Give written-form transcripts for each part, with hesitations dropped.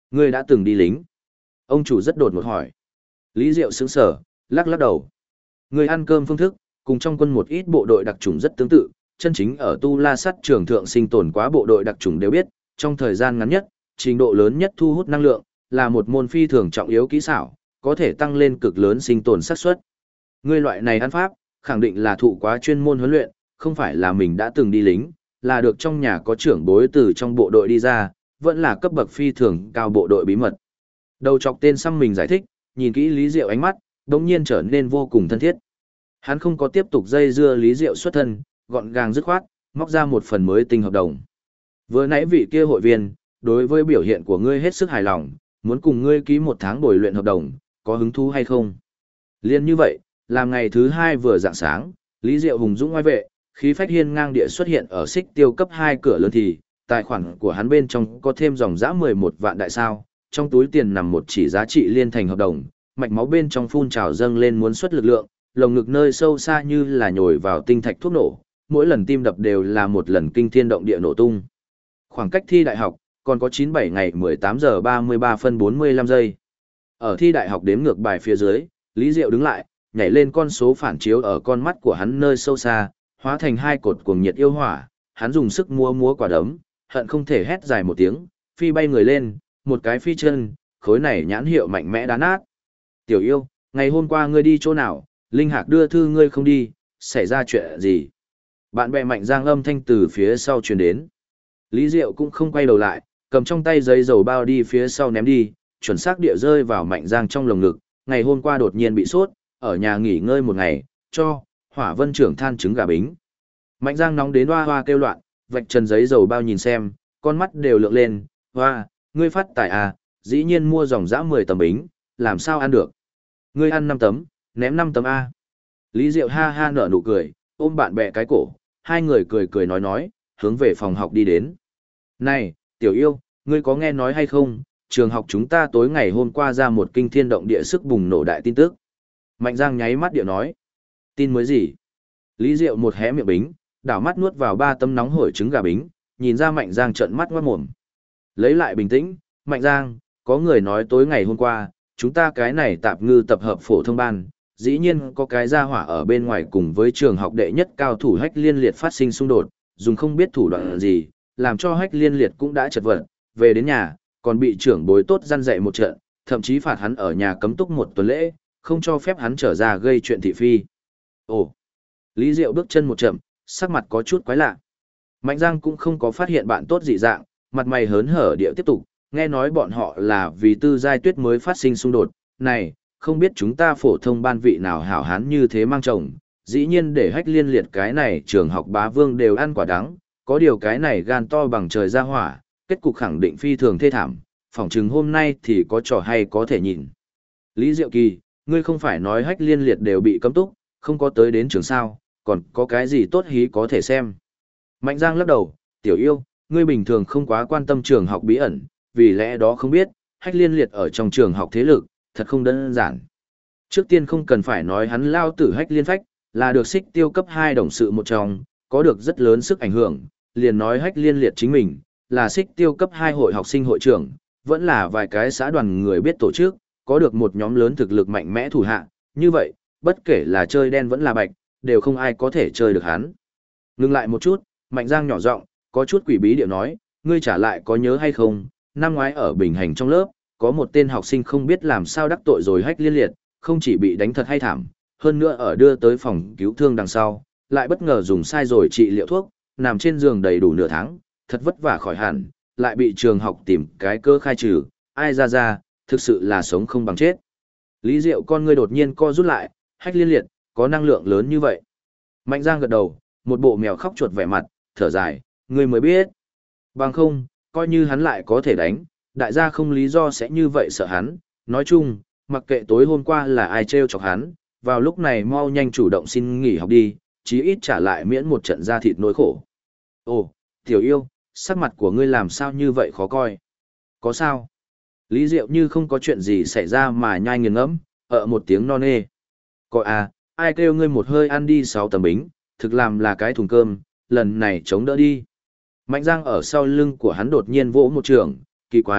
Ngươi đã từng đi lính. Ông chủ rất đột ngột hỏi. Lý Diệu sững sờ, lắc lắc đầu. Ngươi ăn cơm phương thức, cùng trong quân một ít bộ đội đặc chủng rất tương tự, chân chính ở Tu La Sắt trường thượng sinh tồn quá bộ đội đặc chủng đều biết, trong thời gian ngắn nhất, trình độ lớn nhất thu hút năng lượng, là một môn phi thường trọng yếu kỹ xảo, có thể tăng lên cực lớn sinh tồn xác suất. Ngươi loại này ăn pháp, khẳng định là thụ quá chuyên môn huấn luyện, không phải là mình đã từng đi lính, là được trong nhà có trưởng bối từ trong bộ đội đi ra, vẫn là cấp bậc phi thường cao bộ đội bí mật. Đầu chọc tên xăm mình giải thích, nhìn kỹ Lý Diệu ánh mắt, đột nhiên trở nên vô cùng thân thiết. Hắn không có tiếp tục dây dưa Lý Diệu xuất thân, gọn gàng dứt khoát, móc ra một phần mới tinh hợp đồng. Vừa nãy vị kia hội viên, đối với biểu hiện của ngươi hết sức hài lòng, muốn cùng ngươi ký 1 tháng bồi luyện hợp đồng, có hứng thú hay không? Liên như vậy, làm ngày thứ 2 vừa rạng sáng, Lý Diệu hùng dũng oai vệ, khí phách hiên ngang địa xuất hiện ở xích tiêu cấp 2 cửa lớn thì, tài khoản của hắn bên trong có thêm dòng dã 11 vạn đại sao, trong túi tiền nằm một chỉ giá trị liên thành hợp đồng, mạch máu bên trong phun trào dâng lên muốn xuất lực lượng, lồng ngực nơi sâu xa như là nhồi vào tinh thạch thuốc nổ, mỗi lần tim đập đều là một lần kinh thiên động địa nổ tung. Khoảng cách thi đại học còn có 97 ngày 18 giờ 33 phân 45 giây. Ở thi đại học đếm ngược bài phía dưới, Lý Diệu đứng lại, nhảy lên con số phản chiếu ở con mắt của hắn nơi sâu xa, hóa thành 2 cột cuồng nhiệt yêu hỏa, hắn dùng sức múa múa quả đấm, hận không thể hét dài một tiếng, phi bay người lên, một cái phi chân, khối này nhãn hiệu mạnh mẽ đá nát. Tiểu yêu, ngày hôm qua ngươi đi chỗ nào, Linh Hạc đưa thư ngươi không đi, xảy ra chuyện gì? Bạn bè Mạnh Giang âm thanh từ phía sau truyền đến. Lý Diệu cũng không quay đầu lại, cầm trong tay giấy dầu bao đi phía sau ném đi, chuẩn xác địa rơi vào Mạnh Giang trong lồng ngực. Ngày hôm qua đột nhiên bị sốt, ở nhà nghỉ ngơi một ngày, cho Hỏa Vân trưởng than trứng gà bính. Mạnh Giang nóng đến hoa hoa kêu loạn, vạch trần giấy dầu bao nhìn xem, con mắt đều lượng lên, hoa, ngươi phát tài à, dĩ nhiên mua dòng dã 10 tấm bính, làm sao ăn được? Ngươi ăn 5 tấm, ném 5 tấm A. Lý Diệu ha ha nở nụ cười, ôm bạn bè cái cổ, hai người cười cười nói, hướng về phòng học đi đến. Này, tiểu yêu, ngươi có nghe nói hay không, trường học chúng ta tối ngày hôm qua ra một kinh thiên động địa sức bùng nổ đại tin tức. Mạnh Giang nháy mắt điệu nói. Tin mới gì? Lý Diệu một hé miệng bính, đảo mắt nuốt vào 3 tấm nóng hổi trứng gà bính, nhìn ra Mạnh Giang trợn mắt ngoát mồm. Lấy lại bình tĩnh, Mạnh Giang, có người nói tối ngày hôm qua, chúng ta cái này tạp ngư tập hợp phổ thông ban, dĩ nhiên có cái gia hỏa ở bên ngoài cùng với trường học đệ nhất cao thủ Hách Liên Liệt phát sinh xung đột, dùng không biết thủ đoạn gì, làm cho Hách Liên Liệt cũng đã chật vật, về đến nhà, còn bị trưởng bối tốt răn dạy một trận, thậm chí phạt hắn ở nhà cấm túc 1 tuần lễ, không cho phép hắn trở ra gây chuyện thị phi. Ồ! Lý Diệu bước chân một chậm, sắc mặt có chút quái lạ. Mạnh Giang cũng không có phát hiện bạn tốt dị dạng, mặt mày hớn hở địa tiếp tục, nghe nói bọn họ là vì Tư Giai Tuyết mới phát sinh xung đột, này, không biết chúng ta phổ thông ban vị nào hảo hán như thế mang chồng, dĩ nhiên để Hách Liên Liệt cái này trường học bá vương đều ăn quả đắng, có điều cái này gan to bằng trời ra hỏa, kết cục khẳng định phi thường thê thảm, phỏng chừng hôm nay thì có trò hay có thể nhìn. Lý Diệu Kỳ, ngươi không phải nói Hách Liên Liệt đều bị cấm túc, không có tới đến trường sao, còn có cái gì tốt hí có thể xem. Mạnh Giang lắc đầu, tiểu yêu, ngươi bình thường không quá quan tâm trường học bí ẩn, vì lẽ đó không biết, Hách Liên Liệt ở trong trường học thế lực, thật không đơn giản. Trước tiên không cần phải nói hắn lao tử Hách Liên Phách, là được xích tiêu cấp 2 đồng sự một trong, có được rất lớn sức ảnh hưởng, liền nói Hách Liên Liệt chính mình, là xích tiêu cấp 2 hội học sinh hội trưởng, vẫn là vài cái xã đoàn người biết tổ chức, có được một nhóm lớn thực lực mạnh mẽ thủ hạ, như vậy, bất kể là chơi đen vẫn là bạch, đều không ai có thể chơi được hắn. Ngừng lại một chút, Mạnh Giang nhỏ giọng, có chút quỷ bí điệu nói, ngươi trả lại có nhớ hay không, năm ngoái ở Bình Hành trong lớp, có một tên học sinh không biết làm sao đắc tội rồi Hách Liên Liệt, không chỉ bị đánh thật hay thảm, hơn nữa ở đưa tới phòng cứu thương đằng sau, lại bất ngờ dùng sai rồi trị liệu thuốc, nằm trên giường đầy đủ nửa tháng, thật vất vả khỏi hẳn, lại bị trường học tìm cái cơ khai trừ, ai ra, thực sự là sống không bằng chết. Lý Diệu con ngươi đột nhiên co rút lại, Hách Liên Liệt, có năng lượng lớn như vậy. Mạnh Giang gật đầu, một bộ mèo khóc chuột vẻ mặt, thở dài, ngươi mới biết. Bằng không, coi như hắn lại có thể đánh, đại gia không lý do sẽ như vậy sợ hắn. Nói chung, mặc kệ tối hôm qua là ai trêu chọc hắn, vào lúc này mau nhanh chủ động xin nghỉ học đi, chí ít trả lại miễn một trận da thịt nỗi khổ. Ồ, tiểu yêu, sắc mặt của ngươi làm sao như vậy khó coi? Có sao? Lý Diệu như không có chuyện gì xảy ra mà nhai nghiền ngẫm, một tiếng non nê. Coi à, ai kêu ngươi một hơi ăn đi 6 tấm bính, thực làm là cái thùng cơm, lần này chống đỡ đi. Mạnh Giang ở sau lưng của hắn đột nhiên vỗ một trường, kỳ quái,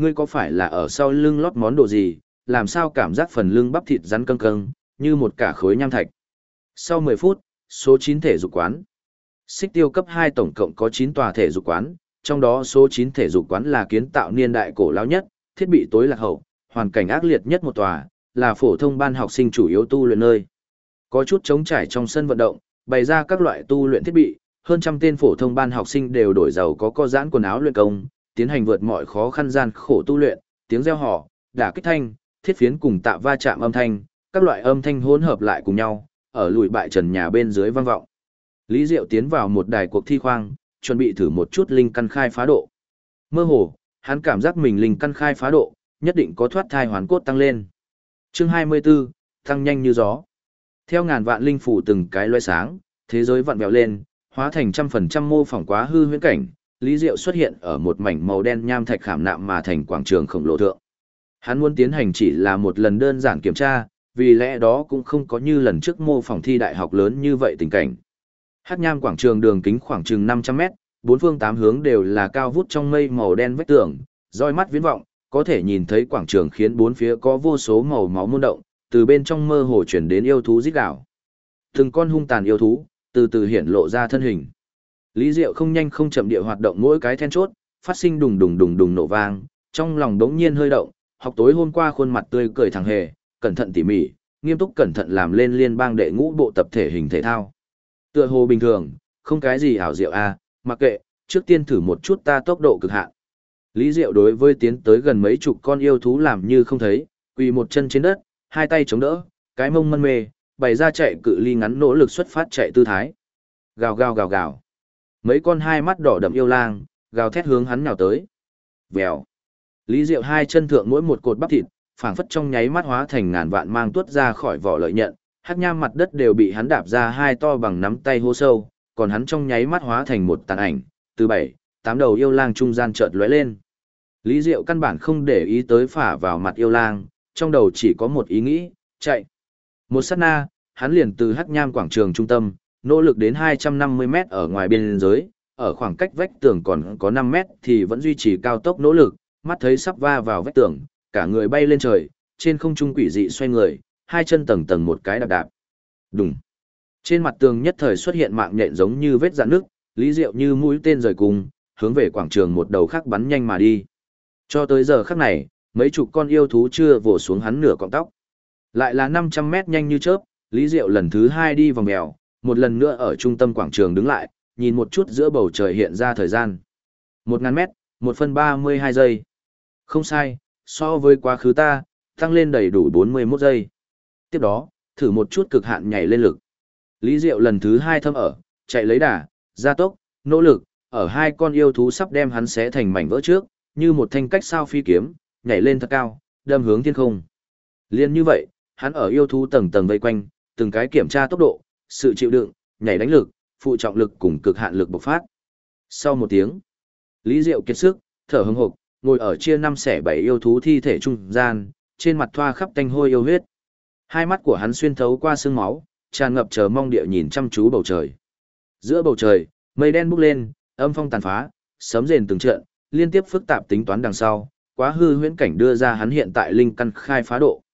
ngươi có phải là ở sau lưng lót món đồ gì, làm sao cảm giác phần lưng bắp thịt rắn căng căng, như một cả khối nham thạch. Sau 10 phút, số 9 thể dục quán. Xích Tiêu cấp 2 tổng cộng có 9 tòa thể dục quán, trong đó số 9 thể dục quán là kiến tạo niên đại cổ lão nhất, thiết bị tối lạc hậu, hoàn cảnh ác liệt nhất một tòa, là phổ thông ban học sinh chủ yếu tu luyện nơi. Có chút trống trải trong sân vận động, bày ra các loại tu luyện thiết bị, hơn trăm tên phổ thông ban học sinh đều đổi giàu có giãn quần áo luyện công, tiến hành vượt mọi khó khăn gian khổ tu luyện, tiếng reo hò, đả kích thanh, thiết phiến cùng tạ va chạm âm thanh, các loại âm thanh hỗn hợp lại cùng nhau, ở lùi bại trần nhà bên dưới vang vọng. Lý Diệu tiến vào một đài cuộc thi khoang, chuẩn bị thử một chút linh căn khai phá độ. Mơ hồ, hắn cảm giác mình linh căn khai phá độ, nhất định có thoát thai hoàn cốt tăng lên. Chương 24, tăng nhanh như gió. Theo ngàn vạn linh phủ từng cái loé sáng, thế giới vặn vẹo lên, hóa thành 100% mô phỏng quá hư huyễn cảnh, Lý Diệu xuất hiện ở một mảnh màu đen nham thạch khảm nạm mà thành quảng trường khổng lồ thượng. Hắn muốn tiến hành chỉ là một lần đơn giản kiểm tra, vì lẽ đó cũng không có như lần trước mô phỏng thi đại học lớn như vậy tình cảnh. Hắc nham quảng trường đường kính khoảng chừng 500 mét, bốn phương tám hướng đều là cao vút trong mây màu đen vách tường, roi mắt viễn vọng, có thể nhìn thấy quảng trường khiến bốn phía có vô số màu máu muôn động, từ bên trong mơ hồ chuyển đến yêu thú rít gào. Từng con hung tàn yêu thú, từ từ hiện lộ ra thân hình. Lý Diệu không nhanh không chậm địa hoạt động mỗi cái then chốt, phát sinh đùng đùng đùng đùng nổ vang, trong lòng đống nhiên hơi động, học tối hôm qua khuôn mặt tươi cười thằng hề, cẩn thận tỉ mỉ, nghiêm túc cẩn thận làm lên liên bang đệ ngũ bộ tập thể hình thể thao. Tựa hồ bình thường, không cái gì ảo diệu a, mặc kệ, trước tiên thử một chút ta tốc độ cực hạn. Lý Diệu đối với tiến tới gần mấy chục con yêu thú làm như không thấy, quỳ một chân trên đất, hai tay chống đỡ, cái mông mân mê, bày ra chạy cự ly ngắn nỗ lực xuất phát chạy tư thái. Gào gào gào gào. Mấy con hai mắt đỏ đậm yêu lang, gào thét hướng hắn nhào tới. Vèo. Lý Diệu hai chân thượng mỗi một cột bắp thịt, phảng phất trong nháy mắt hóa thành ngàn vạn mang tuốt ra khỏi vỏ lợi nhận, hắc nham mặt đất đều bị hắn đạp ra hai to bằng nắm tay hô sâu, còn hắn trong nháy mắt hóa thành một tàn ảnh, từ 7, 8 đầu yêu lang trung gian chợt lóe lên. Lý Diệu căn bản không để ý tới phả vào mặt yêu lang, trong đầu chỉ có một ý nghĩ, chạy. Một sát na, hắn liền từ hắc nham quảng trường trung tâm, nỗ lực đến 250 mét ở ngoài biên giới, ở khoảng cách vách tường còn có 5 mét thì vẫn duy trì cao tốc nỗ lực, mắt thấy sắp va vào vách tường, cả người bay lên trời, trên không trung quỷ dị xoay người, hai chân tầng tầng một cái đạp đạp. Đùng. Trên mặt tường nhất thời xuất hiện mạng nhện giống như vết rạn nước, Lý Diệu như mũi tên rời cùng, hướng về quảng trường một đầu khác bắn nhanh mà đi. Cho tới giờ khắc này, mấy chục con yêu thú chưa vồ xuống hắn nửa cọng tóc. Lại là 500 mét nhanh như chớp, Lý Diệu lần thứ 2 đi vòng mèo, một lần nữa ở trung tâm quảng trường đứng lại, nhìn một chút giữa bầu trời hiện ra thời gian. 1000 mét, 1 phân 32 giây. Không sai, so với quá khứ ta, tăng lên đầy đủ 41 giây. Tiếp đó, thử một chút cực hạn nhảy lên lực. Lý Diệu lần thứ 2 thâm ở, chạy lấy đà, gia tốc, nỗ lực, ở hai con yêu thú sắp đem hắn xé thành mảnh vỡ trước, như một thanh cách sao phi kiếm, nhảy lên thật cao, đâm hướng thiên không. Liên như vậy, hắn ở yêu thú tầng tầng vây quanh, từng cái kiểm tra tốc độ, sự chịu đựng, nhảy đánh lực, phụ trọng lực cùng cực hạn lực bộc phát. Sau một tiếng, Lý Diệu kiệt sức, thở hững hộc, ngồi ở chia 5 xẻ 7 yêu thú thi thể trung gian, trên mặt thoa khắp tanh hôi yêu huyết. Hai mắt của hắn xuyên thấu qua xương máu, tràn ngập chờ mong địa nhìn chăm chú bầu trời. Giữa bầu trời, mây đen bốc lên, âm phong tàn phá, sấm rền từng trận, liên tiếp phức tạp tính toán đằng sau, quá hư huyễn cảnh đưa ra hắn hiện tại linh căn khai phá độ.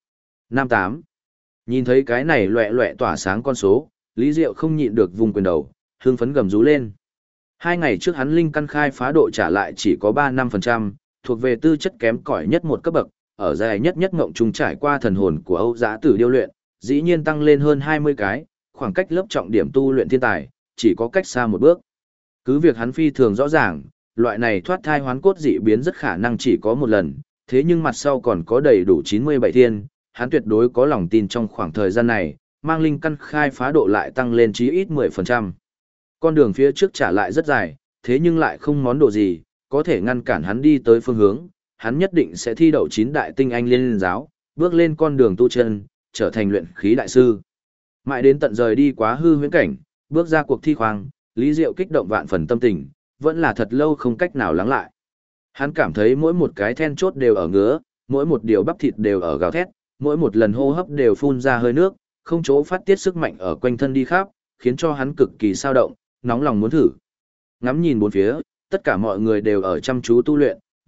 58. Nhìn thấy cái này loẹ loẹ tỏa sáng con số, Lý Diệu không nhịn được vùng quyền đầu, hưng phấn gầm rú lên. 2 ngày trước hắn linh căn khai phá độ trả lại chỉ có 35%, thuộc về tư chất kém cỏi nhất một cấp bậc, ở dài nhất nhất ngộng trùng trải qua thần hồn của Âu Dã Tử điêu luyện, dĩ nhiên tăng lên hơn 20 cái, khoảng cách lớp trọng điểm tu luyện thiên tài, chỉ có cách xa một bước. Cứ việc hắn phi thường rõ ràng, loại này thoát thai hoán cốt dị biến rất khả năng chỉ có một lần, thế nhưng mặt sau còn có đầy đủ 97 thiên, hắn tuyệt đối có lòng tin trong khoảng thời gian này, mang linh căn khai phá độ lại tăng lên chí ít 10%. Con đường phía trước trả lại rất dài, thế nhưng lại không món đồ gì, có thể ngăn cản hắn đi tới phương hướng, hắn nhất định sẽ thi đậu 9 đại tinh anh liên giáo, bước lên con đường tu chân, trở thành luyện khí đại sư. Mãi đến tận rời đi quá hư huyễn cảnh, bước ra cuộc thi khoang, Lý Diệu kích động vạn phần tâm tình, vẫn là thật lâu không cách nào lắng lại. Hắn cảm thấy mỗi một cái then chốt đều ở ngứa, mỗi một điều bắp thịt đều ở gào thét, mỗi một lần hô hấp đều phun ra hơi nước, không chỗ phát tiết sức mạnh ở quanh thân đi khắp, khiến cho hắn cực kỳ sao động, nóng lòng muốn thử. Ngắm nhìn bốn phía, tất cả mọi người đều ở chăm chú tu luyện,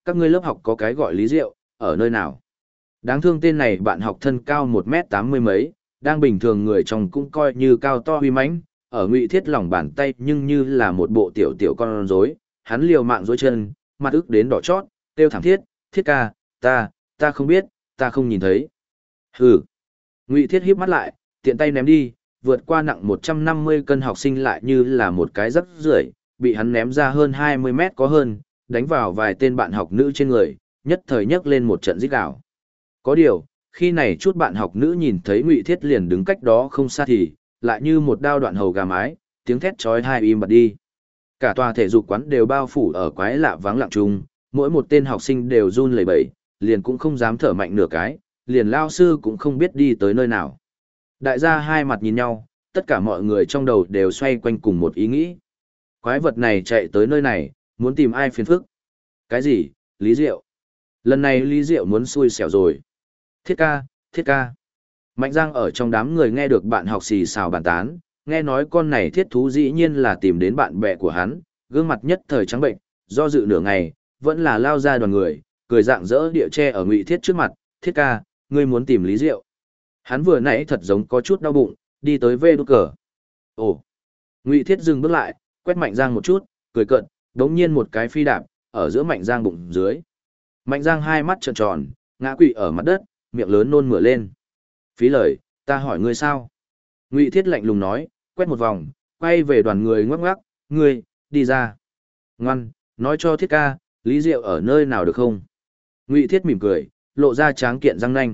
các ngươi lớp học có cái gọi Lý Diệu, ở nơi nào? Đáng thương tên này bạn học thân cao 1m80 mấy, đang bình thường người trong cũng coi như cao to uy mãnh, ở Ngụy Thiết lòng bàn tay nhưng như là một bộ tiểu tiểu con rối, hắn liều mạng dối chân, mặt ức đến đỏ chót, kêu thảm thiết, Thiết ca, ta không biết, ta không nhìn thấy. Hừ. Ngụy Thiết híp mắt lại, tiện tay ném đi, vượt qua nặng 150 cân học sinh lại như là một cái rắc rưởi, bị hắn ném ra hơn 20 mét có hơn, đánh vào vài tên bạn học nữ trên người, nhất thời nhấc lên một trận rít gào. Có điều, khi này chút bạn học nữ nhìn thấy Ngụy Thiết liền đứng cách đó không xa thì, lại như một đao đoạn hầu gà mái, tiếng thét chói tai im bặt đi. Cả tòa thể dục quán đều bao phủ ở quái lạ vắng lặng chung, mỗi một tên học sinh đều run lẩy bẩy, liền cũng không dám thở mạnh nửa cái, liền lao sư cũng không biết đi tới nơi nào. Đại gia hai mặt nhìn nhau, tất cả mọi người trong đầu đều xoay quanh cùng một ý nghĩ. Quái vật này chạy tới nơi này, muốn tìm ai phiền phức? Cái gì? Lý Diệu. Lần này Lý Diệu muốn xui xẻo rồi. Thiết ca, Thiết ca. Mạnh Giang ở trong đám người nghe được bạn học xì xào bàn tán, nghe nói con này thiết thú dĩ nhiên là tìm đến bạn bè của hắn, gương mặt nhất thời trắng bệnh, do dự nửa ngày, vẫn là lao ra đoàn người, cười rạng rỡ địa che ở Ngụy Thiết trước mặt, Thiết ca, ngươi muốn tìm Lý Diệu. Hắn vừa nãy thật giống có chút đau bụng, đi tới vê đút cờ. Ồ. Ngụy Thiết dừng bước lại, quét Mạnh Giang một chút, cười cợt, đống nhiên một cái phi đạp, ở giữa Mạnh Giang bụng dưới. Mạnh Giang hai mắt trợn tròn, ngã quỵ ở mặt đất, miệng lớn nôn mửa lên. Phí lời, ta hỏi ngươi sao? Ngụy Thiết lạnh lùng nói, quét một vòng, quay về đoàn người ngoắc ngoắc, ngươi, đi ra. Ngoan, nói cho Thiết ca, Lý Diệu ở nơi nào được không? Ngụy Thiết mỉm cười, lộ ra tráng kiện răng nanh.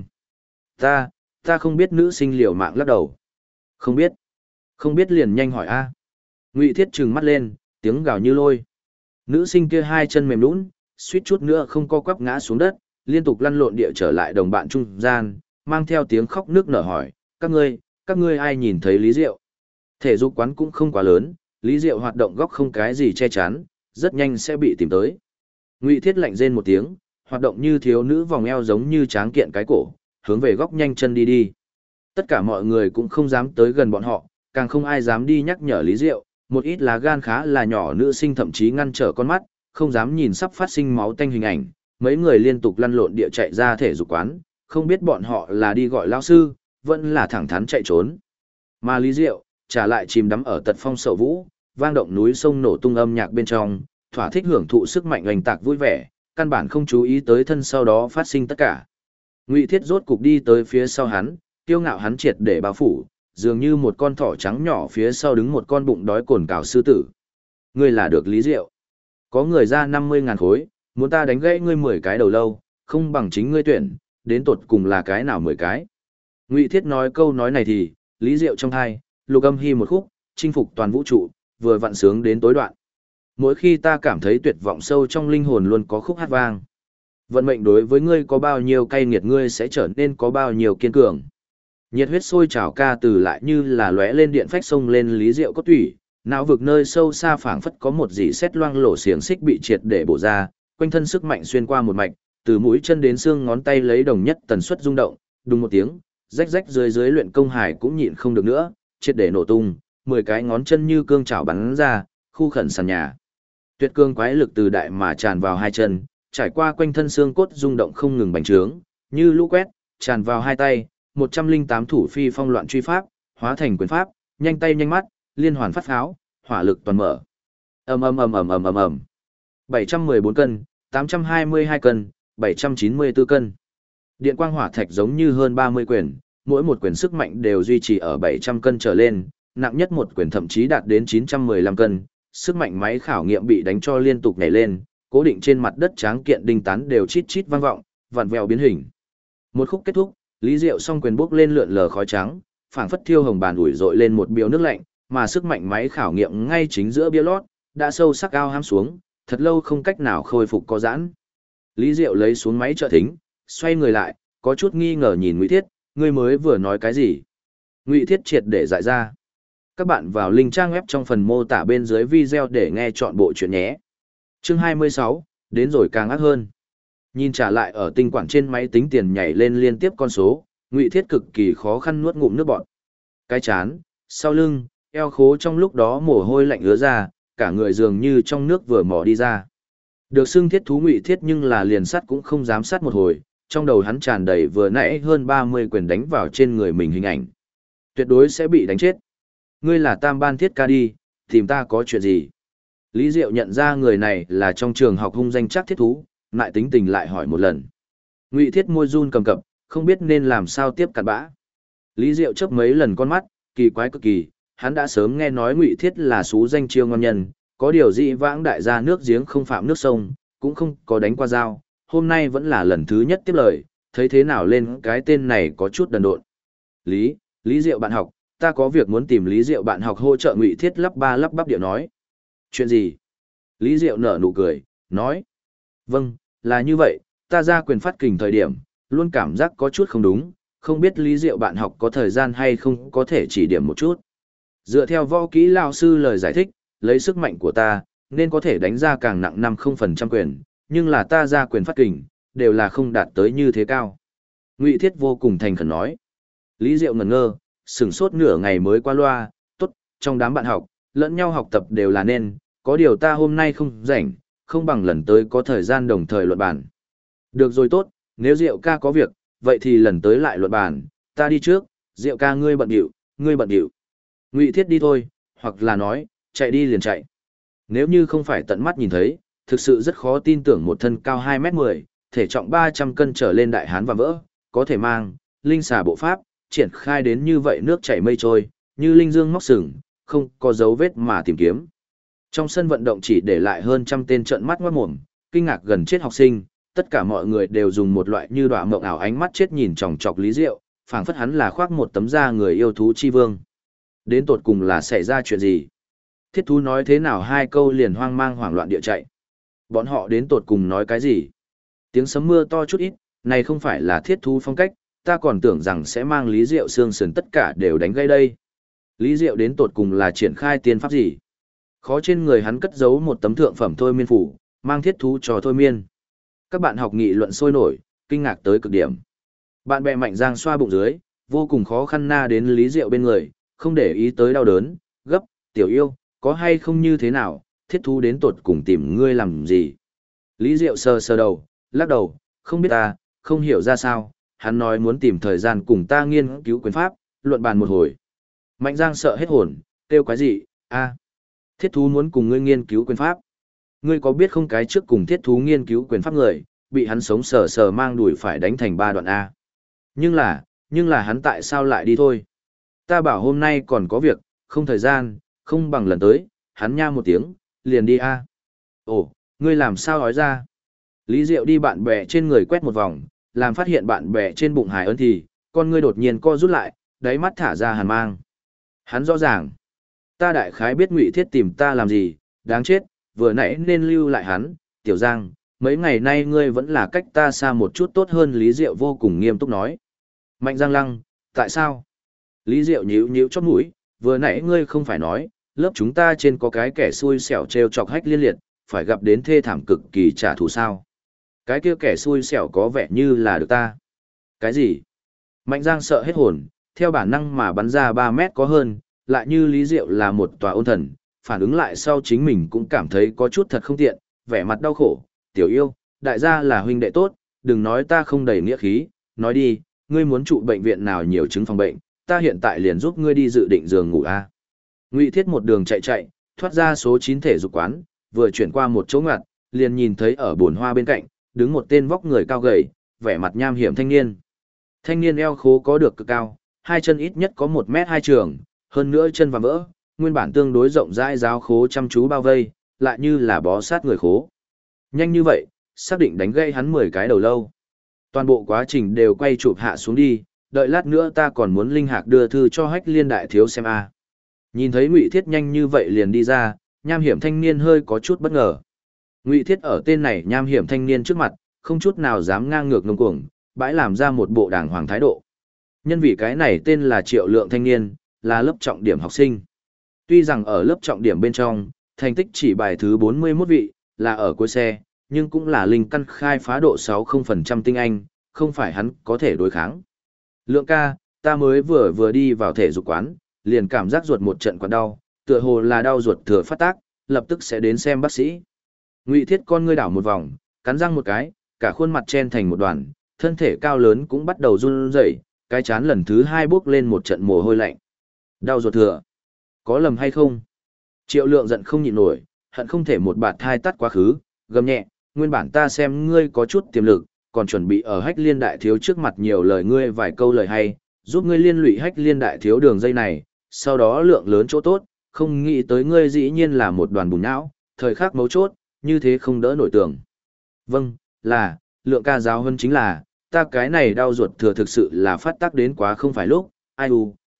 Ta không biết, nữ sinh liều mạng lắc đầu. Không biết. Không biết liền nhanh hỏi a. Ngụy Thiết trừng mắt lên, tiếng gào như lôi. Nữ sinh kia hai chân mềm nhũn, suýt chút nữa không co quắp ngã xuống đất, liên tục lăn lộn địa trở lại đồng bạn trung gian, mang theo tiếng khóc nước nở hỏi, các ngươi ai nhìn thấy Lý Diệu? Thể dục quán cũng không quá lớn, Lý Diệu hoạt động góc không cái gì che chắn, rất nhanh sẽ bị tìm tới. Ngụy Thiết lạnh rên một tiếng, hoạt động như thiếu nữ vòng eo giống như tráng kiện cái cổ, hướng về góc nhanh chân đi đi. Tất cả mọi người cũng không dám tới gần bọn họ, càng không ai dám đi nhắc nhở Lý Diệu, một ít lá gan khá là nhỏ nữ sinh thậm chí ngăn trở con mắt, không dám nhìn sắp phát sinh máu tanh hình ảnh, mấy người liên tục lăn lộn địa chạy ra thể dục quán, không biết bọn họ là đi gọi lao sư, vẫn là thẳng thắn chạy trốn. Mà Lý Diệu, trả lại chìm đắm ở tật phong sậu vũ, vang động núi sông nổ tung âm nhạc bên trong, thỏa thích hưởng thụ sức mạnh oanh tạc vui vẻ, căn bản không chú ý tới thân sau đó phát sinh tất cả. Ngụy Thiết rốt cục đi tới phía sau hắn, kiêu ngạo hắn triệt để bao phủ, dường như một con thỏ trắng nhỏ phía sau đứng một con bụng đói cồn cào sư tử. Ngươi là được Lý Diệu. Có người ra 50.000 khối, muốn ta đánh gãy ngươi 10 cái đầu lâu, không bằng chính ngươi tuyển, đến tột cùng là cái nào 10 cái. Ngụy Thiết nói câu nói này thì, Lý Diệu trong thai, lục âm hy một khúc, chinh phục toàn vũ trụ, vừa vặn sướng đến tối đoạn. Mỗi khi ta cảm thấy tuyệt vọng sâu trong linh hồn luôn có khúc hát vang. Vận mệnh đối với ngươi có bao nhiêu cay nghiệt, ngươi sẽ trở nên có bao nhiêu kiên cường. Nhiệt huyết sôi trào ca từ lại như là lóe lên điện phách sông lên Lý Diệu cốt tủy, não vực nơi sâu xa phảng phất có một dỉ sét loang lổ xiềng xích bị triệt để bổ ra, quanh thân sức mạnh xuyên qua một mạch, từ mũi chân đến xương ngón tay lấy đồng nhất tần suất rung động, đùng một tiếng, rách rách dưới luyện công hải cũng nhịn không được nữa, triệt để nổ tung, 10 cái ngón chân như cương chảo bắn ra, khu khẩn sàn nhà. Tuyệt cương quái lực từ đại mà tràn vào hai chân, trải qua quanh thân xương cốt rung động không ngừng bành trướng, như lũ quét, tràn vào hai tay, 108 thủ phi phong loạn truy pháp, hóa thành quyền pháp, nhanh tay nhanh mắt, liên hoàn phát pháo, hỏa lực toàn mở. Ầm ầm ầm ầm ầm ầm ầm. 714 cân, 822 cân, 794 cân. Điện quang hỏa thạch giống như hơn 30 quyền, mỗi một quyền sức mạnh đều duy trì ở 700 cân trở lên, nặng nhất một quyền thậm chí đạt đến 915 cân, sức mạnh máy khảo nghiệm bị đánh cho liên tục nhảy lên, cố định trên mặt đất tráng kiện đinh tán đều chít chít vang vọng, vặn vẹo biến hình. Một khúc kết thúc, Lý Diệu song quyền bốc lên lượn lờ khói trắng, phảng phất thiêu hồng bàn ủi dội lên một biêu nước lạnh, mà sức mạnh máy khảo nghiệm ngay chính giữa bia lót, đã sâu sắc ao hám xuống, thật lâu không cách nào khôi phục có giãn. Lý Diệu lấy xuống máy trợ thính, xoay người lại, có chút nghi ngờ nhìn Ngụy Thiết, ngươi mới vừa nói cái gì? Ngụy Thiết triệt để giải ra. Các bạn vào link trang web trong phần mô tả bên dưới video để nghe chọn bộ chuyện nhé. Chương 26, đến rồi càng ác hơn. Nhìn trả lại ở tinh quản trên máy tính tiền nhảy lên liên tiếp con số, Ngụy Thiết cực kỳ khó khăn nuốt ngụm nước bọt. Cái chán, sau lưng, eo khố trong lúc đó mồ hôi lạnh ứa ra, cả người dường như trong nước vừa mò đi ra. Được xưng thiết thú Ngụy Thiết nhưng là liền sắt cũng không dám sát một hồi, trong đầu hắn tràn đầy vừa nãy hơn 30 quyền đánh vào trên người mình hình ảnh. Tuyệt đối sẽ bị đánh chết. Ngươi là Tam Ban Thiết Ca đi, tìm ta có chuyện gì? Lý Diệu nhận ra người này là trong trường học hung danh chắc thiết thú, lại tính tình lại hỏi một lần. Ngụy Thiết môi run cầm cập, không biết nên làm sao tiếp cặn bã. Lý Diệu chớp mấy lần con mắt, kỳ quái cực kỳ, hắn đã sớm nghe nói Ngụy Thiết là xú danh chiêu ngon nhân, có điều dị vãng đại gia nước giếng không phạm nước sông, cũng không có đánh qua dao, hôm nay vẫn là lần thứ nhất tiếp lời, thấy thế nào lên cái tên này có chút đần độn. Lý Diệu bạn học, ta có việc muốn tìm Lý Diệu bạn học hỗ trợ Ngụy Thiết lắp bắp điệu nói. Chuyện gì? Lý Diệu nở nụ cười, nói. Vâng, là như vậy, ta ra quyền phát kình thời điểm, luôn cảm giác có chút không đúng, không biết Lý Diệu bạn học có thời gian hay không có thể chỉ điểm một chút. Dựa theo võ kỹ lao sư lời giải thích, lấy sức mạnh của ta, nên có thể đánh ra càng nặng 50% quyền, nhưng là ta ra quyền phát kình, đều là không đạt tới như thế cao. Ngụy Thiết vô cùng thành khẩn nói. Lý Diệu ngẩn ngơ, sửng sốt nửa ngày mới qua loa, tốt, trong đám bạn học, lẫn nhau học tập đều là nên, có điều ta hôm nay không rảnh, không bằng lần tới có thời gian đồng thời luận bàn. Được rồi tốt, nếu Diệu ca có việc, vậy thì lần tới lại luận bàn, ta đi trước, Diệu ca ngươi bận điệu. Ngụy Thiết đi thôi, hoặc là nói, chạy đi liền chạy. Nếu như không phải tận mắt nhìn thấy, thực sự rất khó tin tưởng một thân cao 2m10, thể trọng 300 cân trở lên đại hán và vỡ, có thể mang, linh xà bộ pháp, triển khai đến như vậy nước chảy mây trôi, như linh dương móc sừng, không có dấu vết mà tìm kiếm. Trong sân vận động chỉ để lại hơn trăm tên trợn mắt ngoát mồm, kinh ngạc gần chết học sinh, tất cả mọi người đều dùng một loại như đọa mộng ảo ánh mắt chết nhìn chòng chọc Lý Diệu, phảng phất hắn là khoác một tấm da người yêu thú chi vương. Đến tột cùng là xảy ra chuyện gì? Thiết thú nói thế nào hai câu liền hoang mang hoảng loạn địa chạy. Bọn họ đến tột cùng nói cái gì? Tiếng sấm mưa to chút ít, này không phải là thiết thú phong cách, ta còn tưởng rằng sẽ mang Lý Diệu xương sườn tất cả đều đánh gây đây. Lý Diệu đến tột cùng là triển khai tiên pháp gì? Khó trên người hắn cất giấu một tấm thượng phẩm thôi miên phủ, mang thiết thú cho thôi miên. Các bạn học nghị luận sôi nổi, kinh ngạc tới cực điểm. Bạn bè Mạnh Giang xoa bụng dưới, vô cùng khó khăn na đến Lý Diệu bên người, không để ý tới đau đớn, gấp, tiểu yêu, có hay không như thế nào, thiết thú đến tột cùng tìm ngươi làm gì. Lý Diệu sờ đầu, lắc đầu, không biết ta, không hiểu ra sao, hắn nói muốn tìm thời gian cùng ta nghiên cứu quyền pháp, luận bàn một hồi. Mạnh Giang sợ hết hồn, kêu quái gì, a, thiết thú muốn cùng ngươi nghiên cứu quyền pháp. Ngươi có biết không cái trước cùng thiết thú nghiên cứu quyền pháp người, bị hắn sống sờ mang đuổi phải đánh thành 3 đoạn A. Nhưng là hắn tại sao lại đi thôi? Ta bảo hôm nay còn có việc, không thời gian, không bằng lần tới, hắn nha một tiếng, liền đi A. Ồ, ngươi làm sao nói ra? Lý Diệu đi bạn bè trên người quét một vòng, làm phát hiện bạn bè trên bụng Hải Ân thì, con ngươi đột nhiên co rút lại, đáy mắt thả ra hàn mang. Hắn rõ ràng. Ta đại khái biết Ngụy Thiết tìm ta làm gì, đáng chết, vừa nãy nên lưu lại hắn, Tiểu Giang, mấy ngày nay ngươi vẫn là cách ta xa một chút tốt hơn. Lý Diệu vô cùng nghiêm túc nói. Mạnh Giang lăng, tại sao? Lý Diệu nhíu chót mũi, vừa nãy ngươi không phải nói, lớp chúng ta trên có cái kẻ xui xẻo trêu chọc hách liên liệt, phải gặp đến thê thảm cực kỳ trả thù sao? Cái kia kẻ xui xẻo có vẻ như là được ta. Cái gì? Mạnh Giang sợ hết hồn, theo bản năng mà bắn ra 3 mét có hơn, lại như Lý Diệu là một tòa ôn thần, phản ứng lại sau chính mình cũng cảm thấy có chút thật không tiện, vẻ mặt đau khổ, tiểu yêu, đại gia là huynh đệ tốt, đừng nói ta không đầy nghĩa khí, nói đi, ngươi muốn trụ bệnh viện nào nhiều chứng phòng bệnh, ta hiện tại liền giúp ngươi đi dự định giường ngủ a. Ngụy Thiết một đường chạy, thoát ra số 9 thể dục quán, vừa chuyển qua một chỗ ngoặt, liền nhìn thấy ở bồn hoa bên cạnh, đứng một tên vóc người cao gầy, vẻ mặt nham hiểm thanh niên. Thanh niên eo khố có được cực cao, hai chân ít nhất có 1m2 trường, hơn nữa chân và vỡ, nguyên bản tương đối rộng rãi giáo khố chăm chú bao vây, lại như là bó sát người khố. Nhanh như vậy, xác định đánh gây hắn 10 cái đầu lâu. Toàn bộ quá trình đều quay chụp hạ xuống đi, đợi lát nữa ta còn muốn linh hạc đưa thư cho hách liên đại thiếu xem a. Nhìn thấy Ngụy Thiết nhanh như vậy liền đi ra, nham hiểm thanh niên hơi có chút bất ngờ. Ngụy Thiết ở tên này nham hiểm thanh niên trước mặt, không chút nào dám ngang ngược ngông cuồng, bãi làm ra một bộ đàng hoàng thái độ. Nhân vì cái này tên là Triệu Lượng thanh niên, là lớp trọng điểm học sinh. Tuy rằng ở lớp trọng điểm bên trong, thành tích chỉ bài thứ 41 vị, là ở cuối xe, nhưng cũng là linh căn khai phá độ 60% tinh anh, không phải hắn có thể đối kháng. Lượng ca, ta mới vừa đi vào thể dục quán, liền cảm giác ruột một trận quặn đau, tựa hồ là đau ruột thừa phát tác, lập tức sẽ đến xem bác sĩ. Ngụy Thiết con ngươi đảo một vòng, cắn răng một cái, cả khuôn mặt chen thành một đoàn, thân thể cao lớn cũng bắt đầu run rẩy, cái chán lần thứ hai bước lên một trận mồ hôi lạnh. Đau ruột thừa. Có lầm hay không? Triệu Lượng giận không nhịn nổi, hận không thể một bạt thai tắt quá khứ, gầm nhẹ, nguyên bản ta xem ngươi có chút tiềm lực, còn chuẩn bị ở Hách Liên đại thiếu trước mặt nhiều lời ngươi vài câu lời hay, giúp ngươi liên lụy Hách Liên đại thiếu đường dây này, sau đó lượng lớn chỗ tốt, không nghĩ tới ngươi dĩ nhiên là một đoàn bùn não, thời khắc mấu chốt, như thế không đỡ nổi tưởng. Vâng, là, Lượng ca giáo hơn chính là, ta cái này đau ruột thừa thực sự là phát tác đến quá không phải lúc, ai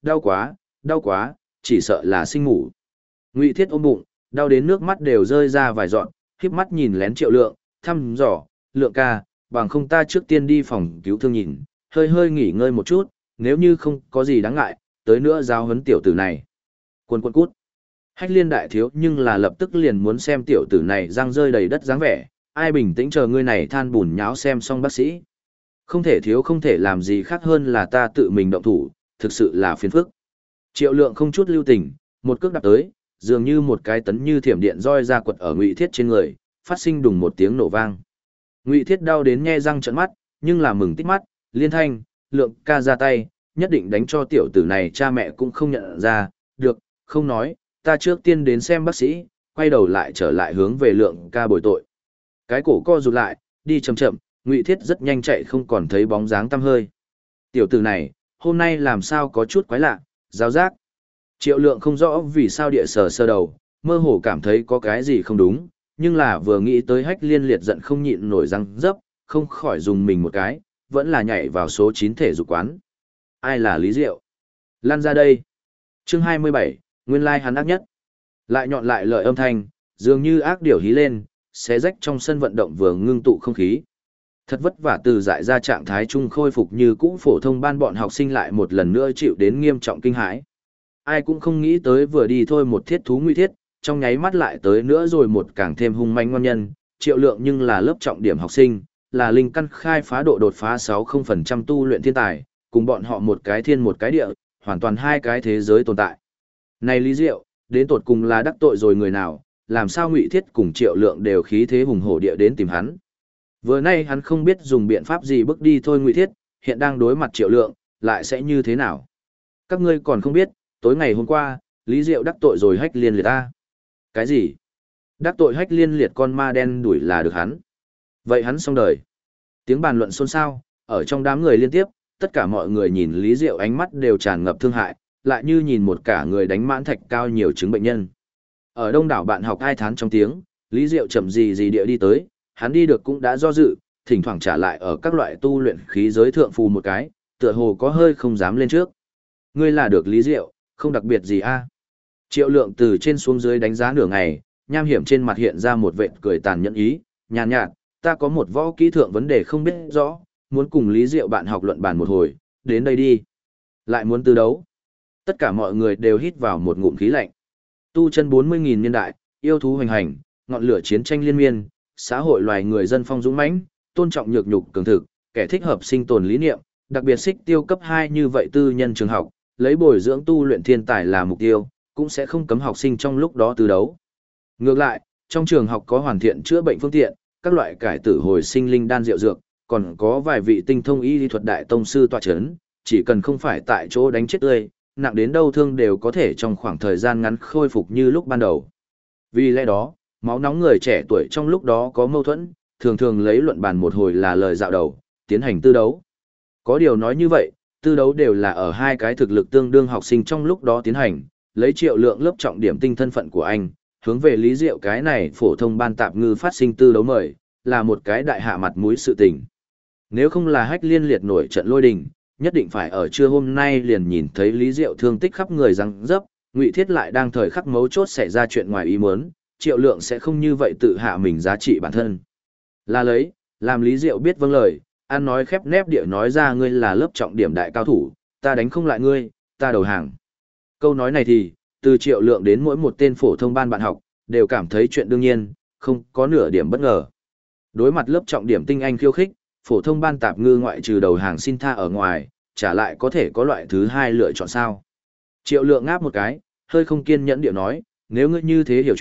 đau quá, chỉ sợ là sinh ngủ. Ngụy Thiết ôm bụng, đau đến nước mắt đều rơi ra vài giọt, khép mắt nhìn lén Triệu Lượng, thăm dò, Lượng ca, bằng không ta trước tiên đi phòng cứu thương nhìn, hơi nghỉ ngơi một chút, nếu như không có gì đáng ngại, tới nữa giáo huấn tiểu tử này. Quân cút. Hách Liên đại thiếu nhưng là lập tức liền muốn xem tiểu tử này răng rơi đầy đất dáng vẻ, ai bình tĩnh chờ ngươi này than bùn nháo xem xong bác sĩ. Không thể làm gì khác hơn là ta tự mình động thủ, thực sự là phiền phức. Triệu Lượng không chút lưu tình, một cước đạp tới, dường như một cái tấn như thiểm điện roi ra quật ở Ngụy Thiết trên người, phát sinh đùng một tiếng nổ vang. Ngụy Thiết đau đến nhe răng trợn mắt, nhưng là mừng tít mắt, liên thanh, Lượng ca ra tay, nhất định đánh cho tiểu tử này cha mẹ cũng không nhận ra, được, không nói, ta trước tiên đến xem bác sĩ, quay đầu lại trở lại hướng về Lượng ca bồi tội. Cái cổ co rụt lại, đi chậm chậm, Ngụy Thiết rất nhanh chạy không còn thấy bóng dáng tăm hơi. Tiểu tử này, hôm nay làm sao có chút quái lạ, giáo giác. Triệu Lượng không rõ vì sao địa sờ đầu, mơ hồ cảm thấy có cái gì không đúng, nhưng là vừa nghĩ tới Hách Liên liệt giận không nhịn nổi răng dấp, không khỏi dùng mình một cái, vẫn là nhảy vào số 9 thể dục quán. Ai là Lý Diệu? Lan ra đây. Chương 27, nguyên lai hắn ác nhất. Lại nhọn lại lợi âm thanh, dường như ác điểu hí lên, xé rách trong sân vận động vừa ngưng tụ không khí. Thật vất vả từ dại ra trạng thái chung khôi phục như cũ phổ thông ban bọn học sinh lại một lần nữa chịu đến nghiêm trọng kinh hãi. Ai cũng không nghĩ tới vừa đi thôi một thiết thú Ngụy Thiết, trong nháy mắt lại tới nữa rồi một càng thêm hung manh ngon nhân, Triệu Lượng nhưng là lớp trọng điểm học sinh, là linh căn khai phá độ đột phá 60% tu luyện thiên tài, cùng bọn họ một cái thiên một cái địa, hoàn toàn hai cái thế giới tồn tại. Này Lý Diệu, đến tột cùng là đắc tội rồi người nào, làm sao Ngụy Thiết cùng Triệu Lượng đều khí thế hùng hổ địa đến tìm hắn. Vừa nay hắn không biết dùng biện pháp gì bước đi thôi Ngụy Thiết, hiện đang đối mặt Triệu Lượng, lại sẽ như thế nào. Các ngươi còn không biết, tối ngày hôm qua, Lý Diệu đắc tội rồi Hách Liên liệt ta. Cái gì? Đắc tội Hách Liên liệt con ma đen đuổi là được hắn. Vậy hắn xong đời. Tiếng bàn luận xôn xao, ở trong đám người liên tiếp, tất cả mọi người nhìn Lý Diệu ánh mắt đều tràn ngập thương hại, lại như nhìn một cả người đánh mãn thạch cao nhiều chứng bệnh nhân. Ở đông đảo bạn học ai thán trong tiếng, Lý Diệu chậm gì địa đi tới, hắn đi được cũng đã do dự, thỉnh thoảng trả lại ở các loại tu luyện khí giới thượng phù một cái, tựa hồ có hơi không dám lên trước. Ngươi là được Lý Diệu, không đặc biệt gì a? Triệu Lượng từ trên xuống dưới đánh giá nửa ngày, nham hiểm trên mặt hiện ra một vệt cười tàn nhẫn ý, nhàn nhạt, ta có một võ kỹ thượng vấn đề không biết rõ, muốn cùng Lý Diệu bạn học luận bàn một hồi, đến đây đi. Lại muốn tư đấu. Tất cả mọi người đều hít vào một ngụm khí lạnh. Tu chân 40.000 niên đại, yêu thú hoành hành, ngọn lửa chiến tranh liên miên, xã hội loài người dân phong dũng mãnh, tôn trọng nhược nhục cường thực, kẻ thích hợp sinh tồn lý niệm, đặc biệt xích tiêu cấp 2 như vậy tư nhân trường học, lấy bồi dưỡng tu luyện thiên tài là mục tiêu, cũng sẽ không cấm học sinh trong lúc đó tư đấu. Ngược lại, trong trường học có hoàn thiện chữa bệnh phương tiện, các loại cải tử hồi sinh linh đan rượu dược, còn có vài vị tinh thông y lý thuật đại tông sư tọa chấn, chỉ cần không phải tại chỗ đánh chết tươi, nặng đến đâu thương đều có thể trong khoảng thời gian ngắn khôi phục như lúc ban đầu. Vì lẽ đó, máu nóng người trẻ tuổi trong lúc đó có mâu thuẫn, thường thường lấy luận bàn một hồi là lời dạo đầu, tiến hành tư đấu. Có điều nói như vậy, tư đấu đều là ở hai cái thực lực tương đương học sinh trong lúc đó tiến hành, lấy Triệu Lượng lớp trọng điểm tinh thân phận của anh, hướng về Lý Diệu cái này phổ thông ban tạp ngư phát sinh tư đấu mời, là một cái đại hạ mặt mũi sự tình. Nếu không là Hách Liên liệt nổi trận lôi đình, nhất định phải ở trưa hôm nay liền nhìn thấy Lý Diệu thương tích khắp người răng dấp, Ngụy Thiết lại đang thời khắc mấu chốt xảy ra chuyện ngoài ý muốn, Triệu Lượng sẽ không như vậy tự hạ mình giá trị bản thân. Là lấy, làm Lý Diệu biết vâng lời, ăn nói khép nép địa nói ra ngươi là lớp trọng điểm đại cao thủ, ta đánh không lại ngươi, ta đầu hàng. Câu nói này thì, từ Triệu Lượng đến mỗi một tên phổ thông ban bạn học, đều cảm thấy chuyện đương nhiên, không có nửa điểm bất ngờ. Đối mặt lớp trọng điểm tinh anh khiêu khích, phổ thông ban tạp ngư ngoại trừ đầu hàng xin tha ở ngoài, trả lại có thể có loại thứ hai lựa chọn sao. Triệu Lượng ngáp một cái, hơi không kiên nhẫn điệu nói, nếu ngươi như thế hiểu chuyện,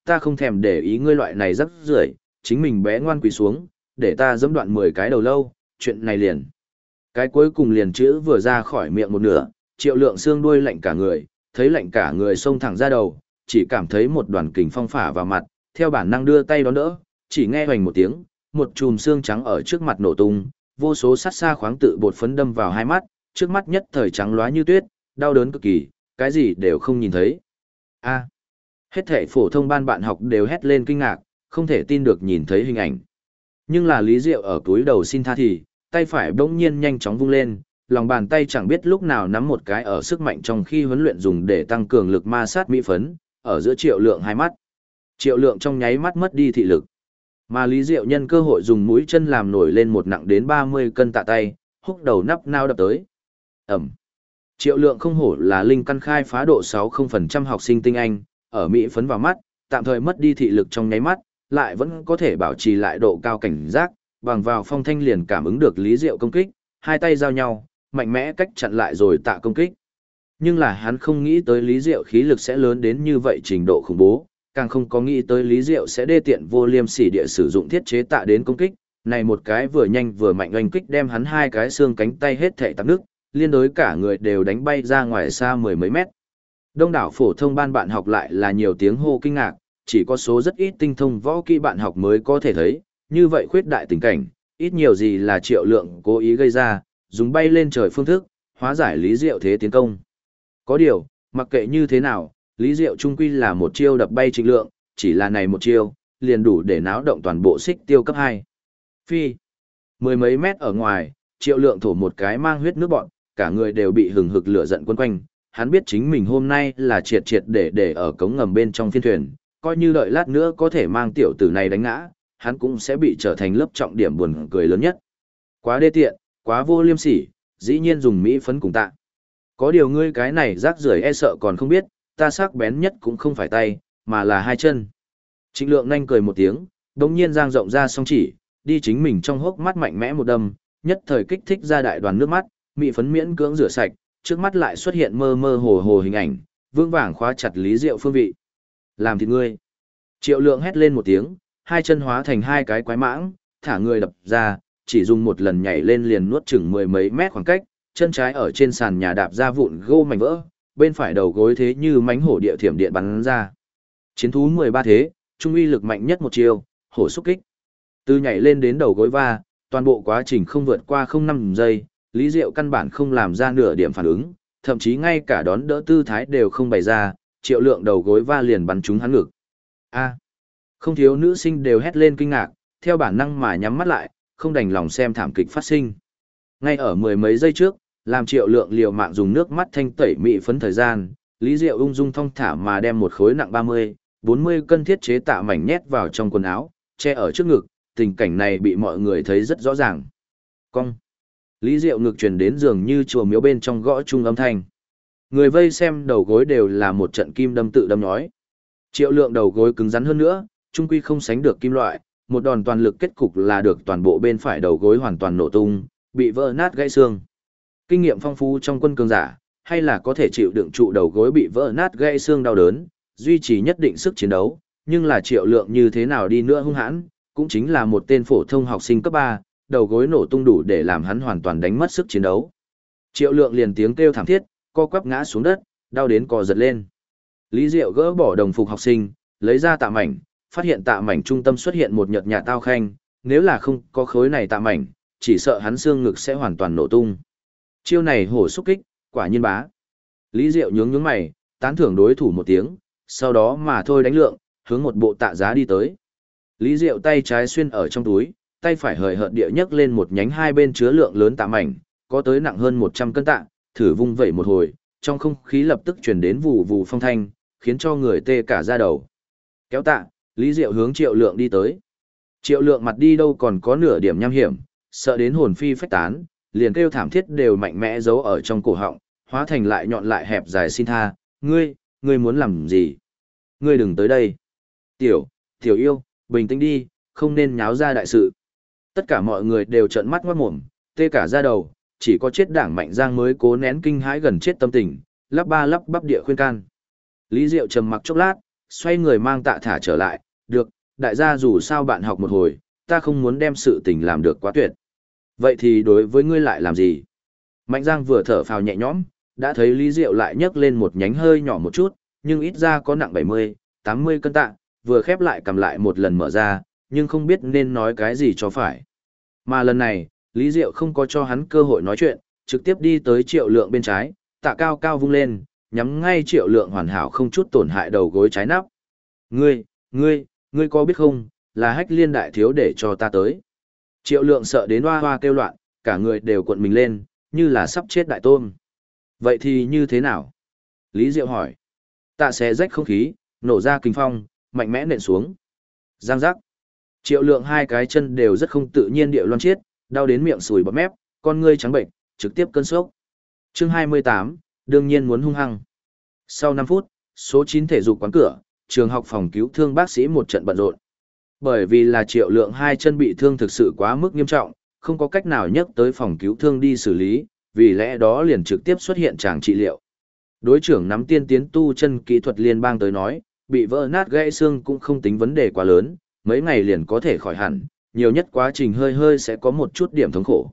ta không thèm để ý ngươi loại này rắc rưởi, chính mình bé ngoan quỳ xuống, để ta giẫm đoạn 10 cái đầu lâu, chuyện này liền. Cái cuối cùng liền chữ vừa ra khỏi miệng một nửa, Triệu Lượng xương đuôi lạnh cả người, thấy lạnh cả người xông thẳng ra đầu, chỉ cảm thấy một đoàn kình phong phả vào mặt, theo bản năng đưa tay đón đỡ, chỉ nghe hoành một tiếng, một chùm xương trắng ở trước mặt nổ tung, vô số sát xa khoáng tự bột phấn đâm vào hai mắt, trước mắt nhất thời trắng lóa như tuyết, đau đớn cực kỳ, cái gì đều không nhìn thấy. A. Hết thảy phổ thông ban bạn học đều hét lên kinh ngạc, không thể tin được nhìn thấy hình ảnh. Nhưng là Lý Diệu ở túi đầu xin tha thì, tay phải bỗng nhiên nhanh chóng vung lên, lòng bàn tay chẳng biết lúc nào nắm một cái ở sức mạnh trong khi huấn luyện dùng để tăng cường lực ma sát mỹ phấn, ở giữa Triệu Lượng hai mắt. Triệu Lượng trong nháy mắt mất đi thị lực. Mà Lý Diệu nhân cơ hội dùng mũi chân làm nổi lên một nặng đến 30 cân tạ tay, húc đầu nắp nao đập tới. Ẩm. Triệu Lượng không hổ là linh căn khai phá độ 60% học sinh tinh anh, ở mỹ phấn vào mắt, tạm thời mất đi thị lực trong nháy mắt, lại vẫn có thể bảo trì lại độ cao cảnh giác, bằng vào phong thanh liền cảm ứng được Lý Diệu công kích, hai tay giao nhau, mạnh mẽ cách chặn lại rồi tạ công kích. Nhưng là hắn không nghĩ tới Lý Diệu khí lực sẽ lớn đến như vậy trình độ khủng bố, càng không có nghĩ tới Lý Diệu sẽ đê tiện vô liêm sỉ địa sử dụng thiết chế tạ đến công kích, này một cái vừa nhanh vừa mạnh oanh kích đem hắn hai cái xương cánh tay hết thảy tắc nước, liên đối cả người đều đánh bay ra ngoài xa mười mấy mét. Đông đảo phổ thông ban bạn học lại là nhiều tiếng hô kinh ngạc, chỉ có số rất ít tinh thông võ kỹ bạn học mới có thể thấy, như vậy khuyết đại tình cảnh, ít nhiều gì là Triệu Lượng cố ý gây ra, dùng bay lên trời phương thức, hóa giải Lý Diệu thế tiến công. Có điều, mặc kệ như thế nào, Lý Diệu trung quy là một chiêu đập bay Trịnh Lượng, chỉ là này một chiêu, liền đủ để náo động toàn bộ xích tiêu cấp 2. Phi, mười mấy mét ở ngoài, Triệu Lượng thổ một cái mang huyết nước bọn, cả người đều bị hừng hực lửa giận quấn quanh, hắn biết chính mình hôm nay là triệt để ở cống ngầm bên trong phiên thuyền, coi như đợi lát nữa có thể mang tiểu tử này đánh ngã, hắn cũng sẽ bị trở thành lớp trọng điểm buồn cười lớn nhất. Quá đê tiện, quá vô liêm sỉ, dĩ nhiên dùng mỹ phấn cùng tạ. Có điều ngươi cái này rác rưởi e sợ còn không biết, ta sắc bén nhất cũng không phải tay, mà là hai chân. Trịnh Lượng nhanh cười một tiếng, đống nhiên giang rộng ra song chỉ, đi chính mình trong hốc mắt mạnh mẽ một đâm, nhất thời kích thích ra đại đoàn nước mắt, mỹ phấn miễn cưỡng rửa sạch, trước mắt lại xuất hiện mơ mơ hồ hồ hình ảnh, vương vàng khóa chặt Lý Diệu phương vị. Làm thịt ngươi. Triệu Lượng hét lên một tiếng, hai chân hóa thành hai cái quái mãng, thả người đập ra, chỉ dùng một lần nhảy lên liền nuốt chừng mười mấy mét khoảng cách, chân trái ở trên sàn nhà đạp ra vụn gô mảnh vỡ, bên phải đầu gối thế như mánh hổ địa thiểm điện bắn ra. Chiến thú 13 thế, trung uy lực mạnh nhất một chiêu, hổ xúc kích. Từ nhảy lên đến đầu gối va, toàn bộ quá trình không vượt qua 0,5 giây, Lý Diệu căn bản không làm ra nửa điểm phản ứng, thậm chí ngay cả đón đỡ tư thái đều không bày ra, Triệu Lượng đầu gối va liền bắn trúng hắn ngực. A. Không thiếu nữ sinh đều hét lên kinh ngạc, theo bản năng mà nhắm mắt lại, không đành lòng xem thảm kịch phát sinh. Ngay ở mười mấy giây trước, làm Triệu Lượng liều mạng dùng nước mắt thanh tẩy mỹ phấn thời gian, Lý Diệu ung dung thong thả mà đem một khối nặng 40 cân thiết chế tạ mảnh nhét vào trong quần áo, che ở trước ngực, tình cảnh này bị mọi người thấy rất rõ ràng. Cong. Lý Diệu ngực truyền đến dường như chùa miếu bên trong gõ chung âm thanh. Người vây xem đầu gối đều là một trận kim đâm tự đâm nhói. Triệu Lượng đầu gối cứng rắn hơn nữa, trung quy không sánh được kim loại, một đòn toàn lực kết cục là được toàn bộ bên phải đầu gối hoàn toàn nổ tung, bị vỡ nát gãy xương. Kinh nghiệm phong phú trong quân cường giả, hay là có thể chịu đựng trụ đầu gối bị vỡ nát gãy xương đau đớn, duy trì nhất định sức chiến đấu, nhưng là Triệu Lượng như thế nào đi nữa hung hãn, cũng chính là một tên phổ thông học sinh cấp 3, đầu gối nổ tung đủ để làm hắn hoàn toàn đánh mất sức chiến đấu. Triệu Lượng liền tiếng kêu thảm thiết, co quắp ngã xuống đất, đau đến cò giật lên. Lý Diệu gỡ bỏ đồng phục học sinh, lấy ra tạ mảnh, phát hiện tạ mảnh trung tâm xuất hiện một nhợt nhạt tao khanh, nếu là không có khối này tạ mảnh, chỉ sợ hắn xương ngực sẽ hoàn toàn nổ tung. Chiêu này hổ xúc kích, quả nhiên bá. Lý Diệu nhướng mày, tán thưởng đối thủ một tiếng, sau đó mà thôi đánh lượng, hướng một bộ tạ giá đi tới. Lý Diệu tay trái xuyên ở trong túi, tay phải hời hợt địa nhấc lên một nhánh hai bên chứa lượng lớn tạ mảnh, có tới nặng hơn 100 cân tạ, thử vung vẩy một hồi, trong không khí lập tức truyền đến vù vù phong thanh, khiến cho người tê cả da đầu. Kéo tạ, Lý Diệu hướng Triệu Lượng đi tới. Triệu Lượng mặt đi đâu còn có nửa điểm nham hiểm, sợ đến hồn phi phách tán, liền kêu thảm thiết đều mạnh mẽ giấu ở trong cổ họng, hóa thành lại nhọn lại hẹp dài xin tha, ngươi muốn làm gì? Ngươi đừng tới đây. Tiểu yêu, bình tĩnh đi, không nên nháo ra đại sự. Tất cả mọi người đều trợn mắt ngoát mồm, tê cả da đầu, chỉ có chết đảng Mạnh Giang mới cố nén kinh hãi gần chết tâm tình, lắp ba lắp bắp địa khuyên can. Lý Diệu trầm mặc chốc lát, xoay người mang Tạ thả trở lại, được, đại gia dù sao bạn học một hồi, ta không muốn đem sự tình làm được quá tuyệt. Vậy thì đối với ngươi lại làm gì? Mạnh Giang vừa thở phào nhẹ nhõm, đã thấy Lý Diệu lại nhấc lên một nhánh hơi nhỏ một chút, nhưng ít ra có nặng 70, 80 cân tạ, vừa khép lại cầm lại một lần mở ra, nhưng không biết nên nói cái gì cho phải. Mà lần này, Lý Diệu không có cho hắn cơ hội nói chuyện, trực tiếp đi tới Triệu Lượng bên trái, tạ cao cao vung lên, nhắm ngay Triệu Lượng hoàn hảo không chút tổn hại đầu gối trái nắp. Ngươi có biết không, là Hách Liên đại thiếu để cho ta tới. Triệu Lượng sợ đến hoa hoa kêu loạn, cả người đều cuộn mình lên, như là sắp chết đại tôm. Vậy thì như thế nào? Lý Diệu hỏi. Tạ xé rách không khí, nổ ra kinh phong, mạnh mẽ nện xuống. Giang giác. Triệu Lượng hai cái chân đều rất không tự nhiên địa loan chiết, đau đến miệng sùi bọt mép, con ngươi trắng bệnh, trực tiếp cơn sốc. Chương 28, đương nhiên muốn hung hăng. Sau 5 phút, số 9 thể dục quán cửa, trường học phòng cứu thương bác sĩ một trận bận rộn. Bởi vì là Triệu Lượng hai chân bị thương thực sự quá mức nghiêm trọng, không có cách nào nhấc tới phòng cứu thương đi xử lý, vì lẽ đó liền trực tiếp xuất hiện tràng trị liệu. Đối trưởng nắm tiên tiến tu chân kỹ thuật liên bang tới nói, bị vỡ nát gãy xương cũng không tính vấn đề quá lớn, mấy ngày liền có thể khỏi hẳn, nhiều nhất quá trình hơi hơi sẽ có một chút điểm thống khổ.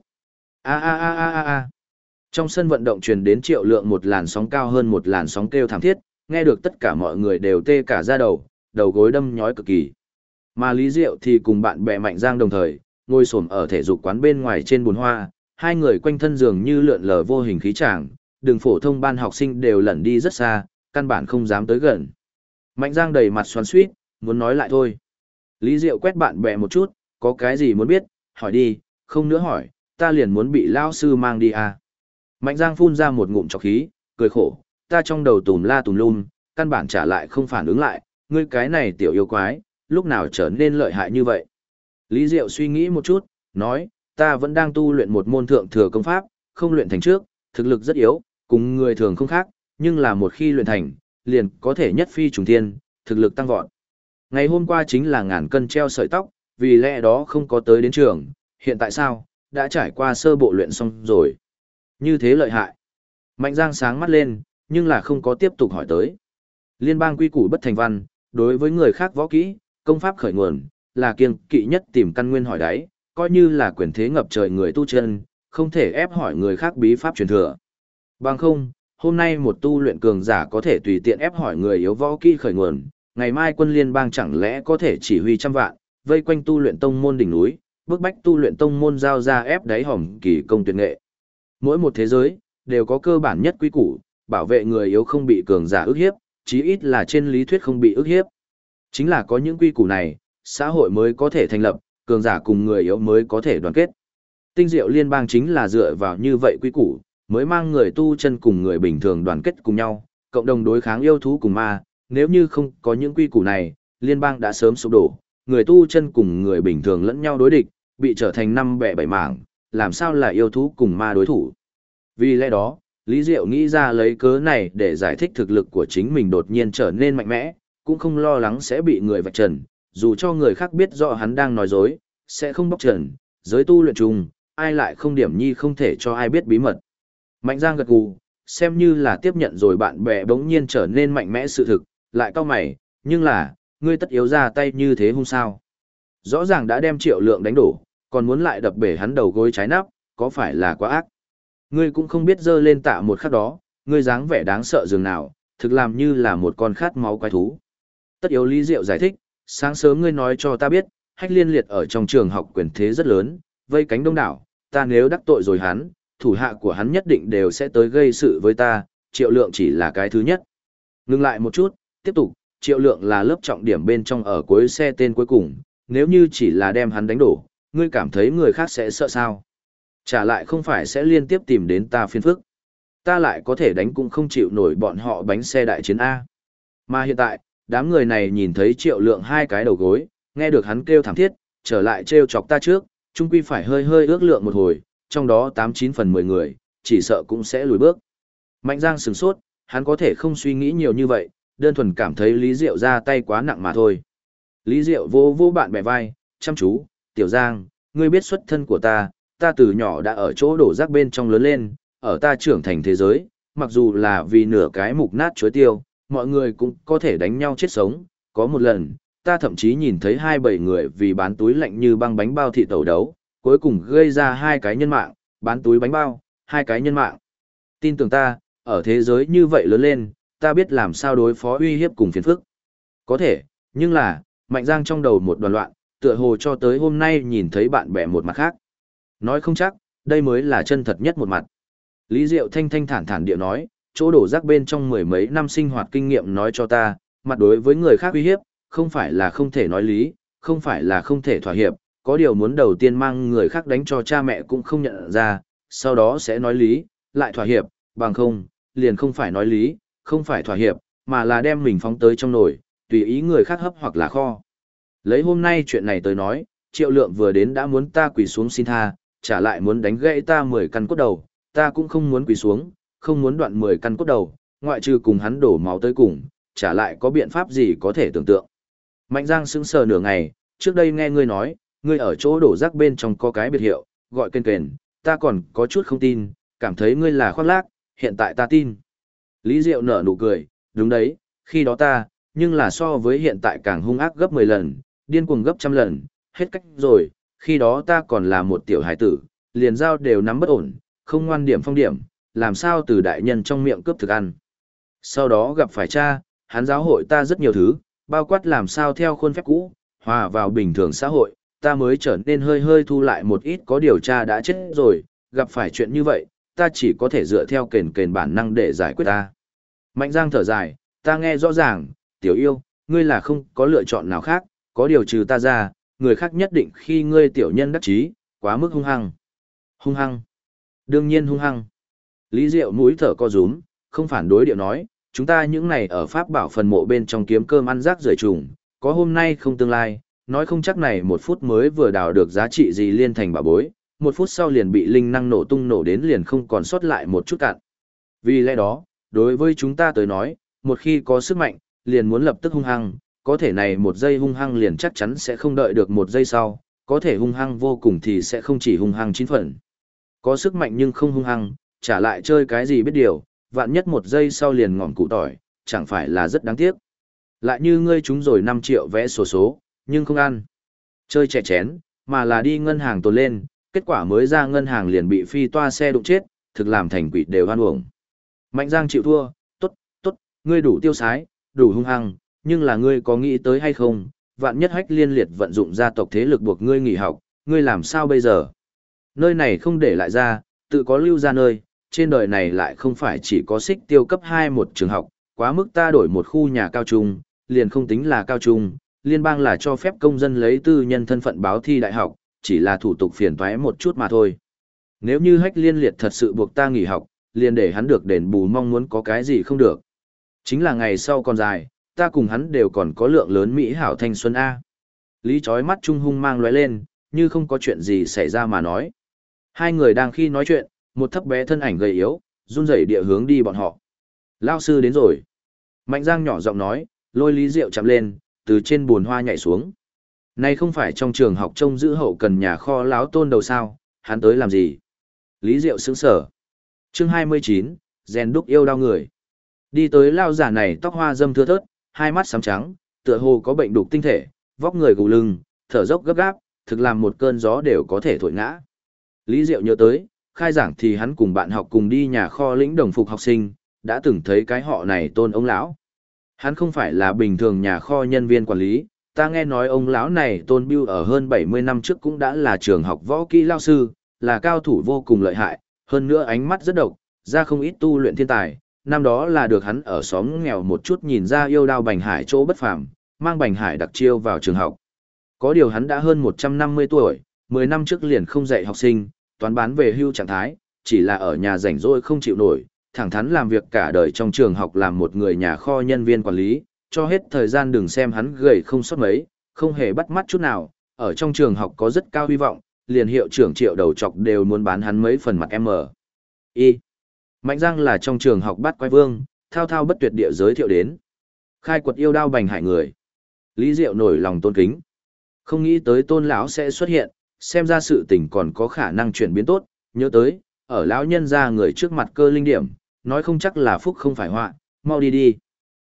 Trong sân vận động truyền đến Triệu Lượng một làn sóng cao hơn một làn sóng kêu thảm thiết, nghe được tất cả mọi người đều tê cả da đầu, đầu gối đâm nhói cực kỳ. Mà Lý Diệu thì cùng bạn bè Mạnh Giang đồng thời, ngồi xổm ở thể dục quán bên ngoài trên bùn hoa, hai người quanh thân giường như lượn lờ vô hình khí tràng, đường phổ thông ban học sinh đều lẩn đi rất xa, căn bản không dám tới gần. Mạnh Giang đầy mặt xoắn xuýt, muốn nói lại thôi. Lý Diệu quét bạn bè một chút, có cái gì muốn biết, hỏi đi, không nữa hỏi, ta liền muốn bị lao sư mang đi à. Mạnh Giang phun ra một ngụm trọc khí, cười khổ, ta trong đầu tùm la tùm lum, căn bản trả lại không phản ứng lại, ngươi cái này tiểu yêu quái, lúc nào trở nên lợi hại như vậy. Lý Diệu suy nghĩ một chút, nói, ta vẫn đang tu luyện một môn thượng thừa công pháp, không luyện thành trước, thực lực rất yếu, cùng người thường không khác, nhưng là một khi luyện thành, liền có thể nhất phi trùng thiên, thực lực tăng vọt. Ngày hôm qua chính là ngàn cân treo sợi tóc, vì lẽ đó không có tới đến trường, hiện tại sao, đã trải qua sơ bộ luyện xong rồi. Như thế lợi hại. Mạnh Giang sáng mắt lên, nhưng là không có tiếp tục hỏi tới. Liên bang quy củ bất thành văn, đối với người khác võ kỹ, công pháp khởi nguồn, là kiêng kỵ nhất tìm căn nguyên hỏi đáy, coi như là quyền thế ngập trời người tu chân, không thể ép hỏi người khác bí pháp truyền thừa. Bằng không, hôm nay một tu luyện cường giả có thể tùy tiện ép hỏi người yếu võ kỹ khởi nguồn, ngày mai quân liên bang chẳng lẽ có thể chỉ huy trăm vạn, vây quanh tu luyện tông môn đỉnh núi, bức bách tu luyện tông môn giao ra ép đáy hòm kỳ công tuyệt nghệ. Mỗi một thế giới đều có cơ bản nhất quy củ, bảo vệ người yếu không bị cường giả ức hiếp, chí ít là trên lý thuyết không bị ức hiếp. Chính là có những quy củ này, xã hội mới có thể thành lập, cường giả cùng người yếu mới có thể đoàn kết. Tinh diệu liên bang chính là dựa vào như vậy quy củ, mới mang người tu chân cùng người bình thường đoàn kết cùng nhau, cộng đồng đối kháng yêu thú cùng ma. Nếu như không có những quy củ này, liên bang đã sớm sụp đổ, người tu chân cùng người bình thường lẫn nhau đối địch, bị trở thành năm bè bảy mảng, làm sao là yêu thú cùng ma đối thủ. Vì lẽ đó, Lý Diệu nghĩ ra lấy cớ này để giải thích thực lực của chính mình đột nhiên trở nên mạnh mẽ, cũng không lo lắng sẽ bị người vạch trần, dù cho người khác biết rõ hắn đang nói dối, sẽ không bóc trần, giới tu luyện chung, ai lại không điểm nhi không thể cho ai biết bí mật. Mạnh Giang gật gù, xem như là tiếp nhận rồi bạn bè bỗng nhiên trở nên mạnh mẽ sự thực, lại cau mày, nhưng là, ngươi tất yếu ra tay như thế không sao. Rõ ràng đã đem Triệu Lượng đánh đổ, còn muốn lại đập bể hắn đầu gối trái nắp, có phải là quá ác. Ngươi cũng không biết giơ lên tạ một khắc đó, ngươi dáng vẻ đáng sợ dường nào, thực làm như là một con khát máu quái thú. Tất yếu Lý Diệu giải thích, sáng sớm ngươi nói cho ta biết, Hách Liên liệt ở trong trường học quyền thế rất lớn, vây cánh đông đảo, ta nếu đắc tội rồi hắn, thủ hạ của hắn nhất định đều sẽ tới gây sự với ta, Triệu Lượng chỉ là cái thứ nhất. Ngừng lại một chút, tiếp tục, Triệu Lượng là lớp trọng điểm bên trong ở cuối xe tên cuối cùng, nếu như chỉ là đem hắn đánh đổ, ngươi cảm thấy người khác sẽ sợ sao? Trả lại không phải sẽ liên tiếp tìm đến ta phiền phức. Ta lại có thể đánh cũng không chịu nổi bọn họ bánh xe đại chiến A. Mà hiện tại, đám người này nhìn thấy Triệu Lượng hai cái đầu gối, nghe được hắn kêu thảm thiết, trở lại trêu chọc ta trước, chung quy phải hơi hơi ước lượng một hồi, trong đó 89 phần 10 người, chỉ sợ cũng sẽ lùi bước. Mạnh Giang sửng sốt, hắn có thể không suy nghĩ nhiều như vậy, đơn thuần cảm thấy Lý Diệu ra tay quá nặng mà thôi. Lý Diệu vô vô bạn bè vai, chăm chú, Tiểu Giang, ngươi biết xuất thân của ta từ nhỏ đã ở chỗ đổ rác bên trong lớn lên, ở ta trưởng thành thế giới, mặc dù là vì nửa cái mục nát chuối tiêu, mọi người cũng có thể đánh nhau chết sống. Có một lần, ta thậm chí nhìn thấy 2-7 người vì bán túi lạnh như băng bánh bao thị tẩu đấu, cuối cùng gây ra 2 cái nhân mạng, bán túi bánh bao, 2 cái nhân mạng. Tin tưởng ta, ở thế giới như vậy lớn lên, ta biết làm sao đối phó uy hiếp cùng phiền phức. Có thể, nhưng là, Mạnh Giang trong đầu một đoàn loạn, tựa hồ cho tới hôm nay nhìn thấy bạn bè một mặt khác. Nói không chắc, đây mới là chân thật nhất một mặt. Lý Diệu thanh thanh thản thản điệu nói, chỗ đổ rác bên trong 10 mấy năm sinh hoạt kinh nghiệm nói cho ta, mặt đối với người khác uy hiếp, không phải là không thể nói lý, không phải là không thể thỏa hiệp, có điều muốn đầu tiên mang người khác đánh cho cha mẹ cũng không nhận ra, sau đó sẽ nói lý, lại thỏa hiệp, bằng không, liền không phải nói lý, không phải thỏa hiệp, mà là đem mình phóng tới trong nồi, tùy ý người khác hấp hoặc là kho. Lấy hôm nay chuyện này tới nói, Triệu Lượng vừa đến đã muốn ta quỳ xuống xin tha, trả lại muốn đánh gãy ta 10 căn cốt đầu, ta cũng không muốn quỳ xuống, không muốn đoạn 10 căn cốt đầu, ngoại trừ cùng hắn đổ máu tới cùng, trả lại có biện pháp gì có thể tưởng tượng. Mạnh Giang sững sờ nửa ngày, trước đây nghe ngươi nói, ngươi ở chỗ đổ rác bên trong có cái biệt hiệu, gọi kền kền, ta còn có chút không tin, cảm thấy ngươi là khoác lác, hiện tại ta tin. Lý Diệu nở nụ cười, đúng đấy, khi đó ta, nhưng là so với hiện tại càng hung ác gấp 10 lần, điên cuồng gấp trăm lần, hết cách rồi, khi đó ta còn là một tiểu hải tử, liền dao đều nắm bất ổn, không ngoan điểm phong điểm, làm sao từ đại nhân trong miệng cướp thực ăn. Sau đó gặp phải cha, hắn giáo hội ta rất nhiều thứ, bao quát làm sao theo khuôn phép cũ, hòa vào bình thường xã hội, ta mới trở nên hơi hơi thu lại một ít, có điều cha đã chết rồi, gặp phải chuyện như vậy, ta chỉ có thể dựa theo kền kền bản năng để giải quyết ta. Mạnh Giang thở dài, ta nghe rõ ràng, tiểu yêu, ngươi là không có lựa chọn nào khác, có điều trừ ta ra, người khác nhất định khi ngươi tiểu nhân đắc chí, quá mức hung hăng. Hung hăng. Đương nhiên hung hăng. Lý Diệu mũi thở co rúm, không phản đối điệu nói, chúng ta những này ở Pháp bảo phần mộ bên trong kiếm cơm ăn rác rưởi trùng, có hôm nay không tương lai, nói không chắc này 1 phút mới vừa đào được giá trị gì liên thành bảo bối, 1 phút sau liền bị linh năng nổ tung nổ đến liền không còn sót lại một chút cạn. Vì lẽ đó, đối với chúng ta tới nói, một khi có sức mạnh, liền muốn lập tức hung hăng, có thể này 1 giây hung hăng liền chắc chắn sẽ không đợi được 1 giây sau, có thể hung hăng vô cùng thì sẽ không chỉ hung hăng 9 phần. Có sức mạnh nhưng không hung hăng, trả lại chơi cái gì biết điều, vạn nhất 1 giây sau liền ngọn cụ tỏi, chẳng phải là rất đáng tiếc. Lại như ngươi trúng rồi 5 triệu vẽ sổ số, nhưng không ăn. Chơi trẻ chén, mà là đi ngân hàng tồn lên, kết quả mới ra ngân hàng liền bị phi toa xe đụng chết, thực làm thành quỷ đều hoan uổng. Mạnh Giang chịu thua, tốt, ngươi đủ tiêu sái, đủ hung hăng, nhưng là ngươi có nghĩ tới hay không, vạn nhất Hách Liên Liệt vận dụng gia tộc thế lực buộc ngươi nghỉ học, ngươi làm sao bây giờ? Nơi này không để lại ra, tự có lưu ra nơi, trên đời này lại không phải chỉ có Xích Tiêu cấp 2 một trường học, quá mức ta đổi một khu nhà cao trung, liền không tính là cao trung, liên bang là cho phép công dân lấy tư nhân thân phận báo thi đại học, chỉ là thủ tục phiền toái một chút mà thôi. Nếu như Hách Liên Liệt thật sự buộc ta nghỉ học, liền để hắn được đền bù, mong muốn có cái gì không được. Chính là ngày sau còn dài, ta cùng hắn đều còn có lượng lớn mỹ hảo thanh xuân A. Lý chói mắt trung hung mang lóe lên, như không có chuyện gì xảy ra mà nói. Hai người đang khi nói chuyện, một thấp bé thân ảnh gầy yếu, run rẩy địa hướng đi bọn họ. Lao sư đến rồi. Mạnh Giang nhỏ giọng nói, lôi Lý Diệu chạm lên, từ trên bùn hoa nhảy xuống. Này không phải trong trường học trông giữ hậu cần nhà kho láo tôn đầu sao, hắn tới làm gì? Lý Diệu sững sờ. Chương 29, rèn đúc yêu đau người. Đi tới lao giả này tóc hoa râm thưa thớt, hai mắt xám trắng, tựa hồ có bệnh đục tinh thể, vóc người gù lưng, thở dốc gấp gáp, thực làm một cơn gió đều có thể thổi ngã. Lý Diệu nhớ tới, khai giảng thì hắn cùng bạn học cùng đi nhà kho lĩnh đồng phục học sinh, đã từng thấy cái họ này tôn ông lão. Hắn không phải là bình thường nhà kho nhân viên quản lý, ta nghe nói ông lão này tôn Bill ở hơn 70 năm trước cũng đã là trường học võ kỹ lao sư, là cao thủ vô cùng lợi hại, hơn nữa ánh mắt rất độc, ra không ít tu luyện thiên tài. Năm đó là được hắn ở xóm nghèo một chút nhìn ra yêu đao Bành Hải chỗ bất phàm, mang Bành Hải đặc chiêu vào trường học. Có điều hắn đã hơn 150 tuổi, 10 năm trước liền không dạy học sinh, toán bán về hưu trạng thái, chỉ là ở nhà rảnh rỗi không chịu nổi, thẳng thắn làm việc cả đời trong trường học làm một người nhà kho nhân viên quản lý, cho hết thời gian đừng xem hắn gầy không sót mấy, không hề bắt mắt chút nào, ở trong trường học có rất cao hy vọng, liền hiệu trưởng Triệu đầu chọc đều muốn bán hắn mấy phần mặt M. Y. Mạnh Giang là trong trường học Bát Quái Vương, thao thao bất tuyệt địa giới thiệu đến. Khai quật yêu đao Bành Hải người. Lý Diệu nổi lòng tôn kính. Không nghĩ tới tôn lão sẽ xuất hiện, xem ra sự tình còn có khả năng chuyển biến tốt, nhớ tới, ở lão nhân ra người trước mặt cơ linh điểm, nói không chắc là phúc không phải họa, mau đi đi.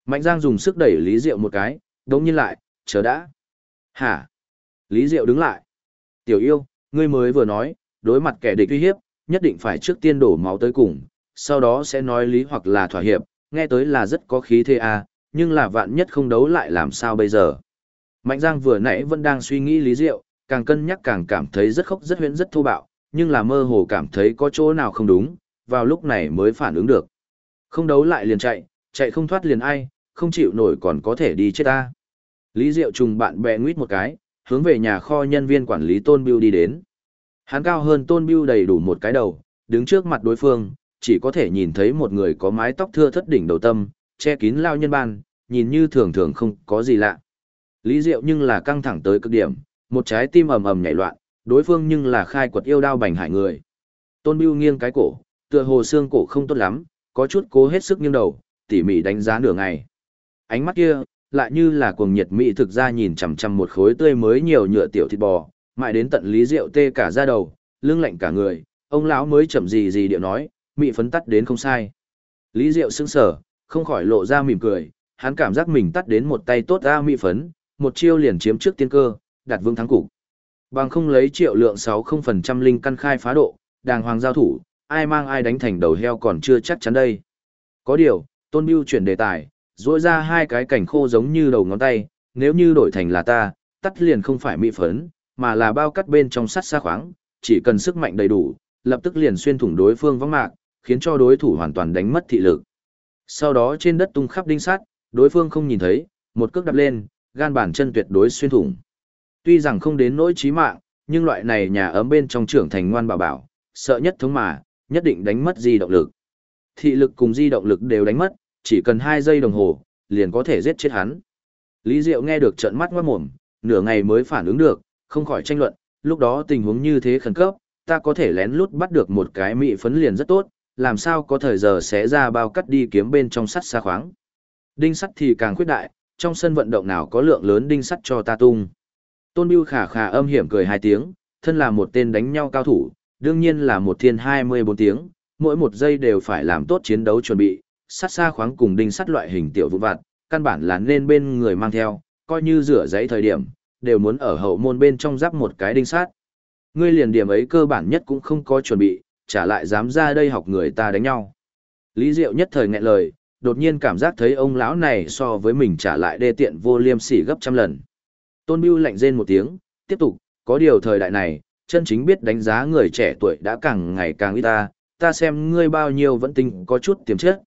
Mạnh Giang dùng sức đẩy Lý Diệu một cái, đống nhiên lại, chờ đã. Hả? Lý Diệu đứng lại. Tiểu yêu, ngươi mới vừa nói, đối mặt kẻ địch uy hiếp, nhất định phải trước tiên đổ máu tới cùng, sau đó sẽ nói lý hoặc là thỏa hiệp, nghe tới là rất có khí thế à, nhưng là vạn nhất không đấu lại làm sao bây giờ. Mạnh Giang vừa nãy vẫn đang suy nghĩ Lý Diệu, càng cân nhắc càng cảm thấy rất khốc rất huyễn rất thô bạo, nhưng là mơ hồ cảm thấy có chỗ nào không đúng, vào lúc này mới phản ứng được. Không đấu lại liền chạy, chạy không thoát liền ai, không chịu nổi còn có thể đi chết ta. Lý Diệu trùng bạn bè nguyết một cái, hướng về nhà kho nhân viên quản lý Tôn Bưu đi đến. Hắn cao hơn Tôn Bưu đầy đủ một cái đầu, đứng trước mặt đối phương, chỉ có thể nhìn thấy một người có mái tóc thưa thất đỉnh đầu tâm, che kín lao nhân ban, nhìn như thường thường không có gì lạ. Lý Diệu nhưng là căng thẳng tới cực điểm, một trái tim ầm ầm nhảy loạn, đối phương nhưng là khai quật yêu đao bành hải người. Tôn Bưu nghiêng cái cổ, tựa hồ xương cổ không tốt lắm, có chút cố hết sức nghiêng đầu, tỉ mỉ đánh giá nửa ngày. Ánh mắt kia, lại như là cuồng nhiệt mỹ thực ra nhìn chằm chằm một khối tươi mới nhiều nhựa tiểu thịt bò, mãi đến tận Lý Diệu tê cả da đầu, lưng lạnh cả người, ông lão mới chậm gì gì điệu nói, mỹ phấn tắt đến không sai. Lý Diệu sững sờ, không khỏi lộ ra mỉm cười, hắn cảm giác mình tắt đến một tay tốt ra mỹ phấn, một chiêu liền chiếm trước tiên cơ, đặt vương thắng cục. Bằng không lấy triệu lượng 60% linh căn khai phá độ, đàng hoàng giao thủ, ai mang ai đánh thành đầu heo còn chưa chắc chắn đây. Có điều, Tôn Bưu chuyển đề tài, rỗi ra hai cái cảnh khô giống như đầu ngón tay, nếu như đổi thành là ta, tắt liền không phải mỹ phấn, mà là bao cắt bên trong sắt xa khoáng, chỉ cần sức mạnh đầy đủ, lập tức liền xuyên thủng đối phương võng mạc, khiến cho đối thủ hoàn toàn đánh mất thị lực. Sau đó trên đất tung khắp đinh sắt, đối phương không nhìn thấy, một cước đạp lên, gan bàn chân tuyệt đối xuyên thủng. Tuy rằng không đến nỗi chí mạng, nhưng loại này nhà ấm bên trong trưởng thành ngoan bảo bảo, sợ nhất thống mà, nhất định đánh mất di động lực. Thị lực cùng di động lực đều đánh mất, chỉ cần 2 giây đồng hồ, liền có thể giết chết hắn. Lý Diệu nghe được trợn mắt ngoát mồm, nửa ngày mới phản ứng được, không khỏi tranh luận, lúc đó tình huống như thế khẩn cấp, ta có thể lén lút bắt được một cái mị phấn liền rất tốt, làm sao có thời giờ xé ra bao cắt đi kiếm bên trong sắt xa khoáng. Đinh sắt thì càng khuyết đại, trong sân vận động nào có lượng lớn đinh sắt cho ta tung. Tôn Bưu khà khà âm hiểm cười 2 tiếng, thân là một tên đánh nhau cao thủ, đương nhiên là một thiên 24 tiếng, mỗi một giây đều phải làm tốt chiến đấu chuẩn bị, sắt xa khoáng cùng đinh sắt loại hình tiểu vụn vặt, căn bản là nên bên người mang theo, coi như rửa giấy thời điểm, đều muốn ở hậu môn bên trong giáp một cái đinh sắt. Ngươi liền điểm ấy cơ bản nhất cũng không có chuẩn bị, trả lại dám ra đây học người ta đánh nhau. Lý Diệu nhất thời nghẹn lời, đột nhiên cảm giác thấy ông lão này so với mình trả lại đê tiện vô liêm sỉ gấp trăm lần. Tôn Bưu lạnh rên một tiếng, tiếp tục, có điều thời đại này, chân chính biết đánh giá người trẻ tuổi đã càng ngày càng ít ta xem ngươi bao nhiêu vẫn tính có chút tiềm chất,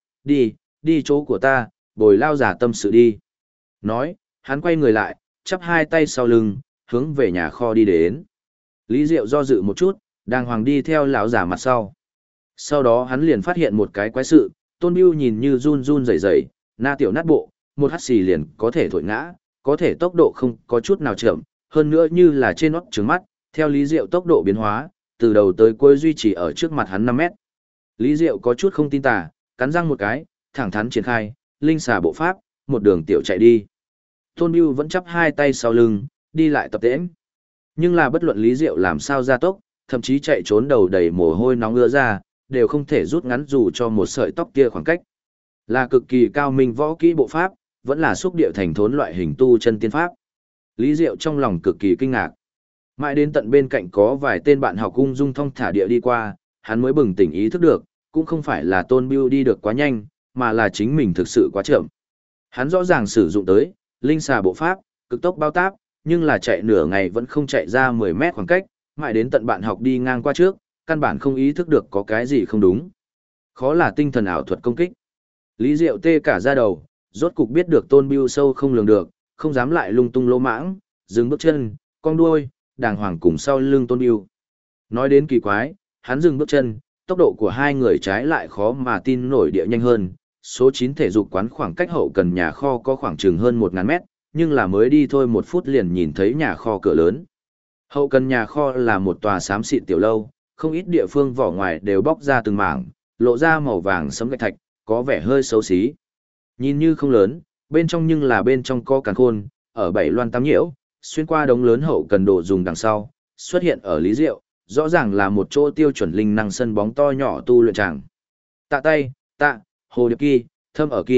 đi chỗ của ta, bồi lao giả tâm sự đi. Nói, hắn quay người lại, chắp hai tay sau lưng, hướng về nhà kho đi đến. Lý Diệu do dự một chút, đàng hoàng đi theo lão giả mặt sau. Sau đó hắn liền phát hiện một cái quái sự, Tôn Bưu nhìn như run run rẩy rẩy, na tiểu nát bộ, một hắt xì liền có thể thổi ngã, có thể tốc độ không có chút nào chậm, hơn nữa như là trên nót trứng mắt, theo Lý Diệu tốc độ biến hóa, từ đầu tới cuối duy trì ở trước mặt hắn 5 mét. Lý Diệu có chút không tin tà, cắn răng một cái, thẳng thắn triển khai, linh xà bộ pháp, một đường tiểu chạy đi. Tôn Bưu vẫn chắp hai tay sau lưng, đi lại tập tễnh. Nhưng là bất luận Lý Diệu làm sao ra tốc, thậm chí chạy trốn đầu đầy mồ hôi nóng ưa ra, đều không thể rút ngắn dù cho một sợi tóc kia khoảng cách. Là cực kỳ cao minh võ kỹ bộ pháp, vẫn là xúc địa thành thốn loại hình tu chân tiên pháp. Lý Diệu trong lòng cực kỳ kinh ngạc. Mãi đến tận bên cạnh có vài tên bạn học ung dung thong thả địa đi qua, hắn mới bừng tỉnh ý thức được, cũng không phải là Tôn Bưu đi được quá nhanh, mà là chính mình thực sự quá chậm. Hắn rõ ràng sử dụng tới, linh xà bộ pháp, cực tốc bao táp, nhưng là chạy nửa ngày vẫn không chạy ra 10 mét khoảng cách, mãi đến tận bạn học đi ngang qua trước, căn bản không ý thức được có cái gì không đúng. Khó là tinh thần ảo thuật công kích. Lý Diệu tê cả da đầu, rốt cục biết được Tôn Bưu sâu không lường được, không dám lại lung tung lỗ mãng, dừng bước chân, cong đuôi, đàng hoàng cùng sau lưng Tôn Bưu. Nói đến kỳ quái, hắn dừng bước chân, tốc độ của hai người trái lại khó mà tin nổi địa nhanh hơn. Số 9 thể dục quán khoảng cách hậu cần nhà kho có khoảng chừng hơn 1000 mét, nhưng là mới đi thôi 1 phút liền nhìn thấy nhà kho cửa lớn. Hậu cần nhà kho là một tòa xám xịt tiểu lâu, không ít địa phương vỏ ngoài đều bóc ra từng mảng, lộ ra màu vàng sẫm gạch thạch, có vẻ hơi xấu xí. Nhìn như không lớn, bên trong nhưng là bên trong có càn khôn, ở 7 loan 8 nhiễu, xuyên qua đống lớn hậu cần đồ dùng đằng sau, xuất hiện ở Lý Diệu, rõ ràng là một chỗ tiêu chuẩn linh năng sân bóng to nhỏ tu luyện tràng. Tạ tay, tạ, hồ điệp kỳ, thâm ở kỳ,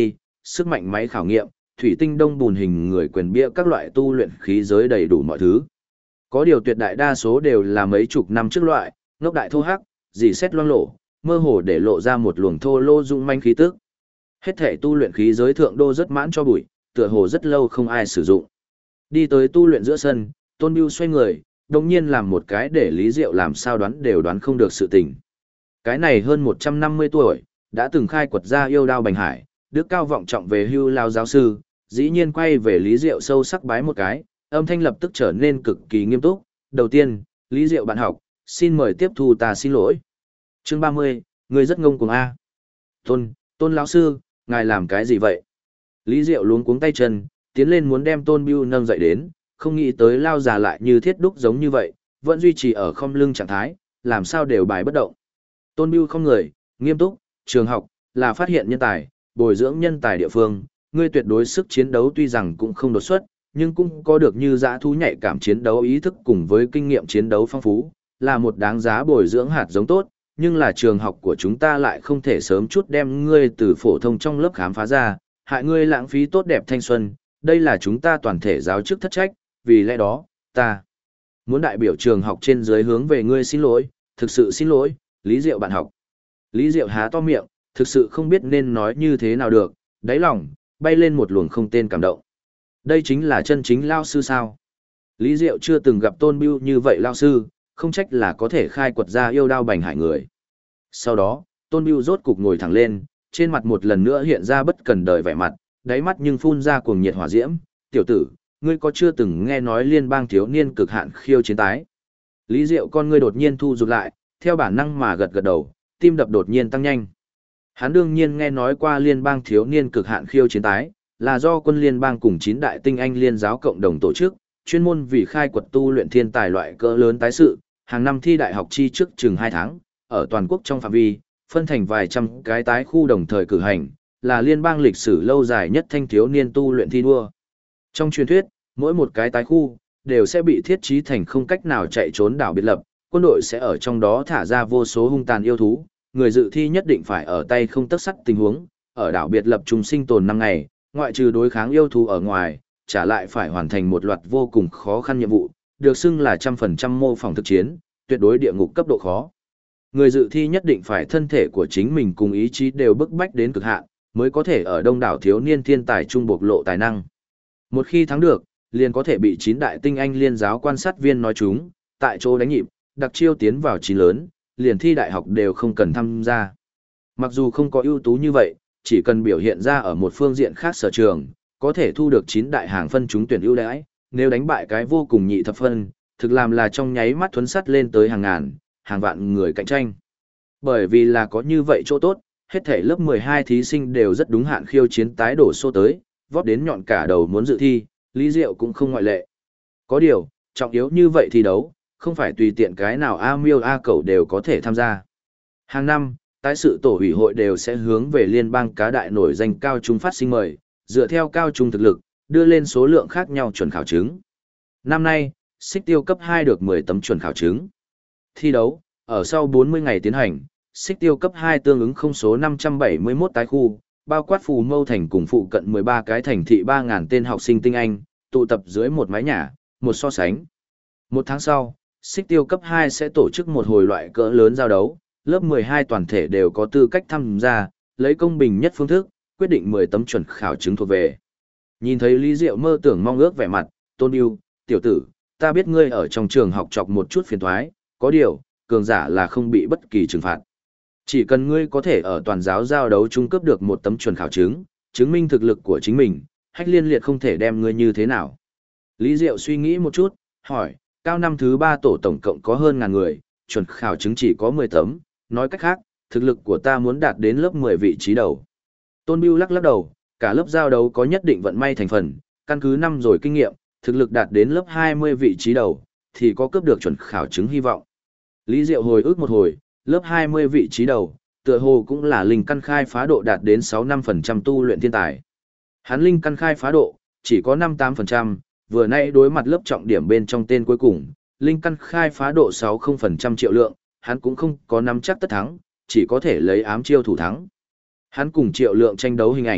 sức mạnh máy khảo nghiệm, thủy tinh đông bùn hình người quyền bia các loại tu luyện khí giới đầy đủ mọi thứ. Có điều tuyệt đại đa số đều là mấy chục năm trước loại, ngốc đại thô hắc, dì xét loang lổ, mơ hồ để lộ ra một luồng thô lô dung manh khí tức. Hết thể tu luyện khí giới thượng đô rất mãn cho bụi, tựa hồ rất lâu không ai sử dụng. Đi tới tu luyện giữa sân, Tôn Bưu xoay người, đồng nhiên làm một cái để Lý Diệu làm sao đoán đều đoán không được sự tình. Cái này hơn 150 tuổi, đã từng khai quật ra yêu đao bành hải, đức cao vọng trọng về hưu lao giáo sư, dĩ nhiên quay về Lý Diệu sâu sắc bái một cái, âm thanh lập tức trở nên cực kỳ nghiêm túc. Đầu tiên, Lý Diệu bạn học, xin mời tiếp thu ta xin lỗi. Chương 30, người rất ngông cuồng A. Tôn lão sư, ngài làm cái gì vậy? Lý Diệu luống cuống tay chân, tiến lên muốn đem Tôn Bưu nâng dậy đến, không nghĩ tới lao già lại như thiết đúc giống như vậy, vẫn duy trì ở không lưng trạng thái, làm sao đều bài bất động. Tôn Bưu không người, nghiêm túc, trường học, là phát hiện nhân tài, bồi dưỡng nhân tài địa phương, ngươi tuyệt đối sức chiến đấu tuy rằng cũng không đột xuất, nhưng cũng có được như dã thú nhạy cảm chiến đấu ý thức cùng với kinh nghiệm chiến đấu phong phú, là một đáng giá bồi dưỡng hạt giống tốt, nhưng là trường học của chúng ta lại không thể sớm chút đem ngươi từ phổ thông trong lớp khám phá ra, hại ngươi lãng phí tốt đẹp thanh xuân, đây là chúng ta toàn thể giáo chức thất trách, vì lẽ đó, ta muốn đại biểu trường học trên dưới hướng về ngươi xin lỗi, thực sự xin lỗi, Lý Diệu bạn học. Lý Diệu há to miệng, thực sự không biết nên nói như thế nào được, đáy lòng bay lên một luồng không tên cảm động. Đây chính là chân chính lao sư sao? Lý Diệu chưa từng gặp Tôn Bưu như vậy lao sư, không trách là có thể khai quật ra yêu đao bành hải người. Sau đó, Tôn Bưu rốt cục ngồi thẳng lên, trên mặt một lần nữa hiện ra bất cần đời vẻ mặt, đáy mắt nhưng phun ra cuồng nhiệt hỏa diễm. Tiểu tử, ngươi có chưa từng nghe nói liên bang thiếu niên cực hạn khiêu chiến tái? Lý Diệu con ngươi đột nhiên thu rụt lại, theo bản năng mà gật gật đầu, tim đập đột nhiên tăng nhanh. Hắn đương nhiên nghe nói qua liên bang thiếu niên cực hạn khiêu chiến tái, là do quân liên bang cùng 9 đại tinh anh liên giáo cộng đồng tổ chức, chuyên môn vì khai quật tu luyện thiên tài loại cỡ lớn tái sự, hàng năm thi đại học chi trước chừng 2 tháng, ở toàn quốc trong phạm vi, phân thành vài trăm cái tái khu đồng thời cử hành, là liên bang lịch sử lâu dài nhất thanh thiếu niên tu luyện thi đua. Trong truyền thuyết, mỗi một cái tái khu đều sẽ bị thiết trí thành không cách nào chạy trốn đảo biệt lập, quân đội sẽ ở trong đó thả ra vô số hung tàn yêu thú, người dự thi nhất định phải ở tay không tấc sắt tình huống, ở đảo biệt lập chúng sinh tồn 5 ngày, ngoại trừ đối kháng yêu thú ở ngoài, trả lại phải hoàn thành một loạt vô cùng khó khăn nhiệm vụ, được xưng là 100% mô phỏng thực chiến, tuyệt đối địa ngục cấp độ khó. Người dự thi nhất định phải thân thể của chính mình cùng ý chí đều bức bách đến cực hạn, mới có thể ở đông đảo thiếu niên thiên tài trung bộc lộ tài năng. Một khi thắng được, liền có thể bị 9 đại tinh anh liên giáo quan sát viên nói chúng, tại chỗ đánh nhịp, đặc chiêu tiến vào chín lớn, liền thi đại học đều không cần tham gia. Mặc dù không có ưu tú như vậy, chỉ cần biểu hiện ra ở một phương diện khác sở trường, có thể thu được 9 đại hàng phân trúng tuyển ưu đãi, nếu đánh bại cái vô cùng nhị thập phân, thực làm là trong nháy mắt thuấn sắt lên tới hàng ngàn, hàng vạn người cạnh tranh. Bởi vì là có như vậy chỗ tốt, hết thể lớp 12 thí sinh đều rất đúng hạn khiêu chiến tái đổ xô tới, vót đến nhọn cả đầu muốn dự thi, Lý Diệu cũng không ngoại lệ. Có điều, trọng yếu như vậy thi đấu, không phải tùy tiện cái nào A miêu A cẩu đều có thể tham gia. Hàng năm, tái sự tổ ủy hội đều sẽ hướng về liên bang cá đại nổi danh cao trung phát sinh mời, dựa theo cao trung thực lực, đưa lên số lượng khác nhau chuẩn khảo chứng. Năm nay, Xích Tiêu cấp 2 được 10 tấm chuẩn khảo chứng. Thi đấu, ở sau 40 ngày tiến hành, Xích Tiêu cấp 2 tương ứng không số 571 tái khu, bao quát Phù Mâu thành cùng phụ cận 13 cái thành thị 3.000 tên học sinh tinh anh, tụ tập dưới một mái nhà, một so sánh. Một tháng sau, Xích Tiêu cấp 2 sẽ tổ chức một hồi loại cỡ lớn giao đấu, lớp 12 toàn thể đều có tư cách tham gia, lấy công bình nhất phương thức, quyết định 10 tấm chuẩn khảo chứng thuộc về. Nhìn thấy Lý Diệu mơ tưởng mong ước vẻ mặt, Tôn Bưu, tiểu tử, ta biết ngươi ở trong trường học chọc một chút phiền toái, có điều, cường giả là không bị bất kỳ trừng phạt. Chỉ cần ngươi có thể ở toàn giáo giao đấu trung cấp được một tấm chuẩn khảo chứng, chứng minh thực lực của chính mình, Hách Liên Liệt không thể đem ngươi như thế nào. Lý Diệu suy nghĩ một chút, hỏi, cao năm thứ 3 tổ tổng cộng có hơn ngàn người, chuẩn khảo chứng chỉ có 10 tấm, nói cách khác, thực lực của ta muốn đạt đến lớp 10 vị trí đầu. Tôn Bưu lắc lắc đầu, cả lớp giao đấu có nhất định vận may thành phần, căn cứ năm rồi kinh nghiệm, thực lực đạt đến lớp 20 vị trí đầu, thì có cướp được chuẩn khảo chứng hy vọng. Lý Diệu hồi ức một hồi, lớp 20 vị trí đầu, tựa hồ cũng là linh căn khai phá độ đạt đến 65% tu luyện thiên tài. Hắn linh căn khai phá độ, chỉ có 58%, vừa nay đối mặt lớp trọng điểm bên trong tên cuối cùng, linh căn khai phá độ 60% Triệu Lượng, hắn cũng không có nắm chắc tất thắng, chỉ có thể lấy ám chiêu thủ thắng. Hắn cùng Triệu Lượng tranh đấu hình ảnh,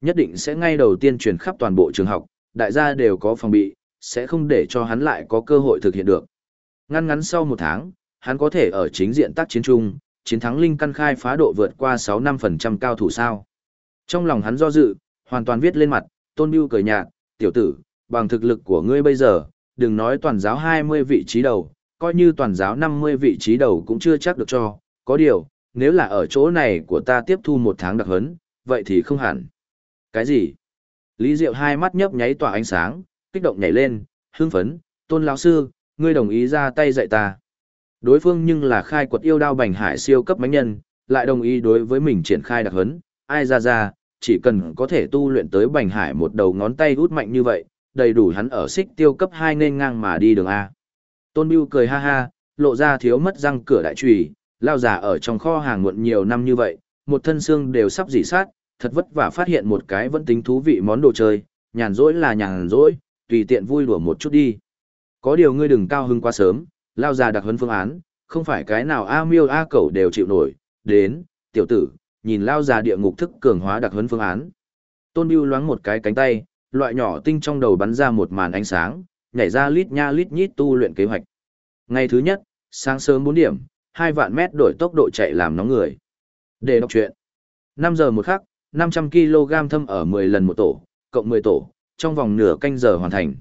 nhất định sẽ ngay đầu tiên truyền khắp toàn bộ trường học, đại gia đều có phòng bị, sẽ không để cho hắn lại có cơ hội thực hiện được. Ngắn ngắn sau một tháng, hắn có thể ở chính diện tác chiến chung, chiến thắng linh căn khai phá độ vượt qua 6-5% cao thủ sao. Trong lòng hắn do dự, hoàn toàn viết lên mặt, Tôn Bưu cười nhạt, tiểu tử, bằng thực lực của ngươi bây giờ, đừng nói toàn giáo 20 vị trí đầu, coi như toàn giáo 50 vị trí đầu cũng chưa chắc được cho, có điều, nếu là ở chỗ này của ta tiếp thu một tháng đặc huấn, vậy thì không hẳn. Cái gì? Lý Diệu hai mắt nhấp nháy tỏa ánh sáng, kích động nhảy lên, hưng phấn, Tôn lão sư, ngươi đồng ý ra tay dạy ta. Đối phương nhưng là khai quật yêu đao bành hải siêu cấp mãnh nhân, lại đồng ý đối với mình triển khai đặc huấn, ai ra, chỉ cần có thể tu luyện tới bành hải một đầu ngón tay út mạnh như vậy, đầy đủ hắn ở xích tiêu cấp 2 nên ngang mà đi đường A. Tôn Bưu cười ha ha, lộ ra thiếu mất răng cửa đại trùy, lao giả ở trong kho hàng muộn nhiều năm như vậy, một thân xương đều sắp rỉ sát, thật vất vả phát hiện một cái vẫn tính thú vị món đồ chơi, nhàn rỗi là nhàn rỗi, tùy tiện vui đùa một chút đi. Có điều ngươi đừng cao hứng quá sớm, lao già đặc huấn phương án, không phải cái nào A miêu A cẩu đều chịu nổi, đến, tiểu tử, nhìn lao già địa ngục thức cường hóa đặc huấn phương án. Tôn Bưu loáng một cái cánh tay, loại nhỏ tinh trong đầu bắn ra một màn ánh sáng, nhảy ra lít nha lít nhít tu luyện kế hoạch. Ngày thứ nhất, sáng sớm 4 điểm, 2 vạn mét đổi tốc độ chạy làm nóng người. Để đọc truyện. 5 giờ một khắc, 500 kg thâm ở 10 lần một tổ, cộng 10 tổ, trong vòng nửa canh giờ hoàn thành.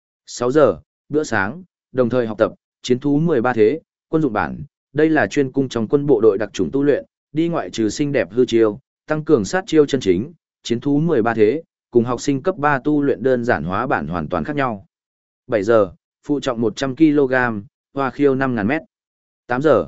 6 giờ, bữa sáng, đồng thời học tập, chiến thú 13 thế, quân dụng bản, đây là chuyên cung trong quân bộ đội đặc chủng tu luyện, đi ngoại trừ xinh đẹp hư chiêu, tăng cường sát chiêu chân chính, chiến thú 13 thế, cùng học sinh cấp 3 tu luyện đơn giản hóa bản hoàn toàn khác nhau. 7 giờ, phụ trọng 100 kg, hoa khiêu 5.000 mét. 8 giờ,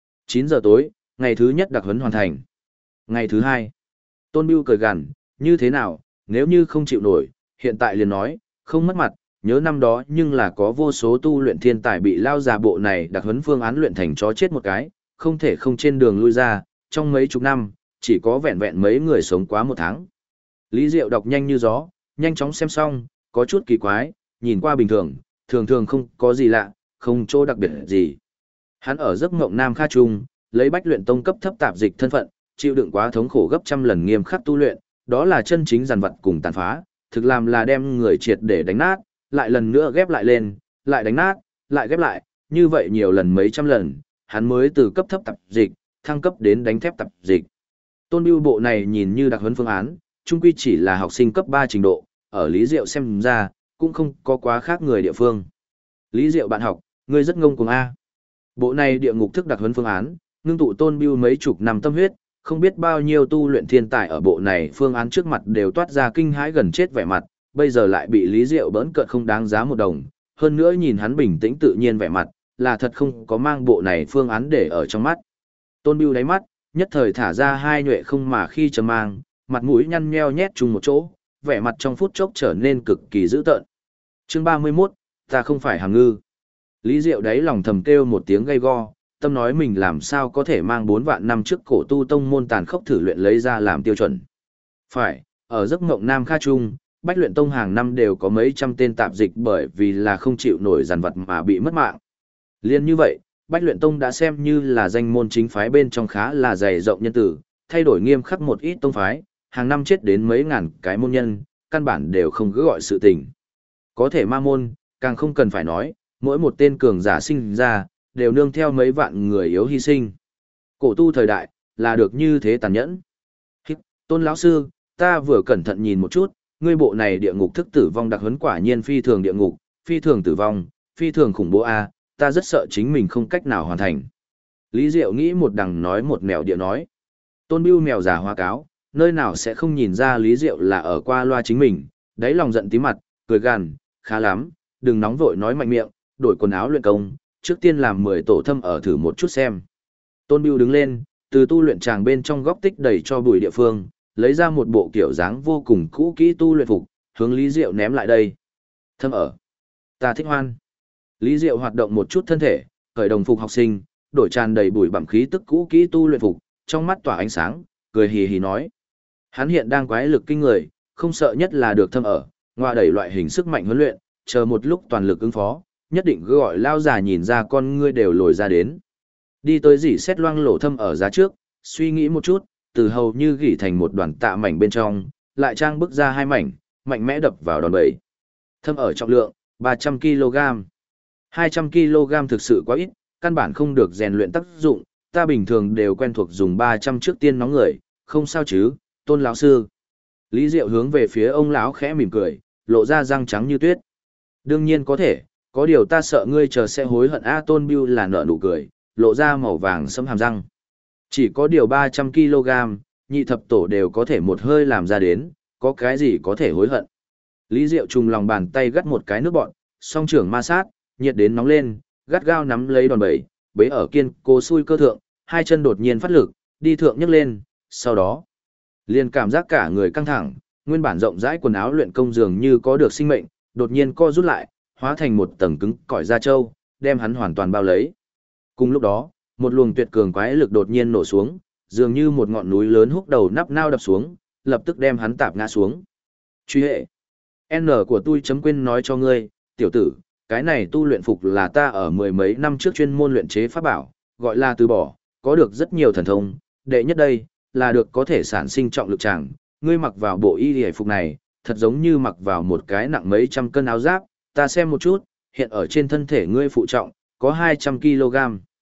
9 giờ tối, ngày thứ nhất đặc huấn hoàn thành. Ngày thứ hai, Tôn Bưu cười gằn, như thế nào, nếu như không chịu nổi, hiện tại liền nói, không mất mặt, nhớ năm đó nhưng là có vô số tu luyện thiên tài bị lao già bộ này đặc huấn phương án luyện thành chó chết một cái, không thể không trên đường lui ra, trong mấy chục năm, chỉ có vẹn vẹn mấy người sống quá một tháng. Lý Diệu đọc nhanh như gió, nhanh chóng xem xong, có chút kỳ quái, nhìn qua bình thường, thường thường không có gì lạ, không chỗ đặc biệt gì. Hắn ở giấc mộng Nam Kha Trung, lấy Bách Luyện Tông cấp thấp tạp dịch thân phận, chịu đựng quá thống khổ gấp trăm lần nghiêm khắc tu luyện, đó là chân chính giàn vật cùng tàn phá, thực làm là đem người triệt để đánh nát, lại lần nữa ghép lại lên, lại đánh nát, lại ghép lại, như vậy nhiều lần mấy trăm lần, hắn mới từ cấp thấp tạp dịch, thăng cấp đến đánh thép tạp dịch. Tôn Bưu bộ này nhìn như đặc huấn phương án, chung quy chỉ là học sinh cấp 3 trình độ, ở Lý Diệu xem ra, cũng không có quá khác người địa phương. Lý Diệu bạn học, ngươi rất ngông cuồng A. Bộ này địa ngục thức đặc huấn phương án, ngưng tụ Tôn Bưu mấy chục năm tâm huyết, không biết bao nhiêu tu luyện thiên tài ở bộ này phương án trước mặt đều toát ra kinh hãi gần chết vẻ mặt, bây giờ lại bị Lý Diệu bỡn cợt không đáng giá một đồng, hơn nữa nhìn hắn bình tĩnh tự nhiên vẻ mặt, là thật không có mang bộ này phương án để ở trong mắt. Tôn Bưu đáy mắt, nhất thời thả ra hai nhuệ không mà khi trầm mang, mặt mũi nhăn nheo nhét chung một chỗ, vẻ mặt trong phút chốc trở nên cực kỳ dữ tợn. Chương 31, ta không phải hàm ngư. Lý Diệu đáy lòng thầm kêu một tiếng gay go, tâm nói mình làm sao có thể mang 4 vạn năm trước cổ tu tông môn tàn khốc thử luyện lấy ra làm tiêu chuẩn. Phải, ở giấc mộng Nam Kha Trung, Bách Luyện Tông hàng năm đều có mấy trăm tên tạp dịch bởi vì là không chịu nổi giàn vật mà bị mất mạng. Liên như vậy, Bách Luyện Tông đã xem như là danh môn chính phái bên trong khá là dày rộng nhân tử, thay đổi nghiêm khắc một ít tông phái, hàng năm chết đến mấy ngàn cái môn nhân, căn bản đều không cứ gọi sự tình. Có thể ma môn, càng không cần phải nói, mỗi một tên cường giả sinh ra, đều nương theo mấy vạn người yếu hy sinh. Cổ tu thời đại, là được như thế tàn nhẫn. Tôn lão sư, ta vừa cẩn thận nhìn một chút, ngươi bộ này địa ngục thức tử vong đặc huấn quả nhiên phi thường địa ngục, phi thường tử vong, phi thường khủng bố a, ta rất sợ chính mình không cách nào hoàn thành. Lý Diệu nghĩ một đằng nói một mèo địa nói. Tôn Bưu mèo già hoa cáo, nơi nào sẽ không nhìn ra Lý Diệu là ở qua loa chính mình, đáy lòng giận tí mặt, cười gằn, khá lắm, đừng nóng vội nói mạnh miệng, đổi quần áo luyện công, trước tiên làm 10 tổ thâm ở thử một chút xem. Tôn Bưu đứng lên, từ tu luyện tràng bên trong góc tích đầy cho bụi địa phương, lấy ra một bộ kiểu dáng vô cùng cũ kỹ tu luyện phục, hướng Lý Diệu ném lại đây. Thâm ở. Ta thích hoan. Lý Diệu hoạt động một chút thân thể, khởi đồng phục học sinh, đổi tràn đầy bụi bặm khí tức cũ kỹ tu luyện phục, trong mắt tỏa ánh sáng, cười hì hì nói. Hắn hiện đang quái lực kinh người, không sợ nhất là được thâm ở, ngoa đẩy loại hình sức mạnh huấn luyện, chờ một lúc toàn lực ứng phó, nhất định gọi lao già nhìn ra con ngươi đều lồi ra đến. Đi tới dỉ xét loang lổ thâm ở giá trước, suy nghĩ một chút, từ hầu như gỉ thành một đoàn tạ mảnh bên trong, lại trang bức ra hai mảnh, mạnh mẽ đập vào đòn bẩy. Thâm ở trọng lượng, 300 kg. 200 kg thực sự quá ít, căn bản không được rèn luyện tác dụng, ta bình thường đều quen thuộc dùng 300 trước tiên nóng người, không sao chứ, Tôn lão sư. Lý Diệu hướng về phía ông lão khẽ mỉm cười, lộ ra răng trắng như tuyết. Đương nhiên có thể, có điều ta sợ ngươi chờ sẽ hối hận. A Tôn Biêu là nở nụ cười, lộ ra màu vàng sẫm hàm răng. Chỉ có điều 300 kg, nhị thập tổ đều có thể một hơi làm ra đến, có cái gì có thể hối hận. Lý Diệu trùng lòng bàn tay gắt một cái nước bọn, song trưởng ma sát, nhiệt đến nóng lên, gắt gao nắm lấy đòn bẩy, bế ở kiên cố xui cơ thượng, hai chân đột nhiên phát lực, đi thượng nhấc lên, sau đó liền cảm giác cả người căng thẳng, nguyên bản rộng rãi quần áo luyện công dường như có được sinh mệnh, đột nhiên co rút lại, hóa thành một tầng cứng cỏi da trâu, đem hắn hoàn toàn bao lấy. Cùng lúc đó, một luồng tuyệt cường quái lực đột nhiên nổ xuống, dường như một ngọn núi lớn húc đầu nắp nao đập xuống, lập tức đem hắn tạp ngã xuống. Truy hệ. N của tôi chấm quên nói cho ngươi, tiểu tử, cái này tu luyện phục là ta ở mười mấy năm trước chuyên môn luyện chế pháp bảo, gọi là từ bỏ, có được rất nhiều thần thông, đệ nhất đây, là được có thể sản sinh trọng lực tràng, ngươi mặc vào bộ y y phục này, thật giống như mặc vào một cái nặng mấy trăm cân áo giáp, ta xem một chút, hiện ở trên thân thể ngươi phụ trọng, có 200 kg.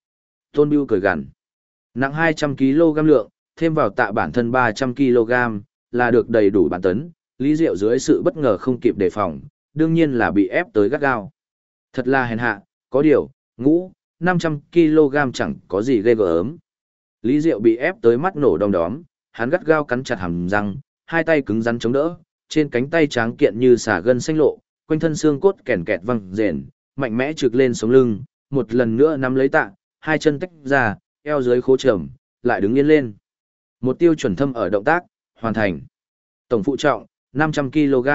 Tôn Bưu cười gằn. Nặng 200 kg lượng, thêm vào tạ bản thân 300 kg, là được đầy đủ bản tấn, Lý Diệu dưới sự bất ngờ không kịp đề phòng, đương nhiên là bị ép tới gắt gao. Thật là hèn hạ, có điều, ngũ, 500 kg chẳng có gì ghê gớm. Lý Diệu bị ép tới mắt nổ đom đóm, hắn gắt gao cắn chặt hàm răng, hai tay cứng rắn chống đỡ, trên cánh tay tráng kiện như xà gân xanh lộ, quanh thân xương cốt kèn kẹt văng rền, mạnh mẽ trực lên sống lưng, một lần nữa nắm lấy tạ, hai chân tách ra, eo dưới khố trầm, lại đứng yên lên. Một tiêu chuẩn thâm ở động tác, hoàn thành. Tổng phụ trọng, 500 kg.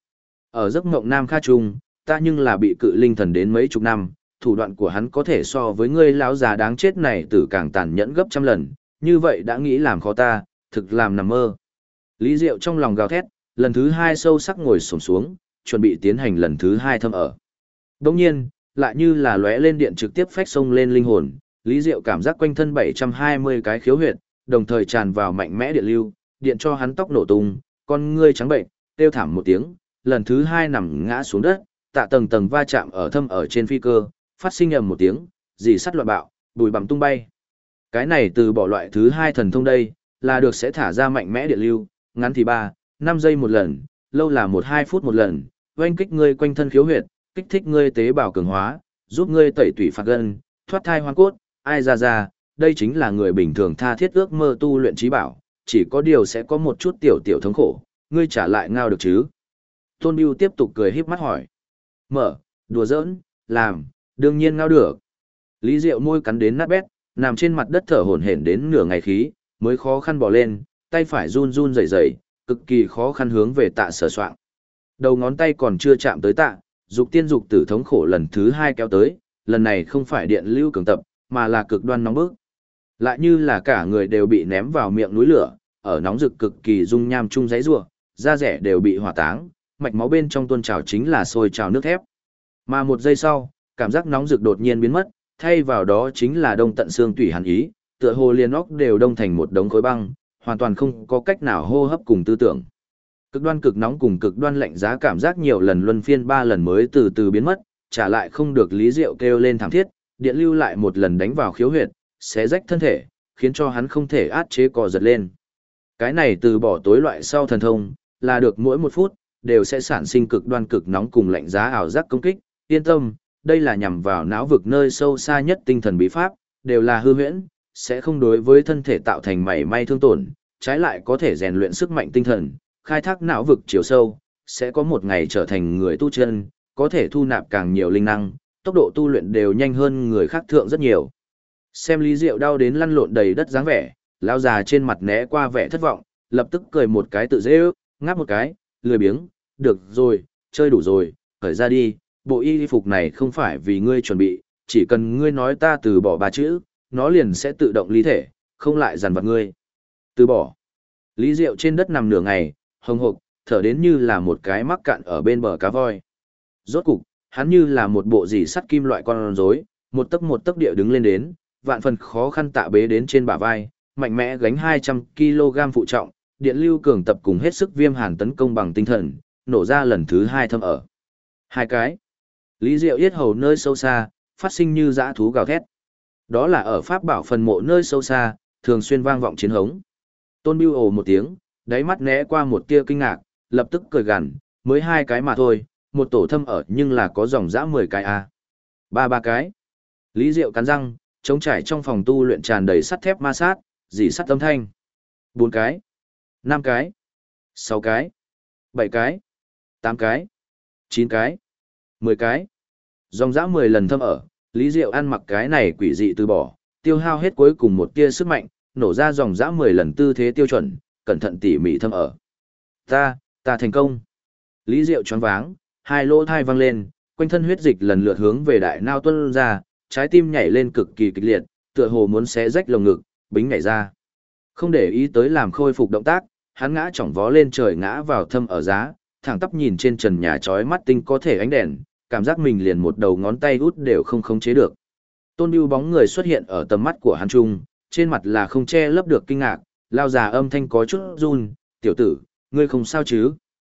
Ở giấc mộng Nam Kha Trung, ta nhưng là bị cự linh thần đến mấy chục năm, thủ đoạn của hắn có thể so với ngươi lão già đáng chết này tử càng tàn nhẫn gấp trăm lần, như vậy đã nghĩ làm khó ta, thực làm nằm mơ. Lý Diệu trong lòng gào thét, lần thứ hai sâu sắc ngồi xổm xuống, chuẩn bị tiến hành lần thứ hai thâm ở. Đồng nhiên, lại như là lóe lên điện trực tiếp phách sông lên linh hồn, Lý Diệu cảm giác quanh thân 720 cái khiếu huyệt, đồng thời tràn vào mạnh mẽ điện lưu, điện cho hắn tóc nổ tung, con ngươi trắng bệnh, kêu thảm một tiếng, lần thứ hai nằm ngã xuống đất, tạ tầng tầng va chạm ở thâm ở trên phi cơ, phát sinh ầm một tiếng, dì sắt loạn bạo, bùi bằm tung bay. Cái này từ bỏ loại thứ hai thần thông đây, là được sẽ thả ra mạnh mẽ điện lưu, ngắn thì 3, 5 giây một lần, lâu là 1-2 phút một lần, oanh kích ngươi quanh thân khiếu huyệt, kích thích ngươi tế bào cường hóa, giúp ngươi tẩy tủy phạt gân, thoát thai hoang cốt, ai ra, đây chính là người bình thường tha thiết ước mơ tu luyện trí bảo, chỉ có điều sẽ có một chút tiểu thống khổ, ngươi trả lại ngao được chứ. Tôn Bưu tiếp tục cười híp mắt hỏi. Mở, đùa giỡn, làm, đương nhiên ngao được. Lý Diệu môi cắn đến nát bét, nằm trên mặt đất thở hổn hển đến nửa ngày khí, mới khó khăn bò lên, tay phải run run rẩy rẩy, cực kỳ khó khăn hướng về tạ sở soạn. Đầu ngón tay còn chưa chạm tới tạ, dục tiên dục tử thống khổ lần thứ hai kéo tới, lần này không phải điện lưu cường tập, mà là cực đoan nóng bức. Lại như là cả người đều bị ném vào miệng núi lửa, ở nóng rực cực kỳ dung nham chung giấy rủa, da rẻ đều bị hỏa táng, mạch máu bên trong tuôn trào chính là sôi trào nước thép. Mà một giây sau, cảm giác nóng rực đột nhiên biến mất, thay vào đó chính là đông tận xương tủy hàn ý, tựa hồ liền óc đều đông thành một đống khối băng, hoàn toàn không có cách nào hô hấp cùng tư tưởng. Cực đoan cực nóng cùng cực đoan lạnh giá cảm giác nhiều lần luân phiên 3 lần mới từ từ biến mất, trả lại không được Lý Diệu kêu lên thảm thiết, điện lưu lại một lần đánh vào khiếu huyệt, xé rách thân thể, khiến cho hắn không thể át chế cò giật lên. Cái này từ bỏ tối loại sau thần thông, là được mỗi 1 phút, đều sẽ sản sinh cực đoan cực nóng cùng lạnh giá ảo giác công kích, yên tâm, đây là nhằm vào não vực nơi sâu xa nhất tinh thần bí pháp, đều là hư huyễn, sẽ không đối với thân thể tạo thành mảy may thương tổn, trái lại có thể rèn luyện sức mạnh tinh thần, khai thác não vực chiều sâu, sẽ có một ngày trở thành người tu chân, có thể thu nạp càng nhiều linh năng, tốc độ tu luyện đều nhanh hơn người khác thượng rất nhiều. Xem Lý Diệu đau đến lăn lộn đầy đất dáng vẻ, lão già trên mặt né qua vẻ thất vọng, lập tức cười một cái tự dễ ước, ngáp một cái, lười biếng, được rồi, chơi đủ rồi, khởi ra đi, bộ y phục này không phải vì ngươi chuẩn bị, chỉ cần ngươi nói ta từ bỏ 3 chữ, nó liền sẽ tự động ly thể, không lại dằn vặt ngươi. Từ bỏ. Lý Diệu trên đất nằm nửa ngày, hồng hộc, thở đến như là một cái mắc cạn ở bên bờ cá voi. Rốt cục, hắn như là một bộ dì sắt kim loại con rối, một tấc địa đứng lên đến, vạn phần khó khăn tạ bế đến trên bả vai, mạnh mẽ gánh 200 kg phụ trọng, điện lưu cường tập cùng hết sức viêm hàn tấn công bằng tinh thần, nổ ra lần thứ 2 thâm ở. 2 cái. Lý Diệu yết hầu nơi sâu xa, phát sinh như dã thú gào thét. Đó là ở pháp bảo phần mộ nơi sâu xa, thường xuyên vang vọng chiến hống. Tôn Bưu ồ một tiếng, đáy mắt né qua một tia kinh ngạc, lập tức cười gằn, mới 2 cái mà thôi, một tổ thâm ở nhưng là có dòng dã 10 cái à. Ba cái. Lý Diệu cắn răng, trống trải trong phòng tu luyện tràn đầy sắt thép ma sát, dì sắt âm thanh. 4 cái. 5 cái. 6 cái. 7 cái. 8 cái. 9 cái. 10 cái. Dòng dã 10 lần thâm ở, Lý Diệu ăn mặc cái này quỷ dị từ bỏ, tiêu hao hết cuối cùng một tia sức mạnh, nổ ra dòng dã 10 lần tư thế tiêu chuẩn, cẩn thận tỉ mỉ thâm ở. Ta thành công. Lý Diệu choáng váng, 2 lỗ thai văng lên, quanh thân huyết dịch lần lượt hướng về đại nao tuôn ra, trái tim nhảy lên cực kỳ kịch liệt, tựa hồ muốn xé rách lồng ngực, bính nhảy ra. Không để ý tới làm khôi phục động tác, hắn ngã chỏng vó lên trời ngã vào thâm ở giá, thẳng tắp nhìn trên trần nhà chói mắt tinh có thể ánh đèn, cảm giác mình liền một đầu ngón tay út đều không khống chế được. Tôn Bưu bóng người xuất hiện ở tầm mắt của hắn trung, trên mặt là không che lấp được kinh ngạc, lao già âm thanh có chút run, "Tiểu tử, ngươi không sao chứ?"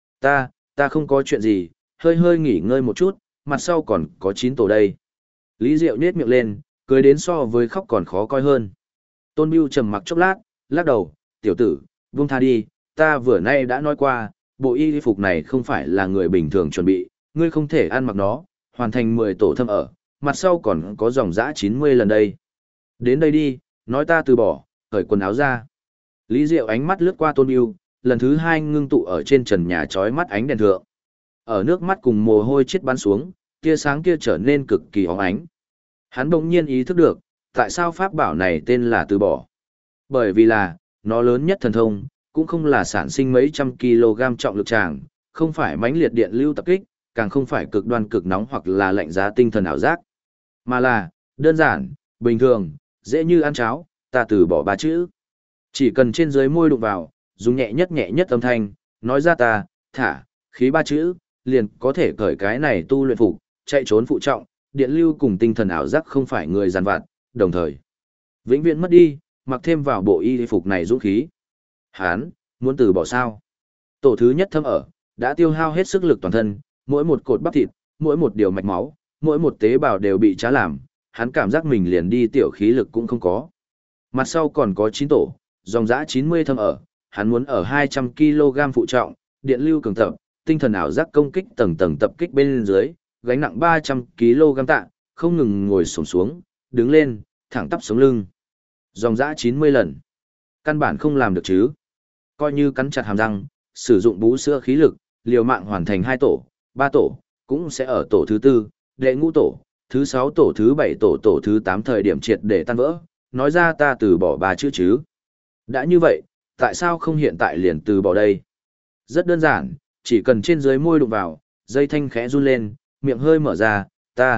Ta không có chuyện gì, hơi nghỉ ngơi một chút, mặt sau còn có 9 tổ đây." Lý Diệu nhếch miệng lên, cười đến so với khóc còn khó coi hơn. Tôn Bưu trầm mặc chốc lát, lắc đầu, "Tiểu tử, buông tha đi, ta vừa nay đã nói qua, bộ y phục này không phải là người bình thường chuẩn bị, ngươi không thể ăn mặc nó, hoàn thành 10 tổ thâm ở, mặt sau còn có dòng dã 90 lần đây. Đến đây đi, nói ta từ bỏ, cởi quần áo ra." Lý Diệu ánh mắt lướt qua Tôn Bưu, lần thứ 2 ngưng tụ ở trên trần nhà chói mắt ánh đèn thượng. Ở nước mắt cùng mồ hôi chết bắn xuống, tia sáng kia trở nên cực kỳ óng ánh. Hắn bỗng nhiên ý thức được, tại sao pháp bảo này tên là từ bỏ. Bởi vì là, nó lớn nhất thần thông, cũng không là sản sinh mấy trăm kg trọng lực tràng, không phải mãnh liệt điện lưu tập kích, càng không phải cực đoan cực nóng hoặc là lạnh giá tinh thần ảo giác. Mà là, đơn giản, bình thường, dễ như ăn cháo, ta từ bỏ 3 chữ. Chỉ cần trên dưới môi đụng vào, dùng nhẹ nhất âm thanh, nói ra ta, khí 3 chữ, liền có thể cởi cái này tu luyện phục, chạy trốn phụ trọng, điện lưu cùng tinh thần ảo giác không phải người giàn vặt, đồng thời vĩnh viễn mất đi, mặc thêm vào bộ y phục này dũng khí. Hán, muốn từ bỏ sao? Tổ thứ nhất thâm ở, đã tiêu hao hết sức lực toàn thân, mỗi một cột bắp thịt, mỗi một điều mạch máu, mỗi một tế bào đều bị trá làm, hắn cảm giác mình liền đi tiểu khí lực cũng không có. Mặt sau còn có 9 tổ, dòng dã 90 thâm ở, hắn muốn ở 200 kg phụ trọng, điện lưu cường tập, tinh thần ảo giác công kích tầng tầng tập kích bên dưới, gánh nặng 300 kg tạ, không ngừng ngồi xổm xuống, đứng lên, thẳng tắp sống lưng. Dòng dã 90 lần. Căn bản không làm được chứ. Coi như cắn chặt hàm răng, sử dụng bú sữa khí lực, liều mạng hoàn thành 2 tổ, 3 tổ, cũng sẽ ở tổ thứ 4, đệ ngũ tổ, thứ 6 tổ, thứ 7 tổ, tổ thứ 8 thời điểm triệt để tan vỡ, nói ra ta từ bỏ 3 chữ chứ. Đã như vậy, tại sao không hiện tại liền từ bỏ đây? Rất đơn giản, chỉ cần trên dưới môi đụng vào, dây thanh khẽ run lên, miệng hơi mở ra, ta,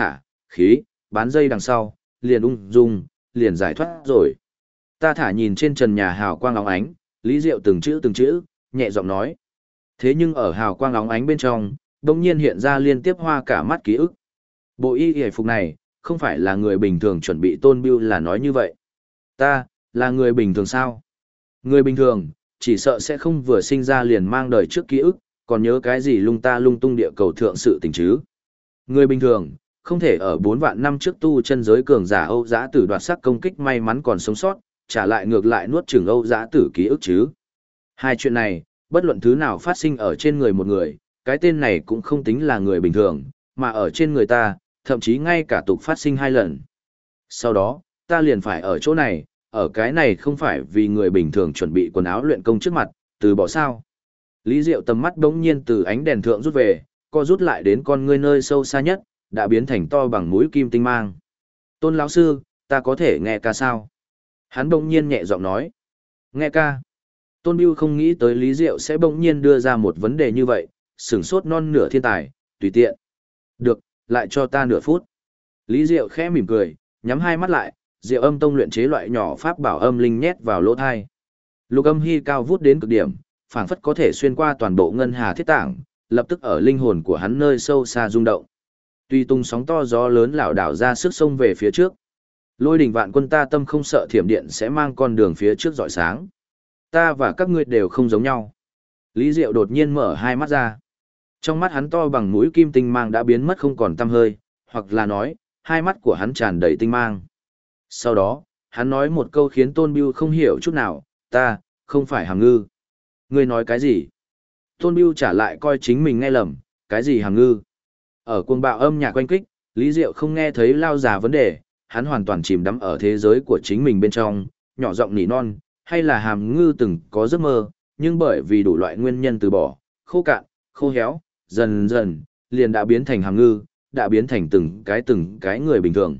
khí, bán dây đằng sau, liền ung dung, liền giải thoát rồi. Ta nhìn trên trần nhà hào quang óng ánh, Lý Diệu từng chữ, nhẹ giọng nói. Thế nhưng ở hào quang óng ánh bên trong, đột nhiên hiện ra liên tiếp hoa cả mắt ký ức. Bộ y phục này, không phải là người bình thường chuẩn bị. Tôn Bưu là nói như vậy. Ta, là người bình thường sao? Người bình thường, chỉ sợ sẽ không vừa sinh ra liền mang đời trước ký ức, còn nhớ cái gì lung tung địa cầu thượng sự tình chứ. Người bình thường, không thể ở 4 vạn năm trước tu chân giới cường giả Âu Dã Tử đoạt sắc công kích may mắn còn sống sót, trả lại ngược lại nuốt chửng Âu Dã Tử ký ức chứ. Hai chuyện này, bất luận thứ nào phát sinh ở trên người một người, cái tên này cũng không tính là người bình thường, mà ở trên người ta, thậm chí ngay cả tục phát sinh 2 lần. Sau đó, ta liền phải ở chỗ này, ở cái này không phải vì người bình thường chuẩn bị quần áo luyện công trước mặt, từ bỏ sao. Lý Diệu tầm mắt đống nhiên từ ánh đèn thượng rút về, co rút lại đến con ngươi nơi sâu xa nhất, đã biến thành to bằng mũi kim tinh mang. Tôn lão sư, ta có thể nghe ca sao? Hắn đống nhiên nhẹ giọng nói. Nghe ca. Tôn Bưu không nghĩ tới Lý Diệu sẽ bỗng nhiên đưa ra một vấn đề như vậy, sửng sốt non nửa thiên tài, tùy tiện. Được, lại cho ta nửa phút. Lý Diệu khẽ mỉm cười, nhắm hai mắt lại, Diệu Âm Tông luyện chế loại nhỏ pháp bảo âm linh nhét vào lỗ thai. Lục âm hy cao vút đến cực điểm, phảng phất có thể xuyên qua toàn bộ ngân hà thiết tảng, lập tức ở linh hồn của hắn nơi sâu xa rung động. Tuy tung sóng to gió lớn lảo đảo ra sức sông về phía trước. Lôi đỉnh vạn quân ta tâm không sợ thiểm điện sẽ mang con đường phía trước rọi sáng. Ta và các ngươi đều không giống nhau. Lý Diệu đột nhiên mở hai mắt ra. Trong mắt hắn to bằng mũi kim tinh mang đã biến mất không còn tăm hơi, hoặc là nói, hai mắt của hắn tràn đầy tinh mang. Sau đó, hắn nói một câu khiến Tôn Biêu không hiểu chút nào, ta, không phải Hàm Ngư. Ngươi nói cái gì? Tôn Biêu trả lại coi chính mình nghe lầm, cái gì Hàm Ngư? Ở cuồng bạo âm nhạc quanh kích, Lý Diệu không nghe thấy lao già vấn đề, hắn hoàn toàn chìm đắm ở thế giới của chính mình bên trong, nhỏ giọng nỉ non, hay là Hàm Ngư từng có giấc mơ, nhưng bởi vì đủ loại nguyên nhân từ bỏ, khô cạn, khô héo, dần dần, liền đã biến thành Hàm Ngư, đã biến thành từng cái người bình thường.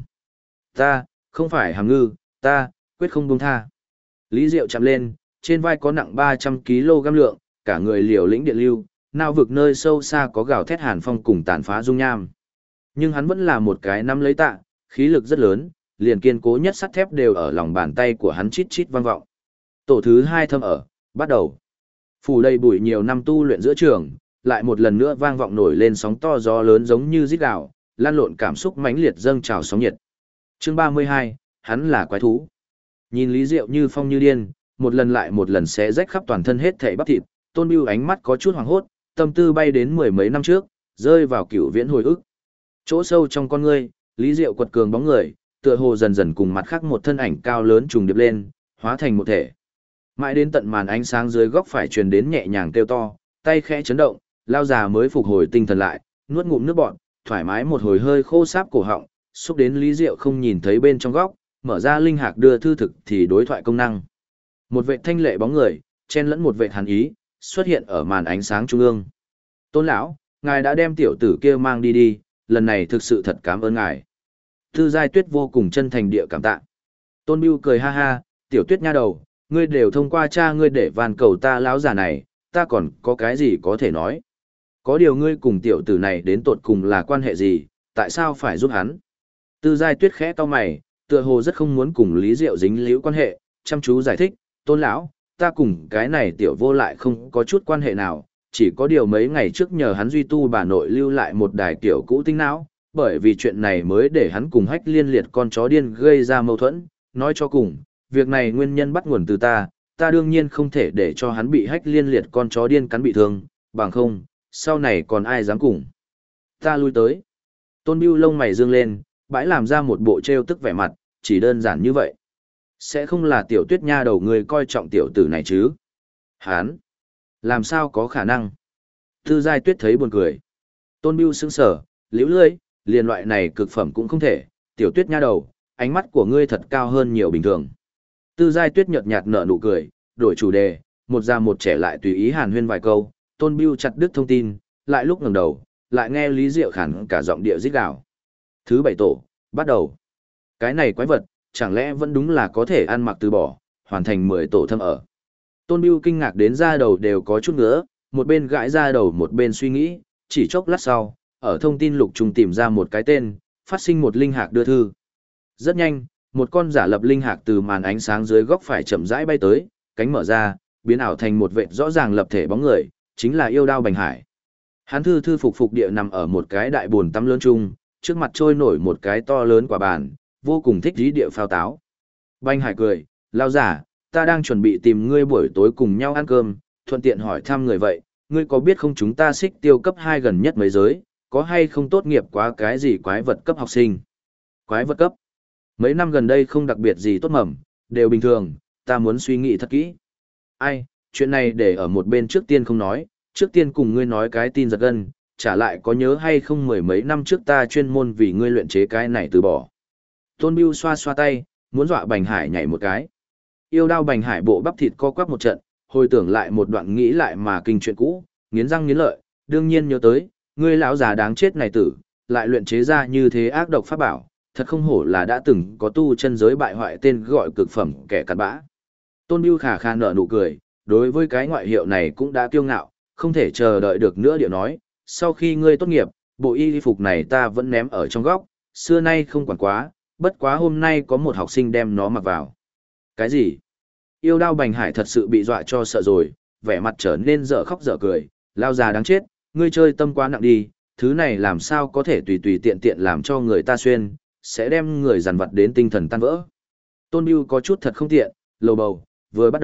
Ta, không phải Hàm Ngư, ta, quyết không buông tha. Lý Diệu chạm lên, trên vai có nặng 300 kg lượng, cả người liều lĩnh điện lưu, nào vực nơi sâu xa có gào thét hàn phong cùng tàn phá dung nham. Nhưng hắn vẫn là một cái nắm lấy tạ, khí lực rất lớn, liền kiên cố nhất sắt thép đều ở lòng bàn tay của hắn chít chít vang vọng. Tổ thứ 2 thâm ở, bắt đầu. Phủ đầy bụi nhiều năm tu luyện giữa trường, lại một lần nữa vang vọng nổi lên sóng to gió lớn giống như rít gào, lan lộn cảm xúc mãnh liệt dâng trào sóng nhiệt. Chương 32, hắn là quái thú. Nhìn Lý Diệu như phong như điên, một lần lại một lần xé rách khắp toàn thân hết thảy bắp thịt, Tôn Bưu ánh mắt có chút hoảng hốt, tâm tư bay đến mười mấy năm trước, rơi vào cửu viễn hồi ức. Chỗ sâu trong con ngươi, Lý Diệu quật cường bóng người, tựa hồ dần dần cùng mặt khác một thân ảnh cao lớn trùng điệp lên, hóa thành một thể. Mãi đến tận màn ánh sáng dưới góc phải truyền đến nhẹ nhàng kêu to, tay khẽ chấn động, lao già mới phục hồi tinh thần lại, nuốt ngụm nước bọt, thoải mái một hồi hơi khô sáp cổ họng, xúc đến Lý Diệu không nhìn thấy bên trong góc, mở ra linh hạc đưa thư thực thì đối thoại công năng. Một vệ thanh lệ bóng người, chen lẫn một vệ hàn ý, xuất hiện ở màn ánh sáng trung ương. Tôn lão, ngài đã đem tiểu tử kia mang đi đi, lần này thực sự thật cảm ơn ngài. Tư Giai Tuyết vô cùng chân thành địa cảm tạ. Tôn Bưu cười ha ha, tiểu Tuyết nha đầu, ngươi đều thông qua cha ngươi để van cầu ta lão già này, ta còn có cái gì có thể nói. Có điều ngươi cùng tiểu tử này đến tột cùng là quan hệ gì, tại sao phải giúp hắn? Tư Giai Tuyết khẽ cau mày, tựa hồ rất không muốn cùng Lý Diệu dính líu quan hệ, chăm chú giải thích, Tôn lão, ta cùng cái này tiểu vô lại không có chút quan hệ nào, chỉ có điều mấy ngày trước nhờ hắn duy tu bà nội lưu lại một đài kiểu cũ tinh não, bởi vì chuyện này mới để hắn cùng Hách Liên Liệt con chó điên gây ra mâu thuẫn, nói cho cùng, việc này nguyên nhân bắt nguồn từ ta đương nhiên không thể để cho hắn bị Hách Liên Liệt con chó điên cắn bị thương, bằng không, sau này còn ai dám cùng ta lui tới. Tôn Bưu lông mày dương lên, bãi làm ra một bộ trêu tức vẻ mặt, chỉ đơn giản như vậy. Sẽ không là tiểu Tuyết nha đầu người coi trọng tiểu tử này chứ? Hán! Làm sao có khả năng? Tư Giai Tuyết thấy buồn cười. Tôn Bưu sững sờ, liễu lưỡi, liền loại này cực phẩm cũng không thể, tiểu Tuyết nha đầu, ánh mắt của ngươi thật cao hơn nhiều bình thường. Tư Giai Tuyết nhợt nhạt nở nụ cười, đổi chủ đề, một già một trẻ lại tùy ý hàn huyên vài câu, Tôn Bưu chặt đứt thông tin, lại lúc ngẩng đầu, lại nghe Lý Diệu khản cả giọng địa rít gào. Thứ 7 tổ, bắt đầu. Cái này quái vật, chẳng lẽ vẫn đúng là có thể ăn mặc từ bỏ, hoàn thành 10 tổ thâm ở. Tôn Bưu kinh ngạc đến da đầu đều có chút ngứa, một bên gãi da đầu một bên suy nghĩ, chỉ chốc lát sau, ở thông tin lục trùng tìm ra một cái tên, phát sinh một linh hạc đưa thư. Rất nhanh, một con giả lập linh hạc từ màn ánh sáng dưới góc phải chậm rãi bay tới, cánh mở ra, biến ảo thành một vệt rõ ràng lập thể bóng người, chính là Yêu Đao Bành Hải. Hắn thư thư phục phục địa nằm ở một cái đại bồn tắm lớn chung, trước mặt trôi nổi một cái to lớn quả bàn, vô cùng thích dí địa phao táo. Bành Hải cười, lao giả, ta đang chuẩn bị tìm ngươi buổi tối cùng nhau ăn cơm, thuận tiện hỏi thăm người vậy, ngươi có biết không chúng ta xích tiêu cấp 2 gần nhất mấy giới, có hay không tốt nghiệp quá cái gì quái vật cấp học sinh? Quái vật cấp? Mấy năm gần đây không đặc biệt gì tốt mầm, đều bình thường, ta muốn suy nghĩ thật kỹ. Ai, chuyện này để ở một bên trước tiên không nói, trước tiên cùng ngươi nói cái tin giật gân, trả lại có nhớ hay không mười mấy năm trước ta chuyên môn vì ngươi luyện chế cái này từ bỏ. Tôn Bưu xoa xoa tay, muốn dọa Bành Hải nhảy một cái. Yêu Đao Bành Hải bộ bắp thịt co quắp một trận, hồi tưởng lại một đoạn nghĩ lại mà kinh chuyện cũ, nghiến răng nghiến lợi, đương nhiên nhớ tới, ngươi lão già đáng chết này tử, lại luyện chế ra như thế ác độc pháp bảo, thật không hổ là đã từng có tu chân giới bại hoại tên gọi cực phẩm kẻ cặn bã. Tôn Bưu khà khà nở nụ cười, đối với cái ngoại hiệu này cũng đã kiêu ngạo, không thể chờ đợi được nữa điệu nói, sau khi ngươi tốt nghiệp, bộ y phục này ta vẫn ném ở trong góc, xưa nay không quản quá, bất quá hôm nay có một học sinh đem nó mặc vào. Cái gì? Yêu Đao Bành Hải thật sự bị dọa cho sợ rồi, vẻ mặt trở nên dở khóc dở cười, lao già đáng chết, ngươi chơi tâm quá nặng đi, thứ này làm sao có thể tùy tùy tiện tiện làm cho người ta xuyên, sẽ đem người dằn vặt đến tinh thần tan vỡ. Tôn Bưu có chút thật không tiện, lầu bầu, vừa bắt đầu,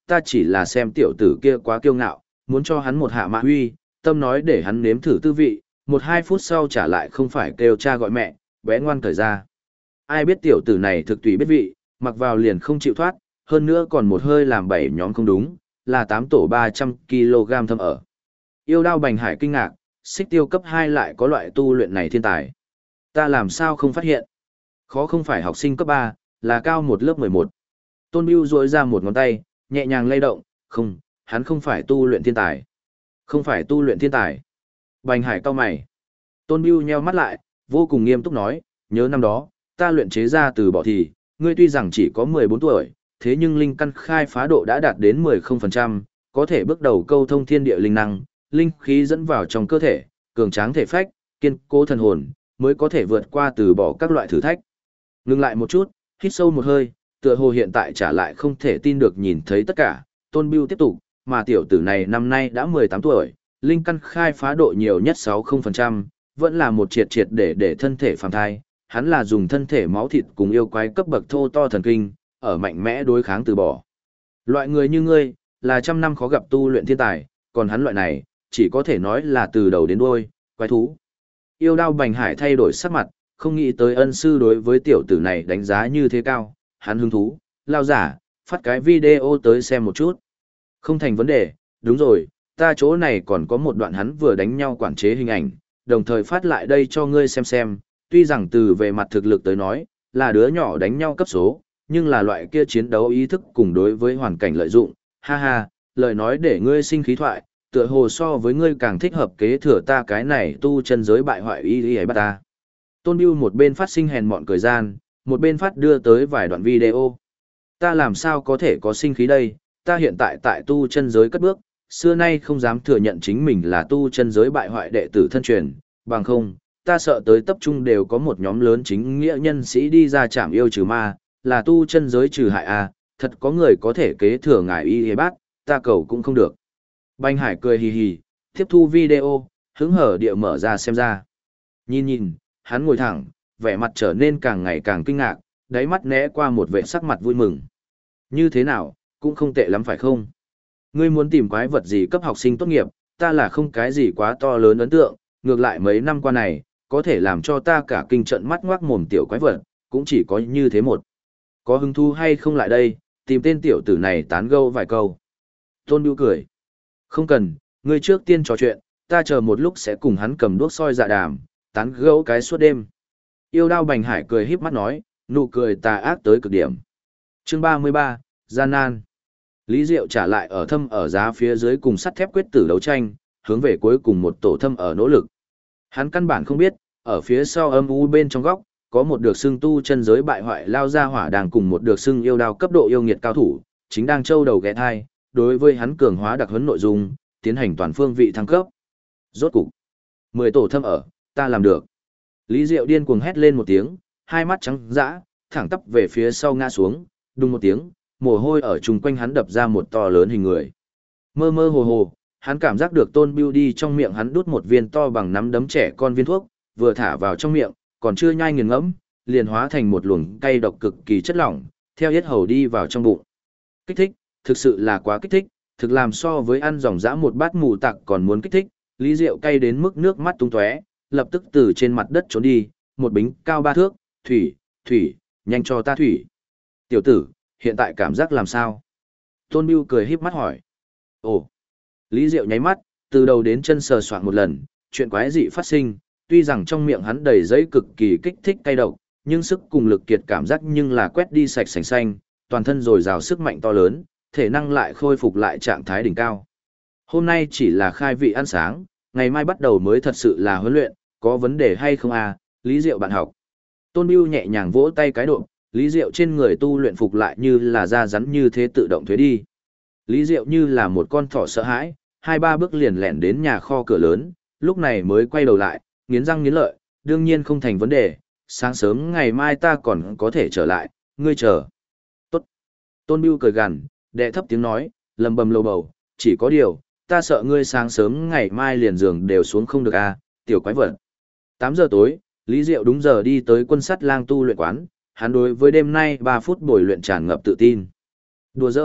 ta chỉ là xem tiểu tử kia quá kiêu ngạo, muốn cho hắn một hạ mã huy, tâm nói để hắn nếm thử tư vị, 1-2 phút sau trả lại không phải kêu cha gọi mẹ, bé ngoan cởi ra. Ai biết tiểu tử này thực tùy biết vị, mặc vào liền không chịu thoát, hơn nữa còn một hơi làm 7 nhóm không đúng, là 8 tổ 300 kg thâm ở. Yêu đao Bành Hải kinh ngạc, xích tiêu cấp 2 lại có loại tu luyện này thiên tài. Ta làm sao không phát hiện? Khó không phải học sinh cấp 3, là cao một lớp 11. Tôn Bưu duỗi ra một ngón tay, nhẹ nhàng lay động, không, hắn không phải tu luyện thiên tài. Không phải tu luyện thiên tài. Bành Hải cau mày. Tôn Bưu nheo mắt lại, vô cùng nghiêm túc nói, nhớ năm đó, ta luyện chế ra từ bỏ thì, ngươi tuy rằng chỉ có 14 tuổi, thế nhưng linh căn khai phá độ đã đạt đến 10%, có thể bước đầu câu thông thiên địa linh năng, linh khí dẫn vào trong cơ thể, cường tráng thể phách, kiên cố thần hồn, mới có thể vượt qua từ bỏ các loại thử thách. Ngừng lại một chút, hít sâu một hơi, tựa hồ hiện tại trả lại không thể tin được nhìn thấy tất cả, Tôn Bưu tiếp tục, mà tiểu tử này năm nay đã 18 tuổi, linh căn khai phá độ nhiều nhất 60%, vẫn là một triệt triệt để thân thể phàm thai, hắn là dùng thân thể máu thịt cùng yêu quái cấp bậc thô to thần kinh, ở mạnh mẽ đối kháng từ bỏ. Loại người như ngươi, là trăm năm khó gặp tu luyện thiên tài, còn hắn loại này, chỉ có thể nói là từ đầu đến đuôi, quái thú. Yêu đao Bành Hải thay đổi sắc mặt, không nghĩ tới ân sư đối với tiểu tử này đánh giá như thế cao, hắn hứng thú, lao giả, phát cái video tới xem một chút. Không thành vấn đề, đúng rồi, ta chỗ này còn có một đoạn hắn vừa đánh nhau quản chế hình ảnh, đồng thời phát lại đây cho ngươi xem, tuy rằng từ về mặt thực lực tới nói, là đứa nhỏ đánh nhau cấp số, nhưng là loại kia chiến đấu ý thức cùng đối với hoàn cảnh lợi dụng, ha ha, lời nói để ngươi sinh khí thoại, tựa hồ so với ngươi càng thích hợp kế thừa ta cái này tu chân giới bại hoại y bắt ta. Tôn Bưu một bên phát sinh hèn mọn cười gian, một bên phát đưa tới vài đoạn video. Ta làm sao có thể có sinh khí đây, ta hiện tại tại tu chân giới cất bước, xưa nay không dám thừa nhận chính mình là tu chân giới bại hoại đệ tử thân truyền, bằng không, ta sợ tới tập trung đều có một nhóm lớn chính nghĩa nhân sĩ đi ra trảm yêu trừ ma, là tu chân giới trừ hại à, thật có người có thể kế thừa ngài y bát, ta cầu cũng không được. Bành Hải cười hì hì, tiếp thu video, hứng hở địa mở ra xem ra. Nhìn, hắn ngồi thẳng, vẻ mặt trở nên càng ngày càng kinh ngạc, đáy mắt né qua một vẻ sắc mặt vui mừng. Như thế nào, cũng không tệ lắm phải không? Ngươi muốn tìm quái vật gì cấp học sinh tốt nghiệp, ta là không cái gì quá to lớn ấn tượng, ngược lại mấy năm qua này, có thể làm cho ta cả kinh trận mắt ngoác mồm tiểu quái vật, cũng chỉ có như thế một. Có hứng thú hay không lại đây, tìm tên tiểu tử này tán gẫu vài câu. Tôn Bưu cười. Không cần, ngươi trước tiên trò chuyện, ta chờ một lúc sẽ cùng hắn cầm đuốc soi dạ đàm, tán gẫu cái suốt đêm. Yêu đao Bành Hải cười híp mắt nói, nụ cười tà ác tới cực điểm. Chương 33, gian nan. Lý Diệu trả lại ở thâm ở giá phía dưới cùng sắt thép quyết tử đấu tranh, hướng về cuối cùng một tổ thâm ở nỗ lực. Hắn căn bản không biết, ở phía sau âm u bên trong góc, có một được xưng tu chân giới bại hoại lao ra hỏa đang cùng một được xưng yêu đao cấp độ yêu nghiệt cao thủ, chính đang châu đầu ghé thai, đối với hắn cường hóa đặc huấn nội dung, tiến hành toàn phương vị thăng cấp. Rốt cục, 10 tổ thâm ở, ta làm được. Lý Diệu điên cuồng hét lên một tiếng, hai mắt trắng dã, thẳng tắp về phía sau ngã xuống, đùng một tiếng, mồ hôi ở chung quanh hắn đập ra một to lớn hình người. Mơ mơ hồ hồ, hắn cảm giác được Tôn Bưu đi trong miệng hắn đút một viên to bằng nắm đấm trẻ con viên thuốc, vừa thả vào trong miệng, còn chưa nhai nghiền ngẫm, liền hóa thành một luồng cay độc cực kỳ chất lỏng, theo yết hầu đi vào trong bụng. Kích thích, thực sự là quá kích thích, thực làm so với ăn dòng dã một bát mù tặc còn muốn kích thích, Lý Diệu cay đến mức nước mắt tung tóe, lập tức từ trên mặt đất trốn đi, một bính cao 3 thước, thủy, nhanh cho ta thủy. Tiểu tử, hiện tại cảm giác làm sao? Tôn Bưu cười híp mắt hỏi. Ồ, Lý Diệu nháy mắt, từ đầu đến chân sờ soạn một lần, chuyện quái dị phát sinh, tuy rằng trong miệng hắn đầy giấy cực kỳ kích thích cay độc, nhưng sức cùng lực kiệt cảm giác nhưng là quét đi sạch sành xanh, toàn thân dồi dào sức mạnh to lớn, thể năng lại khôi phục lại trạng thái đỉnh cao. Hôm nay chỉ là khai vị ăn sáng, ngày mai bắt đầu mới thật sự là huấn luyện, có vấn đề hay không à, Lý Diệu bạn học. Tôn Bưu nhẹ nhàng vỗ tay cái độ, Lý Diệu trên người tu luyện phục lại như là da rắn như thế tự động thuế đi. Lý Diệu như là một con thỏ sợ hãi, 2-3 bước liền lẻn đến nhà kho cửa lớn, lúc này mới quay đầu lại, nghiến răng nghiến lợi, đương nhiên không thành vấn đề, sáng sớm ngày mai ta còn có thể trở lại, ngươi chờ. Tốt. Tôn Bưu cười gằn, đệ thấp tiếng nói, lầm bầm lầu bầu, chỉ có điều, ta sợ ngươi sáng sớm ngày mai liền giường đều xuống không được à, tiểu quái vật. 8 giờ tối, Lý Diệu đúng giờ đi tới Quân Sắt Lang tu luyện quán, hắn đối với đêm nay 3 phút buổi luyện tràn ngập tự tin. Đùa giỡn,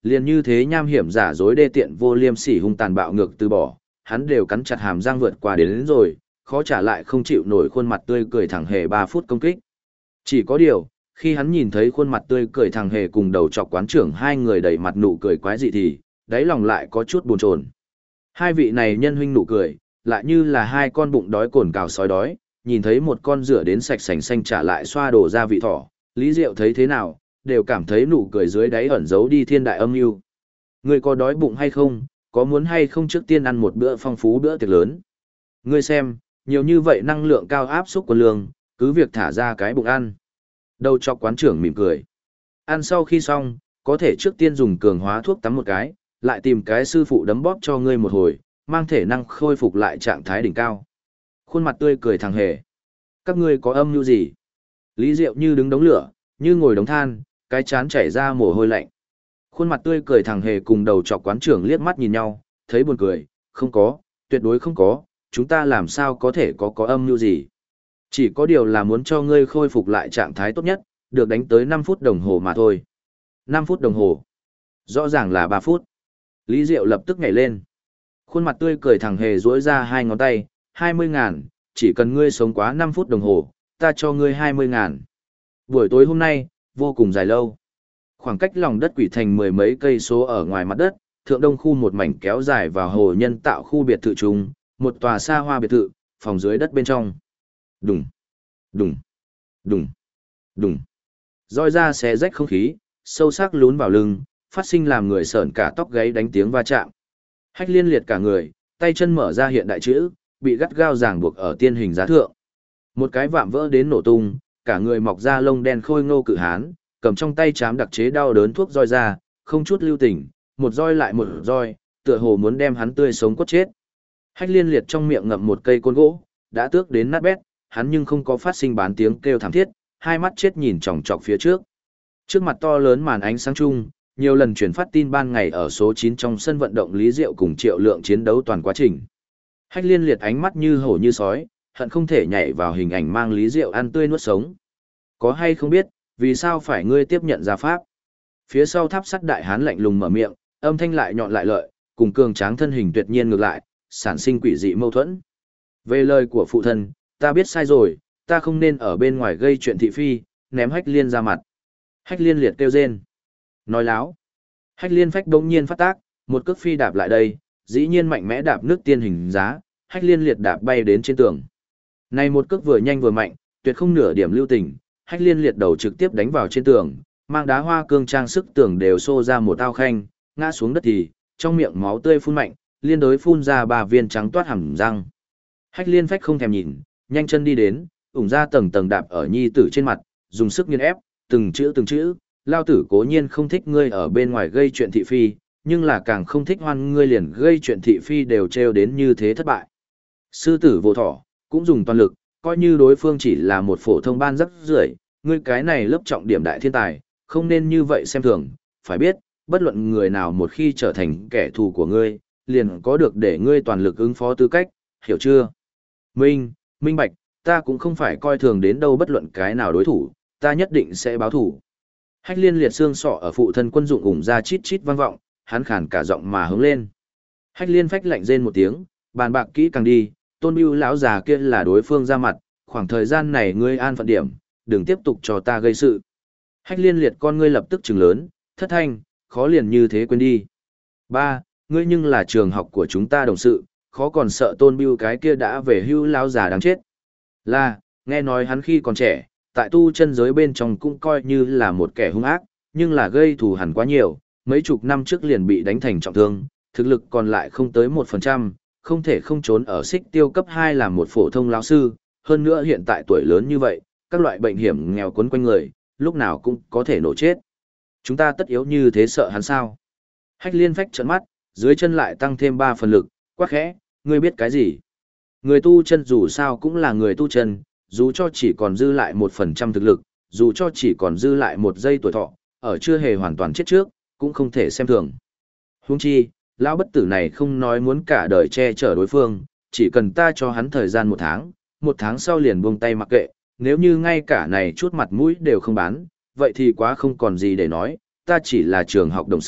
liền như thế nham hiểm giả dối đê tiện vô liêm sỉ hung tàn bạo ngược từ bỏ, hắn đều cắn chặt hàm răng vượt qua đến rồi, khó trả lại không chịu nổi khuôn mặt tươi cười thẳng hề 3 phút công kích. Chỉ có điều, khi hắn nhìn thấy khuôn mặt tươi cười thẳng hề cùng đầu chọc quán trưởng hai người đầy mặt nụ cười quái dị thì, đáy lòng lại có chút buồn chồn. Hai vị này nhân huynh nụ cười, lại như là hai con bụng đói cồn cào sói đói, nhìn thấy một con rửa đến sạch sành xanh trả lại xoa đổ ra vị thỏ, Lý Diệu thấy thế nào, đều cảm thấy nụ cười dưới đáy ẩn giấu đi thiên đại âm mưu. Ngươi có đói bụng hay không, có muốn hay không trước tiên ăn một bữa phong phú bữa tiệc lớn. Ngươi xem, nhiều như vậy năng lượng cao áp xúc của lương, cứ việc thả ra cái bụng ăn. Đầu chọc quán trưởng mỉm cười. Ăn sau khi xong, có thể trước tiên dùng cường hóa thuốc tắm một cái, lại tìm cái sư phụ đấm bóp cho ngươi một hồi, mang thể năng khôi phục lại trạng thái đỉnh cao. Khuôn mặt tươi cười thằng hề. Các ngươi có âm mưu gì? Lý Diệu như đứng đống lửa, như ngồi đống than, cái chán chảy ra mồ hôi lạnh. Khuôn mặt tươi cười thằng hề cùng đầu chọc quán trưởng liếc mắt nhìn nhau, thấy buồn cười, không có, tuyệt đối không có, chúng ta làm sao có thể có âm mưu gì. Chỉ có điều là muốn cho ngươi khôi phục lại trạng thái tốt nhất, được đánh tới 5 phút đồng hồ mà thôi. 5 phút đồng hồ. Rõ ràng là 3 phút. Lý Diệu lập tức nhảy lên. Khuôn mặt tươi cười thằng hề duỗi ra 2 ngón tay, 20.000, chỉ cần ngươi sống quá 5 phút đồng hồ, ta cho ngươi 20.000. Buổi tối hôm nay, vô cùng dài lâu. Khoảng cách lòng đất quỷ thành 10 mấy cây số ở ngoài mặt đất, thượng đông khu một mảnh kéo dài vào hồ nhân tạo khu biệt thự trung, một tòa xa hoa biệt thự, phòng dưới đất bên trong. Đùng, đùng, đùng, đùng. Roi ra xé rách không khí, sâu sắc lún vào lưng, phát sinh làm người sởn cả tóc gáy đánh tiếng va chạm. Hách Liên liệt cả người, tay chân mở ra hiện đại chữ, bị gắt gao ràng buộc ở tiên hình giá thượng. Một cái vạm vỡ đến nổ tung, cả người mọc ra lông đen khôi ngô cự hán, cầm trong tay chám đặc chế đau đớn thuốc roi ra, không chút lưu tình, một roi lại một roi, tựa hồ muốn đem hắn tươi sống cốt chết. Hách Liên liệt trong miệng ngậm một cây côn gỗ, đã tước đến nát bét, hắn nhưng không có phát sinh bán tiếng kêu thảm thiết, hai mắt chết nhìn chòng chọc phía trước. Trước mặt to lớn màn ánh sáng chung, nhiều lần truyền phát tin ban ngày ở số 9 trong sân vận động Lý Diệu cùng Triệu Lượng chiến đấu toàn quá trình. Hách Liên liệt ánh mắt như hổ như sói, hận không thể nhảy vào hình ảnh mang Lý Diệu ăn tươi nuốt sống. Có hay không biết, vì sao phải ngươi tiếp nhận gia pháp? Phía sau tháp sắt đại hán lạnh lùng mở miệng, âm thanh lại nhọn lại lợi, cùng cường tráng thân hình tuyệt nhiên ngược lại, sản sinh quỷ dị mâu thuẫn. Về lời của phụ thân, ta biết sai rồi, ta không nên ở bên ngoài gây chuyện thị phi, ném Hách Liên ra mặt. Hách Liên liệt kêu rên. Nói láo. Hách Liên phách đống nhiên phát tác, một cước phi đạp lại đây, dĩ nhiên mạnh mẽ đạp nước tiên hình giá, Hách Liên liệt đạp bay đến trên tường. Này một cước vừa nhanh vừa mạnh, tuyệt không nửa điểm lưu tình, Hách Liên liệt đầu trực tiếp đánh vào trên tường, mang đá hoa cương trang sức tường đều xô ra một ao khanh, ngã xuống đất thì, trong miệng máu tươi phun mạnh, liên đối phun ra 3 viên trắng toát hàm răng. Hách Liên phách không thèm nhìn, nhanh chân đi đến, ủng ra tầng tầng đạp ở nhi tử trên mặt, dùng sức nghiền ép, từng chữ, lao tử cố nhiên không thích ngươi ở bên ngoài gây chuyện thị phi, nhưng là càng không thích hoan ngươi liền gây chuyện thị phi đều treo đến như thế thất bại. Sư tử vô thỏ, cũng dùng toàn lực, coi như đối phương chỉ là một phổ thông ban rắc rưởi, ngươi cái này lớp trọng điểm đại thiên tài, không nên như vậy xem thường, phải biết, bất luận người nào một khi trở thành kẻ thù của ngươi, liền có được để ngươi toàn lực ứng phó tư cách, hiểu chưa? Minh bạch, ta cũng không phải coi thường đến đâu bất luận cái nào đối thủ, ta nhất định sẽ báo thủ. Hách Liên liệt xương sọ ở phụ thân quân dụng ủng ra chít chít vang vọng, hắn khàn cả giọng mà hướng lên. Hách Liên phách lạnh rên một tiếng, bàn bạc kỹ càng đi, Tôn Bưu lão già kia là đối phương ra mặt, khoảng thời gian này ngươi an phận điểm, đừng tiếp tục cho ta gây sự. Hách Liên liệt con ngươi lập tức trừng lớn, thất thanh, khó liền như thế quên đi. Ba, ngươi nhưng là trường học của chúng ta đồng sự, khó còn sợ Tôn Bưu cái kia đã về hưu lão già đáng chết. Là, nghe nói hắn khi còn trẻ, tại tu chân giới bên trong cũng coi như là một kẻ hung ác, nhưng là gây thù hằn quá nhiều, mấy chục năm trước liền bị đánh thành trọng thương, thực lực còn lại không tới 1%, không thể không trốn ở xích tiêu cấp 2 làm một phổ thông lão sư, hơn nữa hiện tại tuổi lớn như vậy, các loại bệnh hiểm nghèo quấn quanh người, lúc nào cũng có thể nổ chết. Chúng ta tất yếu như thế sợ hắn sao? Hách Liên phách trợn mắt, dưới chân lại tăng thêm 3 phần lực, quát khẽ, ngươi biết cái gì? Người tu chân dù sao cũng là người tu chân, dù cho chỉ còn dư lại 1% thực lực, dù cho chỉ còn dư lại 1 giây tuổi thọ, ở chưa hề hoàn toàn chết trước, cũng không thể xem thường. Huống chi, lão bất tử này không nói muốn cả đời che chở đối phương, chỉ cần ta cho hắn thời gian 1 tháng sau liền buông tay mặc kệ, nếu như ngay cả này chút mặt mũi đều không bán, vậy thì quá không còn gì để nói, ta chỉ là trường học đồng sự,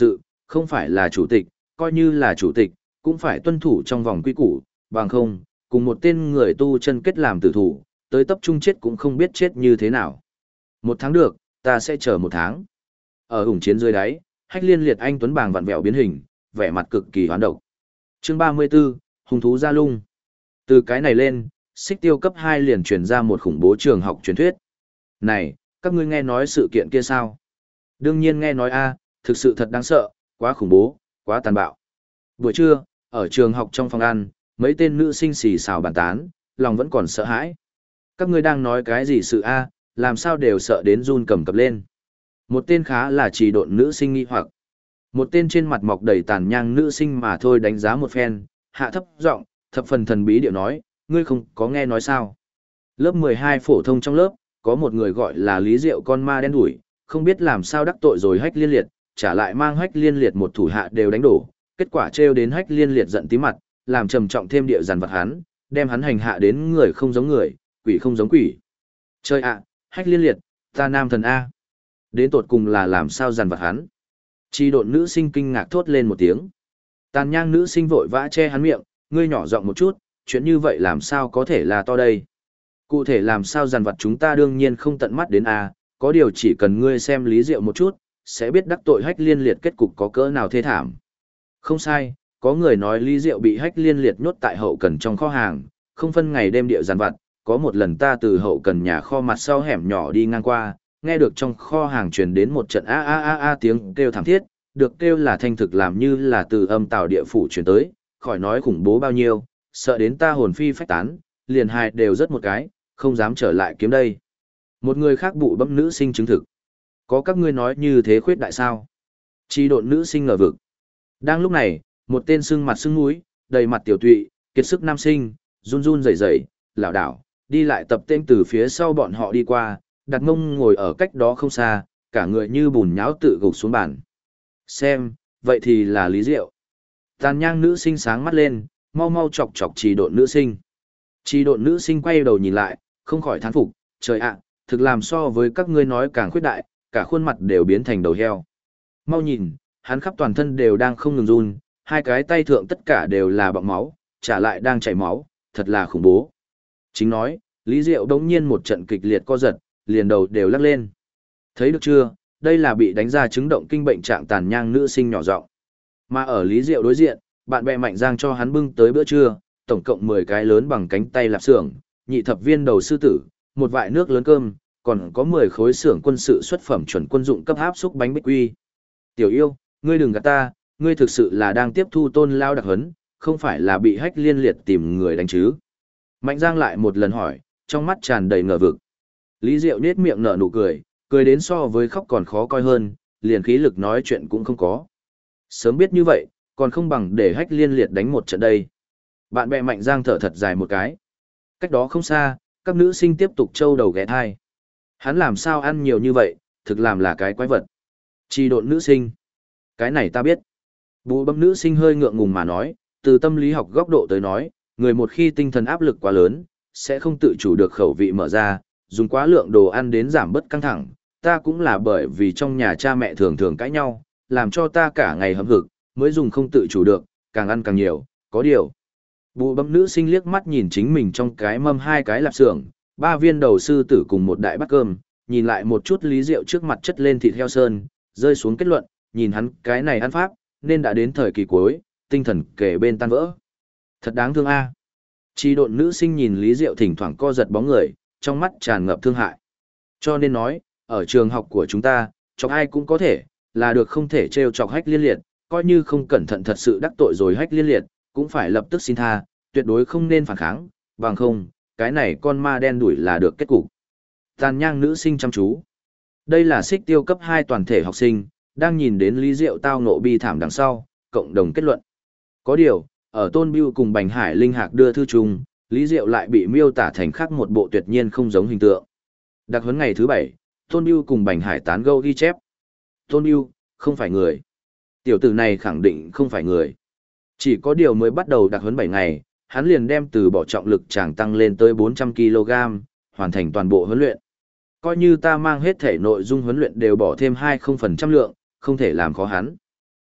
không phải là chủ tịch, coi như là chủ tịch, cũng phải tuân thủ trong vòng quy củ, bằng không, cùng một tên người tu chân kết làm tử thủ, tới tập trung chết cũng không biết chết như thế nào. 1 tháng được, ta sẽ chờ 1 tháng. Ở ủng chiến dưới đáy, Hách Liên Liệt anh tuấn bàng vặn vẹo biến hình, vẻ mặt cực kỳ hoán độc. Chương 34, hung thú ra lung. Từ cái này lên, Xích Tiêu cấp 2 liền truyền ra một khủng bố trường học truyền thuyết. Này, các ngươi nghe nói sự kiện kia sao? Đương nhiên nghe nói a, thực sự thật đáng sợ, quá khủng bố, quá tàn bạo. Buổi trưa, ở trường học trong phòng ăn, mấy tên nữ sinh xì xào bàn tán, lòng vẫn còn sợ hãi. Các ngươi đang nói cái gì sự a, làm sao đều sợ đến run cầm cập lên. Một tên khá là trì độn nữ sinh nghi hoặc. Một tên trên mặt mọc đầy tàn nhang nữ sinh mà thôi đánh giá một phen, hạ thấp giọng, thập phần thần bí điệu nói, ngươi không có nghe nói sao. Lớp 12 phổ thông trong lớp, có một người gọi là Lý Diệu con ma đen đủi, không biết làm sao đắc tội rồi Hách Liên Liệt, trả lại mang Hách Liên Liệt một thủ hạ đều đánh đổ, kết quả trêu đến Hách Liên Liệt giận tí mặt, làm trầm trọng thêm địa dằn vặt hắn, đem hắn hành hạ đến người không giống người, quỷ không giống quỷ. Chơi ạ, Hách Liên Liệt, ta nam thần A. Đến tột cùng là làm sao dằn vặt hắn. Chi độn nữ sinh kinh ngạc thốt lên một tiếng. Tàn nhang nữ sinh vội vã che hắn miệng, ngươi nhỏ giọng một chút, chuyện như vậy làm sao có thể là to đây. Cụ thể làm sao dằn vặt chúng ta đương nhiên không tận mắt đến A, có điều chỉ cần ngươi xem Lý Diệu một chút, sẽ biết đắc tội Hách Liên Liệt kết cục có cỡ nào thê thảm. Không sai, có người nói Lý Diệu bị Hách Liên Liệt nhốt tại hậu cần trong kho hàng, không phân ngày đêm địa dằn vặt, có một lần ta từ hậu cần nhà kho mặt sau hẻm nhỏ đi ngang qua, nghe được trong kho hàng truyền đến một trận a a a a tiếng kêu thảm thiết, được kêu là thanh thực làm như là từ âm tào địa phủ truyền tới, khỏi nói khủng bố bao nhiêu, sợ đến ta hồn phi phách tán, liền hai đều rất một cái, không dám trở lại kiếm đây. Một người khác bụ bấm nữ sinh chứng thực. Có các ngươi nói như thế khuyết đại sao? Chi độn nữ sinh ngờ vực. Đang lúc này, một tên sưng mặt sưng mũi, đầy mặt tiểu tụy, kiệt sức nam sinh, run run rẩy rẩy, lảo đảo, đi lại tập tên từ phía sau bọn họ đi qua, đặt mông ngồi ở cách đó không xa, cả người như bùn nhão tự gục xuống bàn. Xem, vậy thì là Lý Diệu. Tàn nhang nữ sinh sáng mắt lên, mau mau chọc chọc trì độn nữ sinh. Trì độn nữ sinh quay đầu nhìn lại, không khỏi thán phục, trời ạ, thực làm so với các ngươi nói càng khuyết đại, cả khuôn mặt đều biến thành đầu heo. Mau nhìn, hắn khắp toàn thân đều đang không ngừng run, hai cái tay thượng tất cả đều là bọng máu, trả lại đang chảy máu, thật là khủng bố. Chính nói, Lý Diệu đống nhiên một trận kịch liệt co giật, liền đầu đều lắc lên. Thấy được chưa, đây là bị đánh ra chứng động kinh bệnh trạng tàn nhang nữ sinh nhỏ giọng. Mà ở Lý Diệu đối diện, bạn bè Mạnh Giang cho hắn bưng tới bữa trưa, tổng cộng 10 cái lớn bằng cánh tay lạp xưởng, nhị thập viên đầu sư tử, một vại nước lớn cơm, còn có 10 khối xưởng quân sự xuất phẩm chuẩn quân dụng cấp áp xúc bánh bích quy. Tiểu yêu, ngươi đừng gạt ta, ngươi thực sự là đang tiếp thu tôn lao đặc hấn, không phải là bị Hách Liên Liệt tìm người đánh chứ. Mạnh Giang lại một lần hỏi, trong mắt tràn đầy ngờ vực. Lý Diệu nết miệng nở nụ cười, cười đến so với khóc còn khó coi hơn, liền khí lực nói chuyện cũng không có. Sớm biết như vậy, còn không bằng để Hách Liên Liệt đánh một trận đây. Bạn bè Mạnh Giang thở thật dài một cái. Cách đó không xa, các nữ sinh tiếp tục trâu đầu ghé thai. Hắn làm sao ăn nhiều như vậy, thực làm là cái quái vật. Chỉ độn nữ sinh. Cái này ta biết. Bụ bấm nữ sinh hơi ngượng ngùng mà nói, từ tâm lý học góc độ tới nói, người một khi tinh thần áp lực quá lớn, sẽ không tự chủ được khẩu vị mở ra, dùng quá lượng đồ ăn đến giảm bớt căng thẳng. Ta cũng là bởi vì trong nhà cha mẹ thường thường cãi nhau, làm cho ta cả ngày hậm hực, mới dùng không tự chủ được, càng ăn càng nhiều, có điều. Bụ bấm nữ sinh liếc mắt nhìn chính mình trong cái mâm 2 cái lạp xưởng, 3 viên đầu sư tử cùng một đại bát cơm, nhìn lại một chút Lý Diệu trước mặt chất lên thịt heo sơn, rơi xuống kết luận, nhìn hắn cái này ăn pháp, nên đã đến thời kỳ cuối, tinh thần kề bên tan vỡ. Thật đáng thương a. Chỉ độn nữ sinh nhìn Lý Diệu thỉnh thoảng co giật bóng người, trong mắt tràn ngập thương hại. Cho nên nói, ở trường học của chúng ta, chọc ai cũng có thể, là được không thể trêu chọc Hách Liên Liệt, coi như không cẩn thận thật sự đắc tội rồi Hách Liên Liệt, cũng phải lập tức xin tha, tuyệt đối không nên phản kháng, bằng không, cái này con ma đen đuổi là được kết cục. Tàn nhang nữ sinh chăm chú. Đây là Xích Tiêu cấp 2 toàn thể học sinh, đang nhìn đến Lý Diệu tao ngộ bi thảm đằng sau, cộng đồng kết luận. Có điều, ở Tôn Bưu cùng Bành Hải Linh Hạc đưa thư chung, Lý Diệu lại bị miêu tả thành khác một bộ tuyệt nhiên không giống hình tượng. Đặc huấn ngày thứ 7, Tôn Bưu cùng Bành Hải tán gẫu ghi chép. Tôn Bưu, không phải người. Tiểu tử này khẳng định không phải người. Chỉ có điều mới bắt đầu đặc huấn 7 ngày, hắn liền đem từ bỏ trọng lực chàng tăng lên tới 400 kg, hoàn thành toàn bộ huấn luyện. Coi như ta mang hết thể nội dung huấn luyện đều bỏ thêm 20% lượng, không thể làm khó hắn.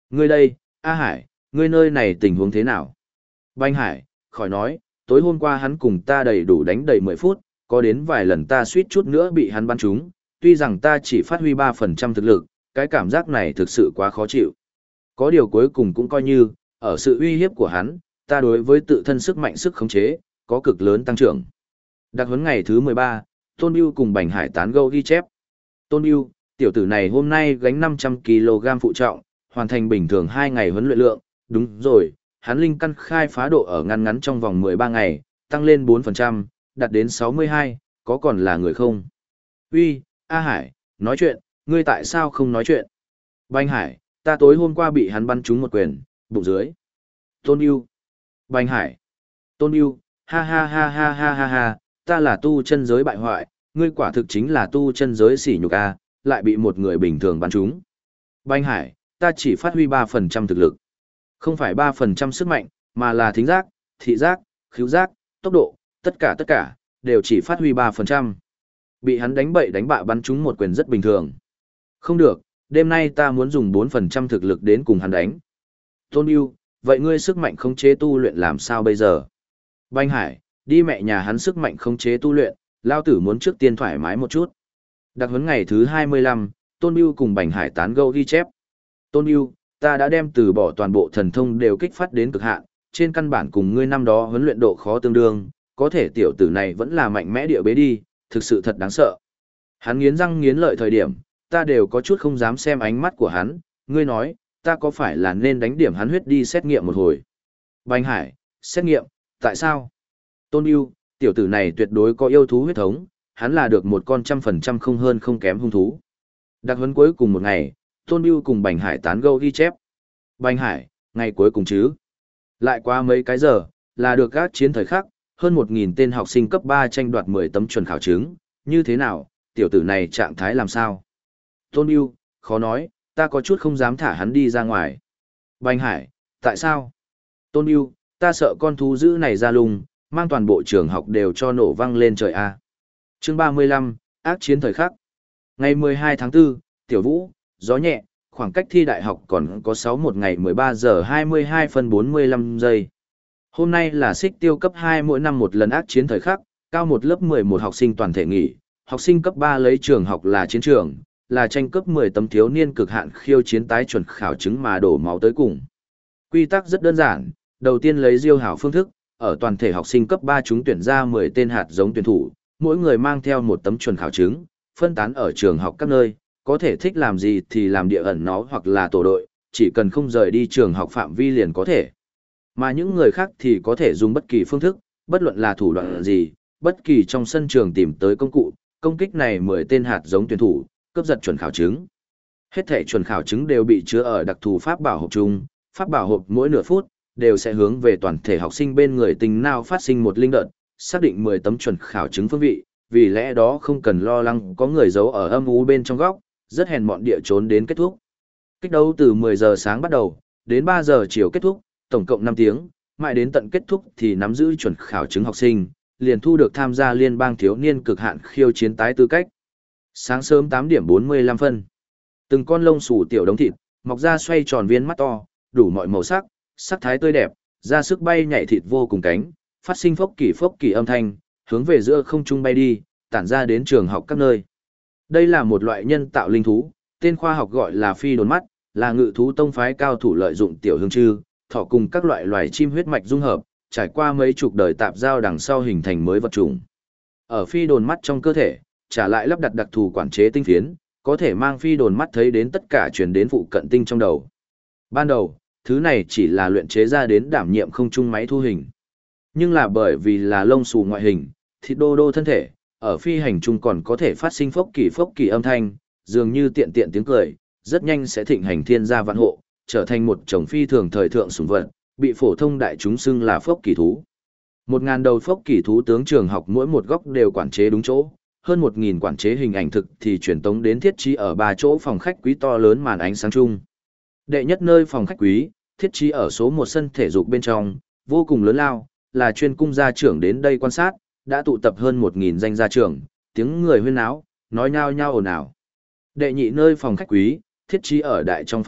Ngươi đây, A Hải, ngươi nơi này tình huống thế nào? Banh Hải, khỏi nói, tối hôm qua hắn cùng ta đầy đủ đánh đầy 10 phút, có đến vài lần ta suýt chút nữa bị hắn bắn trúng, tuy rằng ta chỉ phát huy 3% thực lực, cái cảm giác này thực sự quá khó chịu. Có điều cuối cùng cũng coi như, ở sự uy hiếp của hắn, ta đối với tự thân sức mạnh sức khống chế, có cực lớn tăng trưởng. Đặc huấn ngày thứ 13, Tôn Biêu cùng Bành Hải tán gẫu ghi chép. Tôn Biêu, tiểu tử này hôm nay gánh 500 kg phụ trọng, hoàn thành bình thường 2 ngày huấn luyện lượng, đúng rồi, hắn linh căn khai phá độ ở ngăn ngắn trong vòng 13 ngày, tăng lên 4%, đạt đến 62, có còn là người không? Uy, A Hải, nói chuyện, ngươi tại sao không nói chuyện? Bành Hải, ta tối hôm qua bị hắn bắn trúng một quyền, bụng dưới. Tôn Biêu. Bành Hải. Tôn Biêu, ha ha ha ha ha ha ha, ta là tu chân giới bại hoại, ngươi quả thực chính là tu chân giới sỉ nhục a, lại bị một người bình thường bắn trúng. Bành Hải, ta chỉ phát huy 3% thực lực. Không phải 3% sức mạnh, mà là thính giác, thị giác, khứu giác, tốc độ, tất cả, đều chỉ phát huy 3%. Bị hắn đánh bậy đánh bạ bắn trúng một quyền rất bình thường. Không được, đêm nay ta muốn dùng 4% thực lực đến cùng hắn đánh. Tôn Biêu, vậy ngươi sức mạnh khống chế tu luyện làm sao bây giờ? Bành Hải, đi mẹ nhà hắn sức mạnh khống chế tu luyện, lao tử muốn trước tiên thoải mái một chút. Đặc huấn ngày thứ 25, Tôn Biêu cùng Bành Hải tán gẫu ghi chép. Tôn Biêu, ta đã đem từ bỏ toàn bộ thần thông đều kích phát đến cực hạn, trên căn bản cùng ngươi năm đó huấn luyện độ khó tương đương, có thể tiểu tử này vẫn là mạnh mẽ địa bế đi, thực sự thật đáng sợ. Hắn nghiến răng nghiến lợi thời điểm, ta đều có chút không dám xem ánh mắt của hắn, ngươi nói, ta có phải là nên đánh điểm hắn huyết đi xét nghiệm một hồi? Bành Hải, xét nghiệm, tại sao? Tôn Biêu, tiểu tử này tuyệt đối có yêu thú huyết thống, hắn là được một con 100% không hơn không kém hung thú. Đặc huấn cuối cùng một ngày, Tôn Biêu cùng Bành Hải tán gẫu ghi chép. Bành Hải, ngày cuối cùng chứ? Lại qua mấy cái giờ, là được các chiến thời khắc, hơn 1.000 tên học sinh cấp 3 tranh đoạt 10 tấm chuẩn khảo chứng, như thế nào, tiểu tử này trạng thái làm sao? Tôn Biêu, khó nói, ta có chút không dám thả hắn đi ra ngoài. Bành Hải, tại sao? Tôn Biêu, ta sợ con thú dữ này ra lùng, mang toàn bộ trường học đều cho nổ văng lên trời a. Chương 35, ác chiến thời khắc. Ngày 12 tháng 4, Tiểu Vũ, gió nhẹ, khoảng cách thi đại học còn có 1 ngày 13 giờ 22 phân 45 giây. Hôm nay là xích tiêu cấp 2 mỗi năm một lần ác chiến thời khắc, cao một lớp 11 học sinh toàn thể nghỉ, học sinh cấp 3 lấy trường học là chiến trường, là tranh cướp 10 tấm thiếu niên cực hạn khiêu chiến tái chuẩn khảo chứng mà đổ máu tới cùng. Quy tắc rất đơn giản, đầu tiên lấy diêu hảo phương thức, ở toàn thể học sinh cấp 3 chúng tuyển ra 10 tên hạt giống tuyển thủ, mỗi người mang theo một tấm chuẩn khảo chứng, phân tán ở trường học các nơi, có thể thích làm gì thì làm địa ẩn nó hoặc là tổ đội, chỉ cần không rời đi trường học phạm vi liền có thể. Mà những người khác thì có thể dùng bất kỳ phương thức, bất luận là thủ đoạn gì, bất kỳ trong sân trường tìm tới công cụ, công kích này 10 tên hạt giống tuyển thủ, cướp giật chuẩn khảo chứng. Hết thể chuẩn khảo chứng đều bị chứa ở đặc thù pháp bảo hộp chung, pháp bảo hộp mỗi nửa phút đều sẽ hướng về toàn thể học sinh bên người tình nào phát sinh một linh đợt, xác định 10 tấm chuẩn khảo chứng phương vị, vì lẽ đó không cần lo lắng có người giấu ở âm u bên trong góc, rất hèn mọn địa trốn đến kết thúc. Kích đấu từ 10 giờ sáng bắt đầu, đến 3 giờ chiều kết thúc, tổng cộng 5 tiếng, mãi đến tận kết thúc thì nắm giữ chuẩn khảo chứng học sinh, liền thu được tham gia liên bang thiếu niên cực hạn khiêu chiến tái tư cách. Sáng sớm 8 điểm 45 phân. Từng con lông xù tiểu đống thịt, mọc ra xoay tròn viên mắt to, đủ mọi màu sắc, sắc thái tươi đẹp, ra sức bay nhảy thịt vô cùng cánh, phát sinh phốc kỳ âm thanh, hướng về giữa không trung bay đi, tản ra đến trường học các nơi. Đây là một loại nhân tạo linh thú, tên khoa học gọi là phi đồn mắt, là ngự thú tông phái cao thủ lợi dụng tiểu hương chư, thỏ cùng các loại loài chim huyết mạch dung hợp, trải qua mấy chục đời tạp giao đằng sau hình thành mới vật chủng. Ở phi đồn mắt trong cơ thể, trả lại lắp đặt đặc thù quản chế tinh phiến, có thể mang phi đồn mắt thấy đến tất cả truyền đến phụ cận tinh trong đầu. Ban đầu, thứ này chỉ là luyện chế ra đến đảm nhiệm không trung máy thu hình. Nhưng là bởi vì là lông xù ngoại hình, thịt đô đô thân thể, ở phi hành trung còn có thể phát sinh phốc kỳ âm thanh, dường như tiện tiếng cười, rất nhanh sẽ thịnh hành thiên gia vạn hộ, trở thành một chủng phi thường thời thượng sủng vật, bị phổ thông đại chúng xưng là phốc kỳ thú. 1.000 đầu phốc kỳ thú tướng trường học mỗi một góc đều quản chế đúng chỗ, hơn 1.000 quản chế hình ảnh thực thì truyền tống đến thiết trí ở 3 chỗ phòng khách quý to lớn màn ánh sáng chung. Đệ nhất nơi phòng khách quý, thiết trí ở số 1 sân thể dục bên trong, vô cùng lớn lao, là chuyên cung gia trưởng đến đây quan sát, đã tụ tập hơn 1.000 danh gia trưởng, tiếng người huyên náo, nói nhao nhao ồn ào. Đệ nhị nơi phòng khách quý, thiết trí ở đại trong phòng họp,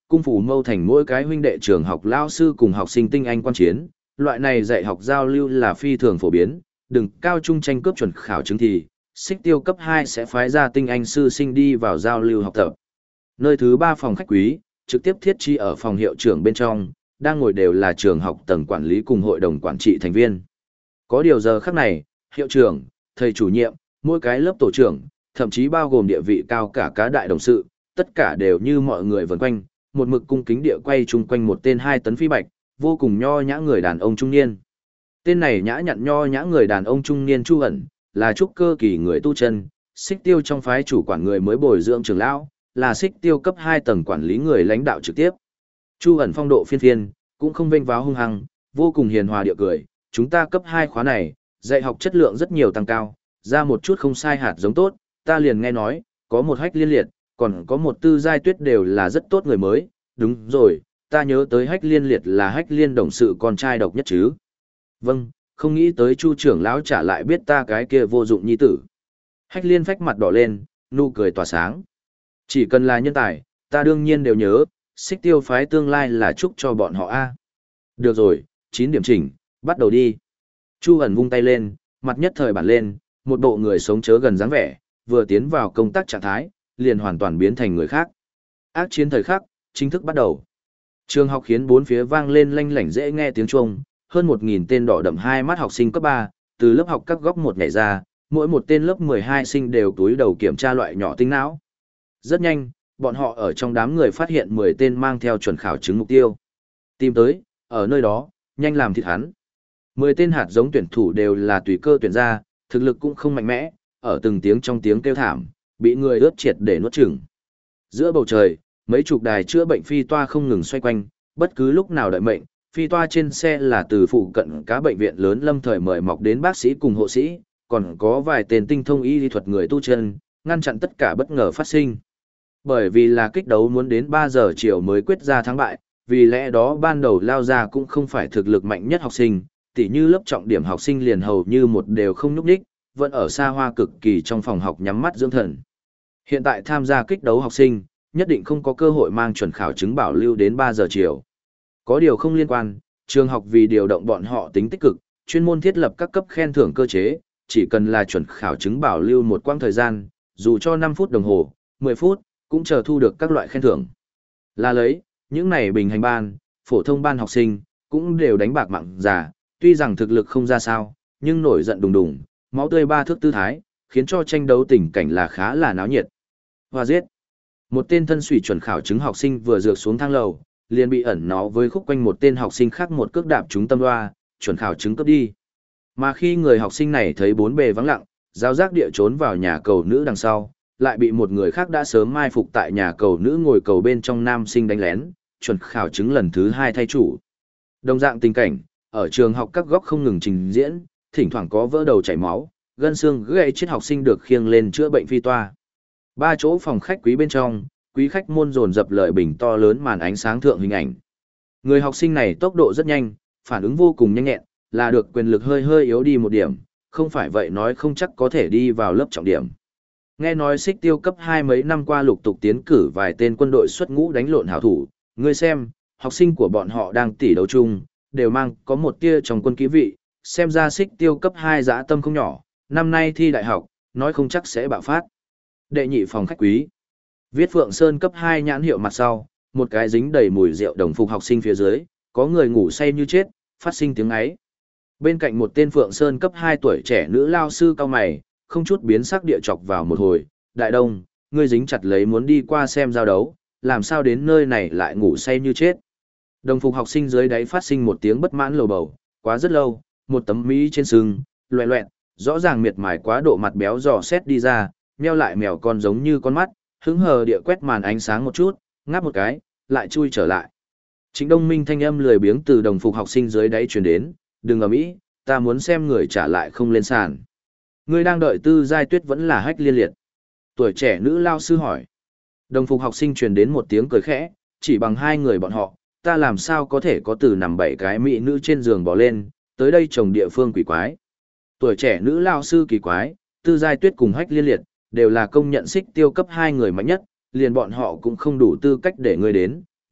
cung phủ mâu thành mỗi cái huynh đệ trường học lao sư cùng học sinh tinh anh quan chiến, loại này dạy học giao lưu là phi thường phổ biến, đừng cao trung tranh cướp chuẩn khảo chứng thì, xích tiêu cấp 2 sẽ phái ra tinh anh sư sinh đi vào giao lưu học tập. Nơi thứ 3 phòng khách quý, trực tiếp thiết trí ở phòng hiệu trưởng bên trong, đang ngồi đều là trường học tầng quản lý cùng hội đồng quản trị thành viên. Có điều giờ khắc này, hiệu trưởng, thầy chủ nhiệm, mỗi cái lớp tổ trưởng, thậm chí bao gồm địa vị cao cả cá đại đồng sự, tất cả đều như mọi người vần quanh, một mực cung kính địa quay chung quanh một tên 2 tấn phi bạch, vô cùng nho nhã người đàn ông trung niên. Tên này nhã nhặn nho nhã người đàn ông trung niên Chu ẩn, là trúc cơ kỳ người tu chân, xích tiêu trong phái chủ quản người mới bồi dưỡng trưởng lão, là xích tiêu cấp 2 tầng quản lý người lãnh đạo trực tiếp. Chu ẩn phong độ phiên phiên, cũng không vênh váo hung hăng, vô cùng hiền hòa địa cười, chúng ta cấp 2 khóa này, dạy học chất lượng rất nhiều tăng cao, ra một chút không sai hạt giống tốt, ta liền nghe nói, có một Hách Liên Liệt, còn có một Tư Giai Tuyết đều là rất tốt người mới, đúng rồi, ta nhớ tới Hách Liên Liệt là Hách Liên đồng sự con trai độc nhất chứ. Vâng, không nghĩ tới Chu trưởng lão trả lại biết ta cái kia vô dụng nhi tử. Hách Liên phách mặt đỏ lên, nụ cười tỏa sáng. Chỉ cần là nhân tài, ta đương nhiên đều nhớ, xích tiêu phái tương lai là chúc cho bọn họ a. Được rồi, 9 điểm chỉnh, bắt đầu đi. Chu ẩn vung tay lên, mặt nhất thời bản lên, một bộ người sống chớ gần dáng vẻ, vừa tiến vào công tác trạng thái, liền hoàn toàn biến thành người khác. Ác chiến thời khắc, chính thức bắt đầu. Trường học khiến bốn phía vang lên lanh lảnh dễ nghe tiếng chuông, hơn 1.000 tên đỏ đậm hai mắt học sinh cấp 3, từ lớp học các góc một nhảy ra, mỗi một tên lớp 12 sinh đều túi đầu kiểm tra loại nhỏ tinh não. Rất nhanh, bọn họ ở trong đám người phát hiện 10 tên mang theo chuẩn khảo chứng mục tiêu. Tìm tới, ở nơi đó, nhanh làm thịt hắn. 10 tên hạt giống tuyển thủ đều là tùy cơ tuyển ra, thực lực cũng không mạnh mẽ, ở từng tiếng trong tiếng kêu thảm, bị người ướt triệt để nuốt chửng. Giữa bầu trời, mấy chục đài chữa bệnh phi toa không ngừng xoay quanh, bất cứ lúc nào đợi mệnh, phi toa trên xe là từ phụ cận các bệnh viện lớn lâm thời mời mọc đến bác sĩ cùng hộ sĩ, còn có vài tên tinh thông y lý thuật người tu chân, ngăn chặn tất cả bất ngờ phát sinh. Bởi vì là kích đấu muốn đến 3 giờ chiều mới quyết ra thắng bại, vì lẽ đó ban đầu lao ra cũng không phải thực lực mạnh nhất học sinh, tỉ như lớp trọng điểm học sinh liền hầu như một đều không nhúc nhích, vẫn ở xa hoa cực kỳ trong phòng học nhắm mắt dưỡng thần. Hiện tại tham gia kích đấu học sinh, nhất định không có cơ hội mang chuẩn khảo chứng bảo lưu đến 3 giờ chiều. Có điều không liên quan, trường học vì điều động bọn họ tính tích cực, chuyên môn thiết lập các cấp khen thưởng cơ chế, chỉ cần là chuẩn khảo chứng bảo lưu một quãng thời gian, dù cho 5 phút đồng hồ, 10 phút, cũng chờ thu được các loại khen thưởng. Là lấy, những này bình hành ban, phổ thông ban học sinh, cũng đều đánh bạc mạng giả, tuy rằng thực lực không ra sao, nhưng nổi giận đùng đùng, máu tươi ba thước tư thái, khiến cho tranh đấu tình cảnh là khá là náo nhiệt. Hoa giết. Một tên thân sủy chuẩn khảo chứng học sinh vừa dược xuống thang lầu, liền bị ẩn nó với khúc quanh một tên học sinh khác một cước đạp trúng tâm loa, chuẩn khảo chứng cướp đi. Mà khi người học sinh này thấy bốn bề vắng lặng, giáo giác địa trốn vào nhà cầu nữ đằng sau, lại bị một người khác đã sớm mai phục tại nhà cầu nữ ngồi cầu bên trong nam sinh đánh lén, chuẩn khảo chứng lần thứ 2 thay chủ. Đồng dạng tình cảnh, ở trường học các góc không ngừng trình diễn, thỉnh thoảng có vỡ đầu chảy máu, gân xương gãy chết học sinh được khiêng lên chữa bệnh phi toa. 3 chỗ phòng khách quý bên trong, quý khách môn dồn dập lợi bình to lớn màn ánh sáng thượng hình ảnh. Người học sinh này tốc độ rất nhanh, phản ứng vô cùng nhanh nhẹn, là được quyền lực hơi hơi yếu đi một điểm, không phải vậy nói không chắc có thể đi vào lớp trọng điểm. Nghe nói xích tiêu cấp 2 mấy năm qua lục tục tiến cử vài tên quân đội xuất ngũ đánh lộn hảo thủ, ngươi xem, học sinh của bọn họ đang tỉ đấu chung, đều mang có một tia trong quân ký vị, xem ra xích tiêu cấp 2 dã tâm không nhỏ, năm nay thi đại học, nói không chắc sẽ bạo phát. Đệ nhị phòng khách quý. Viết Phượng Sơn cấp 2 nhãn hiệu mặt sau, một cái dính đầy mùi rượu đồng phục học sinh phía dưới, có người ngủ say như chết, phát sinh tiếng ấy. Bên cạnh một tên Phượng Sơn cấp 2 tuổi trẻ nữ lao sư cao mày, không chút biến sắc địa chọc vào một hồi, đại đông, ngươi dính chặt lấy muốn đi qua xem giao đấu, làm sao đến nơi này lại ngủ say như chết. Đồng phục học sinh dưới đáy phát sinh một tiếng bất mãn lầu bầu, quá rất lâu, một tấm mỹ trên sừng, loẹ loẹt, rõ ràng miệt mài quá độ mặt béo dò xét đi ra, nheo lại mèo con giống như con mắt, hứng hờ địa quét màn ánh sáng một chút, ngáp một cái, lại chui trở lại. Trịnh Đông Minh thanh âm lười biếng từ đồng phục học sinh dưới đáy truyền đến, đừng ầm ĩ, ta muốn xem người trả lại không lên sàn. Ngươi đang đợi Tư Giai Tuyết vẫn là Hách Liên Liệt. Tuổi trẻ nữ lao sư hỏi. Đồng phục học sinh truyền đến một tiếng cười khẽ, chỉ bằng hai người bọn họ, ta làm sao có thể có từ nằm 7 cái mỹ nữ trên giường bỏ lên, tới đây trồng địa phương quỷ quái. Tuổi trẻ nữ lao sư kỳ quái, Tư Giai Tuyết cùng Hách Liên Liệt, đều là công nhận xích tiêu cấp 2 người mạnh nhất, liền bọn họ cũng không đủ tư cách để ngươi đến,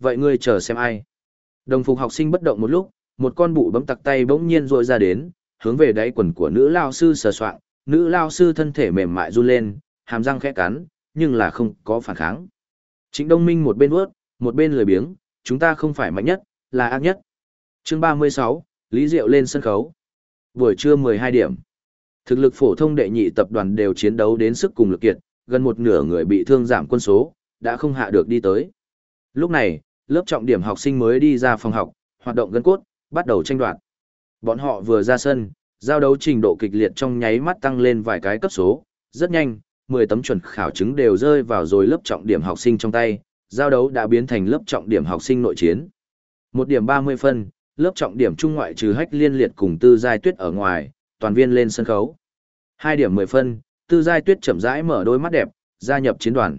vậy ngươi chờ xem ai. Đồng phục học sinh bất động một lúc, một con bụ bấm tặc tay bỗng nhiên rội ra đến, hướng về đáy quần của nữ lao sư sờ soạng, nữ lao sư thân thể mềm mại run lên, hàm răng khẽ cắn, nhưng là không có phản kháng. Trịnh Đông Minh một bên vuốt, một bên lười biếng, chúng ta không phải mạnh nhất, là ác nhất. Chương 36, Lý Diệu lên sân khấu. Buổi trưa 12 điểm. Thực lực phổ thông đệ nhị tập đoàn đều chiến đấu đến sức cùng lực kiệt, gần một nửa người bị thương giảm quân số, đã không hạ được đi tới. Lúc này, lớp trọng điểm học sinh mới đi ra phòng học, hoạt động gân cốt, bắt đầu tranh đoạt. Bọn họ vừa ra sân, giao đấu trình độ kịch liệt trong nháy mắt tăng lên vài cái cấp số, rất nhanh, 10 tấm chuẩn khảo chứng đều rơi vào rồi lớp trọng điểm học sinh trong tay, giao đấu đã biến thành lớp trọng điểm học sinh nội chiến. 1 điểm 30 phân, lớp trọng điểm trung ngoại trừ Hách Liên Liệt cùng Tư Giai Tuyết ở ngoài, toàn viên lên sân khấu. 2 điểm 10 phân, Tư Giai Tuyết chậm rãi mở đôi mắt đẹp, gia nhập chiến đoàn.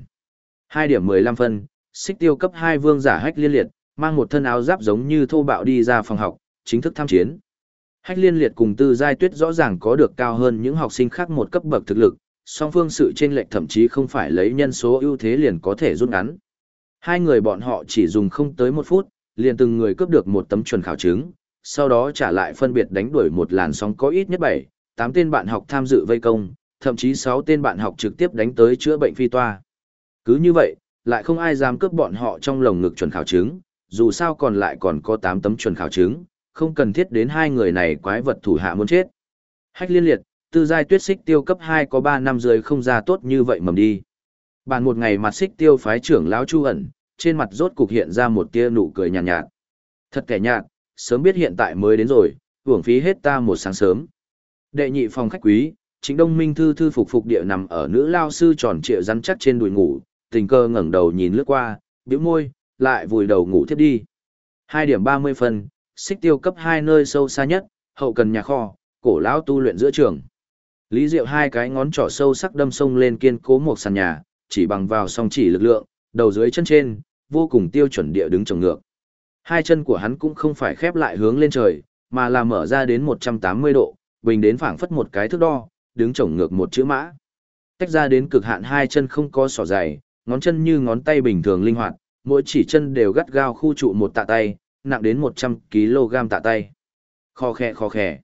2 điểm 15 phân, Xích Tiêu cấp 2 vương giả Hách Liên Liệt, mang một thân áo giáp giống như thô bạo đi ra phòng học, chính thức tham chiến. Hách Liên Liệt cùng Tư Giai Tuyết rõ ràng có được cao hơn những học sinh khác một cấp bậc thực lực, song phương sự chênh lệch thậm chí không phải lấy nhân số ưu thế liền có thể rút ngắn. Hai người bọn họ chỉ dùng không tới 1 phút, liền từng người cướp được 1 tấm chuẩn khảo chứng, sau đó trả lại phân biệt đánh đuổi một làn sóng có ít nhất 7, 8 tên bạn học tham dự vây công, thậm chí 6 tên bạn học trực tiếp đánh tới chữa bệnh phi toa. Cứ như vậy, lại không ai dám cướp bọn họ trong lồng ngực chuẩn khảo chứng, dù sao còn lại còn có 8 tấm chuẩn khảo chứng, không cần thiết đến hai người này quái vật thủ hạ muốn chết. Hách Liên Liệt, Tư Giai Tuyết Xích Tiêu cấp 2 có 3 năm rưỡi không ra tốt như vậy mầm đi. Bàn một ngày mặt Xích Tiêu phái trưởng lão Chu ẩn, trên mặt rốt cục hiện ra một tia nụ cười nhàn nhạt. Thật kẻ nhạt, sớm biết hiện tại mới đến rồi, uổng phí hết ta một sáng sớm. Đệ nhị phòng khách quý, Trịnh Đông Minh thư thư phục phục địa nằm ở nữ lao sư tròn trịa rắn chắc trên đùi ngủ, tình cờ ngẩng đầu nhìn lướt qua, bĩu môi, lại vùi đầu ngủ thiếp đi. 2 điểm 30 phân, Xích Tiêu cấp 2 nơi sâu xa nhất, hậu cần nhà kho, cổ lão tu luyện giữa trường. Lý Diệu hai cái ngón trỏ sâu sắc đâm sông lên kiên cố một sàn nhà, chỉ bằng vào song chỉ lực lượng, đầu dưới chân trên, vô cùng tiêu chuẩn địa đứng trồng ngược. Hai chân của hắn cũng không phải khép lại hướng lên trời, mà là mở ra đến 180 độ, bình đến phảng phất một cái thước đo, đứng trồng ngược một chữ mã. Tách ra đến cực hạn hai chân không có sỏ dày, ngón chân như ngón tay bình thường linh hoạt, mỗi chỉ chân đều gắt gao khu trụ một tạ tay, nặng đến 100 kg tạ tay. Kho khẽ.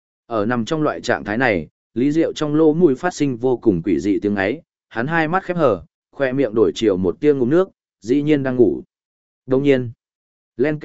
Ở nằm trong loại trạng thái này, Lý Diệu trong lỗ mũi phát sinh vô cùng quỷ dị tiếng ấy, hắn hai mắt khép hờ, khoe miệng đổi chiều một tia ngụm nước, dĩ nhiên đang ngủ. Đồng nhiên, len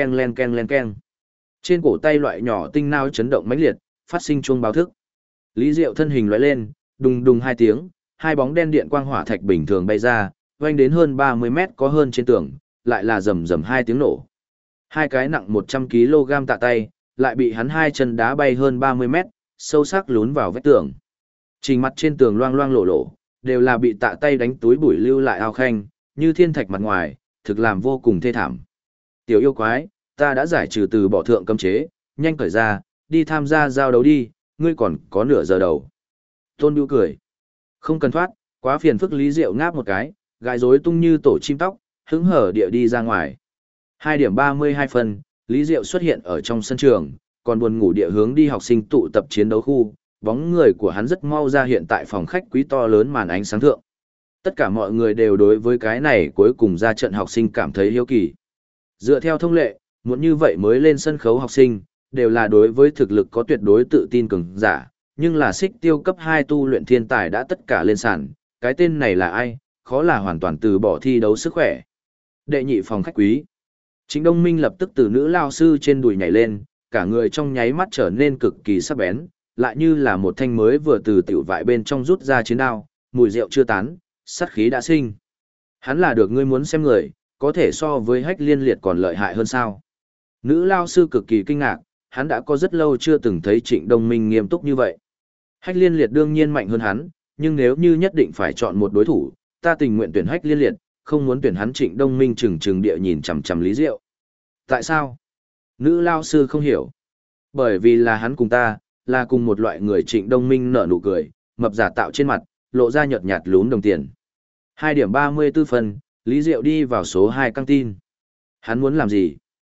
ken. Trên cổ tay loại nhỏ tinh nao chấn động mãnh liệt, phát sinh chuông báo thức. Lý Diệu thân hình lóe lên, đùng đùng hai tiếng, hai bóng đen điện quang hỏa thạch bình thường bay ra, vang đến hơn 30 mét có hơn trên tường, lại là rầm rầm hai tiếng nổ. Hai cái nặng 100 kg tạ tay, lại bị hắn hai chân đá bay hơn 30 mét, sâu sắc lún vào vách tường. Trình mặt trên tường loang loang lộ, đều là bị tạ tay đánh túi bụi lưu lại ao khanh, như thiên thạch mặt ngoài, thực làm vô cùng thê thảm. Tiểu yêu quái, ta đã giải trừ từ bỏ thượng cấm chế, nhanh cởi ra, đi tham gia giao đấu đi, ngươi còn có nửa giờ đầu. Tôn Bưu cười. Không cần thoát, quá phiền phức. Lý Diệu ngáp một cái, gãi rối tung như tổ chim tóc, hứng hở địa đi ra ngoài. 2 điểm 32 phân, Lý Diệu xuất hiện ở trong sân trường, còn buồn ngủ địa hướng đi học sinh tụ tập chiến đấu khu, bóng người của hắn rất mau ra hiện tại phòng khách quý to lớn màn ánh sáng thượng. Tất cả mọi người đều đối với cái này cuối cùng ra trận học sinh cảm thấy hiếu kỳ. Dựa theo thông lệ, muốn như vậy mới lên sân khấu học sinh, đều là đối với thực lực có tuyệt đối tự tin cường giả, nhưng là Xích Tiêu cấp 2 tu luyện thiên tài đã tất cả lên sàn, cái tên này là ai, khó là hoàn toàn từ bỏ thi đấu sức khỏe. Đệ nhị phòng khách quý. Trịnh Đông Minh lập tức từ nữ lao sư trên đùi nhảy lên, cả người trong nháy mắt trở nên cực kỳ sắc bén, lại như là một thanh mới vừa từ tiểu vại bên trong rút ra chiến đao, mùi rượu chưa tán, sát khí đã sinh. Hắn là được ngươi muốn xem người, có thể so với Hách Liên Liệt còn lợi hại hơn sao? Nữ lao sư cực kỳ kinh ngạc, hắn đã có rất lâu chưa từng thấy Trịnh Đông Minh nghiêm túc như vậy. Hách Liên Liệt đương nhiên mạnh hơn hắn, nhưng nếu như nhất định phải chọn một đối thủ, ta tình nguyện tuyển Hách Liên Liệt, không muốn tuyển hắn. Trịnh Đông Minh trừng địa nhìn chằm chằm Lý Diệu. Tại sao? Nữ lao sư không hiểu. Bởi vì là hắn cùng ta, là cùng một loại người. Trịnh Đông Minh nở nụ cười, mập giả tạo trên mặt, lộ ra nhợt nhạt lún đồng tiền. 2 điểm 34 phân, Lý Diệu đi vào số 2 căng tin. Hắn muốn làm gì?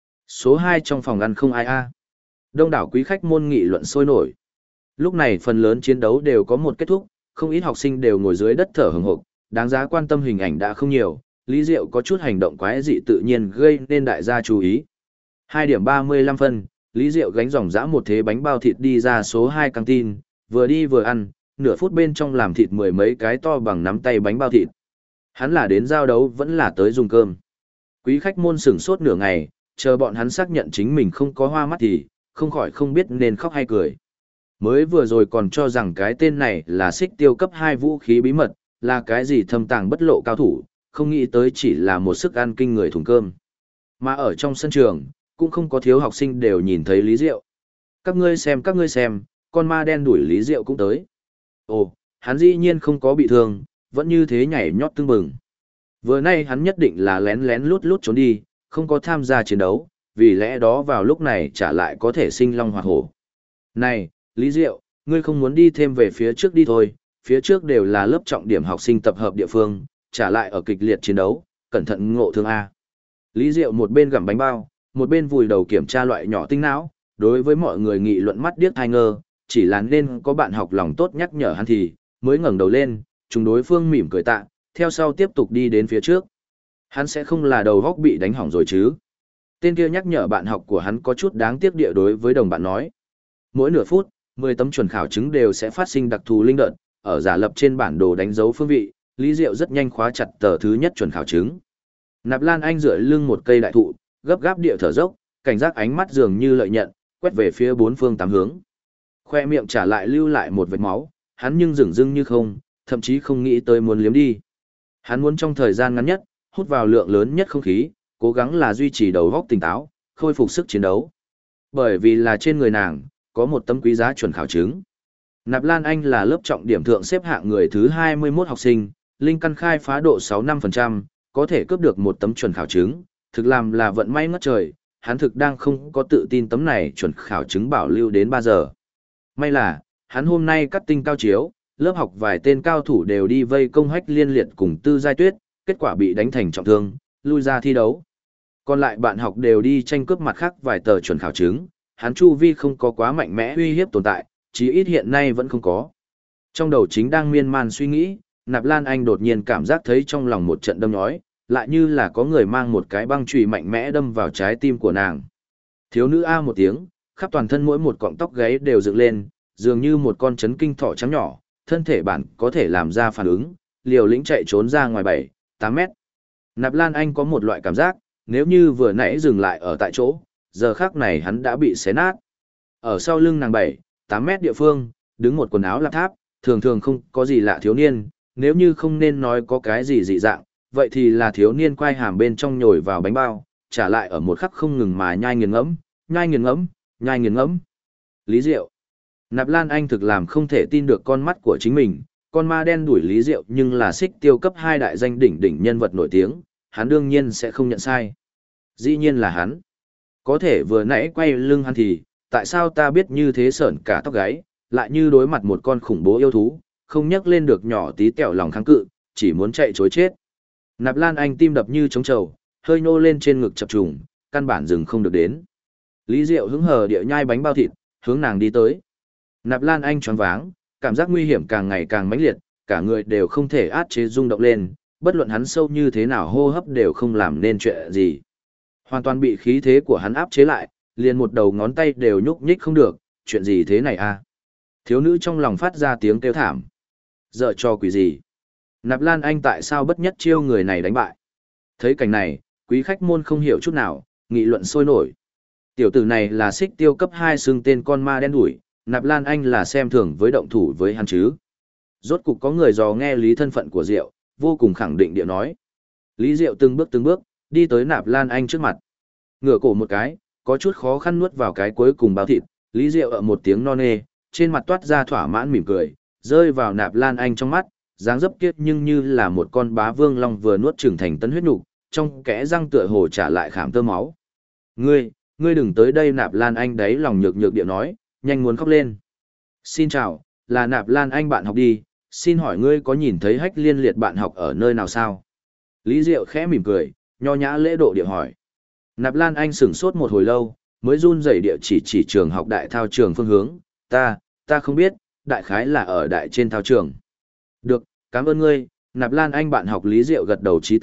Số 2 trong phòng ăn không ai a. Đông đảo quý khách môn nghị luận sôi nổi. Lúc này phần lớn chiến đấu đều có một kết thúc, không ít học sinh đều ngồi dưới đất thở hổn hộc, đáng giá quan tâm hình ảnh đã không nhiều, Lý Diệu có chút hành động quái dị tự nhiên gây nên đại gia chú ý. 2:35 Lý Diệu gánh dòng dã một thế bánh bao thịt đi ra số 2 căng tin, vừa đi vừa ăn, nửa phút bên trong làm thịt mười mấy cái to bằng nắm tay bánh bao thịt. Hắn là đến giao đấu vẫn là tới dùng cơm. Quý khách môn sửng sốt nửa ngày, chờ bọn hắn xác nhận chính mình không có hoa mắt thì, không khỏi không biết nên khóc hay cười. Mới vừa rồi còn cho rằng cái tên này là xích tiêu cấp 2 vũ khí bí mật, là cái gì thâm tàng bất lộ cao thủ, không nghĩ tới chỉ là một sức ăn kinh người thùng cơm. Mà ở trong sân trường, cũng không có thiếu học sinh đều nhìn thấy Lý Diệu. Các ngươi xem, con ma đen đuổi Lý Diệu cũng tới. Ồ, hắn dĩ nhiên không có bị thương, vẫn như thế nhảy nhót tưng bừng. Vừa nay hắn nhất định là lén lén lút lút trốn đi, không có tham gia chiến đấu, vì lẽ đó vào lúc này trả lại có thể sinh long hỏa hổ. Này, Lý Diệu, ngươi không muốn đi thêm về phía trước đi thôi, phía trước đều là lớp trọng điểm học sinh tập hợp địa phương, trả lại ở kịch liệt chiến đấu, cẩn thận ngộ thương A. Lý Diệu một bên gặm bánh bao, một bên vùi đầu kiểm tra loại nhỏ tinh não, đối với mọi người nghị luận mắt điếc thai ngơ, chỉ là nên có bạn học lòng tốt nhắc nhở hắn thì, mới ngẩng đầu lên, chúng đối phương mỉm cười tạ, theo sau tiếp tục đi đến phía trước. Hắn sẽ không là đầu góc bị đánh hỏng rồi chứ. Tên kia nhắc nhở bạn học của hắn có chút đáng tiếc địa đối với đồng bạn nói. Mỗi nửa phút, 10 tấm chuẩn khảo chứng đều sẽ phát sinh đặc thù linh đợt, ở giả lập trên bản đồ đánh dấu phương vị, Lý Diệu rất nhanh khóa chặt tờ thứ nhất chuẩn khảo chứng. Nạp Lan Anh dựa lưng một cây đại thụ, gấp gáp địa thở dốc, cảnh giác ánh mắt dường như lợi nhận, quét về phía bốn phương tám hướng. Khoe miệng trả lại lưu lại một vệt máu, hắn nhưng dửng dưng như không, thậm chí không nghĩ tới muốn liếm đi. Hắn muốn trong thời gian ngắn nhất, hút vào lượng lớn nhất không khí, cố gắng là duy trì đầu óc tỉnh táo, khôi phục sức chiến đấu. Bởi vì là trên người nàng, có một tấm quý giá chuẩn khảo chứng. Nạp Lan Anh là lớp trọng điểm thượng xếp hạng người thứ 21 học sinh, linh căn khai phá độ 65%, có thể cướp được một tấm chuẩn khảo chứng, thực làm là vận may ngất trời, hắn thực đang không có tự tin tấm này chuẩn khảo chứng bảo lưu đến 3 giờ. May là, hắn hôm nay cắt tinh cao chiếu, lớp học vài tên cao thủ đều đi vây công Hách Liên Liệt cùng Tư Giai Tuyết, kết quả bị đánh thành trọng thương, lui ra thi đấu. Còn lại bạn học đều đi tranh cướp mặt khác vài tờ chuẩn khảo chứng, hắn chu vi không có quá mạnh mẽ uy hiếp tồn tại, chí ít hiện nay vẫn không có. Trong đầu chính đang miên man suy nghĩ, Nạp Lan Anh đột nhiên cảm giác thấy trong lòng một trận đâm nhói, lại như là có người mang một cái băng chùy mạnh mẽ đâm vào trái tim của nàng. Thiếu nữ a một tiếng, khắp toàn thân mỗi một cọng tóc gáy đều dựng lên, dường như một con chấn kinh thỏ trắng nhỏ, thân thể bản có thể làm ra phản ứng, liều lĩnh chạy trốn ra ngoài 7-8 mét. Nạp Lan Anh có một loại cảm giác, nếu như vừa nãy dừng lại ở tại chỗ, giờ khắc này hắn đã bị xé nát. Ở sau lưng nàng 7-8 mét địa phương, đứng một quần áo lạp tháp, thường thường không có gì lạ thiếu niên, nếu như không nên nói có cái gì dị dạng, vậy thì là thiếu niên quay hàm bên trong nhồi vào bánh bao, trả lại ở một khắc không ngừng mà nhai nghiền ngẫm, nhai nghiền ngẫm, nhai nghiền ngẫm. Lý Diệu. Nạp Lan Anh thực làm không thể tin được con mắt của chính mình, con ma đen đuổi Lý Diệu nhưng là xích tiêu cấp 2 đại danh đỉnh đỉnh nhân vật nổi tiếng, hắn đương nhiên sẽ không nhận sai. Dĩ nhiên là hắn. Có thể vừa nãy quay lưng hắn thì, tại sao ta biết như thế sởn cả tóc gáy, lại như đối mặt một con khủng bố yêu thú, không nhắc lên được nhỏ tí tẹo lòng kháng cự, chỉ muốn chạy chối chết. Nạp Lan Anh tim đập như trống trầu, hơi nô lên trên ngực chập trùng, căn bản dừng không được đến. Lý Diệu hứng hờ địa nhai bánh bao thịt, hướng nàng đi tới. Nạp Lan Anh choáng váng, cảm giác nguy hiểm càng ngày càng mãnh liệt, cả người đều không thể át chế rung động lên, bất luận hắn sâu như thế nào hô hấp đều không làm nên chuyện gì. Hoàn toàn bị khí thế của hắn áp chế lại, liền một đầu ngón tay đều nhúc nhích không được, chuyện gì thế này a? Thiếu nữ trong lòng phát ra tiếng kêu thảm. Dợ cho quỷ gì? Nạp Lan Anh tại sao bất nhất chiêu người này đánh bại? Thấy cảnh này, quý khách môn không hiểu chút nào, nghị luận sôi nổi. Tiểu tử này là xích tiêu cấp 2 xưng tên con ma đen đuổi, Nạp Lan Anh là xem thường với động thủ với hắn chứ. Rốt cục có người dò nghe lý thân phận của Diệu, vô cùng khẳng định địa nói. Lý Diệu từng bước, đi tới Nạp Lan Anh trước mặt. Ngửa cổ một cái, có chút khó khăn nuốt vào cái cuối cùng bao thịt, Lý Diệu ở một tiếng non nê, trên mặt toát ra thỏa mãn mỉm cười, rơi vào Nạp Lan Anh trong mắt, dáng dấp kiết nhưng như là một con bá vương long vừa nuốt trưởng thành tấn huyết nục, trong kẽ răng tựa hồ trả lại khảm tơ máu. Ngươi đừng tới đây. Nạp Lan Anh đấy lòng nhược nhược điệu nói, nhanh muốn khóc lên. Xin chào, là Nạp Lan Anh bạn học đi, xin hỏi ngươi có nhìn thấy Hách Liên Liệt bạn học ở nơi nào sao? Lý Diệu khẽ mỉm cười, nho nhã lễ độ điệu hỏi. Nạp Lan Anh sửng sốt một hồi lâu, mới run rẩy địa chỉ trường học đại thao trường phương hướng, ta không biết, đại khái là ở đại trên thao trường. Được, cảm ơn ngươi. Nạp Lan Anh bạn học Lý Diệu gật đầu trí tạ,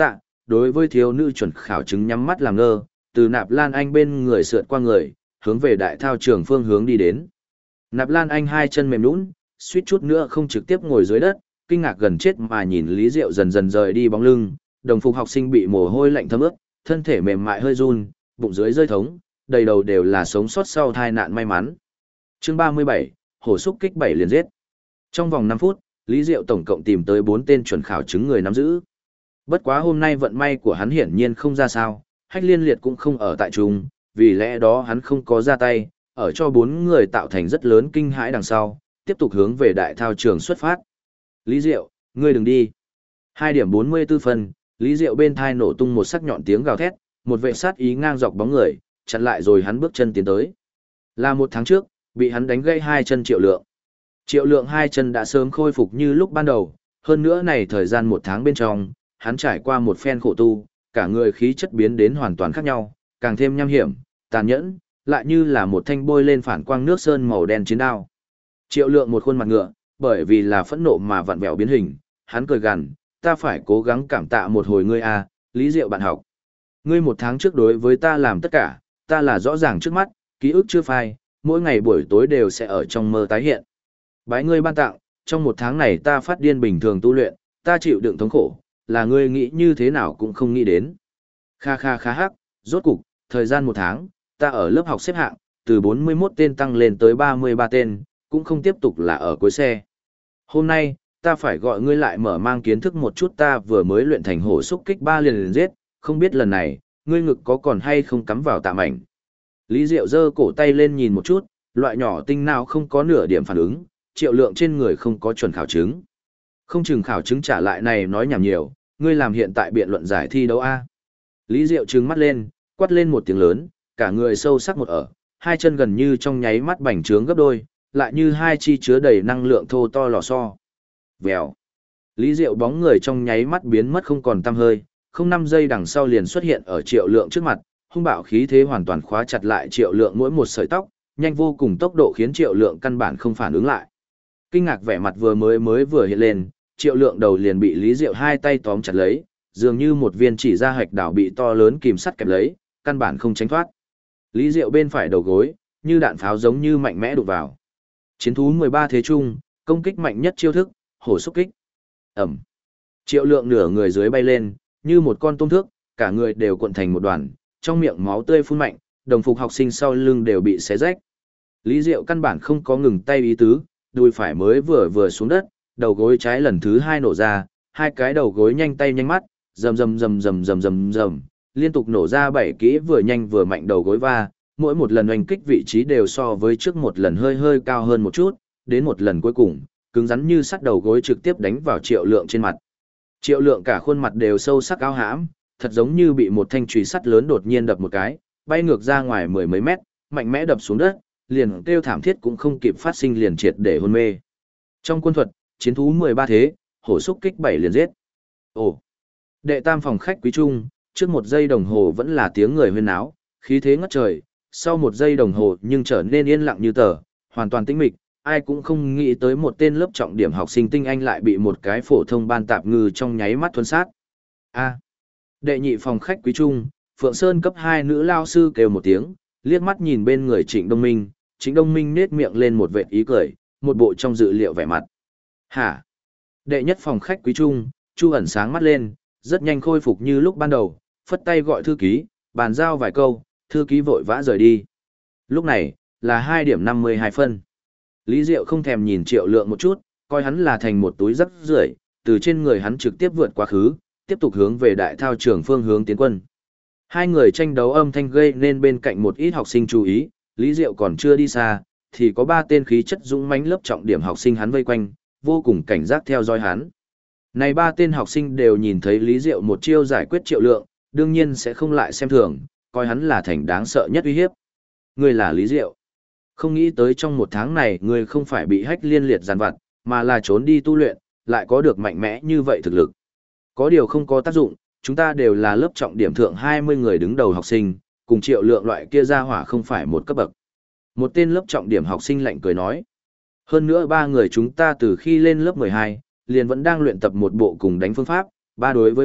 đối với thiếu nữ chuẩn khảo chứng nhắm mắt làm ngơ, từ Nạp Lan Anh bên người sượt qua người, hướng về đại thao trường phương hướng đi đến. Nạp Lan Anh hai chân mềm nhũn, suýt chút nữa không trực tiếp ngồi dưới đất, kinh ngạc gần chết mà nhìn Lý Diệu dần dần rời đi bóng lưng, đồng phục học sinh bị mồ hôi lạnh thấm ướt, thân thể mềm mại hơi run, bụng dưới rơi thống, đầy đầu đều là sống sót sau tai nạn may mắn. Chương 37, hổ xúc kích 7 liền giết. Trong vòng 5 phút, Lý Diệu tổng cộng tìm tới 4 tên chuẩn khảo chứng người nắm giữ. Bất quá hôm nay vận may của hắn hiển nhiên không ra sao, Hách Liên Liệt cũng không ở tại chung, vì lẽ đó hắn không có ra tay, ở cho 4 người tạo thành rất lớn kinh hãi đằng sau, tiếp tục hướng về đại thao trường xuất phát. Lý Diệu, ngươi đừng đi. 2 điểm 44 phân, Lý Diệu bên thai nổ tung một sắc nhọn tiếng gào thét, một vệ sát ý ngang dọc bóng người, chặn lại rồi hắn bước chân tiến tới. Là 1 tháng trước, bị hắn đánh gãy 2 chân Triệu Lượng. Triệu Lượng 2 chân đã sớm khôi phục như lúc ban đầu, hơn nữa này thời gian 1 tháng bên trong, hắn trải qua một phen khổ tu, cả người khí chất biến đến hoàn toàn khác nhau, càng thêm nham hiểm, tàn nhẫn, lại như là một thanh bôi lên phản quang nước sơn màu đen chiến đao. Triệu Lượng một khuôn mặt ngựa, bởi vì là phẫn nộ mà vặn vẹo biến hình, hắn cười gằn, ta phải cố gắng cảm tạ một hồi ngươi a, Lý Diệu bạn học. Ngươi 1 tháng trước đối với ta làm tất cả, ta là rõ ràng trước mắt, ký ức chưa phai, mỗi ngày buổi tối đều sẽ ở trong mơ tái hiện. Bái ngươi ban tặng, trong 1 tháng này ta phát điên bình thường tu luyện, ta chịu đựng thống khổ, là ngươi nghĩ như thế nào cũng không nghĩ đến. Kha kha khá hắc, rốt cục, thời gian 1 tháng, ta ở lớp học xếp hạng, từ 41 tên tăng lên tới 33 tên, cũng không tiếp tục là ở cuối xe. Hôm nay, ta phải gọi ngươi lại mở mang kiến thức một chút ta vừa mới luyện thành hổ xúc kích 3 liền giết, không biết lần này, ngươi ngực có còn hay không cắm vào tạ mảnh. Lý Diệu giơ cổ tay lên nhìn một chút, loại nhỏ tinh nào không có nửa điểm phản ứng, Triệu Lượng trên người không có chuẩn khảo chứng. Không chừng khảo chứng trả lại này nói nhảm nhiều, ngươi làm hiện tại biện luận giải thi đấu A. Lý Diệu trừng mắt lên, quát lên một tiếng lớn, cả người sâu sắc một ở, hai chân gần như trong nháy mắt bành trướng gấp đôi, lại như hai chi chứa đầy năng lượng thô to lò xo. Vèo. Lý Diệu bóng người trong nháy mắt biến mất không còn tăm hơi, không 5 giây đằng sau liền xuất hiện ở Triệu Lượng trước mặt, hung bạo khí thế hoàn toàn khóa chặt lại Triệu Lượng mỗi một sợi tóc, nhanh vô cùng tốc độ khiến Triệu Lượng căn bản không phản ứng lại. Kinh ngạc vẻ mặt vừa hiện lên, Triệu Lượng đầu liền bị Lý Diệu hai tay tóm chặt lấy, dường như một viên chỉ ra hạch đảo bị to lớn kìm sắt kẹp lấy, căn bản không tránh thoát. Lý Diệu bên phải đầu gối, như đạn pháo giống như mạnh mẽ đụng vào. Chiến thú 13 thế trung, công kích mạnh nhất chiêu thức, hổ xúc kích. Ẩm. Triệu Lượng nửa người dưới bay lên, như một con tôm thước, cả người đều cuộn thành một đoàn, trong miệng máu tươi phun mạnh, đồng phục học sinh sau lưng đều bị xé rách. Lý Diệu căn bản không có ngừng tay ý tứ, đùi phải mới vừa xuống đất, đầu gối trái lần thứ 2 nổ ra, hai cái đầu gối nhanh tay nhanh mắt, rầm rầm rầm rầm rầm rầm rầm, liên tục nổ ra 7 kỹ vừa nhanh vừa mạnh đầu gối va, mỗi một lần oanh kích vị trí đều so với trước một lần hơi cao hơn một chút, đến một lần cuối cùng, cứng rắn như sắt đầu gối trực tiếp đánh vào Triệu Lượng trên mặt. Triệu Lượng cả khuôn mặt đều sâu sắc áo hãm, thật giống như bị một thanh chùy sắt lớn đột nhiên đập một cái, bay ngược ra ngoài mười mấy mét, mạnh mẽ đập xuống đất, liền kêu thảm thiết cũng không kịp phát sinh liền triệt để hôn mê. Trong quân thuật, chiến thú 13 thế, hổ xúc kích 7 liền giết. Ồ. Đệ tam phòng khách quý trung, trước 1 giây đồng hồ vẫn là tiếng người huyên náo, khí thế ngất trời, sau 1 giây đồng hồ nhưng trở nên yên lặng như tờ, hoàn toàn tĩnh mịch, ai cũng không nghĩ tới một tên lớp trọng điểm học sinh tinh anh lại bị một cái phổ thông ban tạp ngư trong nháy mắt thuần sát. A. Đệ nhị phòng khách quý trung, Phượng Sơn cấp 2 nữ lao sư kêu một tiếng, liếc mắt nhìn bên người Trịnh Đông Minh, Trịnh Đông Minh nết miệng lên một vệt ý cười, một bộ trong dự liệu vẻ mặt. Hả? Đệ nhất phòng khách quý trung, Chu ẩn sáng mắt lên, rất nhanh khôi phục như lúc ban đầu, phất tay gọi thư ký, bàn giao vài câu, thư ký vội vã rời đi. Lúc này, là 2 điểm 52 phân. Lý Diệu không thèm nhìn Triệu Lượng một chút, coi hắn là thành một túi rắc rưởi, từ trên người hắn trực tiếp vượt quá khứ, tiếp tục hướng về đại thao trường phương hướng tiến quân. Hai người tranh đấu âm thanh gây nên bên cạnh một ít học sinh chú ý, Lý Diệu còn chưa đi xa, thì có 3 tên khí chất dũng mãnh lớp trọng điểm học sinh hắn vây quanh, vô cùng cảnh giác theo dõi hắn. Này 3 tên học sinh đều nhìn thấy Lý Diệu một chiêu giải quyết Triệu Lượng, đương nhiên sẽ không lại xem thường, coi hắn là thành đáng sợ nhất uy hiếp. Người là Lý Diệu. Không nghĩ tới trong 1 tháng này người không phải bị Hách Liên Liệt giàn vặt, mà là trốn đi tu luyện, lại có được mạnh mẽ như vậy thực lực. Có điều không có tác dụng, chúng ta đều là lớp trọng điểm thượng 20 người đứng đầu học sinh, cùng Triệu Lượng loại kia ra hỏa không phải một cấp bậc. Một tên lớp trọng điểm học sinh lạnh cười nói. Hơn nữa 3 người chúng ta từ khi lên lớp 12, liền vẫn đang luyện tập một bộ cùng đánh phương pháp, 3 đối với 1,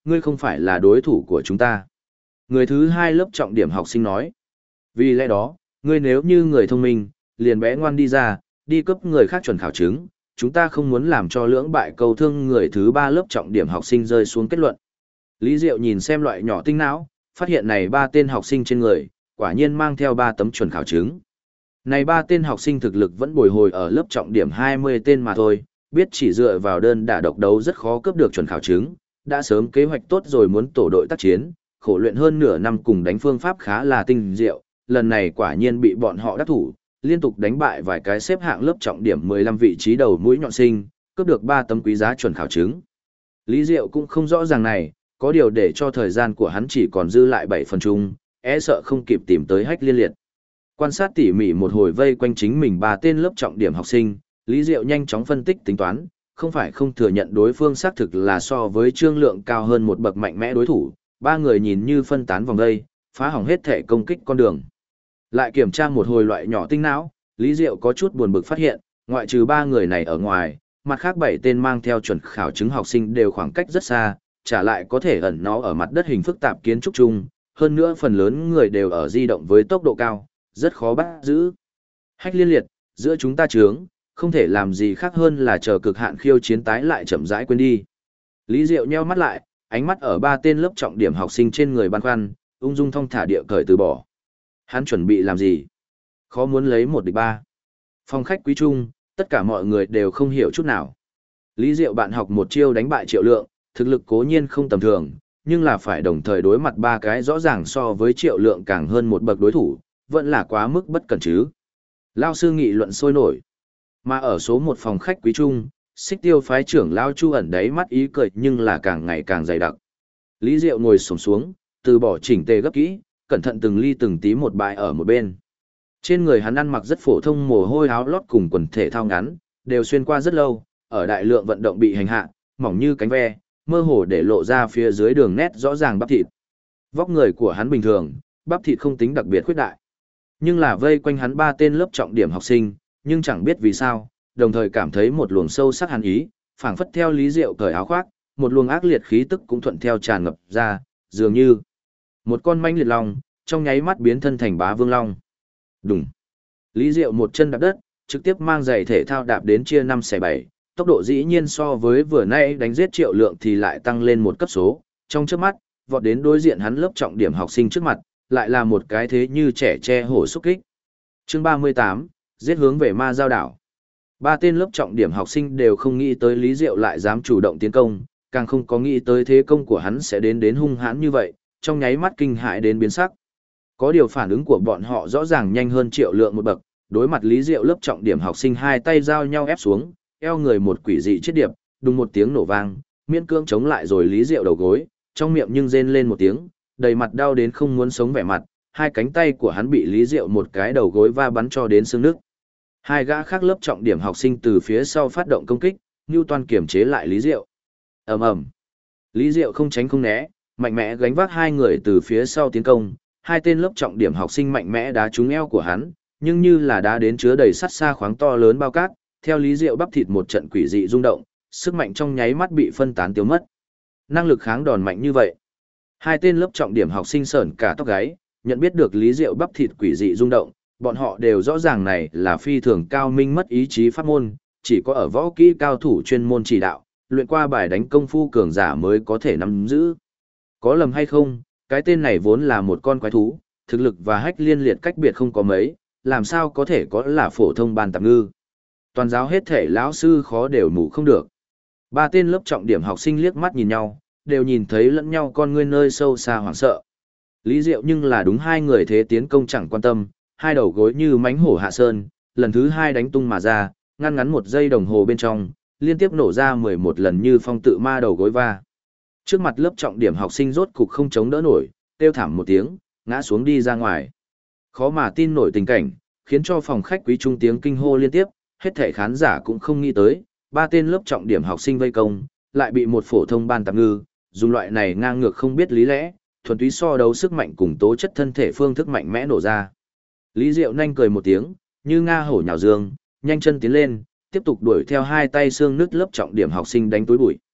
ngươi không phải là đối thủ của chúng ta. Người thứ hai lớp trọng điểm học sinh nói. Vì lẽ đó, ngươi nếu như người thông minh, liền bé ngoan đi ra, đi cấp người khác chuẩn khảo chứng, chúng ta không muốn làm cho lưỡng bại câu thương người thứ ba lớp trọng điểm học sinh rơi xuống kết luận. Lý Diệu nhìn xem loại nhỏ tinh não, phát hiện này ba tên học sinh trên người, quả nhiên mang theo 3 tấm chuẩn khảo chứng. Này ba tên học sinh thực lực vẫn bồi hồi ở lớp trọng điểm 20 tên mà thôi, biết chỉ dựa vào đơn đả độc đấu rất khó cướp được chuẩn khảo chứng, đã sớm kế hoạch tốt rồi muốn tổ đội tác chiến, khổ luyện hơn nửa năm cùng đánh phương pháp khá là tinh diệu, lần này quả nhiên bị bọn họ đắc thủ, liên tục đánh bại vài cái xếp hạng lớp trọng điểm 15 vị trí đầu mũi nhọn sinh, cướp được 3 tấm quý giá chuẩn khảo chứng. Lý Diệu cũng không rõ ràng này, có điều để cho thời gian của hắn chỉ còn dư lại 7 phần chung, e sợ không kịp tìm tới Hách Liên Liệt. Quan sát tỉ mỉ một hồi vây quanh chính mình 3 tên lớp trọng điểm học sinh, Lý Diệu nhanh chóng phân tích tính toán, không phải không thừa nhận đối phương xác thực là so với Trương Lượng cao hơn một bậc mạnh mẽ đối thủ, ba người nhìn như phân tán vòng đây, phá hỏng hết thể công kích con đường. Lại kiểm tra một hồi loại nhỏ tinh não, Lý Diệu có chút buồn bực phát hiện, ngoại trừ 3 người này ở ngoài, mặt khác 7 tên mang theo chuẩn khảo chứng học sinh đều khoảng cách rất xa, trả lại có thể ẩn nó ở mặt đất hình phức tạp kiến trúc chung, hơn nữa phần lớn người đều ở di động với tốc độ cao, rất khó bắt giữ. Hách Liên Liệt, giữa chúng ta chướng, không thể làm gì khác hơn là chờ cực hạn khiêu chiến tái lại chậm rãi quên đi. Lý Diệu nheo mắt lại, ánh mắt ở 3 tên lớp trọng điểm học sinh trên người băn khoăn, ung dung thong thả địa cởi từ bỏ. Hắn chuẩn bị làm gì? Khó muốn lấy 1 địch 3. Phòng khách quý trung, tất cả mọi người đều không hiểu chút nào. Lý Diệu bạn học một chiêu đánh bại Triệu Lượng, thực lực cố nhiên không tầm thường, nhưng là phải đồng thời đối mặt 3 cái rõ ràng so với Triệu Lượng càng hơn một bậc đối thủ, vẫn là quá mức bất cẩn chứ. Lao sư nghị luận sôi nổi. Mà ở số 1 phòng khách quý trung, Xích Tiêu phái trưởng Lao Chu ẩn đáy mắt ý cười nhưng là càng ngày càng dày đặc. Lý Diệu ngồi xổm xuống, từ bỏ chỉnh tề gấp kỹ, cẩn thận từng ly từng tí một bãi ở một bên. Trên người hắn ăn mặc rất phổ thông mồ hôi áo lót cùng quần thể thao ngắn, đều xuyên qua rất lâu, ở đại lượng vận động bị hành hạ, mỏng như cánh ve, mơ hồ để lộ ra phía dưới đường nét rõ ràng bắp thịt. Vóc người của hắn bình thường, bắp thịt không tính đặc biệt khuyết đại. Nhưng là vây quanh hắn 3 tên lớp trọng điểm học sinh, nhưng chẳng biết vì sao, đồng thời cảm thấy một luồng sâu sắc hàn ý, phảng phất theo Lý Diệu cởi áo khoác, một luồng ác liệt khí tức cũng thuận theo tràn ngập ra, dường như một con manh liệt long, trong nháy mắt biến thân thành bá vương long. Đùng. Lý Diệu một chân đạp đất, trực tiếp mang giày thể thao đạp đến chia 5/7, tốc độ dĩ nhiên so với vừa nãy đánh giết Triệu Lượng thì lại tăng lên một cấp số, trong chớp mắt, vọt đến đối diện hắn lớp trọng điểm học sinh trước mặt, lại là một cái thế như trẻ che hổ xúc kích. Chương 38, giết hướng về ma giao đảo. 3 tên lớp trọng điểm học sinh đều không nghĩ tới Lý Diệu lại dám chủ động tiến công, càng không có nghĩ tới thế công của hắn sẽ đến hung hãn như vậy, trong nháy mắt kinh hãi đến biến sắc. Có điều phản ứng của bọn họ rõ ràng nhanh hơn Triệu Lượng một bậc, đối mặt Lý Diệu lớp trọng điểm học sinh hai tay giao nhau ép xuống, eo người một quỷ dị chết điệp, đùng một tiếng nổ vang, miễn cưỡng chống lại rồi Lý Diệu đầu gối, trong miệng nhưng rên lên một tiếng, đầy mặt đau đến không muốn sống vẻ mặt, hai cánh tay của hắn bị Lý Diệu một cái đầu gối va bắn cho đến xương nứt. Hai gã khác lớp trọng điểm học sinh từ phía sau phát động công kích, Newton kiểm chế lại Lý Diệu. Ầm ầm. Lý Diệu không tránh không né, mạnh mẽ gánh vác hai người từ phía sau tiến công, hai tên lớp trọng điểm học sinh mạnh mẽ đá trúng eo của hắn, nhưng như là đá đến chứa đầy sắt xa khoáng to lớn bao cát, theo Lý Diệu bắp thịt một trận quỷ dị rung động, sức mạnh trong nháy mắt bị phân tán tiêu mất. Năng lực kháng đòn mạnh như vậy. Hai tên lớp trọng điểm học sinh sởn cả tóc gáy, nhận biết được Lý Diệu bắp thịt quỷ dị rung động, bọn họ đều rõ ràng này là phi thường cao minh mất ý chí pháp môn, chỉ có ở võ kỹ cao thủ chuyên môn chỉ đạo, luyện qua bài đánh công phu cường giả mới có thể nắm giữ. Có lầm hay không, cái tên này vốn là một con quái thú, thực lực và Hách Liên Liệt cách biệt không có mấy, làm sao có thể có là phổ thông ban tạp ngư. Toàn giáo hết thể lão sư khó đều mù không được. 3 tên lớp trọng điểm học sinh liếc mắt nhìn nhau, đều nhìn thấy lẫn nhau con ngươi nơi sâu xa hoảng sợ. Lý Diệu nhưng là đúng hai người thế tiến công chẳng quan tâm, hai đầu gối như mánh hổ hạ sơn, lần thứ 2 đánh tung mà ra, ngăn ngắn 1 giây đồng hồ bên trong, liên tiếp nổ ra 11 lần như phong tự ma đầu gối va. Trước mặt lớp trọng điểm học sinh rốt cục không chống đỡ nổi, kêu thảm một tiếng, ngã xuống đi ra ngoài. Khó mà tin nổi tình cảnh, khiến cho phòng khách quý trung tiếng kinh hô liên tiếp, hết thảy khán giả cũng không nghĩ tới, 3 tên lớp trọng điểm học sinh vây công, lại bị một phổ thông ban tạp ngư, dùng loại này ngang ngược không biết lý lẽ, thuần túy so đấu sức mạnh cùng tố chất thân thể phương thức mạnh mẽ nổ ra. Lý Diệu nhanh cười một tiếng, như nga hổ nhào dương, nhanh chân tiến lên, tiếp tục đuổi theo hai tay xương nứt lớp trọng điểm học sinh đánh túi bụi.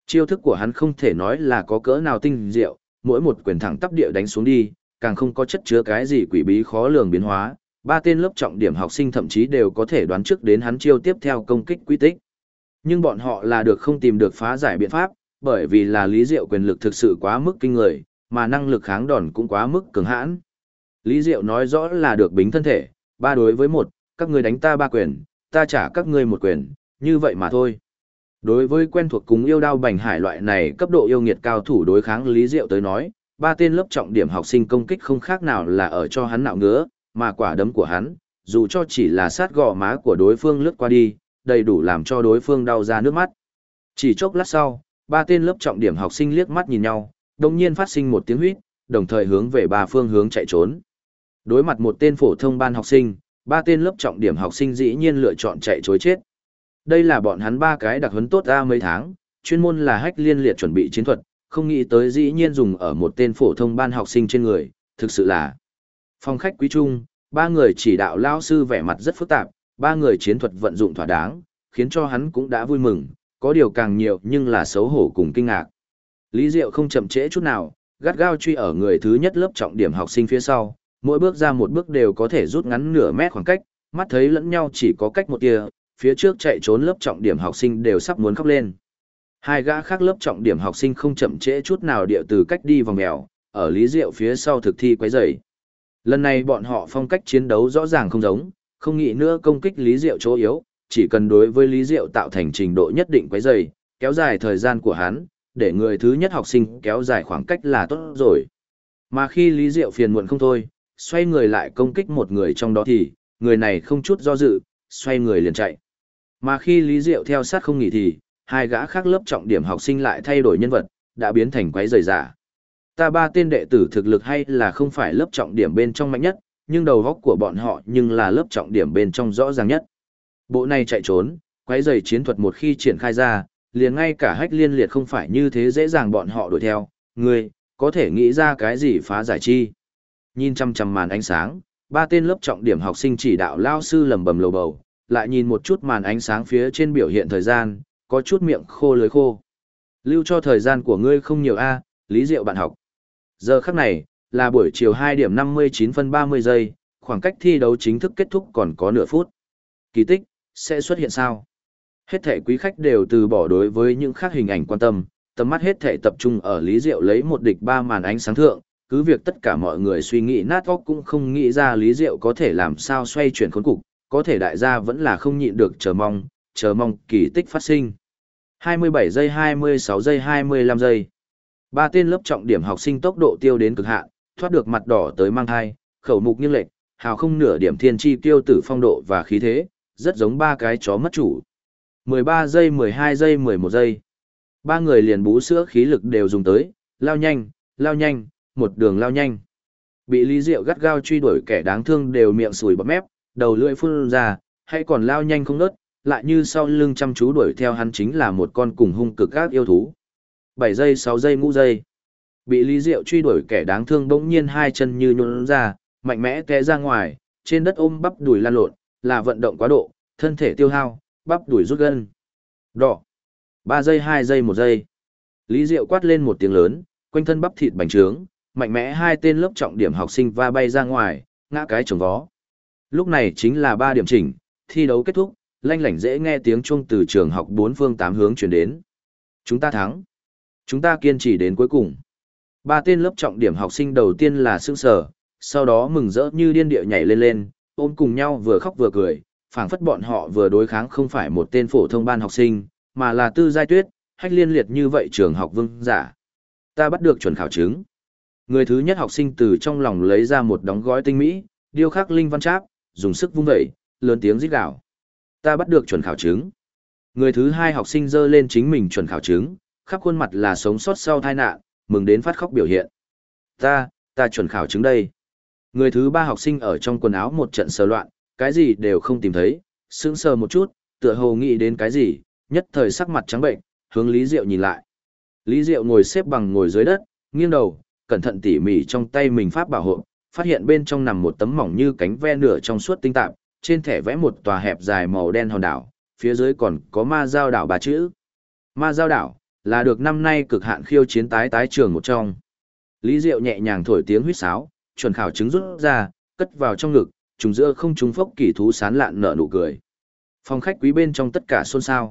Chiêu thức của hắn không thể nói là có cỡ nào tinh diệu, mỗi một quyền thẳng tắp địa đánh xuống đi, càng không có chất chứa cái gì quỷ bí khó lường biến hóa, ba tên lớp trọng điểm học sinh thậm chí đều có thể đoán trước đến hắn chiêu tiếp theo công kích quy tích. Nhưng bọn họ là được không tìm được phá giải biện pháp, bởi vì là Lý Diệu quyền lực thực sự quá mức kinh người, mà năng lực kháng đòn cũng quá mức cường hãn. Lý Diệu nói rõ là được bính thân thể, 3 đối với 1, các ngươi đánh ta 3 quyền, ta trả các ngươi 1 quyền, như vậy mà thôi. Đối với quen thuộc cùng yêu đao bành hải loại này cấp độ yêu nghiệt cao thủ đối kháng Lý Diệu tới nói, 3 tên lớp trọng điểm học sinh công kích không khác nào là ở cho hắn nạo ngứa, mà quả đấm của hắn, dù cho chỉ là sát gò má của đối phương lướt qua đi, đầy đủ làm cho đối phương đau ra nước mắt. Chỉ chốc lát sau, 3 tên lớp trọng điểm học sinh liếc mắt nhìn nhau, đồng nhiên phát sinh một tiếng huýt, đồng thời hướng về 3 phương hướng chạy trốn. Đối mặt một tên phổ thông ban học sinh, 3 tên lớp trọng điểm học sinh dĩ nhiên lựa chọn chạy trối chết. Đây là bọn hắn 3 cái đặc huấn tốt ra mấy tháng, chuyên môn là hách liên liệt chuẩn bị chiến thuật, không nghĩ tới dĩ nhiên dùng ở một tên phổ thông ban học sinh trên người, thực sự là. Phòng khách quý trung, 3 người chỉ đạo lao sư vẻ mặt rất phức tạp, 3 người chiến thuật vận dụng thỏa đáng, khiến cho hắn cũng đã vui mừng, có điều càng nhiều nhưng là xấu hổ cùng kinh ngạc. Lý Diệu không chậm trễ chút nào, gắt gao truy ở người thứ nhất lớp trọng điểm học sinh phía sau, mỗi bước ra một bước đều có thể rút ngắn nửa mét khoảng cách, mắt thấy lẫn nhau chỉ có cách một tia, phía trước chạy trốn lớp trọng điểm học sinh đều sắp muốn khóc lên. Hai gã khác lớp trọng điểm học sinh không chậm trễ chút nào địa từ cách đi vòng mèo, ở Lý Diệu phía sau thực thi quấy rầy. Lần này bọn họ phong cách chiến đấu rõ ràng không giống, không nghĩ nữa công kích Lý Diệu chỗ yếu, chỉ cần đối với Lý Diệu tạo thành trình độ nhất định quấy rầy, kéo dài thời gian của hắn, để người thứ nhất học sinh kéo dài khoảng cách là tốt rồi. Mà khi Lý Diệu phiền muộn không thôi, xoay người lại công kích một người trong đó thì, người này không chút do dự, xoay người liền chạy. Mà khi Lý Diệu theo sát không nghỉ thì, hai gã khác lớp trọng điểm học sinh lại thay đổi nhân vật, đã biến thành quấy rầy giả. Ta 3 tên đệ tử thực lực hay là không phải lớp trọng điểm bên trong mạnh nhất, nhưng đầu óc của bọn họ nhưng là lớp trọng điểm bên trong rõ ràng nhất. Bộ này chạy trốn, quấy rầy chiến thuật một khi triển khai ra, liền ngay cả hách liên liệt không phải như thế dễ dàng bọn họ đuổi theo, ngươi, có thể nghĩ ra cái gì phá giải chi. Nhìn chăm chăm màn ánh sáng, 3 tên lớp trọng điểm học sinh chỉ đạo lao sư lầm bầm lầu bầu, lại nhìn một chút màn ánh sáng phía trên biểu hiện thời gian, có chút miệng khô lưỡi khô. Lưu cho thời gian của ngươi không nhiều a, Lý Diệu bạn học. Giờ khắc này, là buổi chiều 2 điểm 59 phân 30 giây, khoảng cách thi đấu chính thức kết thúc còn có nửa phút. Kỳ tích, sẽ xuất hiện sao? Hết thảy quý khách đều từ bỏ đối với những khác hình ảnh quan tâm, tầm mắt hết thảy tập trung ở Lý Diệu lấy một địch 3 màn ánh sáng thượng, cứ việc tất cả mọi người suy nghĩ nát óc cũng không nghĩ ra Lý Diệu có thể làm sao xoay chuyển khốn cục, có thể đại gia vẫn là không nhịn được chờ mong kỳ tích phát sinh. 27 giây 26 giây 25 giây. 3 tên lớp trọng điểm học sinh tốc độ tiêu đến cực hạn, thoát được mặt đỏ tới mang thai, khẩu mục nghiêng lệch, hào không nửa điểm thiên chi tiêu tử phong độ và khí thế, rất giống 3 cái chó mất chủ. 13 giây 12 giây 11 giây. 3 người liền bú sữa khí lực đều dùng tới, lao nhanh, một đường lao nhanh. Bị Lý Diệu gắt gao truy đuổi kẻ đáng thương đều miệng sùi bọt mép, đầu lưỡi phun ra, hay còn lao nhanh không ngớt, lại như sau lưng chăm chú đuổi theo hắn chính là một con cùng hung cực các yêu thú. 7 giây 6 giây ngũ giây. Bị Lý Diệu truy đuổi kẻ đáng thương bỗng nhiên hai chân như nhũn ra, mạnh mẽ té ra ngoài, trên đất ôm bắp đùi lăn lộn, là vận động quá độ, thân thể tiêu hao, bắp đùi rút gân. Đỏ. 3 giây 2 giây 1 giây. Lý Diệu quát lên một tiếng lớn, quanh thân bắp thịt bành trướng, mạnh mẽ hai tên lớp trọng điểm học sinh va bay ra ngoài, ngã cái chồng vó. Lúc này chính là 3 điểm chỉnh, thi đấu kết thúc, lanh lảnh dễ nghe tiếng chuông từ trường học 4 phương 8 hướng truyền đến. Chúng ta thắng. Chúng ta kiên trì đến cuối cùng. 3 tên lớp trọng điểm học sinh đầu tiên là sững sờ, sau đó mừng rỡ như điên địa nhảy lên, ôm cùng nhau vừa khóc vừa cười, phảng phất bọn họ vừa đối kháng không phải một tên phổ thông ban học sinh, mà là Tư Giai Tuyết, hách liên liệt như vậy trường học vương giả. Ta bắt được chuẩn khảo chứng. Người thứ nhất học sinh từ trong lòng lấy ra một đóng gói tinh mỹ, điêu khắc linh văn cháp, dùng sức vung vẩy, lớn tiếng rít gào. Ta bắt được chuẩn khảo chứng. Người thứ hai học sinh giơ lên chính mình chuẩn khảo chứng, khắp khuôn mặt là sống sót sau tai nạn, mừng đến phát khóc biểu hiện. Ta chuẩn khảo chứng đây. Người thứ ba học sinh ở trong quần áo một trận sờ loạn, cái gì đều không tìm thấy, sững sờ một chút, tựa hồ nghĩ đến cái gì, nhất thời sắc mặt trắng bệnh, hướng Lý Diệu nhìn lại. Lý Diệu ngồi xếp bằng ngồi dưới đất, nghiêng đầu, cẩn thận tỉ mỉ trong tay mình pháp bảo hộ, phát hiện bên trong nằm một tấm mỏng như cánh ve nửa trong suốt tinh tạp, trên thẻ vẽ một tòa hẹp dài màu đen hòn đảo, phía dưới còn có Ma Giao đảo 3 chữ. Ma Giao đảo Là được năm nay cực hạn khiêu chiến tái tái trường một trong. Lý Diệu nhẹ nhàng thổi tiếng huýt sáo, chuẩn khảo chứng rút ra, cất vào trong ngực, trùng giữa không trung phốc kỳ thú sán lạn nở nụ cười. Phòng khách quý bên trong tất cả xôn xao.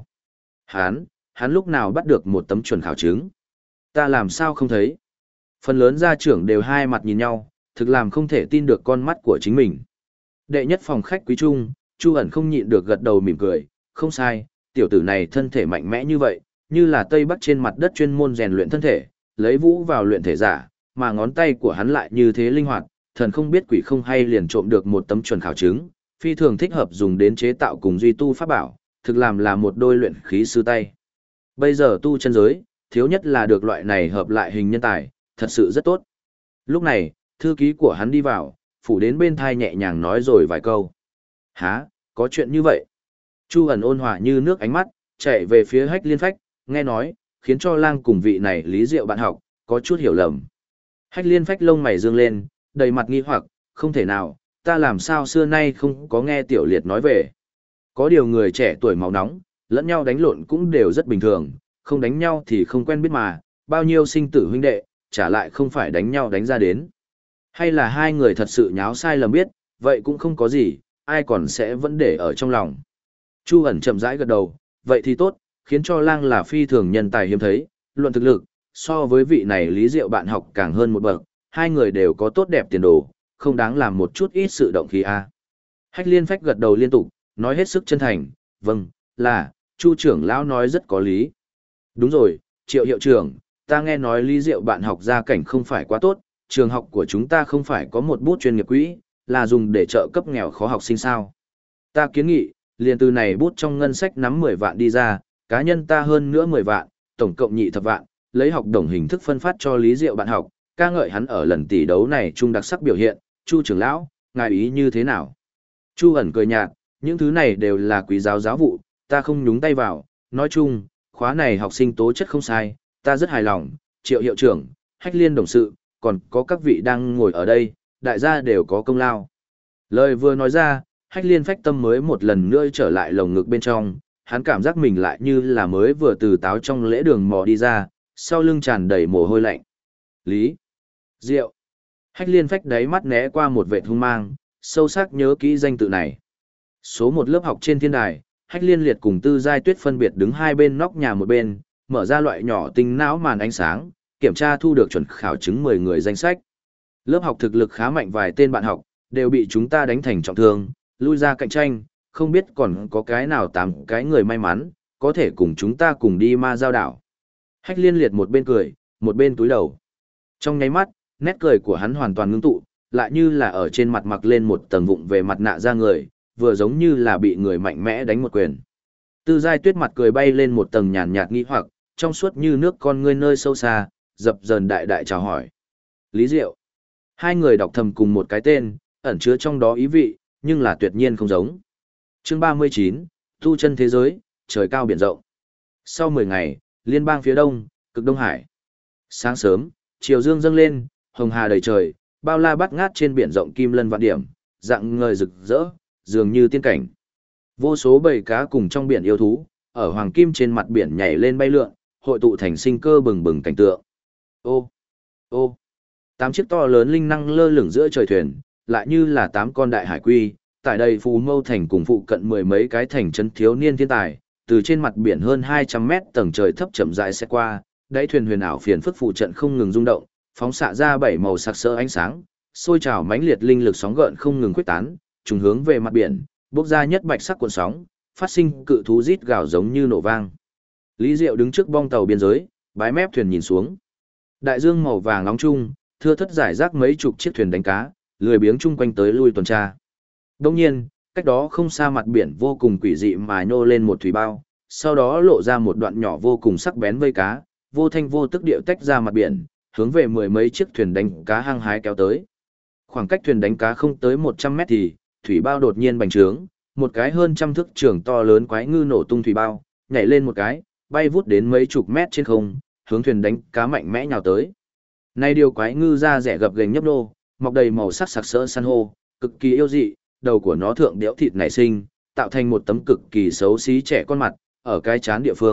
Hắn lúc nào bắt được một tấm chuẩn khảo chứng? Ta làm sao không thấy? Phần lớn gia trưởng đều hai mặt nhìn nhau, thực làm không thể tin được con mắt của chính mình. Đệ nhất phòng khách quý trung, Chu ẩn không nhịn được gật đầu mỉm cười, không sai, tiểu tử này thân thể mạnh mẽ như vậy, như là Tây Bắc trên mặt đất chuyên môn rèn luyện thân thể, lấy vũ vào luyện thể giả, mà ngón tay của hắn lại như thế linh hoạt, thần không biết quỷ không hay liền trộm được một tấm chuẩn khảo chứng, phi thường thích hợp dùng đến chế tạo cùng duy tu pháp bảo, thực làm là một đôi luyện khí sư tay. Bây giờ tu chân giới, thiếu nhất là được loại này hợp lại hình nhân tài, thật sự rất tốt. Lúc này, thư ký của hắn đi vào, phủ đến bên thai nhẹ nhàng nói rồi vài câu. Hả, có chuyện như vậy? Chu ẩn ôn hòa như nước ánh mắt, chạy về phía Hách Liên Phách, nghe nói, khiến cho lang cùng vị này Lý Diệu bạn học, có chút hiểu lầm. Hách Liên Phách lông mày dương lên, đầy mặt nghi hoặc, không thể nào, ta làm sao xưa nay không có nghe Tiểu Liệt nói về. Có điều người trẻ tuổi máu nóng, lẫn nhau đánh lộn cũng đều rất bình thường, không đánh nhau thì không quen biết mà, bao nhiêu sinh tử huynh đệ, trả lại không phải đánh nhau đánh ra đến. Hay là hai người thật sự nháo sai lầm biết, vậy cũng không có gì, ai còn sẽ vẫn để ở trong lòng. Chu ẩn chậm rãi gật đầu, vậy thì tốt, khiến cho lang là phi thường nhân tài hiếm thấy, luận thực lực, so với vị này Lý Diệu bạn học càng hơn một bậc, hai người đều có tốt đẹp tiền đồ, không đáng làm một chút ít sự động khí a. Hách Liên Phách gật đầu liên tục, nói hết sức chân thành, vâng, là, Chu trưởng lão nói rất có lý. Đúng rồi, Triệu hiệu trưởng, ta nghe nói Lý Diệu bạn học gia cảnh không phải quá tốt, trường học của chúng ta không phải có một bút chuyên nghiệp quỹ, là dùng để trợ cấp nghèo khó học sinh sao. Ta kiến nghị, liền từ này bút trong ngân sách nắm 10 vạn đi ra, cá nhân ta hơn nữa 10 vạn, tổng cộng nhị thập vạn, lấy học đồng hình thức phân phát cho Lý Diệu bạn học, ca ngợi hắn ở lần tỷ đấu này trung đặc sắc biểu hiện, Chu trưởng lão, ngài ý như thế nào? Chu ẩn cười nhạt, những thứ này đều là quý giáo giáo vụ, ta không nhúng tay vào, nói chung, khóa này học sinh tố chất không sai, ta rất hài lòng, Triệu hiệu trưởng, Hách Liên đồng sự, còn có các vị đang ngồi ở đây, đại gia đều có công lao. Lời vừa nói ra, Hách Liên Phách tâm mới một lần nữa trở lại lồng ngực bên trong, hắn cảm giác mình lại như là mới vừa từ táo trong lễ đường mò đi ra, sau lưng tràn đầy mồ hôi lạnh. Lý Diệu. Hách Liên Phách đáy mắt né qua một vệt hung mang, sâu sắc nhớ kỹ danh tự này. Số một lớp học trên thiên đài, Hách Liên Liệt cùng Tư Giai Tuyết phân biệt đứng hai bên nóc nhà một bên, mở ra loại nhỏ tinh não màn ánh sáng, kiểm tra thu được chuẩn khảo chứng 10 người danh sách. Lớp học thực lực khá mạnh vài tên bạn học, đều bị chúng ta đánh thành trọng thương, lui ra cạnh tranh, không biết còn có cái nào 8 cái người may mắn, có thể cùng chúng ta cùng đi ma giao đảo. Hách Liên Liệt một bên cười, một bên túi đầu. Trong nháy mắt, nét cười của hắn hoàn toàn ngưng tụ, lại như là ở trên mặt mặc lên một tầng vụng về mặt nạ ra người, vừa giống như là bị người mạnh mẽ đánh một quyền. Tư Giai Tuyết mặt cười bay lên một tầng nhàn nhạt nghi hoặc, trong suốt như nước con ngươi nơi sâu xa, dập dờn đại đại chào hỏi. Lý Diệu. Hai người đọc thầm cùng một cái tên, ẩn chứa trong đó ý vị, nhưng là tuyệt nhiên không giống. Chương 39, tu chân thế giới, trời cao biển rộng. Sau 10 ngày, liên bang phía đông, cực Đông Hải. Sáng sớm, chiều dương dâng lên, hồng hà đầy trời, bao la bát ngát trên biển rộng kim lân vạn điểm, dạng ngời rực rỡ, dường như tiên cảnh. Vô số bầy cá cùng trong biển yêu thú, ở hoàng kim trên mặt biển nhảy lên bay lượn, hội tụ thành sinh cơ bừng bừng cảnh tượng. Ô, ô, 8 chiếc to lớn linh năng lơ lửng giữa trời thuyền, lại như là 8 con đại hải quy, tại đây Phú Mâu thành cùng phụ cận mười mấy cái thành trấn thiếu niên thiên tài, từ trên mặt biển hơn 200 mét tầng trời thấp chậm rãi sẽ qua, đáy thuyền huyền ảo phiền phức phụ trận không ngừng rung động, phóng xạ ra 7 màu sặc sỡ ánh sáng, sôi trào mãnh liệt linh lực sóng gợn không ngừng khuếch tán, trùng hướng về mặt biển, bốc ra nhất bạch sắc cuộn sóng, phát sinh cự thú rít gào giống như nổ vang. Lý Diệu đứng trước bong tàu biên giới, bái mép thuyền nhìn xuống. Đại dương màu vàng nóng chung, thưa thất giải rác mấy chục chiếc thuyền đánh cá, lười biếng chung quanh tới lui tuần tra. Đông nhiên, cách đó không xa mặt biển vô cùng quỷ dị mà nhô lên một thủy bao, sau đó lộ ra một đoạn nhỏ vô cùng sắc bén vây cá, vô thanh vô tức điệu tách ra mặt biển, hướng về mười mấy chiếc thuyền đánh cá hăng hái kéo tới. Khoảng cách thuyền đánh cá không tới 100 mét thì, thủy bao đột nhiên bành trướng, một cái hơn trăm thước trường to lớn quái ngư nổ tung thủy bao, nhảy lên một cái, bay vút đến mấy chục mét trên không, hướng thuyền đánh cá mạnh mẽ nhào tới. Nay điều quái ngư da rẻ gập ghềnh nhấp nô, mọc đầy màu sắc sặc sỡ san hô, cực kỳ yêu dị, đầu của nó thượng đẽo thịt nảy sinh, tạo thành một tấm cực kỳ xấu xí trẻ con mặt, ở cái chán địa phương,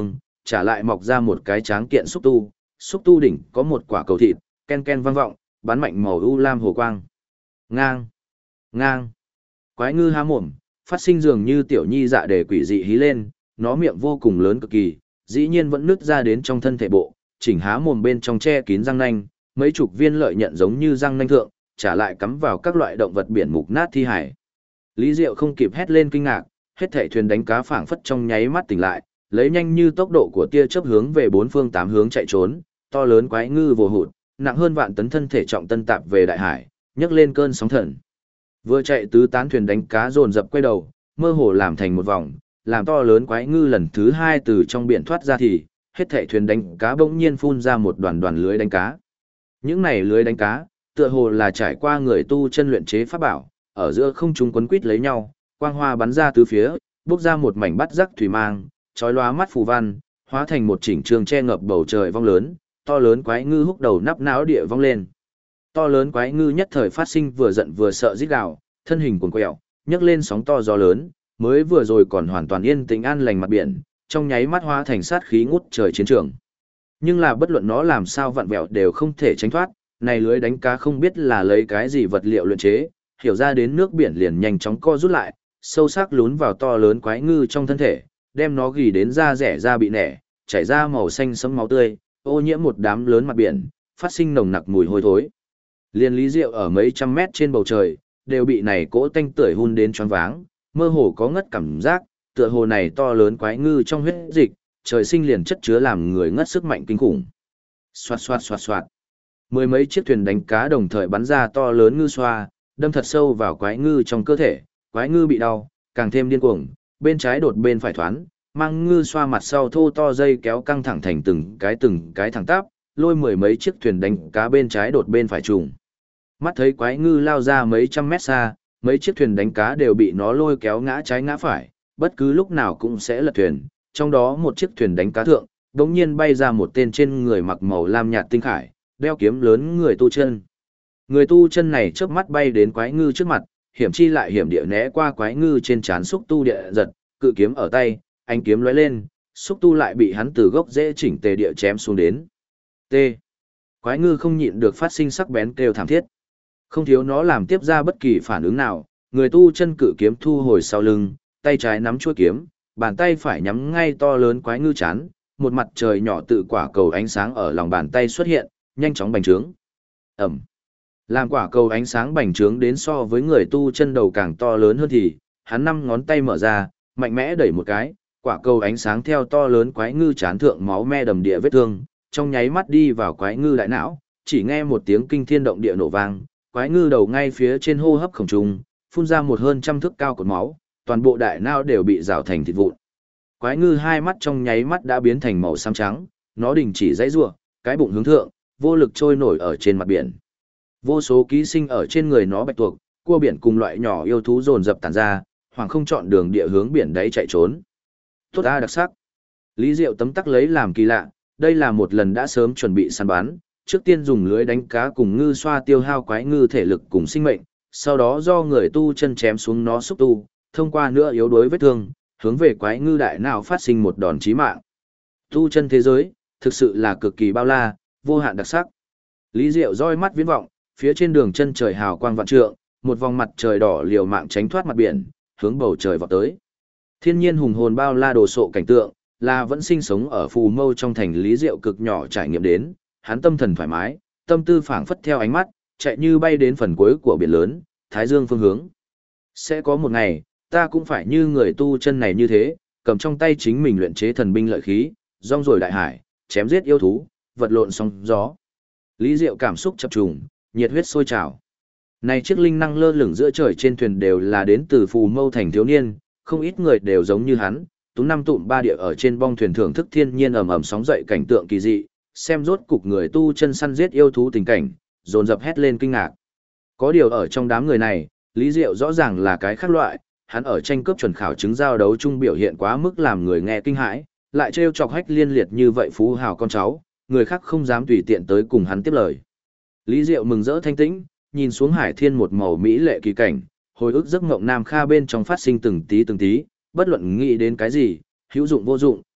trả lại mọc ra một cái tráng kiện xúc tu đỉnh có một quả cầu thịt, ken ken vang vọng, bắn mạnh màu u lam hồ quang. Ngang, ngang. Quái ngư há mồm, phát sinh dường như tiểu nhi dạ để quỷ dị hí lên, nó miệng vô cùng lớn cực kỳ, dĩ nhiên vẫn nứt ra đến trong thân thể bộ, chỉnh há mồm bên trong che kín răng nanh, mấy chục viên lợi nhận giống như răng nanh thượng, trả lại cắm vào các loại động vật biển mục nát thi hải. Lý Diệu không kịp hét lên kinh ngạc, hết thảy thuyền đánh cá phảng phất trong nháy mắt tỉnh lại, lấy nhanh như tốc độ của tia chớp hướng về bốn phương tám hướng chạy trốn, to lớn quái ngư vồ hụt, nặng hơn vạn tấn thân thể trọng tân tạp về đại hải, nhấc lên cơn sóng thần. Vừa chạy tứ tán thuyền đánh cá dồn dập quay đầu, mơ hồ làm thành một vòng, làm to lớn quái ngư lần thứ hai từ trong biển thoát ra thì, hết thảy thuyền đánh cá bỗng nhiên phun ra một đoàn đoàn lưới đánh cá. Những này lưới đánh cá, tựa hồ là trải qua người tu chân luyện chế pháp bảo, ở giữa không trung quấn quít lấy nhau, quang hoa bắn ra tứ phía, bốc ra một mảnh bắt rắc thủy mang, chói lóa mắt phù văn, hóa thành một chỉnh trường che ngập bầu trời vong lớn, to lớn quái ngư húc đầu nắp não địa vong lên. To lớn quái ngư nhất thời phát sinh vừa giận vừa sợ rít gào, thân hình cuồn quẹo, nhấc lên sóng to gió lớn, mới vừa rồi còn hoàn toàn yên tĩnh an lành mặt biển, trong nháy mắt hóa thành sát khí ngút trời chiến trường. Nhưng là bất luận nó làm sao vặn vẹo đều không thể tránh thoát, này lưới đánh cá không biết là lấy cái gì vật liệu luyện chế, hiểu ra đến nước biển liền nhanh chóng co rút lại, sâu sắc lún vào to lớn quái ngư trong thân thể, đem nó gỉ đến da rẻ da bị nẻ, chảy ra màu xanh sẫm máu tươi, ô nhiễm một đám lớn mặt biển, phát sinh nồng nặc mùi hôi thối. Liên Lý Diệu ở mấy trăm mét trên bầu trời, đều bị này cỗ tanh tưởi hun đến choáng váng, mơ hồ có ngất cảm giác, tựa hồ này to lớn quái ngư trong huyết dịch, trời sinh liền chất chứa làm người ngất sức mạnh kinh khủng. Xoạt xoạt xoạt xoạt. Mười mấy chiếc thuyền đánh cá đồng thời bắn ra to lớn ngư xoa, đâm thật sâu vào quái ngư trong cơ thể, quái ngư bị đau, càng thêm điên cuồng, bên trái đột bên phải thoán, mang ngư xoa mặt sau thô to dây kéo căng thẳng thành từng cái thẳng tắp, lôi mười mấy chiếc thuyền đánh cá bên trái đột bên phải trùng. Mắt thấy quái ngư lao ra mấy trăm mét xa, mấy chiếc thuyền đánh cá đều bị nó lôi kéo ngã trái ngã phải, bất cứ lúc nào cũng sẽ lật thuyền, trong đó một chiếc thuyền đánh cá thượng, đống nhiên bay ra một tên trên người mặc màu lam nhạt tinh khải, đeo kiếm lớn người tu chân. Người tu chân này chớp mắt bay đến quái ngư trước mặt, hiểm chi lại hiểm địa né qua quái ngư trên trán xúc tu địa giật, cự kiếm ở tay, ánh kiếm lóe lên, xúc tu lại bị hắn từ gốc rễ chỉnh tề địa chém xuống đến. T. Quái ngư không nhịn được phát sinh sắc bén kêu thảm thiết. Không thiếu nó làm tiếp ra bất kỳ phản ứng nào, người tu chân cự kiếm thu hồi sau lưng, tay trái nắm chuôi kiếm, bàn tay phải nhắm ngay to lớn quái ngư chán, một mặt trời nhỏ tự quả cầu ánh sáng ở lòng bàn tay xuất hiện, nhanh chóng bành trướng. Ẩm. Làm quả cầu ánh sáng bành trướng đến so với người tu chân đầu càng to lớn hơn thì, hắn năm ngón tay mở ra, mạnh mẽ đẩy một cái, quả cầu ánh sáng theo to lớn quái ngư chán thượng máu me đầm địa vết thương, trong nháy mắt đi vào quái ngư đại não, chỉ nghe một tiếng kinh thiên động địa nổ vang, quái ngư đầu ngay phía trên hô hấp khổng trùng, phun ra một hơn trăm thước cao cột máu, toàn bộ đại não đều bị rào thành thịt vụn. Quái ngư hai mắt trong nháy mắt đã biến thành màu xám trắng, nó đình chỉ dãy rủa, cái bụng hướng thượng, vô lực trôi nổi ở trên mặt biển. Vô số ký sinh ở trên người nó bạch tuộc, cua biển cùng loại nhỏ yêu thú dồn dập tản ra, hoàng không chọn đường địa hướng biển đáy chạy trốn. Tốt a đặc sắc. Lý Diệu tấm tắc lấy làm kỳ lạ, đây là một lần đã sớm chuẩn bị săn bắn, trước tiên dùng lưới đánh cá cùng ngư xoa tiêu hao quái ngư thể lực cùng sinh mệnh, sau đó do người tu chân chém xuống nó xúc tu, thông qua nữa yếu đuối vết thương, hướng về quái ngư đại não phát sinh một đòn chí mạng. Tu chân thế giới, thực sự là cực kỳ bao la, vô hạn đặc sắc. Lý Diệu roi mắt viễn vọng, phía trên đường chân trời hào quang vạn trượng, một vòng mặt trời đỏ liều mạng tránh thoát mặt biển, hướng bầu trời vọt tới. Thiên nhiên hùng hồn bao la đồ sộ cảnh tượng, là vẫn sinh sống ở phù mâu trong thành Lý Diệu cực nhỏ trải nghiệm đến, hắn tâm thần thoải mái, tâm tư phảng phất theo ánh mắt, chạy như bay đến phần cuối của biển lớn, Thái Dương phương hướng. Sẽ có một ngày, ta cũng phải như người tu chân này như thế, cầm trong tay chính mình luyện chế thần binh lợi khí, rong ruổi đại hải, chém giết yêu thú, vật lộn sóng gió. Lý Diệu cảm xúc chập trùng, nhiệt huyết sôi trào. Này chiếc linh năng lơ lửng giữa trời trên thuyền đều là đến từ phù mâu thành thiếu niên, không ít người đều giống như hắn, tú năm tụm ba địa ở trên bong thuyền thưởng thức thiên nhiên ầm ầm sóng dậy cảnh tượng kỳ dị, xem rốt cục người tu chân săn giết yêu thú tình cảnh, dồn dập hét lên kinh ngạc. Có điều ở trong đám người này, Lý Diệu rõ ràng là cái khác loại, hắn ở tranh cướp chuẩn khảo chứng giao đấu chung biểu hiện quá mức làm người nghe kinh hãi, lại trêu chọc hách liên liệt như vậy phú hào con cháu, người khác không dám tùy tiện tới cùng hắn tiếp lời. Lý Diệu mừng rỡ thanh tĩnh, nhìn xuống hải thiên một màu mỹ lệ kỳ cảnh, hồi ức giấc mộng Nam Kha bên trong phát sinh từng tí, bất luận nghĩ đến cái gì, hữu dụng vô dụng,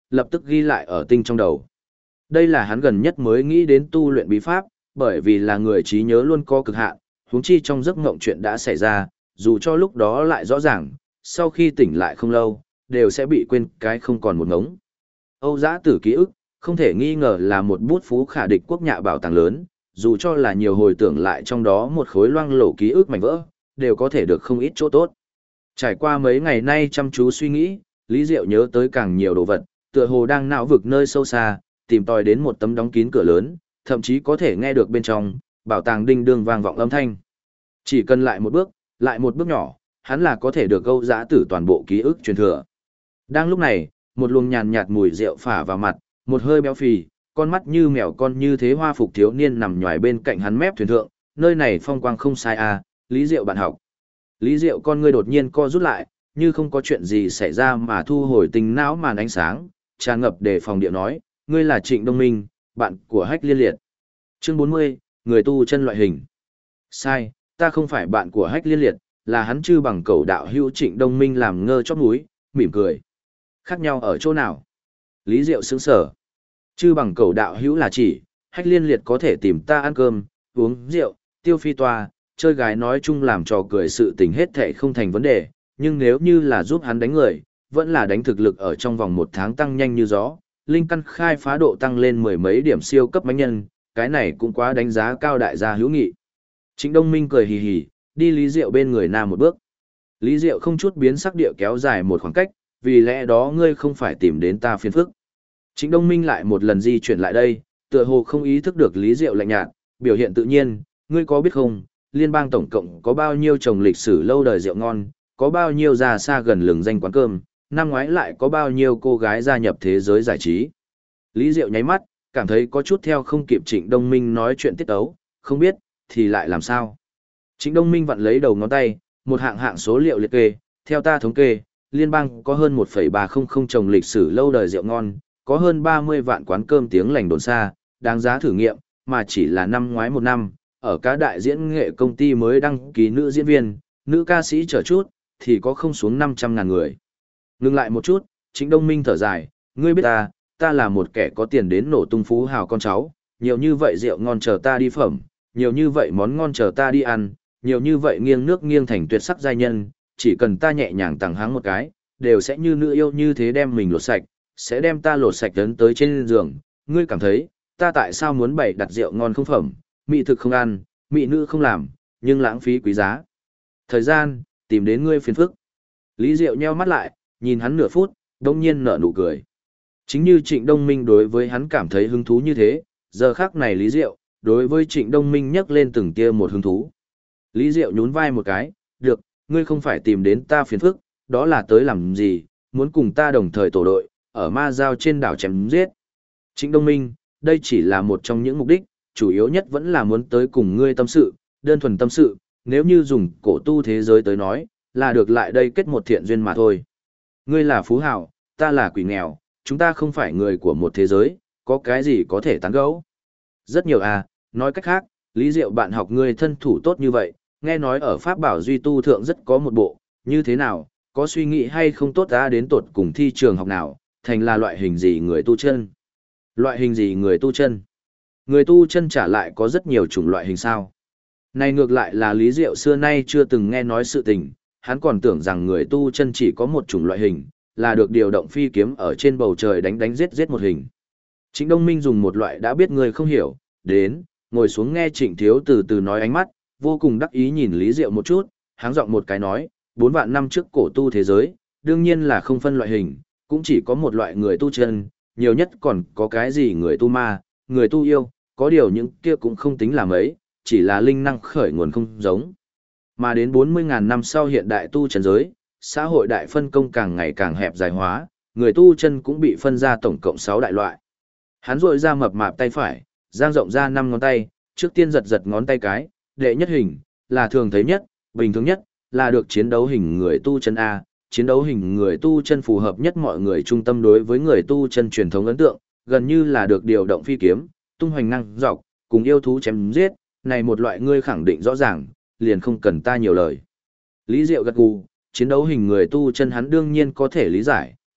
lập tức ghi lại ở tinh trong đầu. Đây là hắn gần nhất mới nghĩ đến tu luyện bí pháp, bởi vì là người trí nhớ luôn có cực hạn, huống chi trong giấc mộng chuyện đã xảy ra, dù cho lúc đó lại rõ ràng, sau khi tỉnh lại không lâu, đều sẽ bị quên cái không còn một ngống. Âu Giã Tử ký ức, không thể nghi ngờ là một bút phú khả địch quốc nhạ bảo tàng lớn, dù cho là nhiều hồi tưởng lại trong đó một khối loang lổ ký ức mảnh vỡ, đều có thể được không ít chỗ tốt. Trải qua mấy ngày nay chăm chú suy nghĩ, Lý Diệu nhớ tới càng nhiều đồ vật, tựa hồ đang não vực nơi sâu xa, tìm tòi đến một tấm đóng kín cửa lớn, thậm chí có thể nghe được bên trong, bảo tàng đinh đương vang vọng âm thanh. Chỉ cần lại một bước nhỏ, hắn là có thể được Âu Giã Tử toàn bộ ký ức truyền thừa. Đang lúc này, một luồng nhàn nhạt mùi rượu phả vào mặt, một hơi béo phì, con mắt như mèo con như thế hoa phục thiếu niên nằm nhòi bên cạnh hắn mép thuyền thượng, nơi này phong quang không sai à, Lý Diệu bạn học. Lý Diệu con ngươi đột nhiên co rút lại, như không có chuyện gì xảy ra mà thu hồi tình não màn ánh sáng, tràn ngập để phòng điệu nói, ngươi là Trịnh Đông Minh, bạn của Hách Liên Liệt. Chương 40, người tu chân loại hình. Sai, ta không phải bạn của Hách Liên Liệt, là hắn chư bằng cầu đạo hữu Trịnh Đông Minh làm ngơ chóp mũi, mỉm cười. Khác nhau ở chỗ nào? Lý Diệu sững sờ. Chư bằng cầu đạo hữu là chỉ, Hách Liên Liệt có thể tìm ta ăn cơm, uống rượu, tiêu phi toa, chơi gái nói chung làm trò cười sự tình hết thảy không thành vấn đề, nhưng nếu như là giúp hắn đánh người, vẫn là đánh thực lực ở trong vòng 1 tháng tăng nhanh như gió, linh căn khai phá độ tăng lên 10 mấy điểm siêu cấp mãnh nhân, cái này cũng quá đánh giá cao đại gia hữu nghị. Trịnh Đông Minh cười hì hì, đi Lý Diệu bên người nam một bước. Lý Diệu không chút biến sắc địa kéo dài một khoảng cách, vì lẽ đó ngươi không phải tìm đến ta phiền phức. Trịnh Đông Minh lại một lần di chuyển lại đây, tựa hồ không ý thức được Lý Diệu lạnh nhạt, biểu hiện tự nhiên, ngươi có biết không, liên bang tổng cộng có bao nhiêu trồng lịch sử lâu đời rượu ngon, có bao nhiêu già xa gần lừng danh quán cơm, năm ngoái lại có bao nhiêu cô gái gia nhập thế giới giải trí. Lý Diệu nháy mắt, cảm thấy có chút theo không kịp Trịnh Đông Minh nói chuyện tiết ấu, không biết, thì lại làm sao. Trịnh Đông Minh vặn lấy đầu ngón tay, một hạng hạng số liệu liệt kê, theo ta thống kê, liên bang có hơn 1,300 trồng lịch sử lâu đời rượu ngon, có hơn 30 vạn quán cơm tiếng lành đồn xa, đáng giá thử nghiệm, mà chỉ là năm ngoái một năm, ở các đại diễn nghệ công ty mới đăng ký nữ diễn viên, nữ ca sĩ trở chút, thì có không xuống 500.000 người. Ngừng lại một chút, Trịnh Đông Minh thở dài, ngươi biết ta là một kẻ có tiền đến nổ tung phú hào con cháu, nhiều như vậy rượu ngon chờ ta đi phẩm, nhiều như vậy món ngon chờ ta đi ăn, nhiều như vậy nghiêng nước nghiêng thành tuyệt sắc giai nhân, chỉ cần ta nhẹ nhàng tằng hắng một cái, đều sẽ như nữ yêu như thế đem mình lột sạch, sẽ đem ta lột sạch đến tới trên giường. Ngươi cảm thấy, ta tại sao muốn bày đặt rượu ngon không phẩm, mỹ thực không ăn, mỹ nữ không làm, nhưng lãng phí quý giá. Thời gian, tìm đến ngươi phiền phức. Lý Diệu nheo mắt lại, nhìn hắn nửa phút, đông nhiên nở nụ cười. Chính như Trịnh Đông Minh đối với hắn cảm thấy hứng thú như thế, giờ khắc này Lý Diệu, đối với Trịnh Đông Minh nhắc lên từng tia một hứng thú. Lý Diệu nhún vai một cái, được, ngươi không phải tìm đến ta phiền phức, đó là tới làm gì, muốn cùng ta đồng thời tổ đội, ở ma giao trên đảo chém giết. Trịnh Đông Minh, đây chỉ là một trong những mục đích, chủ yếu nhất vẫn là muốn tới cùng ngươi tâm sự, đơn thuần tâm sự, nếu như dùng cổ tu thế giới tới nói, là được lại đây kết một thiện duyên mà thôi. Ngươi là phú hào, ta là quỷ nghèo, chúng ta không phải người của một thế giới, có cái gì có thể tán gẫu? Rất nhiều à, nói cách khác, Lý Diệu bạn học ngươi thân thủ tốt như vậy, nghe nói ở Pháp Bảo Duy Tu Thượng rất có một bộ, như thế nào, có suy nghĩ hay không tốt ta đến tột cùng thi trường học nào, thành là loại hình gì người tu chân? Loại hình gì người tu chân? Người tu chân trả lại có rất nhiều chủng loại hình sao? Này ngược lại là Lý Diệu xưa nay chưa từng nghe nói sự tình, hắn còn tưởng rằng người tu chân chỉ có một chủng loại hình, là được điều động phi kiếm ở trên bầu trời đánh giết giết một hình. Trịnh Đông Minh dùng một loại đã biết người không hiểu, đến, ngồi xuống nghe Trịnh Thiếu từ từ nói, ánh mắt, vô cùng đắc ý nhìn Lý Diệu một chút, háng giọng một cái nói, 4 vạn năm trước cổ tu thế giới, đương nhiên là không phân loại hình, cũng chỉ có một loại người tu chân, nhiều nhất còn có cái gì người tu ma, người tu yêu, có điều những kia cũng không tính là mấy, chỉ là linh năng khởi nguồn không giống. Mà đến 40.000 năm sau hiện đại tu chân giới, xã hội đại phân công càng ngày càng hẹp dài hóa, người tu chân cũng bị phân ra tổng cộng 6 đại loại. Hắn rội ra mập mạp tay phải, dang rộng ra 5 ngón tay, trước tiên giật giật ngón tay cái, đệ nhất hình, là thường thấy nhất, bình thường nhất, là được chiến đấu hình người tu chân A. Chiến đấu hình người tu chân phù hợp nhất mọi người trung tâm đối với người tu chân truyền thống ấn tượng, gần như là được điều động phi kiếm, tung hoành năng dọc, cùng yêu thú chém giết, này một loại ngươi khẳng định rõ ràng, liền không cần ta nhiều lời. Lý Diệu gật gù, chiến đấu hình người tu chân hắn đương nhiên có thể lý giải,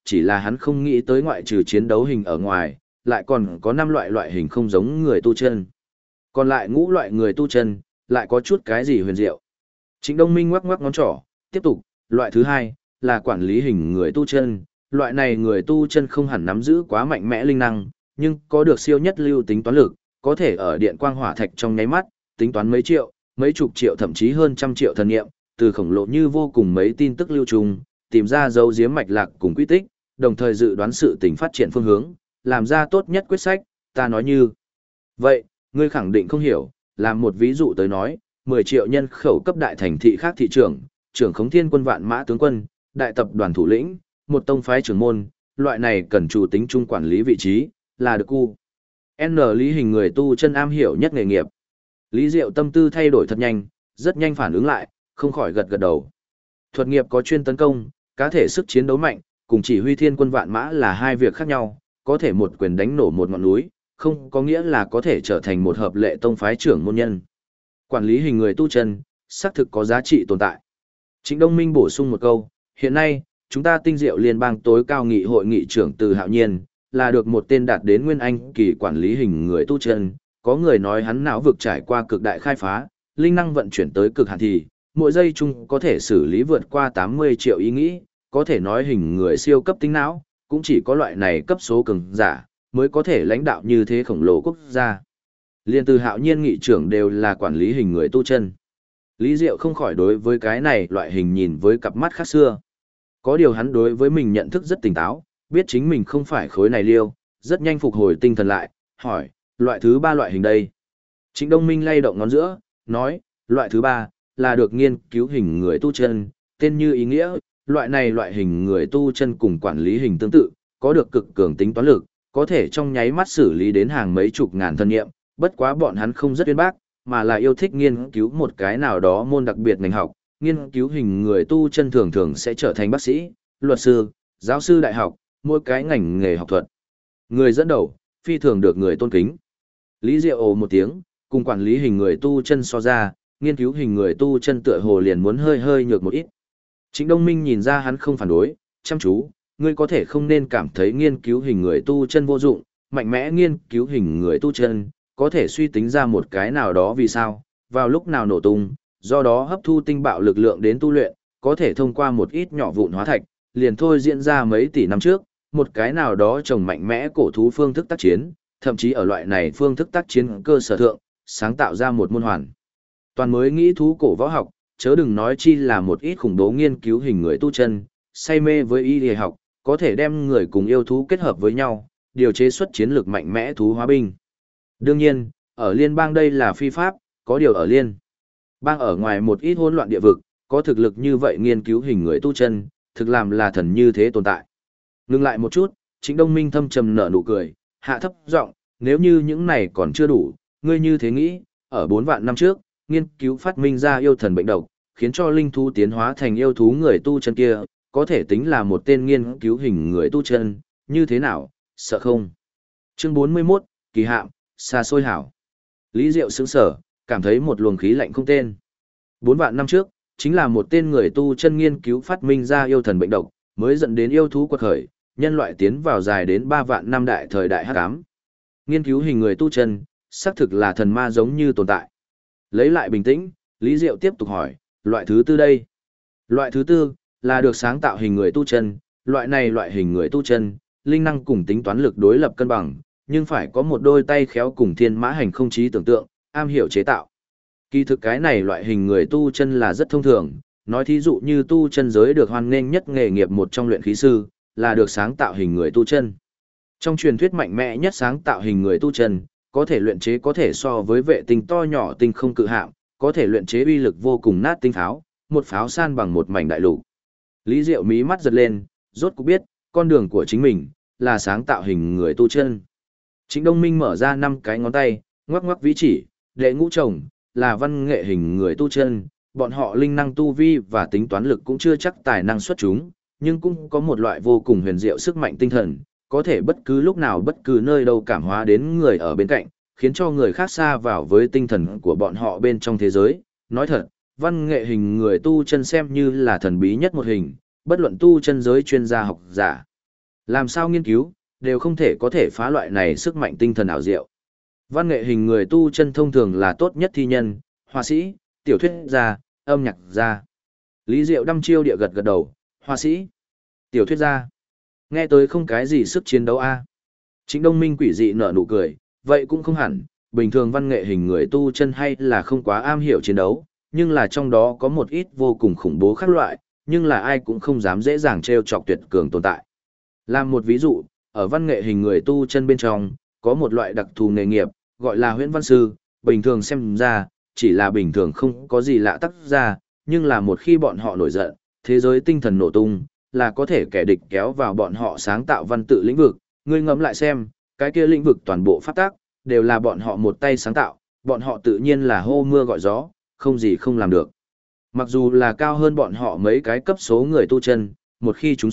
chỉ là hắn không nghĩ tới ngoại trừ chiến đấu hình ở ngoài, lại còn có 5 loại hình không giống người tu chân. Còn lại 5 loại người tu chân, lại có chút cái gì huyền diệu. Trịnh Đông Minh ngoắc ngoắc ngón trỏ, tiếp tục, loại thứ 2, là quản lý hình người tu chân. Loại này người tu chân không hẳn nắm giữ quá mạnh mẽ linh năng, nhưng có được siêu nhất lưu tính toán lực, có thể ở điện quang hỏa thạch trong nháy mắt, tính toán mấy triệu, mấy chục triệu thậm chí hơn trăm triệu thần niệm, từ khổng lồ như vô cùng mấy tin tức lưu trùng, tìm ra dấu giếm mạch lạc cùng quy tích, đồng thời dự đoán sự tình phát triển phương hướng, làm ra tốt nhất quyết sách, ta nói như. Vậy, ngươi khẳng định không hiểu, làm một ví dụ tới nói, 10 triệu nhân khẩu cấp đại thành thị khác thị trưởng, trưởng khống thiên quân vạn mã tướng quân, đại tập đoàn thủ lĩnh, một tông phái trưởng môn, loại này cần chủ tính chung quản lý vị trí, là được cu. N lý hình người tu chân am hiểu nhất nghề nghiệp. Lý Diệu tâm tư thay đổi thật nhanh, rất nhanh phản ứng lại, không khỏi gật gật đầu. Thuật nghiệp có chuyên tấn công, cá thể sức chiến đấu mạnh, cùng chỉ huy thiên quân vạn mã là hai việc khác nhau, có thể một quyền đánh nổ một ngọn núi, không có nghĩa là có thể trở thành một hợp lệ tông phái trưởng môn nhân. Quản lý hình người tu chân, xác thực có giá trị tồn tại. Trịnh Đông Minh bổ sung một câu, hiện nay, chúng ta tinh diệu liên bang tối cao nghị hội nghị trưởng Từ Hạo Nhiên, là được một tên đạt đến nguyên anh kỳ quản lý hình người tu chân, có người nói hắn não vực trải qua cực đại khai phá, linh năng vận chuyển tới cực hạn thì, mỗi giây chung có thể xử lý vượt qua 80 triệu ý nghĩ, có thể nói hình người siêu cấp tính não, cũng chỉ có loại này cấp số cường giả, mới có thể lãnh đạo như thế khổng lồ quốc gia. Liên Từ Hạo Nhiên nghị trưởng đều là quản lý hình người tu chân. Lý Diệu không khỏi đối với cái này loại hình nhìn với cặp mắt khác xưa. Có điều hắn đối với mình nhận thức rất tỉnh táo, biết chính mình không phải khối này liêu, rất nhanh phục hồi tinh thần lại, hỏi, loại thứ 3 loại hình đây. Trịnh Đông Minh lay động ngón giữa, nói, loại thứ 3, là được nghiên cứu hình người tu chân, tên như ý nghĩa, loại này loại hình người tu chân cùng quản lý hình tương tự, có được cực cường tính toán lực, có thể trong nháy mắt xử lý đến hàng mấy chục ngàn thân nghiệm, bất quá bọn hắn không rất uyên bác, mà là yêu thích nghiên cứu một cái nào đó môn đặc biệt ngành học, nghiên cứu hình người tu chân thường thường sẽ trở thành bác sĩ, luật sư, giáo sư đại học, mỗi cái ngành nghề học thuật. Người dẫn đầu, phi thường được người tôn kính. Lý Diệu ồ một tiếng, cùng quản lý hình người tu chân so ra, nghiên cứu hình người tu chân tựa hồ liền muốn hơi hơi nhược một ít. Trịnh Đông Minh nhìn ra hắn không phản đối, chăm chú, ngươi có thể không nên cảm thấy nghiên cứu hình người tu chân vô dụng, mạnh mẽ nghiên cứu hình người tu chân, có thể suy tính ra một cái nào đó vì sao, vào lúc nào nổ tung, do đó hấp thu tinh bạo lực lượng đến tu luyện, có thể thông qua một ít nhỏ vụn hóa thạch, liền thôi diễn ra mấy tỷ năm trước, một cái nào đó trồng mạnh mẽ cổ thú phương thức tác chiến, thậm chí ở loại này phương thức tác chiến cơ sở thượng, sáng tạo ra một môn hoàn toàn mới nghĩ thú cổ võ học, chớ đừng nói chi là một ít khủng bố nghiên cứu hình người tu chân, say mê với y y học, có thể đem người cùng yêu thú kết hợp với nhau, điều chế xuất chiến lược mạnh mẽ thú hóa binh. Đương nhiên, ở liên bang đây là phi pháp, có điều ở liên bang ở ngoài một ít hỗn loạn địa vực, có thực lực như vậy nghiên cứu hình người tu chân, thực làm là thần như thế tồn tại. Ngừng lại một chút, Trịnh Đông Minh thâm trầm nở nụ cười, hạ thấp giọng, nếu như những này còn chưa đủ, ngươi như thế nghĩ, ở 4 vạn năm trước, nghiên cứu phát minh ra yêu thần bệnh độc, khiến cho linh thú tiến hóa thành yêu thú người tu chân kia, có thể tính là một tên nghiên cứu hình người tu chân, như thế nào, sợ không? Chương 41, kỳ hạm, xa xôi hảo. Lý Diệu sững sở, cảm thấy một luồng khí lạnh không tên. 4 vạn năm trước, chính là một tên người tu chân nghiên cứu phát minh ra yêu thần bệnh độc, mới dẫn đến yêu thú quật khởi, nhân loại tiến vào dài đến 3 vạn năm đại thời đại hắc ám. Nghiên cứu hình người tu chân, xác thực là thần ma giống như tồn tại. Lấy lại bình tĩnh, Lý Diệu tiếp tục hỏi, loại thứ 4 đây. Loại thứ 4, là được sáng tạo hình người tu chân, loại này loại hình người tu chân, linh năng cùng tính toán lực đối lập cân bằng, nhưng phải có một đôi tay khéo cùng thiên mã hành không trí tưởng tượng, am hiểu chế tạo. Kỳ thực cái này loại hình người tu chân là rất thông thường, nói thí dụ như tu chân giới được hoan nghênh nhất nghề nghiệp một trong luyện khí sư, là được sáng tạo hình người tu chân. Trong truyền thuyết mạnh mẽ nhất sáng tạo hình người tu chân, có thể luyện chế có thể so với vệ tinh to nhỏ tinh không cự hạm, có thể luyện chế uy lực vô cùng nát tinh pháo, một pháo san bằng một mảnh đại lục. Lý Diệu mí mắt giật lên, rốt cuộc biết, con đường của chính mình, là sáng tạo hình người tu chân. Trịnh Đông Minh mở ra 5 cái ngón tay, ngoắc ngoắc vĩ chỉ, đệ ngũ chồng, là văn nghệ hình người tu chân, bọn họ linh năng tu vi và tính toán lực cũng chưa chắc tài năng xuất chúng, nhưng cũng có một loại vô cùng huyền diệu sức mạnh tinh thần, có thể bất cứ lúc nào bất cứ nơi đâu cảm hóa đến người ở bên cạnh, khiến cho người khác xa vào với tinh thần của bọn họ bên trong thế giới. Nói thật, văn nghệ hình người tu chân xem như là thần bí nhất một hình, bất luận tu chân giới chuyên gia học giả. Làm sao nghiên cứu, đều không thể có thể phá loại này sức mạnh tinh thần ảo diệu. Văn nghệ hình người tu chân thông thường là tốt nhất thi nhân, họa sĩ, tiểu thuyết gia, âm nhạc gia. Lý Diệu đăm chiêu địa gật gật đầu, họa sĩ, tiểu thuyết gia. Nghe tới không cái gì sức chiến đấu a. Trịnh Đông Minh quỷ dị nở nụ cười, vậy cũng không hẳn, bình thường văn nghệ hình người tu chân hay là không quá am hiểu chiến đấu, nhưng là trong đó có một ít vô cùng khủng bố khác loại, nhưng là ai cũng không dám dễ dàng trêu chọc tuyệt cường tồn tại. Làm một ví dụ, ở văn nghệ hình người tu chân bên trong, có một loại đặc thù nghề nghiệp, gọi là huyễn văn sư, bình thường xem ra, chỉ là bình thường không có gì lạ tác ra, nhưng là một khi bọn họ nổi giận, thế giới tinh thần nổ tung, là có thể kẻ địch kéo vào bọn họ sáng tạo văn tự lĩnh vực, ngươi ngẫm lại xem, cái kia lĩnh vực toàn bộ pháp tác, đều là bọn họ một tay sáng tạo, bọn họ tự nhiên là hô mưa gọi gió, không gì không làm được. Mặc dù là cao hơn bọn họ mấy cái cấp số người tu chân, một khi chúng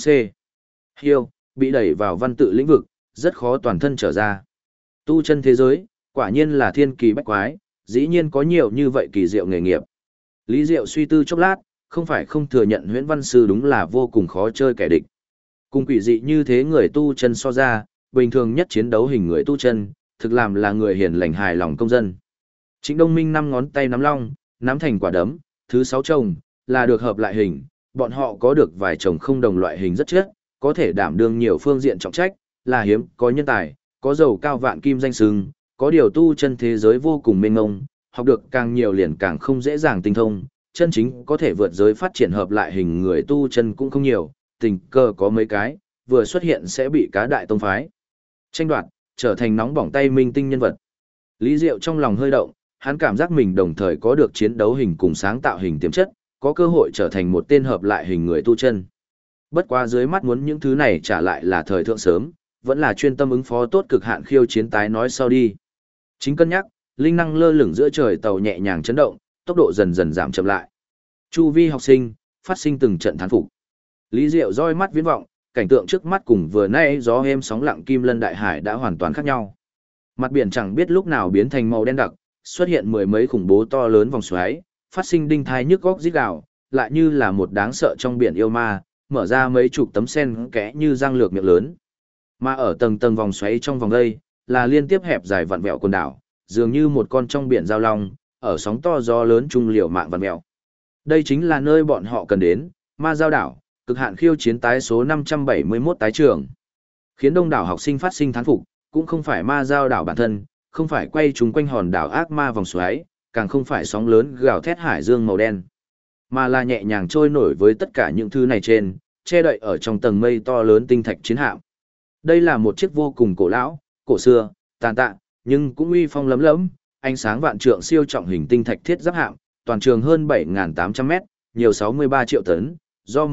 hiêu, bị đẩy vào văn tự lĩnh vực, rất khó toàn thân trở ra. Tu chân thế giới, quả nhiên là thiên kỳ bách quái, dĩ nhiên có nhiều như vậy kỳ diệu nghề nghiệp. Lý Diệu suy tư chốc lát, không phải không thừa nhận huyễn văn sư đúng là vô cùng khó chơi kẻ địch. Cùng quỷ dị như thế người tu chân so ra, bình thường nhất chiến đấu hình người tu chân, thực làm là người hiền lành hài lòng công dân. Trịnh Đông Minh 5 ngón tay nắm long, nắm thành quả đấm, thứ 6 chồng, là được hợp lại hình, bọn họ có được vài chồng không đồng loại hình rất chết, có thể đảm đương nhiều phương diện trọng trách, là hiếm, có nhân tài, có giàu cao vạn kim danh sừng, có điều tu chân thế giới vô cùng mênh mông, học được càng nhiều liền càng không dễ dàng tinh thông, chân chính có thể vượt giới phát triển hợp lại hình người tu chân cũng không nhiều, tình cờ có mấy cái, vừa xuất hiện sẽ bị cá đại tông phái tranh đoạt, trở thành nóng bỏng tay minh tinh nhân vật. Lý Diệu trong lòng hơi động, hắn cảm giác mình đồng thời có được chiến đấu hình cùng sáng tạo hình tiềm chất, có cơ hội trở thành một tên hợp lại hình người tu chân. Bất quá dưới mắt muốn những thứ này trả lại là thời thượng sớm, vẫn là chuyên tâm ứng phó tốt cực hạn khiêu chiến tái nói sau đi. Chính cân nhắc, linh năng lơ lửng giữa trời tàu nhẹ nhàng chấn động, tốc độ dần dần giảm chậm lại. Chu vi học sinh phát sinh từng trận thán phục. Lý Diệu roi mắt viễn vọng, cảnh tượng trước mắt cùng vừa nãy gió êm sóng lặng kim lân đại hải đã hoàn toàn khác nhau. Mặt biển chẳng biết lúc nào biến thành màu đen đặc, xuất hiện mười mấy khủng bố to lớn vòng xoáy, phát sinh đinh thai nhức góc rít gào, lại như là một đáng sợ trong biển yêu ma, mở ra mấy chục tấm sen kẽ như răng lược miệng lớn. Mà ở tầng tầng vòng xoáy trong vòng đây, là liên tiếp hẹp dài vặn vẹo quần đảo, dường như một con trong biển giao long, ở sóng to gió lớn trung liều mạng vặn vẹo. Đây chính là nơi bọn họ cần đến, Ma Giao đảo, cực hạn khiêu chiến tái số 571 tái trường. Khiến đông đảo học sinh phát sinh thán phục, cũng không phải Ma Giao đảo bản thân, không phải quay chúng quanh hòn đảo ác ma vòng xoáy, càng không phải sóng lớn gào thét hải dương màu đen, mà là nhẹ nhàng trôi nổi với tất cả những thứ này trên, che đậy ở trong tầng mây to lớn tinh thạch chiến hạm. Đây là một chiếc vô cùng cổ lão, cổ xưa, tàn tạ, nhưng cũng uy phong lấm lẫm, ánh sáng vạn trượng siêu trọng hình tinh thạch thiết giáp hạm, toàn trường hơn 7.800 mét, nhiều 63 triệu tấn, do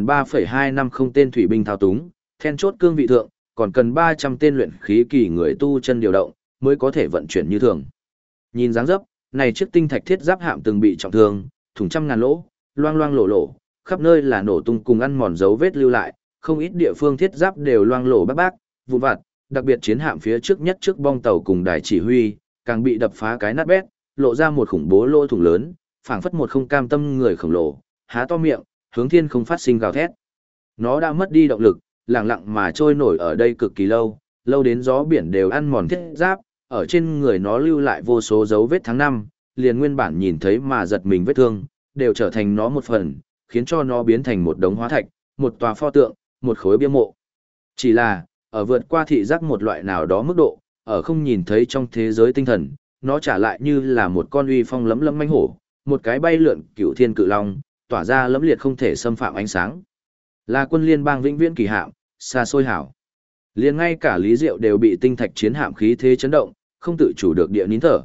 10.3,250 tên thủy binh thao túng, then chốt cương vị thượng, còn cần 300 tên luyện khí kỳ người tu chân điều động, mới có thể vận chuyển như thường. Nhìn dáng dấp, này chiếc tinh thạch thiết giáp hạm từng bị trọng thương, thủng trăm ngàn lỗ, loang loang lổ lổ, khắp nơi là nổ tung cùng ăn mòn dấu vết lưu lại, không ít địa phương thiết giáp đều loang lổ bác, vụn vặt, đặc biệt chiến hạm phía trước nhất trước bong tàu cùng đài chỉ huy, càng bị đập phá cái nát bét, lộ ra một khủng bố lỗ thủng lớn, phảng phất một không cam tâm người khổng lồ, há to miệng, hướng thiên không phát sinh gào thét. Nó đã mất đi động lực, lặng lặng mà trôi nổi ở đây cực kỳ lâu, lâu đến gió biển đều ăn mòn thiết giáp, ở trên người nó lưu lại vô số dấu vết tháng năm, liền nguyên bản nhìn thấy mà giật mình vết thương, đều trở thành nó một phần, khiến cho nó biến thành một đống hóa thạch, một tòa pho tượng, một khối bia mộ. Chỉ là, ở vượt qua thị giác một loại nào đó mức độ, ở không nhìn thấy trong thế giới tinh thần, nó trả lại như là một con uy phong lấm lấm manh hổ, một cái bay lượn cửu thiên cự long, tỏa ra lẫm liệt không thể xâm phạm ánh sáng. Là quân liên bang vĩnh viễn kỳ hạm, xa xôi hảo. Liền ngay cả Lý Diệu đều bị tinh thạch chiến hạm khí thế chấn động, không tự chủ được địa nín thở.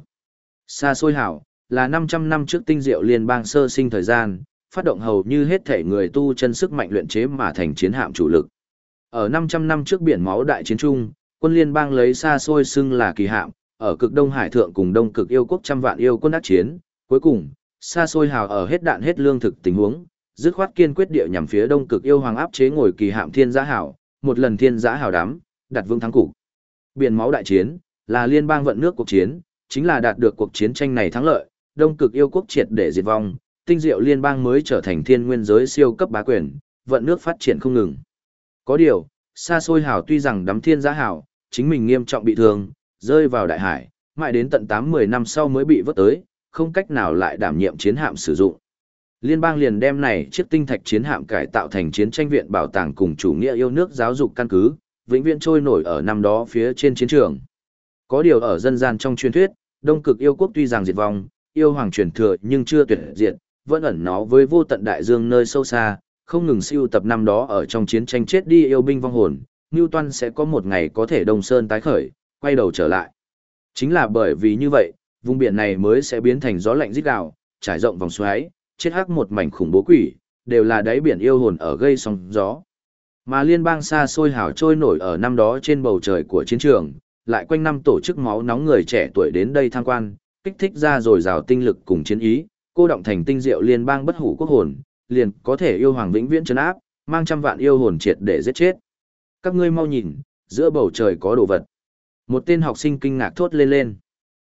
Xa xôi hảo, là 500 năm trước tinh diệu liên bang sơ sinh thời gian, phát động hầu như hết thể người tu chân sức mạnh luyện chế mà thành chiến hạm chủ lực. Ở 500 năm trước biển máu đại chiến trung, quân liên bang lấy xa xôi xưng là kỳ hạm, ở cực Đông Hải thượng cùng Đông cực yêu quốc trăm vạn yêu quân đắc chiến, cuối cùng, xa xôi hào ở hết đạn hết lương thực tình huống, dứt khoát kiên quyết địa nhằm phía Đông cực yêu hoàng áp chế ngồi kỳ hạm thiên giã hảo, một lần thiên giã hảo đắm, đặt vương thắng cục. Biển máu đại chiến, là liên bang vận nước cuộc chiến, chính là đạt được cuộc chiến tranh này thắng lợi, Đông cực yêu quốc triệt để diệt vong, tinh diệu liên bang mới trở thành thiên nguyên giới siêu cấp bá quyền, vận nước phát triển không ngừng. Có điều, Xa xôi hào tuy rằng đắm thiên giã hào, chính mình nghiêm trọng bị thương, rơi vào đại hải, mãi đến tận 8-10 năm sau mới bị vớt tới, không cách nào lại đảm nhiệm chiến hạm sử dụng. Liên bang liền đem này chiếc tinh thạch chiến hạm cải tạo thành chiến tranh viện bảo tàng cùng chủ nghĩa yêu nước giáo dục căn cứ, vĩnh viễn trôi nổi ở năm đó phía trên chiến trường. Có điều ở dân gian trong truyền thuyết, Đông Cực yêu quốc tuy rằng diệt vong, yêu hoàng truyền thừa nhưng chưa tuyệt diệt, vẫn ẩn náu với vô tận đại dương nơi sâu xa, không ngừng siêu tập năm đó ở trong chiến tranh chết đi yêu binh vong hồn, Newton sẽ có một ngày có thể Đông Sơn tái khởi, quay đầu trở lại. Chính là bởi vì như vậy, vùng biển này mới sẽ biến thành gió lạnh rít gào, trải rộng vòng xoáy, chết hắc một mảnh khủng bố quỷ, đều là đáy biển yêu hồn ở gây sóng gió. Mà liên bang xa xôi hào trôi nổi ở năm đó trên bầu trời của chiến trường, lại quanh năm tổ chức máu nóng người trẻ tuổi đến đây tham quan, kích thích ra dồi dào tinh lực cùng chiến ý, cô động thành tinh diệu liên bang bất hủ quốc hồn, liền có thể yêu hoàng vĩnh viễn trấn áp, mang trăm vạn yêu hồn triệt để giết chết. Các ngươi mau nhìn, giữa bầu trời có đồ vật. Một tên học sinh kinh ngạc thốt lên lên.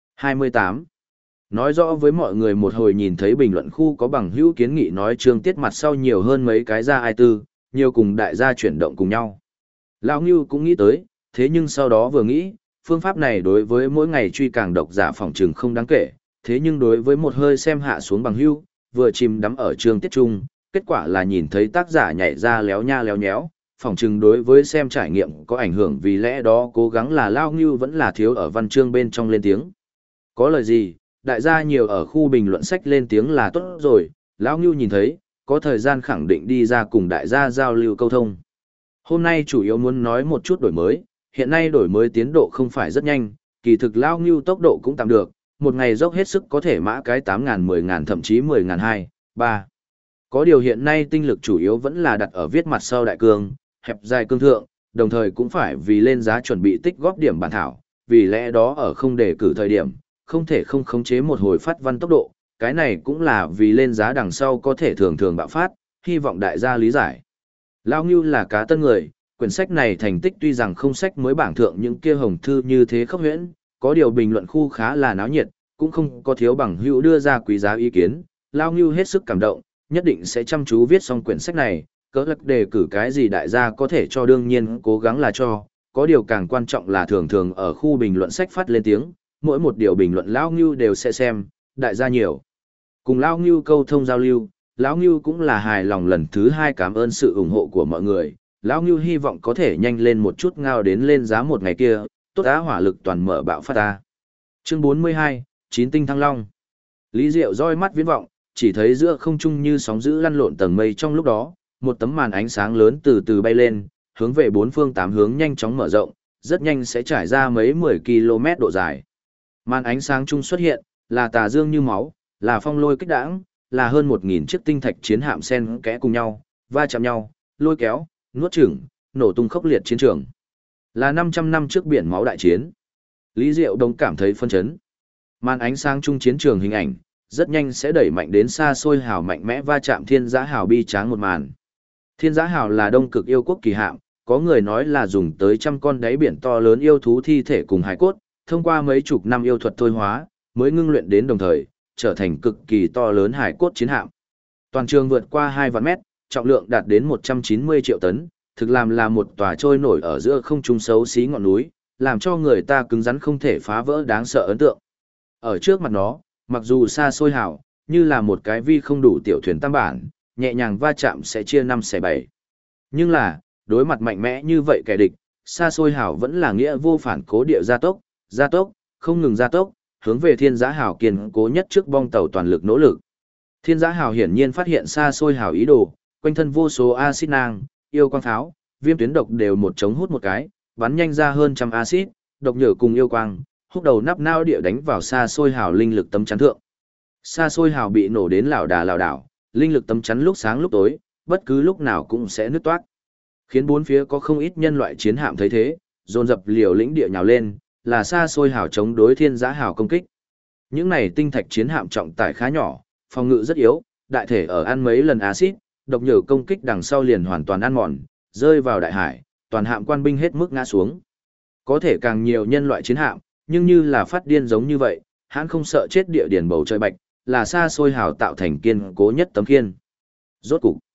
28. Nói rõ với mọi người một hồi nhìn thấy bình luận khu có bằng hữu kiến nghị nói chương tiết mặt sau nhiều hơn mấy cái ra ai tư, nhiều cùng đại gia chuyển động cùng nhau. Lão Ngưu cũng nghĩ tới, thế nhưng sau đó vừa nghĩ, phương pháp này đối với mỗi ngày truy càng độc giả phòng trừng không đáng kể, thế nhưng đối với một hơi xem hạ xuống bằng hữu, vừa chìm đắm ở chương tiết trung, kết quả là nhìn thấy tác giả nhảy ra léo nha léo nhéo, phòng trừng đối với xem trải nghiệm có ảnh hưởng, vì lẽ đó cố gắng là Lão Ngưu vẫn là thiếu ở văn chương bên trong lên tiếng. Có lời gì, đại gia nhiều ở khu bình luận sách lên tiếng là tốt rồi, Lão Ngưu nhìn thấy, có thời gian khẳng định đi ra cùng đại gia giao lưu câu thông. Hôm nay chủ yếu muốn nói một chút đổi mới, hiện nay đổi mới tiến độ không phải rất nhanh, kỳ thực Lão Ngưu tốc độ cũng tạm được, một ngày dốc hết sức có thể mã cái 8.000 10.000 thậm chí 10.200, 3. Có điều hiện nay tinh lực chủ yếu vẫn là đặt ở viết mặt sau đại cương, hẹp dài cương thượng, đồng thời cũng phải vì lên giá chuẩn bị tích góp điểm bản thảo, vì lẽ đó ở không đề cử thời điểm, không thể không khống chế một hồi phát văn tốc độ, cái này cũng là vì lên giá đằng sau có thể thường thường bạo phát, hy vọng đại gia lý giải. Lão Ngưu là cá tân người, quyển sách này thành tích tuy rằng không sách mới bảng thượng những kia hồng thư như thế khốc huyễn, có điều bình luận khu khá là náo nhiệt, cũng không có thiếu bằng hữu đưa ra quý giá ý kiến, Lão Ngưu hết sức cảm động, nhất định sẽ chăm chú viết xong quyển sách này, cỡ lắc đề cử cái gì đại gia có thể cho đương nhiên cố gắng là cho, có điều càng quan trọng là thường thường ở khu bình luận sách phát lên tiếng, mỗi một điều bình luận Lão Ngưu đều sẽ xem, đại gia nhiều. Cùng Lão Ngưu câu thông giao lưu, Lão Ngưu cũng là hài lòng lần thứ hai cảm ơn sự ủng hộ của mọi người, Lão Ngưu hy vọng có thể nhanh lên một chút ngao đến lên giá một ngày kia, tốt á hỏa lực toàn mở bạo phát ta. Chương 42, Chín tinh thăng long. Lý Diệu roi mắt viễn vọng, chỉ thấy giữa không trung như sóng dữ lăn lộn tầng mây trong lúc đó, một tấm màn ánh sáng lớn từ từ bay lên, hướng về bốn phương tám hướng nhanh chóng mở rộng, rất nhanh sẽ trải ra mấy 10 km độ dài. Màn ánh sáng chung xuất hiện, là tà dương như máu, là phong lôi kích đãng, là hơn 1.000 chiếc tinh thạch chiến hạm xen kẽ cùng nhau, va chạm nhau, lôi kéo, nuốt chửng, nổ tung khốc liệt chiến trường. Là 500 năm trước biển máu đại chiến. Lý Diệu Đông cảm thấy phân chấn. Màn ánh sáng chung chiến trường hình ảnh, rất nhanh sẽ đẩy mạnh đến xa xôi hào mạnh mẽ va chạm thiên giã hào bi tráng một màn. Thiên giã hào là Đông Cực yêu quốc kỳ hạm, có người nói là dùng tới trăm con đáy biển to lớn yêu thú thi thể cùng hải cốt, thông qua mấy chục năm yêu thuật thôi hóa, mới ngưng luyện đến đồng thời, trở thành cực kỳ to lớn hải cốt chiến hạm. Toàn trường vượt qua 2 vạn mét, trọng lượng đạt đến 190 triệu tấn, thực làm là một tòa trôi nổi ở giữa không trung xấu xí ngọn núi, làm cho người ta cứng rắn không thể phá vỡ đáng sợ ấn tượng. Ở trước mặt nó, mặc dù xa xôi hào, như là một cái vi không đủ tiểu thuyền tam bản, nhẹ nhàng va chạm sẽ chia 5 xẻ 7. Nhưng là, đối mặt mạnh mẽ như vậy kẻ địch, xa xôi hào vẫn là nghĩa vô phản cố địa gia tốc, không ngừng gia tốc, hướng về thiên giã hào kiên cố nhất trước bong tàu toàn lực nỗ lực. Thiên giã hào hiển nhiên phát hiện xa xôi hào ý đồ, quanh thân vô số axit nang, yêu quang pháo, viêm tuyến độc đều một chống hút một cái, bắn nhanh ra hơn trăm axit, độc nhở cùng yêu quang, húc đầu nắp nao địa đánh vào xa xôi hào linh lực tấm chắn thượng. Xa xôi hào bị nổ đến lảo đảo, linh lực tấm chắn lúc sáng lúc tối, bất cứ lúc nào cũng sẽ nứt toát. Khiến bốn phía có không ít nhân loại chiến hạm thấy thế, dồn dập liều lĩnh địa nhào lên, là xa xôi hào chống đối thiên giã hào công kích. Những này tinh thạch chiến hạm trọng tải khá nhỏ, phòng ngự rất yếu, đại thể ở ăn mấy lần axit, độc nhở công kích đằng sau liền hoàn toàn ăn mòn, rơi vào đại hải, toàn hạm quan binh hết mức ngã xuống. Có thể càng nhiều nhân loại chiến hạm, nhưng như là phát điên giống như vậy, hắn không sợ chết địa điển bầu trời bạch, là xa xôi hào tạo thành kiên cố nhất tấm khiên. Rốt cục,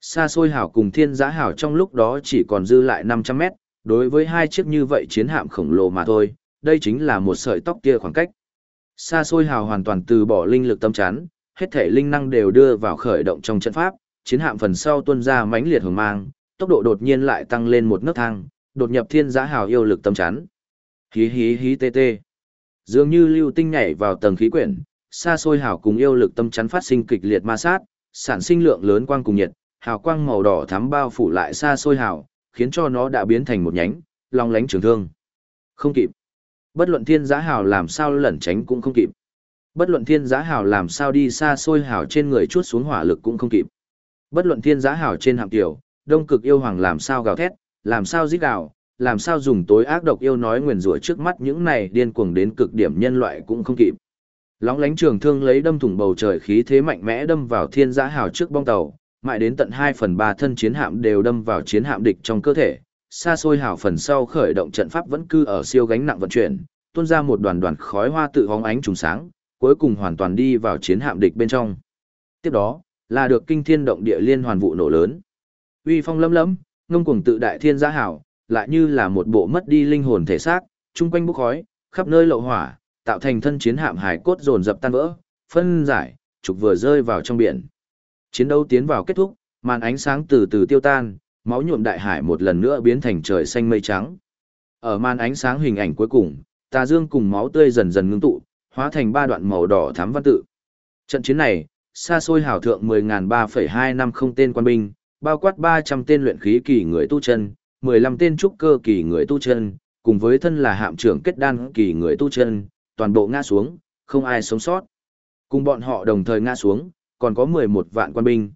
Xa xôi hào cùng thiên giã hào trong lúc đó chỉ còn dư lại 500 mét, đối với hai chiếc như vậy chiến hạm khổng lồ mà thôi, đây chính là một sợi tóc kia khoảng cách. Xa xôi hào hoàn toàn từ bỏ linh lực tâm chắn, hết thể linh năng đều đưa vào khởi động trong trận pháp, chiến hạm phần sau tuôn ra mãnh liệt hồng mang, tốc độ đột nhiên lại tăng lên một nấc thang, đột nhập thiên giã hào yêu lực tâm chắn. Hí hí hí tê tê. Dường như lưu tinh nhảy vào tầng khí quyển, xa xôi hào cùng yêu lực tâm chắn phát sinh kịch liệt ma sát, sản sinh lượng lớn quang cùng nhiệt, hào quang màu đỏ thắm bao phủ lại xa xôi hào, khiến cho nó đã biến thành một nhánh, long lánh trường thương. Không kịp. Bất luận thiên giã hào làm sao lẩn tránh cũng không kịp. Bất luận thiên giã hào làm sao đi xa xôi hào trên người chuốt xuống hỏa lực cũng không kịp. Bất luận thiên giã hào trên hạm tiểu, đông cực yêu hoàng làm sao gào thét, làm sao rít gào, làm sao dùng tối ác độc yêu nói nguyền rủa trước mắt những này điên cuồng đến cực điểm nhân loại cũng không kịp. Lóng lánh trường thương lấy đâm thủng bầu trời khí thế mạnh mẽ đâm vào thiên giã hào trước bong tàu, mãi đến tận 2/3 thân chiến hạm đều đâm vào chiến hạm địch trong cơ thể. Xa xôi hào phần sau khởi động trận pháp vẫn cư ở siêu gánh nặng vận chuyển, tuôn ra một đoàn đoàn khói hoa tự hóng ánh trùng sáng, cuối cùng hoàn toàn đi vào chiến hạm địch bên trong. Tiếp đó, là được kinh thiên động địa liên hoàn vụ nổ lớn. Uy phong lấm lấm, ngông cuồng tự đại thiên giã hào, lại như là một bộ mất đi linh hồn thể xác, chung quanh bốc khói, khắp nơi lậu hỏa, tạo thành thân chiến hạm hải cốt dồn dập tan vỡ, phân giải, trục vừa rơi vào trong biển. Chiến đấu tiến vào kết thúc, màn ánh sáng từ từ tiêu tan, máu nhuộm đại hải một lần nữa biến thành trời xanh mây trắng. Ở màn ánh sáng hình ảnh cuối cùng, tà dương cùng máu tươi dần dần ngưng tụ, hóa thành 3 đoạn màu đỏ thắm văn tự. Trận chiến này, xa xôi hào thượng 10.350 tên quan binh, bao quát 300 tên luyện khí kỳ người tu chân, 15 tên trúc cơ kỳ người tu chân, cùng với thân là hạm trưởng kết đan kỳ người tu chân, toàn bộ ngã xuống, không ai sống sót. Cùng bọn họ đồng thời ngã xuống, còn có 11 vạn quan binh,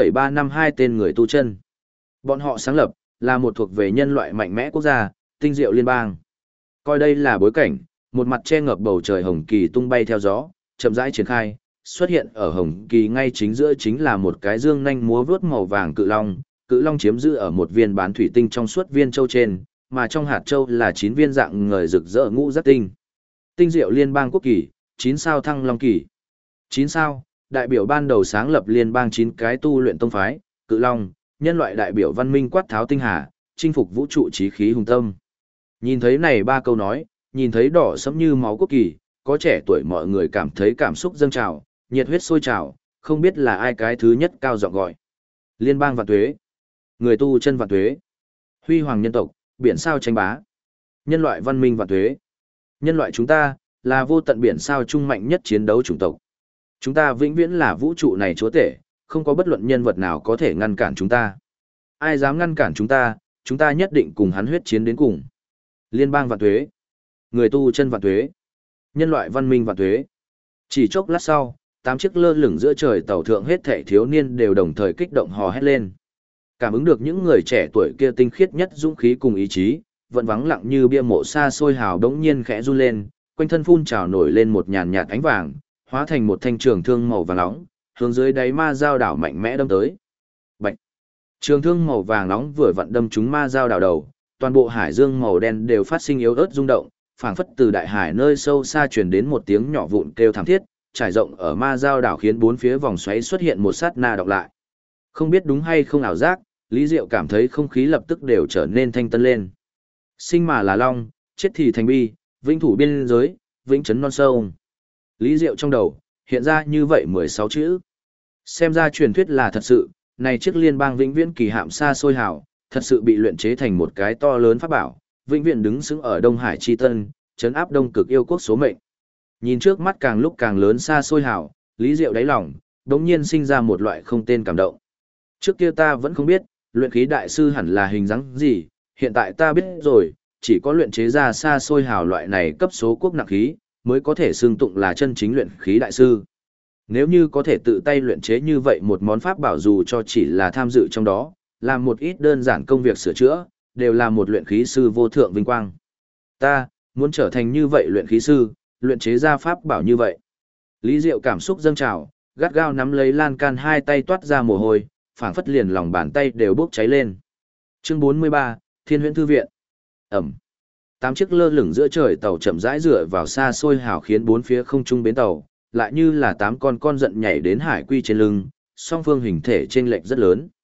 4,352 tên người tu chân. Bọn họ sáng lập, là một thuộc về nhân loại mạnh mẽ quốc gia, tinh diệu liên bang. Coi đây là bối cảnh, một mặt che ngập bầu trời hồng kỳ tung bay theo gió, chậm rãi triển khai, xuất hiện ở hồng kỳ ngay chính giữa chính là một cái dương nanh múa vớt màu vàng cự long chiếm giữ ở một viên bán thủy tinh trong suốt viên châu trên, mà trong hạt châu là 9 viên dạng ngời rực rỡ ngũ giác tinh. Tinh diệu liên bang quốc kỳ, 9 sao thăng long kỳ. 9 sao, đại biểu ban đầu sáng lập liên bang 9 cái tu luyện tông phái, cự long, nhân loại đại biểu văn minh quát tháo tinh hà, chinh phục vũ trụ chí khí hùng tâm. Nhìn thấy này 3 câu nói, nhìn thấy đỏ sẫm như máu quốc kỳ, có trẻ tuổi mọi người cảm thấy cảm xúc dâng trào, nhiệt huyết sôi trào, không biết là ai cái thứ nhất cao giọng gọi. Liên bang vạn tuế, người tu chân vạn tuế, huy hoàng nhân tộc, biển sao tranh bá, nhân loại văn minh vạn tuế. Nhân loại chúng ta, là vô tận biển sao trung mạnh nhất chiến đấu chủng tộc. Chúng ta vĩnh viễn là vũ trụ này chúa tể, không có bất luận nhân vật nào có thể ngăn cản chúng ta. Ai dám ngăn cản chúng ta nhất định cùng hắn huyết chiến đến cùng. Liên bang vạn tuế, người tu chân vạn tuế, nhân loại văn minh vạn tuế. Chỉ chốc lát sau, 8 chiếc lơ lửng giữa trời tàu thượng hết thảy thiếu niên đều đồng thời kích động hò hét lên. Cảm ứng được những người trẻ tuổi kia tinh khiết nhất dũng khí cùng ý chí, vẫn vắng lặng như bia mộ xa xôi hào đống nhiên khẽ run lên, quanh thân phun trào nổi lên một nhàn nhạt ánh vàng, hóa thành một thanh trường thương màu vàng nóng, hướng dưới đáy ma giao đảo mạnh mẽ đâm tới. Bạch! Trường thương màu vàng nóng vừa vặn đâm trúng ma giao đảo đầu, toàn bộ hải dương màu đen đều phát sinh yếu ớt rung động, phảng phất từ đại hải nơi sâu xa truyền đến một tiếng nhỏ vụn kêu thảm thiết, trải rộng ở ma giao đảo khiến bốn phía vòng xoáy xuất hiện một sát na đọc lại. Không biết đúng hay không ảo giác, Lý Diệu cảm thấy không khí lập tức đều trở nên thanh tân lên. Sinh mà là long, chết thì thành bi, vĩnh thủ biên giới, vĩnh trấn non sâu. Lý Diệu trong đầu, hiện ra như vậy 16 chữ. Xem ra truyền thuyết là thật sự, này chiếc liên bang vĩnh viễn kỳ hạm xa xôi hào, thật sự bị luyện chế thành một cái to lớn pháp bảo, vĩnh viễn đứng sững ở Đông Hải Chi Tân, trấn áp Đông Cực yêu quốc số mệnh. Nhìn trước mắt càng lúc càng lớn xa xôi hào, Lý Diệu đáy lòng, đống nhiên sinh ra một loại không tên cảm động. Trước kia ta vẫn không biết, luyện khí đại sư hẳn là hình dáng gì, hiện tại ta biết rồi, chỉ có luyện chế ra xa xôi hào loại này cấp số quốc nặng khí, mới có thể xưng tụng là chân chính luyện khí đại sư. Nếu như có thể tự tay luyện chế như vậy một món pháp bảo dù cho chỉ là tham dự trong đó, làm một ít đơn giản công việc sửa chữa, đều là một luyện khí sư vô thượng vinh quang. Ta, muốn trở thành như vậy luyện khí sư, luyện chế ra pháp bảo như vậy. Lý Diệu cảm xúc dâng trào, gắt gao nắm lấy lan can hai tay toát ra mồ hôi, phảng phất liền lòng bàn tay đều bốc cháy lên. Chương 43, Thiên Huyễn Thư Viện. Ẩm. 8 chiếc lơ lửng giữa trời tàu chậm rãi dựa vào xa xôi hào khiến bốn phía không trung bến tàu, lại như là 8 con giận nhảy đến hải quy trên lưng, song phương hình thể chênh lệch rất lớn.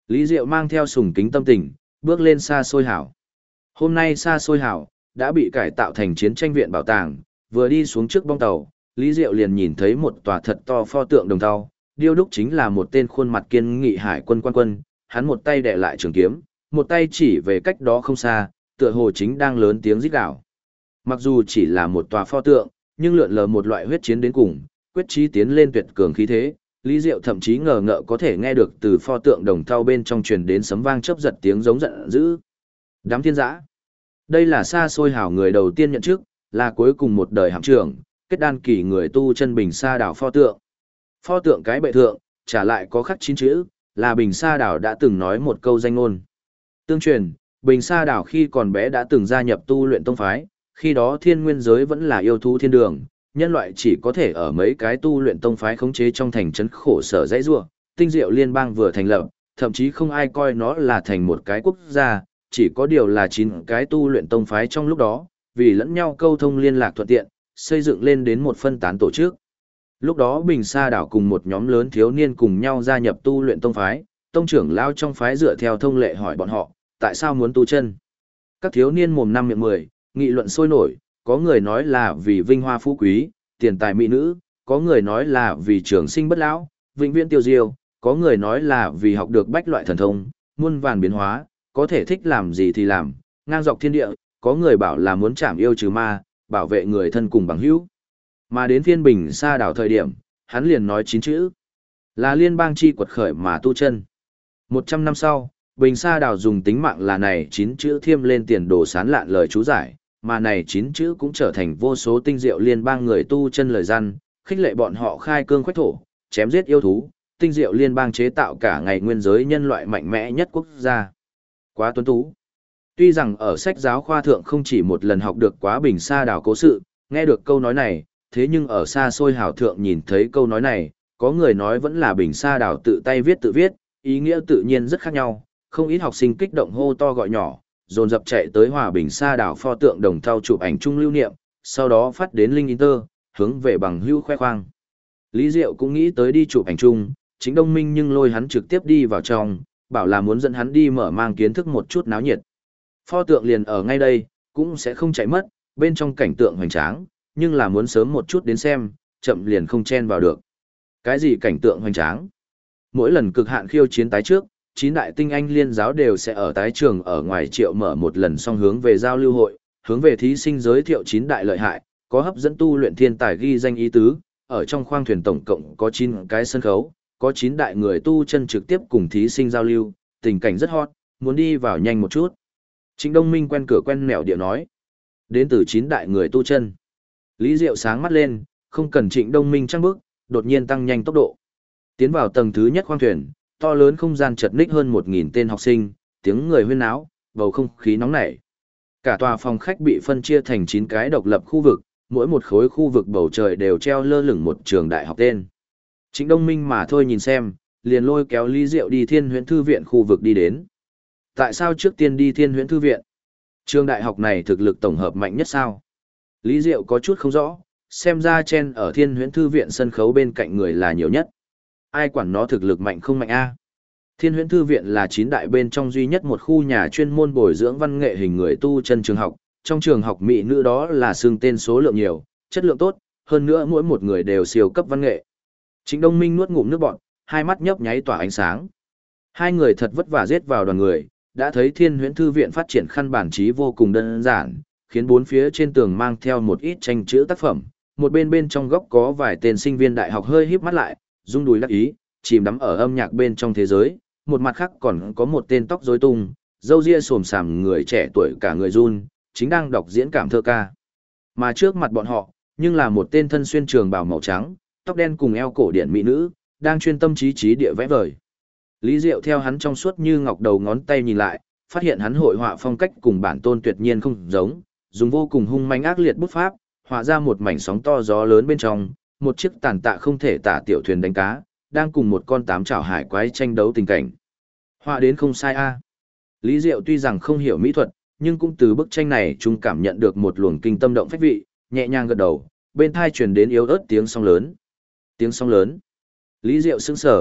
Lý Diệu mang theo sùng kính tâm tình, bước lên xa xôi hảo. Hôm nay xa xôi hảo, đã bị cải tạo thành chiến tranh viện bảo tàng, vừa đi xuống trước bong tàu, Lý Diệu liền nhìn thấy một tòa thật to pho tượng đồng thau, điêu đúc chính là một tên khuôn mặt kiên nghị hải quân quan quân, hắn một tay đè lại trường kiếm, một tay chỉ về cách đó không xa, tựa hồ chính đang lớn tiếng rít gào. Mặc dù chỉ là một tòa pho tượng, nhưng lượn lờ một loại huyết chiến đến cùng, quyết chí tiến lên tuyệt cường khí thế, Lý Diệu thậm chí ngờ ngợ có thể nghe được từ pho tượng đồng thau bên trong truyền đến sấm vang chớp giật tiếng giống giận dữ. Đám thiên dã. Đây là xa xôi hảo người đầu tiên nhận chức, là cuối cùng một đời hạm trưởng, kết đan kỳ người tu chân Bình Sa đảo pho tượng. Pho tượng cái bệ thượng, trả lại có khắc 9 chữ, là Bình Sa đảo đã từng nói một câu danh ngôn. Tương truyền, Bình Sa đảo khi còn bé đã từng gia nhập tu luyện tông phái, khi đó thiên nguyên giới vẫn là yêu thú thiên đường, nhân loại chỉ có thể ở mấy cái tu luyện tông phái khống chế trong thành trấn khổ sở dãy rủa. Tinh Diệu Liên bang vừa thành lập, thậm chí không ai coi nó là thành một cái quốc gia, chỉ có điều là 9 cái tu luyện tông phái trong lúc đó, vì lẫn nhau câu thông liên lạc thuận tiện, xây dựng lên đến một phân tán tổ chức. Lúc đó Bình Sa đảo cùng một nhóm lớn thiếu niên cùng nhau gia nhập tu luyện tông phái, tông trưởng lao trong phái dựa theo thông lệ hỏi bọn họ, tại sao muốn tu chân? Các thiếu niên mồm năm miệng mười, nghị luận sôi nổi, có người nói là vì vinh hoa phú quý, tiền tài mỹ nữ, có người nói là vì trường sinh bất lão, vĩnh viễn tiêu diêu, có người nói là vì học được bách loại thần thông, muôn vàn biến hóa, có thể thích làm gì thì làm, ngang dọc thiên địa, có người bảo là muốn chảm yêu trừ ma, bảo vệ người thân cùng bằng hữu. Mà đến phiên Bình Sa đảo thời điểm, hắn liền nói 9 chữ. Là liên bang chi quật khởi mà tu chân. 100 năm sau, Bình Sa đảo dùng tính mạng là này 9 chữ thiêm lên tiền đồ sán lạn lời chú giải, mà này 9 chữ cũng trở thành vô số tinh diệu liên bang người tu chân lời răn, khích lệ bọn họ khai cương khoách thổ, chém giết yêu thú, tinh diệu liên bang chế tạo cả ngày nguyên giới nhân loại mạnh mẽ nhất quốc gia. Quá tuấn tú. Tuy rằng ở sách giáo khoa thượng không chỉ một lần học được quá Bình Sa đảo cố sự, nghe được câu nói này, thế nhưng ở xa xôi hào thượng nhìn thấy câu nói này, có người nói vẫn là Bình Sa đảo tự tay viết tự viết, ý nghĩa tự nhiên rất khác nhau, không ít học sinh kích động hô to gọi nhỏ, dồn dập chạy tới Hòa Bình Sa đảo pho tượng đồng thau chụp ảnh chung lưu niệm, sau đó phát đến Linh Inter, hướng về bằng hữu khoe khoang. Lý Diệu cũng nghĩ tới đi chụp ảnh chung, Chính Đông Minh nhưng lôi hắn trực tiếp đi vào trong, bảo là muốn dẫn hắn đi mở mang kiến thức một chút náo nhiệt. Pho tượng liền ở ngay đây, cũng sẽ không chạy mất, bên trong cảnh tượng hoành tráng, nhưng là muốn sớm một chút đến xem, chậm liền không chen vào được. Cái gì cảnh tượng hoành tráng? Mỗi lần cực hạn khiêu chiến tái trước, 9 đại tinh anh liên giáo đều sẽ ở tái trường ở ngoài triệu mở một lần song hướng về giao lưu hội, hướng về thí sinh giới thiệu 9 đại lợi hại, có hấp dẫn tu luyện thiên tài ghi danh ý tứ, ở trong khoang thuyền tổng cộng có 9 cái sân khấu, có 9 đại người tu chân trực tiếp cùng thí sinh giao lưu, tình cảnh rất hot, muốn đi vào nhanh một chút. Trịnh Đông Minh quen cửa quen nẻo điệu nói. Đến từ 9 đại người tu chân. Lý Diệu sáng mắt lên, không cần Trịnh Đông Minh trăng bước, đột nhiên tăng nhanh tốc độ. Tiến vào tầng thứ nhất khoang thuyền, to lớn không gian chật ních hơn 1000 tên học sinh, tiếng người huyên náo, bầu không khí nóng nảy. Cả tòa phòng khách bị phân chia thành 9 cái độc lập khu vực, mỗi một khối khu vực bầu trời đều treo lơ lửng một trường đại học tên. Trịnh Đông Minh mà thôi nhìn xem, liền lôi kéo Lý Diệu đi Thiên Huyễn Thư viện khu vực đi đến. Tại sao trước tiên đi Thiên Huyễn Thư viện? Trường đại học này thực lực tổng hợp mạnh nhất sao? Lý Diệu có chút không rõ, xem ra chen ở Thiên Huyễn Thư viện sân khấu bên cạnh người là nhiều nhất. Ai quản nó thực lực mạnh không mạnh a? Thiên Huyễn Thư viện là 9 đại bên trong duy nhất một khu nhà chuyên môn bồi dưỡng văn nghệ hình người tu chân trường học, trong trường học mỹ nữ đó là xương tên số lượng nhiều, chất lượng tốt, hơn nữa mỗi một người đều siêu cấp văn nghệ. Trịnh Đông Minh nuốt ngụm nước bọt, hai mắt nhấp nháy tỏa ánh sáng. Hai người thật vất vả giết vào đoàn người, đã thấy Thiên Huyễn Thư viện phát triển khăn bản trí vô cùng đơn giản, khiến bốn phía trên tường mang theo một ít tranh chữ tác phẩm, một bên bên trong góc có vài tên sinh viên đại học hơi híp mắt lại, rung đùi đắc ý, chìm đắm ở âm nhạc bên trong thế giới, một mặt khác còn có một tên tóc rối tung, râu ria xồm xàm người trẻ tuổi cả người run, chính đang đọc diễn cảm thơ ca. Mà trước mặt bọn họ, nhưng là một tên thân xuyên trường bào màu trắng, tóc đen cùng eo cổ điển mỹ nữ, đang chuyên tâm trí trí địa vẽ vời. Lý Diệu theo hắn trong suốt như ngọc đầu ngón tay nhìn lại, phát hiện hắn hội họa phong cách cùng bản tôn tuyệt nhiên không giống, dùng vô cùng hung manh ác liệt bút pháp, họa ra một mảnh sóng to gió lớn bên trong, một chiếc tàn tạ không thể tả tiểu thuyền đánh cá, đang cùng một con tám chảo hải quái tranh đấu tình cảnh. Họa đến không sai a. Lý Diệu tuy rằng không hiểu mỹ thuật, nhưng cũng từ bức tranh này chúng cảm nhận được một luồng kinh tâm động phách vị, nhẹ nhàng gật đầu, bên tai truyền đến yếu ớt tiếng sóng lớn. Tiếng sóng lớn. Lý Diệu sững sờ,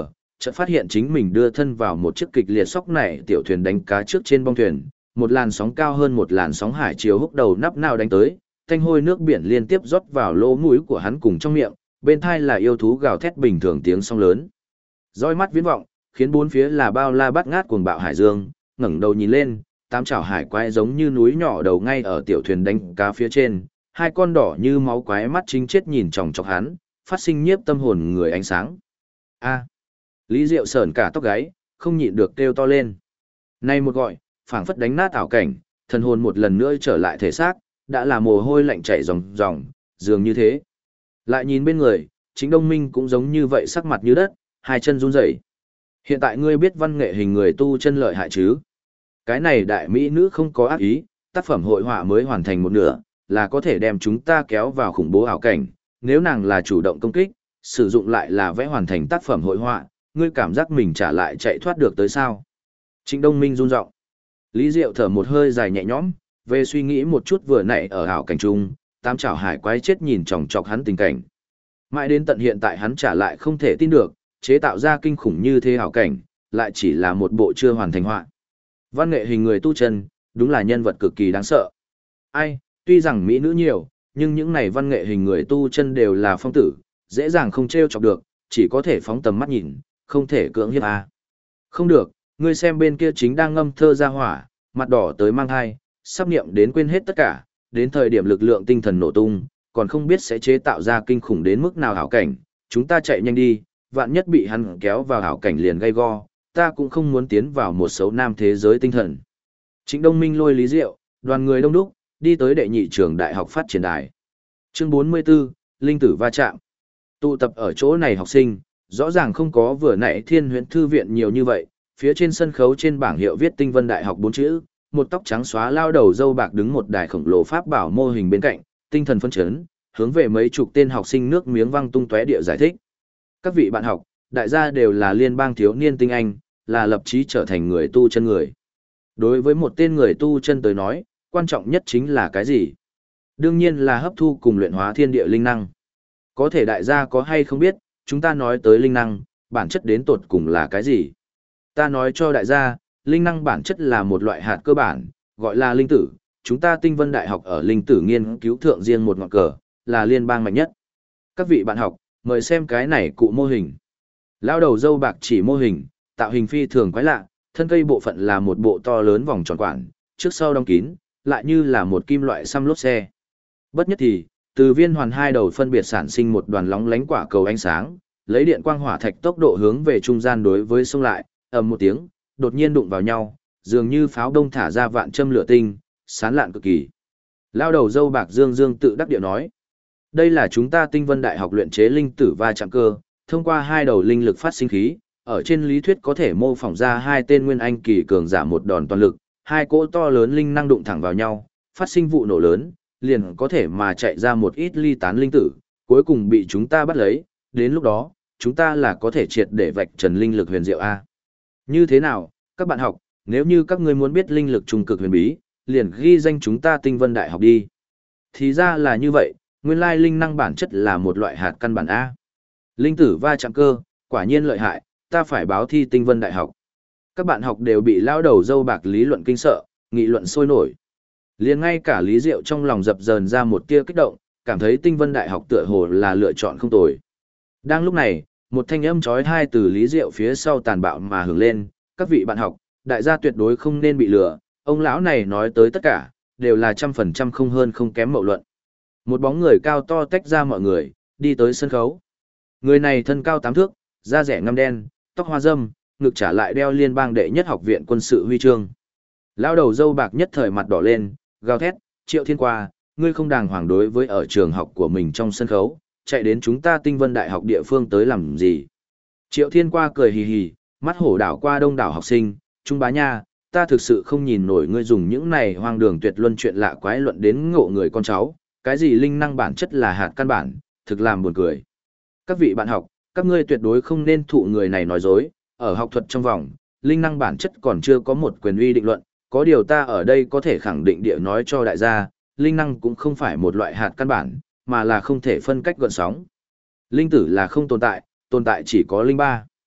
chợt phát hiện chính mình đưa thân vào một chiếc kịch liệt sóc này tiểu thuyền đánh cá trước trên bong thuyền, một làn sóng cao hơn một làn sóng hải chiều húc đầu nắp nào đánh tới, thanh hôi nước biển liên tiếp rót vào lỗ mũi của hắn cùng trong miệng, bên thai là yêu thú gào thét bình thường tiếng sóng lớn. Roi mắt viễn vọng, khiến bốn phía là bao la bát ngát cuồng bạo hải dương, ngẩng đầu nhìn lên, tám chảo hải quái giống như núi nhỏ đầu ngay ở tiểu thuyền đánh cá phía trên, hai con đỏ như máu quái mắt chính chết nhìn chòng chọc hắn, phát sinh nhiếp tâm hồn người ánh sáng. A. Lý Diệu sởn cả tóc gáy, không nhịn được kêu to lên. Nay một gọi, phảng phất đánh nát ảo cảnh, thần hồn một lần nữa trở lại thể xác, đã là mồ hôi lạnh chảy ròng ròng, dường như thế. Lại nhìn bên người, Chính Đông Minh cũng giống như vậy, sắc mặt như đất, hai chân run rẩy. Hiện tại ngươi biết văn nghệ hình người tu chân lợi hại chứ? Cái này đại mỹ nữ không có ác ý, tác phẩm hội họa mới hoàn thành một nửa, là có thể đem chúng ta kéo vào khủng bố ảo cảnh, nếu nàng là chủ động công kích, sử dụng lại là vẽ hoàn thành tác phẩm hội họa, ngươi cảm giác mình trả lại chạy thoát được tới sao? Trịnh Đông Minh run giọng. Lý Diệu thở một hơi dài nhẹ nhõm, về suy nghĩ một chút vừa nãy ở ảo cảnh trung, tám chảo hải quái chết nhìn chòng chọc hắn tình cảnh. Mãi đến tận hiện tại hắn trả lại không thể tin được, chế tạo ra kinh khủng như thế ảo cảnh, lại chỉ là một bộ chưa hoàn thành họa. Văn nghệ hình người tu chân, đúng là nhân vật cực kỳ đáng sợ. Ai, tuy rằng mỹ nữ nhiều, nhưng những này văn nghệ hình người tu chân đều là phong tử, dễ dàng không trêu chọc được, chỉ có thể phóng tầm mắt nhìn, không thể cưỡng hiếp à. Không được, ngươi xem bên kia chính đang ngâm thơ ra hỏa, mặt đỏ tới mang hai, sắp niệm đến quên hết tất cả, đến thời điểm lực lượng tinh thần nổ tung, còn không biết sẽ chế tạo ra kinh khủng đến mức nào hảo cảnh, chúng ta chạy nhanh đi, vạn nhất bị hắn kéo vào hảo cảnh liền gây go, ta cũng không muốn tiến vào một xấu nam thế giới tinh thần. Trịnh Đông Minh lôi Lý Diệu, đoàn người đông đúc, đi tới đệ nhị trường đại học phát triển đài. Chương 44, Linh tử va chạm. Tụ tập ở chỗ này học sinh, rõ ràng không có vừa nãy Thiên Huyễn Thư viện nhiều như vậy, phía trên sân khấu trên bảng hiệu viết Tinh Vân Đại học 4 chữ, một tóc trắng xóa lao đầu râu bạc đứng một đài khổng lồ pháp bảo mô hình bên cạnh, tinh thần phấn chấn, hướng về mấy chục tên học sinh nước miếng văng tung tóe địa giải thích. Các vị bạn học, đại gia đều là liên bang thiếu niên tinh anh, là lập chí trở thành người tu chân người. Đối với một tên người tu chân tới nói, quan trọng nhất chính là cái gì? Đương nhiên là hấp thu cùng luyện hóa thiên địa linh năng. Có thể đại gia có hay không biết, chúng ta nói tới linh năng, bản chất đến tột cùng là cái gì? Ta nói cho đại gia, linh năng bản chất là một loại hạt cơ bản, gọi là linh tử. Chúng ta Tinh Vân Đại học ở linh tử nghiên cứu thượng riêng một ngọn cờ, là liên bang mạnh nhất. Các vị bạn học, mời xem cái này cụ mô hình. Lao đầu dâu bạc chỉ mô hình, tạo hình phi thường quái lạ, thân cây bộ phận là một bộ to lớn vòng tròn quản, trước sau đóng kín, lại như là một kim loại xăm lốp xe. Bất nhất thì, từ viên hoàn hai đầu phân biệt sản sinh một đoàn lóng lánh quả cầu ánh sáng, lấy điện quang hỏa thạch tốc độ hướng về trung gian đối với xông lại, ầm một tiếng, đột nhiên đụng vào nhau, dường như pháo đông thả ra vạn châm lửa tinh, sán lạn cực kỳ. Lao đầu dâu bạc dương dương tự đắc điệu nói: đây là chúng ta Tinh Vân Đại học luyện chế linh tử va chạm cơ, thông qua hai đầu linh lực phát sinh khí, ở trên lý thuyết có thể mô phỏng ra hai tên nguyên anh kỳ cường giả một đòn toàn lực, hai cỗ to lớn linh năng đụng thẳng vào nhau, phát sinh vụ nổ lớn, liền có thể mà chạy ra một ít ly tán linh tử, cuối cùng bị chúng ta bắt lấy, đến lúc đó, chúng ta là có thể triệt để vạch trần linh lực huyền diệu A. Như thế nào, các bạn học, nếu như các ngươi muốn biết linh lực trung cực huyền bí, liền ghi danh chúng ta Tinh Vân Đại học đi. Thì ra là như vậy, nguyên lai linh năng bản chất là một loại hạt căn bản A. Linh tử va chạm cơ, quả nhiên lợi hại, ta phải báo thi Tinh Vân Đại học. Các bạn học đều bị lao đầu dâu bạc lý luận kinh sợ, nghị luận sôi nổi. Liền ngay cả Lý Diệu trong lòng dập dờn ra một tia kích động, cảm thấy Tinh Vân Đại học tựa hồ là lựa chọn không tồi. Đang lúc này, một thanh âm chói tai từ Lý Diệu phía sau tàn bạo mà hưởng lên, các vị bạn học, đại gia tuyệt đối không nên bị lừa, ông lão này nói tới tất cả, đều là 100% không hơn không kém mậu luận. Một bóng người cao to tách ra mọi người, đi tới sân khấu. Người này thân cao 8 thước, da rẻ ngăm đen, tóc hoa râm, ngực trả lại đeo liên bang đệ nhất học viện quân sự huy chương. Lão đầu dâu bạc nhất thời mặt đỏ lên, gào thét: Triệu Thiên Qua, ngươi không đàng hoàng đối với ở trường học của mình trong sân khấu, chạy đến chúng ta Tinh Vân Đại học địa phương tới làm gì? Triệu Thiên Qua cười hì hì, mắt hổ đảo qua đông đảo học sinh: Trung bá nha, ta thực sự không nhìn nổi ngươi dùng những này hoang đường tuyệt luân chuyện lạ quái luận đến ngộ người con cháu, cái gì linh năng bản chất là hạt căn bản, thực làm buồn cười. Các vị bạn học, các ngươi tuyệt đối không nên thụ người này nói dối, ở học thuật trong vòng, linh năng bản chất còn chưa có một quyền uy định luận, có điều ta ở đây có thể khẳng định địa nói cho đại gia, linh năng cũng không phải một loại hạt căn bản, mà là không thể phân cách gợn sóng. Linh tử là không tồn tại, tồn tại chỉ có linh ba.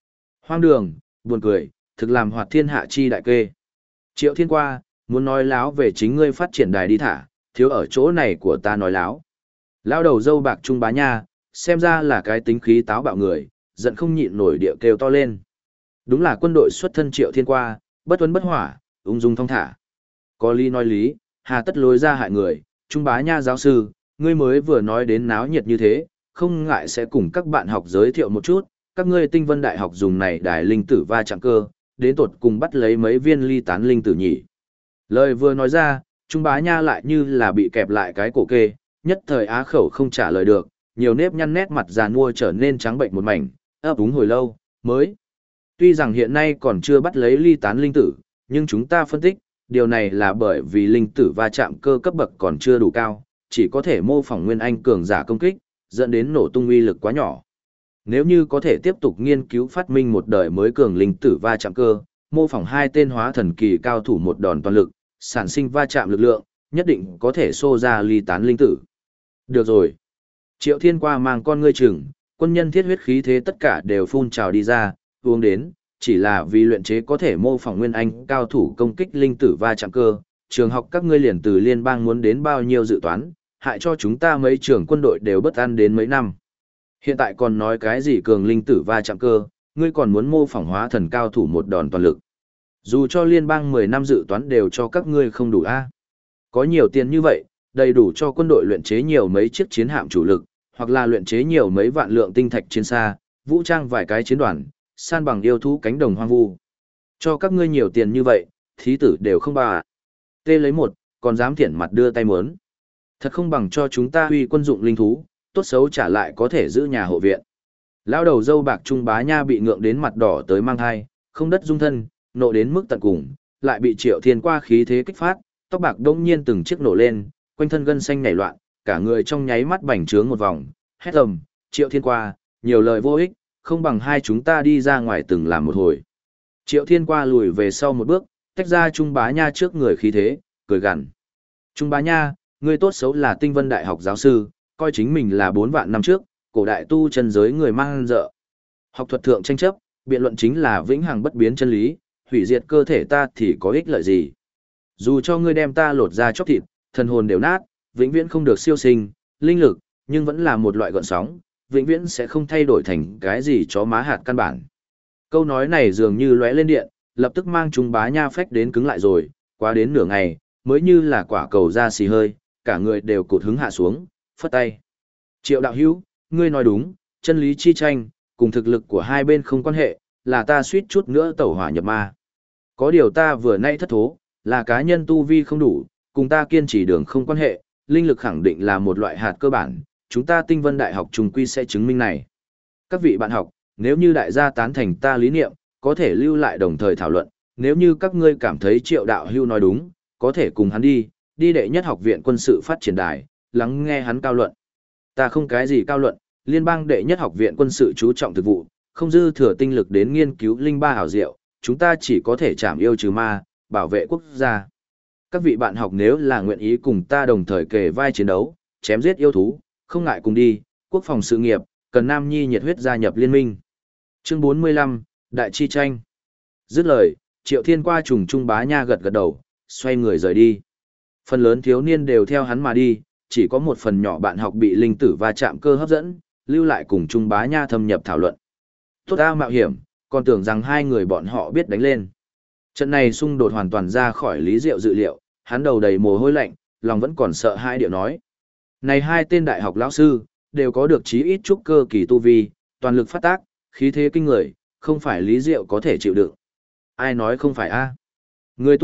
Hoang đường, buồn cười, thực làm hoạt thiên hạ chi đại kê. Triệu Thiên Qua, muốn nói láo về chính ngươi phát triển đài đi thả, thiếu ở chỗ này của ta nói láo. Lao đầu dâu bạc Trung Bá Nha, xem ra là cái tính khí táo bạo người, giận không nhịn nổi địa kêu to lên. Đúng là quân đội xuất thân Triệu Thiên Qua, bất tuấn bất hỏa, ung dung thong thả. Có lý nói lý, hà tất lối ra hại người, Trung Bá Nha giáo sư, ngươi mới vừa nói đến náo nhiệt như thế, không ngại sẽ cùng các bạn học giới thiệu một chút, các ngươi Tinh Vân Đại học dùng này đài linh tử va chạm cơ, đến tột cùng bắt lấy mấy viên ly tán linh tử nhỉ. Lời vừa nói ra, Trung Bá Nha lại như là bị kẹp lại cái cổ kê, nhất thời á khẩu không trả lời được, nhiều nếp nhăn nét mặt già nua trở nên trắng bệnh một mảnh, ấp úng hồi lâu, mới. Tuy rằng hiện nay còn chưa bắt lấy ly tán linh tử, nhưng chúng ta phân tích, điều này là bởi vì linh tử va chạm cơ cấp bậc còn chưa đủ cao, chỉ có thể mô phỏng nguyên anh cường giả công kích, dẫn đến nổ tung uy lực quá nhỏ. Nếu như có thể tiếp tục nghiên cứu phát minh một đời mới cường linh tử va chạm cơ, mô phỏng hai tên hóa thần kỳ cao thủ một đòn toàn lực, sản sinh va chạm lực lượng, nhất định có thể xô ra ly tán linh tử. Được rồi. Triệu Thiên Qua mang con ngươi chừng, quân nhân thiết huyết khí thế tất cả đều phun trào đi ra, uống đến, chỉ là vì luyện chế có thể mô phỏng nguyên anh cao thủ công kích linh tử va chạm cơ. Trường học các ngươi liền từ liên bang muốn đến bao nhiêu dự toán, hại cho chúng ta mấy trường quân đội đều bất an đến mấy năm. Hiện tại còn nói cái gì cường linh tử va chạm cơ, ngươi còn muốn mô phỏng hóa thần cao thủ một đòn toàn lực. Dù cho liên bang 10 năm dự toán đều cho các ngươi không đủ a. Có nhiều tiền như vậy, đầy đủ cho quân đội luyện chế nhiều mấy chiếc chiến hạm chủ lực, hoặc là luyện chế nhiều mấy vạn lượng tinh thạch chiến xa, vũ trang vài cái chiến đoàn, san bằng yêu thú cánh đồng hoang vu. Cho các ngươi nhiều tiền như vậy, thí tử đều không bà. Tê lấy một, còn dám thiển mặt đưa tay muốn. Thật không bằng cho chúng ta huy quân dụng linh thú, tốt xấu trả lại có thể giữ nhà hộ viện. Lão đầu dâu bạc Trung Bá Nha bị ngượng đến mặt đỏ tới mang thai, không đất dung thân, nộ đến mức tận cùng, lại bị Triệu Thiên Qua khí thế kích phát, tóc bạc đông nhiên từng chiếc nổ lên, quanh thân gân xanh nảy loạn, cả người trong nháy mắt bành trướng một vòng, hét ầm, Triệu Thiên Qua, nhiều lời vô ích, không bằng hai chúng ta đi ra ngoài từng làm một hồi. Triệu Thiên Qua lùi về sau một bước, tách ra Trung Bá Nha trước người khí thế, cười gằn. Trung Bá Nha, ngươi tốt xấu là Tinh Vân Đại học giáo sư, coi chính mình là 4 vạn năm trước, cổ đại tu chân giới người mang dợ. Học thuật thượng tranh chấp, biện luận chính là vĩnh hằng bất biến chân lý, hủy diệt cơ thể ta thì có ích lợi gì. Dù cho ngươi đem ta lột ra chóc thịt, thần hồn đều nát, vĩnh viễn không được siêu sinh, linh lực, nhưng vẫn là một loại gợn sóng, vĩnh viễn sẽ không thay đổi thành cái gì chó má hạt căn bản. Câu nói này dường như lóe lên điện, lập tức mang Trung Bá Nha phách đến cứng lại rồi, quá đến nửa ngày, mới như là quả cầu ra xì hơi, cả người đều cụt hứng hạ xuống, phất tay. Triệu đạo hữu, ngươi nói đúng, chân lý chi tranh, cùng thực lực của hai bên không quan hệ, là ta suýt chút nữa tẩu hỏa nhập ma. Có điều ta vừa nay thất thố, là cá nhân tu vi không đủ, cùng ta kiên trì đường không quan hệ, linh lực khẳng định là một loại hạt cơ bản, chúng ta Tinh Vân Đại học trùng quy sẽ chứng minh này. Các vị bạn học, nếu như đại gia tán thành ta lý niệm, có thể lưu lại đồng thời thảo luận, nếu như các ngươi cảm thấy Triệu đạo hữu nói đúng, có thể cùng hắn đi đệ nhất học viện quân sự phát triển đài, lắng nghe hắn cao luận. Ta không cái gì cao luận, liên bang đệ nhất học viện quân sự chú trọng thực vụ, không dư thừa tinh lực đến nghiên cứu linh ba hảo diệu, chúng ta chỉ có thể trảm yêu trừ ma, bảo vệ quốc gia. Các vị bạn học nếu là nguyện ý cùng ta đồng thời kề vai chiến đấu, chém giết yêu thú, không ngại cùng đi, quốc phòng sự nghiệp, cần nam nhi nhiệt huyết gia nhập liên minh. Chương 45, Đại chi tranh. Dứt lời, Triệu Thiên Qua trùng Trung Bá Nha gật gật đầu, xoay người rời đi. Phần lớn thiếu niên đều theo hắn mà đi, chỉ có một phần nhỏ bạn học bị linh tử va chạm cơ hấp dẫn, lưu lại cùng Trung Bá Nha thâm nhập thảo luận. Tốt ta mạo hiểm, còn tưởng rằng hai người bọn họ biết đánh lên. Trận này xung đột hoàn toàn ra khỏi Lý Diệu dự liệu, hắn đầu đầy mồ hôi lạnh, lòng vẫn còn sợ hai điệu nói. Này hai tên đại học lão sư, đều có được chí ít trúc cơ kỳ tu vi, toàn lực phát tác, khí thế kinh người, không phải Lý Diệu có thể chịu đựng. Ai nói không phải a? Người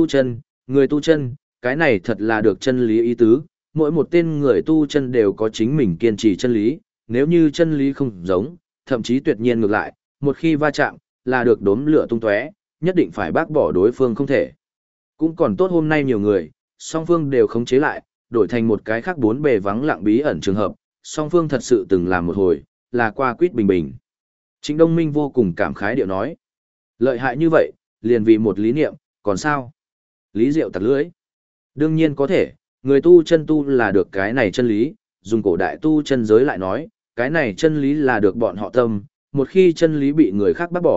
tu chân, cái này thật là được chân lý ý tứ, mỗi một tên người tu chân đều có chính mình kiên trì chân lý, nếu như chân lý không giống, thậm chí tuyệt nhiên ngược lại, một khi va chạm, là được đốm lửa tung tóe, nhất định phải bác bỏ đối phương không thể. Cũng còn tốt hôm nay nhiều người, song phương đều khống chế lại, đổi thành một cái khác bốn bề vắng lặng bí ẩn trường hợp, song phương thật sự từng làm một hồi, là qua quýt bình bình. Trịnh Đông Minh vô cùng cảm khái điệu nói. Lợi hại như vậy, liền vì một lý niệm, còn sao? Lý Diệu tặc lưỡi. Đương nhiên có thể, người tu chân tu là được cái này chân lý, dùng cổ đại tu chân giới lại nói, cái này chân lý là được bọn họ tâm, một khi chân lý bị người khác bác bỏ,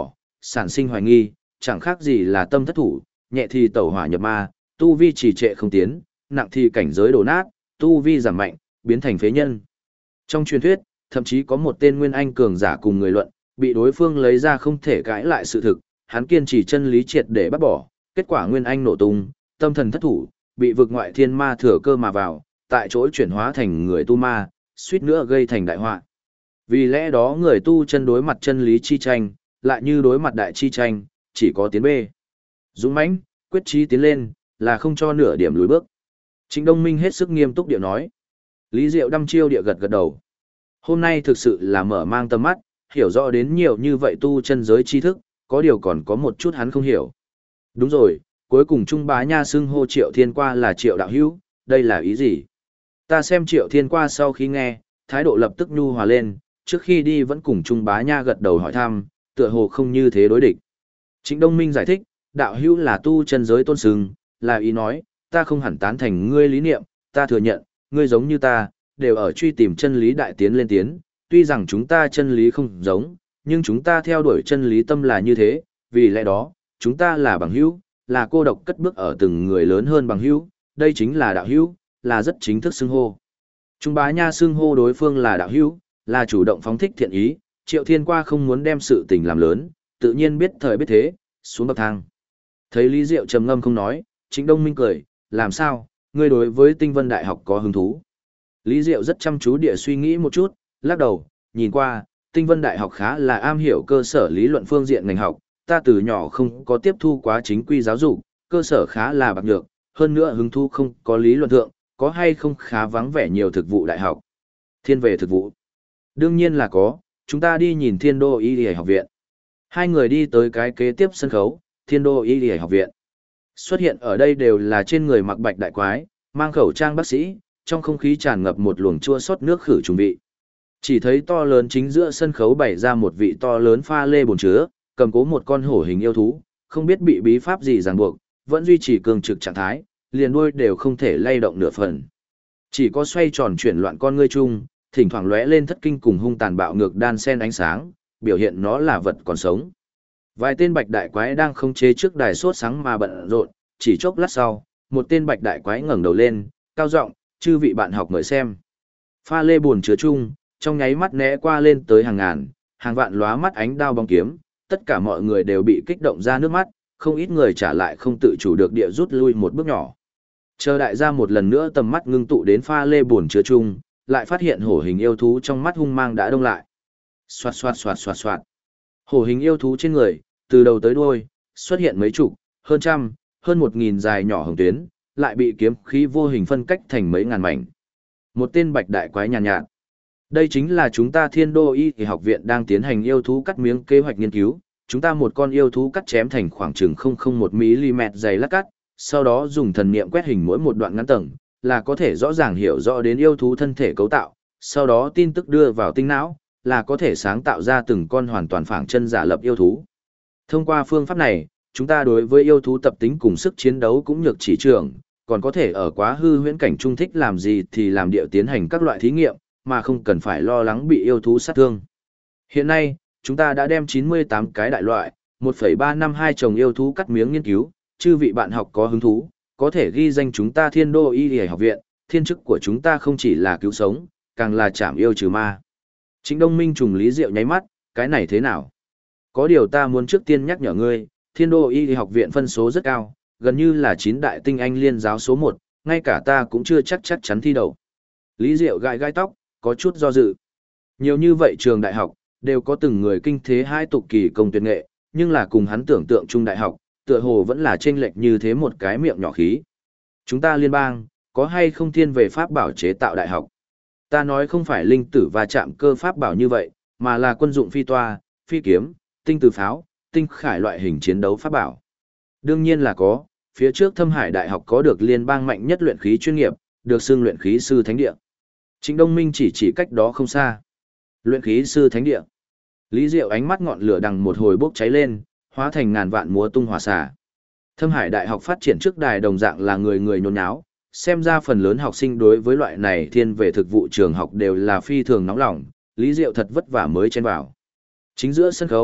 sản sinh hoài nghi, chẳng khác gì là tâm thất thủ, nhẹ thì tẩu hỏa nhập ma, tu vi trì trệ không tiến, nặng thì cảnh giới đổ nát, tu vi giảm mạnh, biến thành phế nhân. Trong truyền thuyết, thậm chí có một tên nguyên anh cường giả cùng người luận, bị đối phương lấy ra không thể cãi lại sự thực, hắn kiên trì chân lý triệt để bắt bỏ, kết quả nguyên anh nổ tung, tâm thần thất thủ, bị vực ngoại thiên ma thừa cơ mà vào, tại chỗ chuyển hóa thành người tu ma, suýt nữa gây thành đại họa. Vì lẽ đó người tu chân đối mặt chân lý chi tranh, lại như đối mặt đại chi tranh, chỉ có tiến bê. Dũng mãnh, quyết chí tiến lên, là không cho nửa điểm lùi bước. Trịnh Đông Minh hết sức nghiêm túc điệu nói. Lý Diệu đăm chiêu địa gật gật đầu. Hôm nay thực sự là mở mang tầm mắt, hiểu rõ đến nhiều như vậy tu chân giới tri thức, có điều còn có một chút hắn không hiểu. Đúng rồi, cuối cùng Trung Bá Nha xưng hô Triệu Thiên Qua là Triệu đạo hữu, đây là ý gì? Ta xem Triệu Thiên Qua sau khi nghe, thái độ lập tức nhu hòa lên, trước khi đi vẫn cùng Trung Bá Nha gật đầu hỏi thăm, tựa hồ không như thế đối địch. Trịnh Đông Minh giải thích, đạo hữu là tu chân giới tôn sừng, là ý nói, ta không hẳn tán thành ngươi lý niệm, ta thừa nhận, ngươi giống như ta, đều ở truy tìm chân lý đại tiến lên tiến, tuy rằng chúng ta chân lý không giống, nhưng chúng ta theo đuổi chân lý tâm là như thế, vì lẽ đó, chúng ta là bằng hữu, là cô độc cất bước ở từng người lớn hơn bằng hữu, đây chính là đạo hữu, là rất chính thức xưng hô. Trung Bá Nha xưng hô đối phương là đạo hữu, là chủ động phóng thích thiện ý, Triệu Thiên Qua không muốn đem sự tình làm lớn, tự nhiên biết thời biết thế, xuống bậc thang. Thấy Lý Diệu trầm ngâm không nói, Trịnh Đông Minh cười, làm sao, ngươi đối với Tinh Vân Đại học có hứng thú? Lý Diệu rất chăm chú địa suy nghĩ một chút, lắc đầu, nhìn qua, Tinh Vân Đại học khá là am hiểu cơ sở lý luận phương diện ngành học, ta từ nhỏ không có tiếp thu quá chính quy giáo dục, cơ sở khá là bạc nhược, hơn nữa hứng thú không có lý luận thượng, có hay không khá vắng vẻ nhiều thực vụ đại học. Thiên về thực vụ. Đương nhiên là có, chúng ta đi nhìn Thiên Đô Y Y học viện. Hai người đi tới cái kế tiếp sân khấu, Thiên Đô Y Y học viện. Xuất hiện ở đây đều là trên người mặc bạch đại quái, mang khẩu trang bác sĩ, trong không khí tràn ngập một luồng chua xót nước khử trùng vị. Chỉ thấy to lớn chính giữa sân khấu bày ra một vị to lớn pha lê bồn chứa, cầm cố một con hổ hình yêu thú, không biết bị bí pháp gì ràng buộc, vẫn duy trì cường trực trạng thái, liền đuôi đều không thể lay động nửa phần. Chỉ có xoay tròn chuyển loạn con ngươi chung, thỉnh thoảng lóe lên thất kinh cùng hung tàn bạo ngược đan sen ánh sáng, biểu hiện nó là vật còn sống. Vài tên bạch đại quái đang khống chế trước đài sốt sáng mà bận rộn, chỉ chốc lát sau, một tên bạch đại quái ngẩng đầu lên, cao giọng, chư vị bạn học mời xem. Pha lê buồn chứa chung, trong nháy mắt né qua lên tới hàng ngàn, hàng vạn lóa mắt ánh đao bóng kiếm, tất cả mọi người đều bị kích động ra nước mắt, không ít người trả lại không tự chủ được địa rút lui một bước nhỏ. Chờ đại gia một lần nữa tầm mắt ngưng tụ đến pha lê buồn chứa chung, lại phát hiện hổ hình yêu thú trong mắt hung mang đã đông lại. Xoạt xoạt xoạt xoạt xoạt. Hổ hình yêu thú trên người, từ đầu tới đuôi, xuất hiện mấy chục, hơn trăm, hơn 1000 dài nhỏ hồng tuyến, lại bị kiếm khí vô hình phân cách thành mấy ngàn mảnh. Một tên bạch đại quái nhàn nhạt. Đây chính là chúng ta Thiên Đô Y thì học viện đang tiến hành yêu thú cắt miếng kế hoạch nghiên cứu. Chúng ta một con yêu thú cắt chém thành khoảng chừng 001 mm dày lát cắt, sau đó dùng thần niệm quét hình mỗi một đoạn ngắn tầng, là có thể rõ ràng hiểu rõ đến yêu thú thân thể cấu tạo, sau đó tin tức đưa vào tinh não, là có thể sáng tạo ra từng con hoàn toàn phảng chân giả lập yêu thú. Thông qua phương pháp này, chúng ta đối với yêu thú tập tính cùng sức chiến đấu cũng nhược chỉ trường, còn có thể ở quá hư huyễn cảnh trung thích làm gì thì làm điệu tiến hành các loại thí nghiệm, mà không cần phải lo lắng bị yêu thú sát thương. Hiện nay, chúng ta đã đem 98 cái đại loại, 1,352 chồng yêu thú cắt miếng nghiên cứu, chư vị bạn học có hứng thú, có thể ghi danh chúng ta Thiên Đô Y Y học viện, thiên chức của chúng ta không chỉ là cứu sống, càng là trảm yêu trừ ma. Trịnh Đông Minh trùng Lý Diệu nháy mắt, cái này thế nào? Có điều ta muốn trước tiên nhắc nhở ngươi, Thiên Đô Y Y học viện phân số rất cao, gần như là 9 đại tinh anh liên giáo số 1, ngay cả ta cũng chưa chắc chắn thi đậu. Lý Diệu gãi gai tóc, có chút do dự. Nhiều như vậy trường đại học, đều có từng người kinh thế hai tục kỳ công tuyệt nghệ, nhưng là cùng hắn tưởng tượng trung đại học, tựa hồ vẫn là chênh lệch như thế một cái miệng nhỏ khí. Chúng ta liên bang, có hay không thiên về pháp bảo chế tạo đại học? Ta nói không phải linh tử và chạm cơ pháp bảo như vậy, mà là quân dụng phi toa, phi kiếm, tinh từ pháo, tinh khải loại hình chiến đấu pháp bảo. Đương nhiên là có, phía trước Thâm Hải Đại học có được liên bang mạnh nhất luyện khí chuyên nghiệp, được xưng luyện khí sư thánh địa. Trịnh Đông Minh chỉ cách đó không xa. Luyện khí sư thánh địa. Lý Diệu ánh mắt ngọn lửa đằng một hồi bốc cháy lên, hóa thành ngàn vạn múa tung hỏa xả. Thâm Hải Đại học phát triển trước đài đồng dạng là người nhốn nháo, xem ra phần lớn học sinh đối với loại này thiên về thực vụ trường học đều là phi thường nóng lòng, Lý Diệu thật vất vả mới chen vào. Chính giữa sân khấu,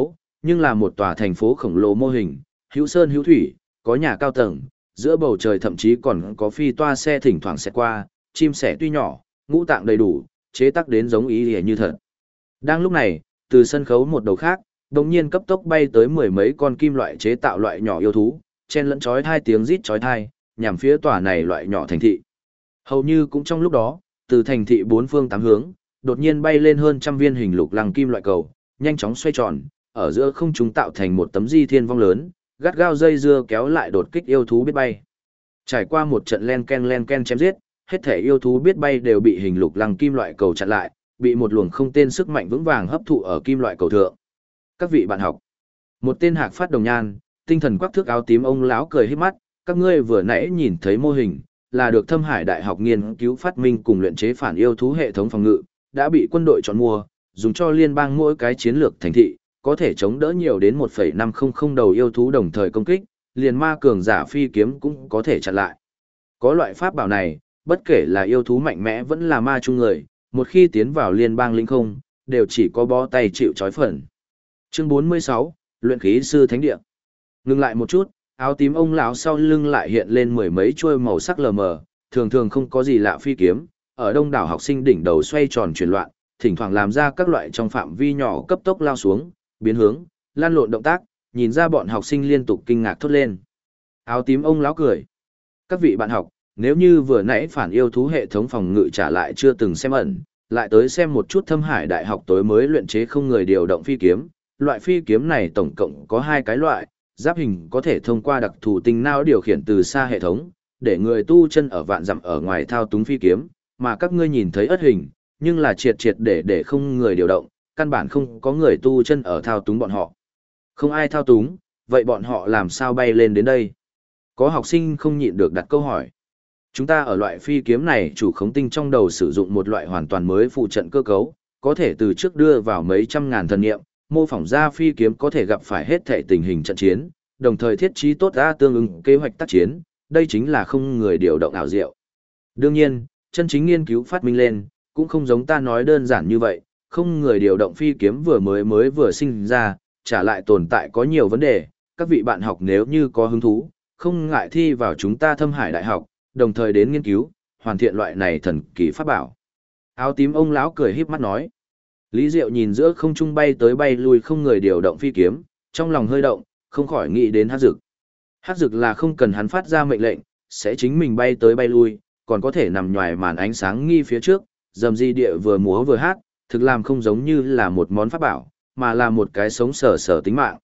nhưng là một tòa thành phố khổng lồ mô hình, hữu sơn hữu thủy, có nhà cao tầng, giữa bầu trời thậm chí còn có phi toa xe thỉnh thoảng sẽ qua, chim sẻ tuy nhỏ, ngũ tạng đầy đủ, chế tác đến giống ý hề như thật. Đang lúc này, từ sân khấu một đầu khác, đột nhiên cấp tốc bay tới mười mấy con kim loại chế tạo loại nhỏ yêu thú, chen lẫn chói tai tiếng rít chói tai, nhằm phía tòa này loại nhỏ thành thị. Hầu như cũng trong lúc đó, từ thành thị bốn phương tám hướng, đột nhiên bay lên hơn trăm viên hình lục lăng kim loại cầu, nhanh chóng xoay tròn, ở giữa không trung tạo thành một tấm di thiên vong lớn, gắt gao dây dưa kéo lại đột kích yêu thú biết bay. Trải qua một trận len ken chém giết, hết thể yêu thú biết bay đều bị hình lục lăng kim loại cầu chặn lại, bị một luồng không tên sức mạnh vững vàng hấp thụ ở kim loại cầu thượng. Các vị bạn học, một tên hạc phát đồng nhan, tinh thần quắc thước áo tím ông lão cười híp mắt, các ngươi vừa nãy nhìn thấy mô hình, là được Thâm Hải Đại học nghiên cứu phát minh cùng luyện chế phản yêu thú hệ thống phòng ngự, đã bị quân đội chọn mua, dùng cho liên bang mỗi cái chiến lược thành thị, có thể chống đỡ nhiều đến 1,500 đầu yêu thú đồng thời công kích, liền ma cường giả phi kiếm cũng có thể chặn lại. Có loại pháp bảo này, bất kể là yêu thú mạnh mẽ vẫn là ma chung người, một khi tiến vào liên bang linh không, đều chỉ có bó tay chịu trói phần. Chương 46, Luyện khí sư thánh địa. Ngừng lại một chút, áo tím ông lão sau lưng lại hiện lên mười mấy chuôi màu sắc lờ mờ, thường thường không có gì lạ phi kiếm, ở đông đảo học sinh đỉnh đầu xoay tròn chuyển loạn, thỉnh thoảng làm ra các loại trong phạm vi nhỏ cấp tốc lao xuống, biến hướng, lan lộn động tác, nhìn ra bọn học sinh liên tục kinh ngạc thốt lên. Áo tím ông lão cười. Các vị bạn học, nếu như vừa nãy phản yêu thú hệ thống phòng ngự trả lại chưa từng xem ẩn, lại tới xem một chút Thâm Hải Đại học tối mới luyện chế không người điều động phi kiếm. Loại phi kiếm này tổng cộng có hai cái loại, giáp hình có thể thông qua đặc thù tinh não điều khiển từ xa hệ thống, để người tu chân ở vạn dặm ở ngoài thao túng phi kiếm, mà các ngươi nhìn thấy ất hình, nhưng là triệt để không người điều động, căn bản không có người tu chân ở thao túng bọn họ. Không ai thao túng, vậy bọn họ làm sao bay lên đến đây? Có học sinh không nhịn được đặt câu hỏi. Chúng ta ở loại phi kiếm này chủ khống tinh trong đầu sử dụng một loại hoàn toàn mới phụ trận cơ cấu, có thể từ trước đưa vào mấy trăm ngàn thần niệm, mô phỏng ra phi kiếm có thể gặp phải hết thể tình hình trận chiến, đồng thời thiết trí tốt ra tương ứng kế hoạch tác chiến, đây chính là không người điều động ảo diệu. Đương nhiên, chân chính nghiên cứu phát minh lên, cũng không giống ta nói đơn giản như vậy, không người điều động phi kiếm vừa sinh ra, trả lại tồn tại có nhiều vấn đề, các vị bạn học nếu như có hứng thú, không ngại thi vào chúng ta Thâm Hải Đại học, đồng thời đến nghiên cứu, hoàn thiện loại này thần kỳ pháp bảo. Áo tím ông lão cười híp mắt nói. Lý Diệu nhìn giữa không trung bay tới bay lui không người điều động phi kiếm, trong lòng hơi động, không khỏi nghĩ đến Hắc Dực. Hắc Dực là không cần hắn phát ra mệnh lệnh, sẽ chính mình bay tới bay lui, còn có thể nằm nhòi màn ánh sáng nghi phía trước, dầm di địa vừa múa vừa hát, thực làm không giống như là một món pháp bảo, mà là một cái sống sờ tính mạng.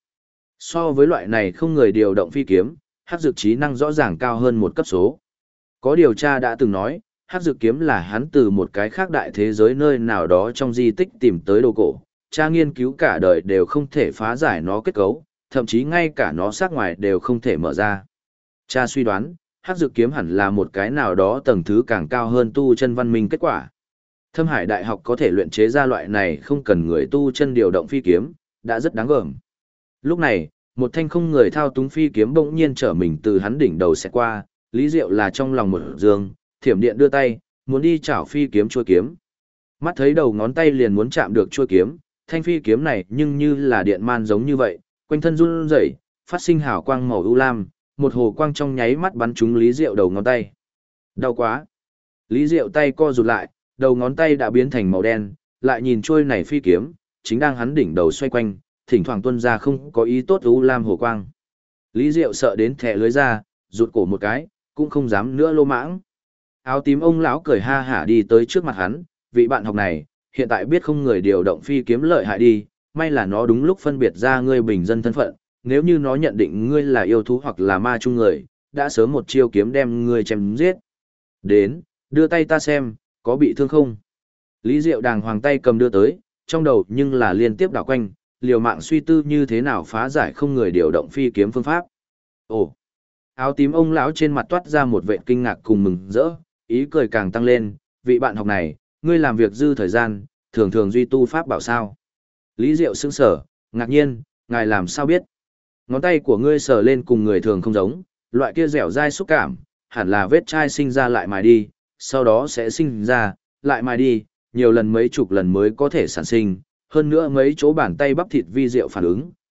So với loại này không người điều động phi kiếm, Hắc Dực trí năng rõ ràng cao hơn một cấp số. Có điều tra đã từng nói, Hắc Dực kiếm là hắn từ một cái khác đại thế giới nơi nào đó trong di tích tìm tới đồ cổ, cha nghiên cứu cả đời đều không thể phá giải nó kết cấu, thậm chí ngay cả nó xác ngoài đều không thể mở ra. Cha suy đoán, Hắc Dực kiếm hẳn là một cái nào đó tầng thứ càng cao hơn tu chân văn minh kết quả. Thâm Hải Đại học có thể luyện chế ra loại này không cần người tu chân điều động phi kiếm, đã rất đáng gờm. Lúc này, một thanh không người thao túng phi kiếm bỗng nhiên trở mình từ hắn đỉnh đầu sẽ qua, Lý Diệu là trong lòng một dương, thiểm điện đưa tay, muốn đi chảo phi kiếm chuôi kiếm. Mắt thấy đầu ngón tay liền muốn chạm được chuôi kiếm, thanh phi kiếm này nhưng như là điện man giống như vậy, quanh thân run rẩy, phát sinh hào quang màu u lam, một hồ quang trong nháy mắt bắn trúng Lý Diệu đầu ngón tay. Đau quá. Lý Diệu tay co rụt lại, đầu ngón tay đã biến thành màu đen, lại nhìn chuôi này phi kiếm, chính đang hắn đỉnh đầu xoay quanh, thỉnh thoảng tuôn ra không có ý tốt u lam hồ quang. Lý Diệu sợ đến thẻ lưới ra, rụt cổ một cái, cũng không dám nữa lô mãng. Áo tím ông lão cười ha hả đi tới trước mặt hắn, vị bạn học này, hiện tại biết không người điều động phi kiếm lợi hại đi, may là nó đúng lúc phân biệt ra ngươi bình dân thân phận, nếu như nó nhận định ngươi là yêu thú hoặc là ma chung người, đã sớm một chiêu kiếm đem ngươi chém giết. Đến, đưa tay ta xem, có bị thương không? Lý Diệu đàng hoàng tay cầm đưa tới, trong đầu nhưng là liên tiếp đảo quanh, liều mạng suy tư như thế nào phá giải không người điều động phi kiếm phương pháp. Ồ! Áo tím ông lão trên mặt toát ra một vẻ kinh ngạc cùng mừng rỡ, ý cười càng tăng lên, vị bạn học này, ngươi làm việc dư thời gian, thường thường duy tu pháp bảo sao. Lý Diệu sững sờ, ngạc nhiên, ngài làm sao biết? Ngón tay của ngươi sờ lên cùng người thường không giống, loại kia dẻo dai xúc cảm, hẳn là vết chai sinh ra lại mài đi, sau đó sẽ sinh ra, lại mài đi, nhiều lần mấy chục lần mới có thể sản sinh, hơn nữa mấy chỗ bàn tay bắp thịt vi diệu phản ứng,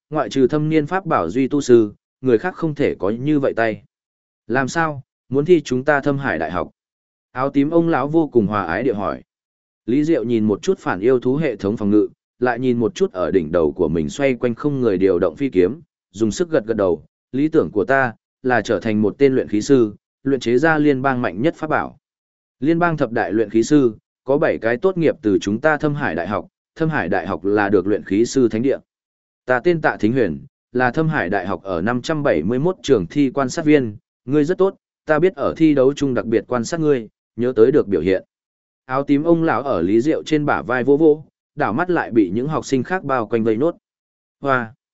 ngoại trừ thâm niên pháp bảo duy tu sư, người khác không thể có như vậy tay. Làm sao, muốn thi chúng ta Thâm Hải Đại học? Áo tím ông lão vô cùng hòa ái địa hỏi. Lý Diệu nhìn một chút phản yêu thú hệ thống phòng ngự, lại nhìn một chút ở đỉnh đầu của mình xoay quanh không người điều động phi kiếm, dùng sức gật gật đầu, lý tưởng của ta là trở thành một tên luyện khí sư, luyện chế ra liên bang mạnh nhất pháp bảo. Liên bang thập đại luyện khí sư, có 7 cái tốt nghiệp từ chúng ta Thâm Hải Đại học, Thâm Hải Đại học là được luyện khí sư thánh địa. Ta tên Tạ Thính Huyền, là Thâm Hải Đại học ở 571 trường thi quan sát viên, ngươi rất tốt, ta biết ở thi đấu chung đặc biệt quan sát ngươi, nhớ tới được biểu hiện. Áo tím ông lão ở Lý Diệu trên bả vai vô vô, đảo mắt lại bị những học sinh khác bao quanh vây nốt. Hoa!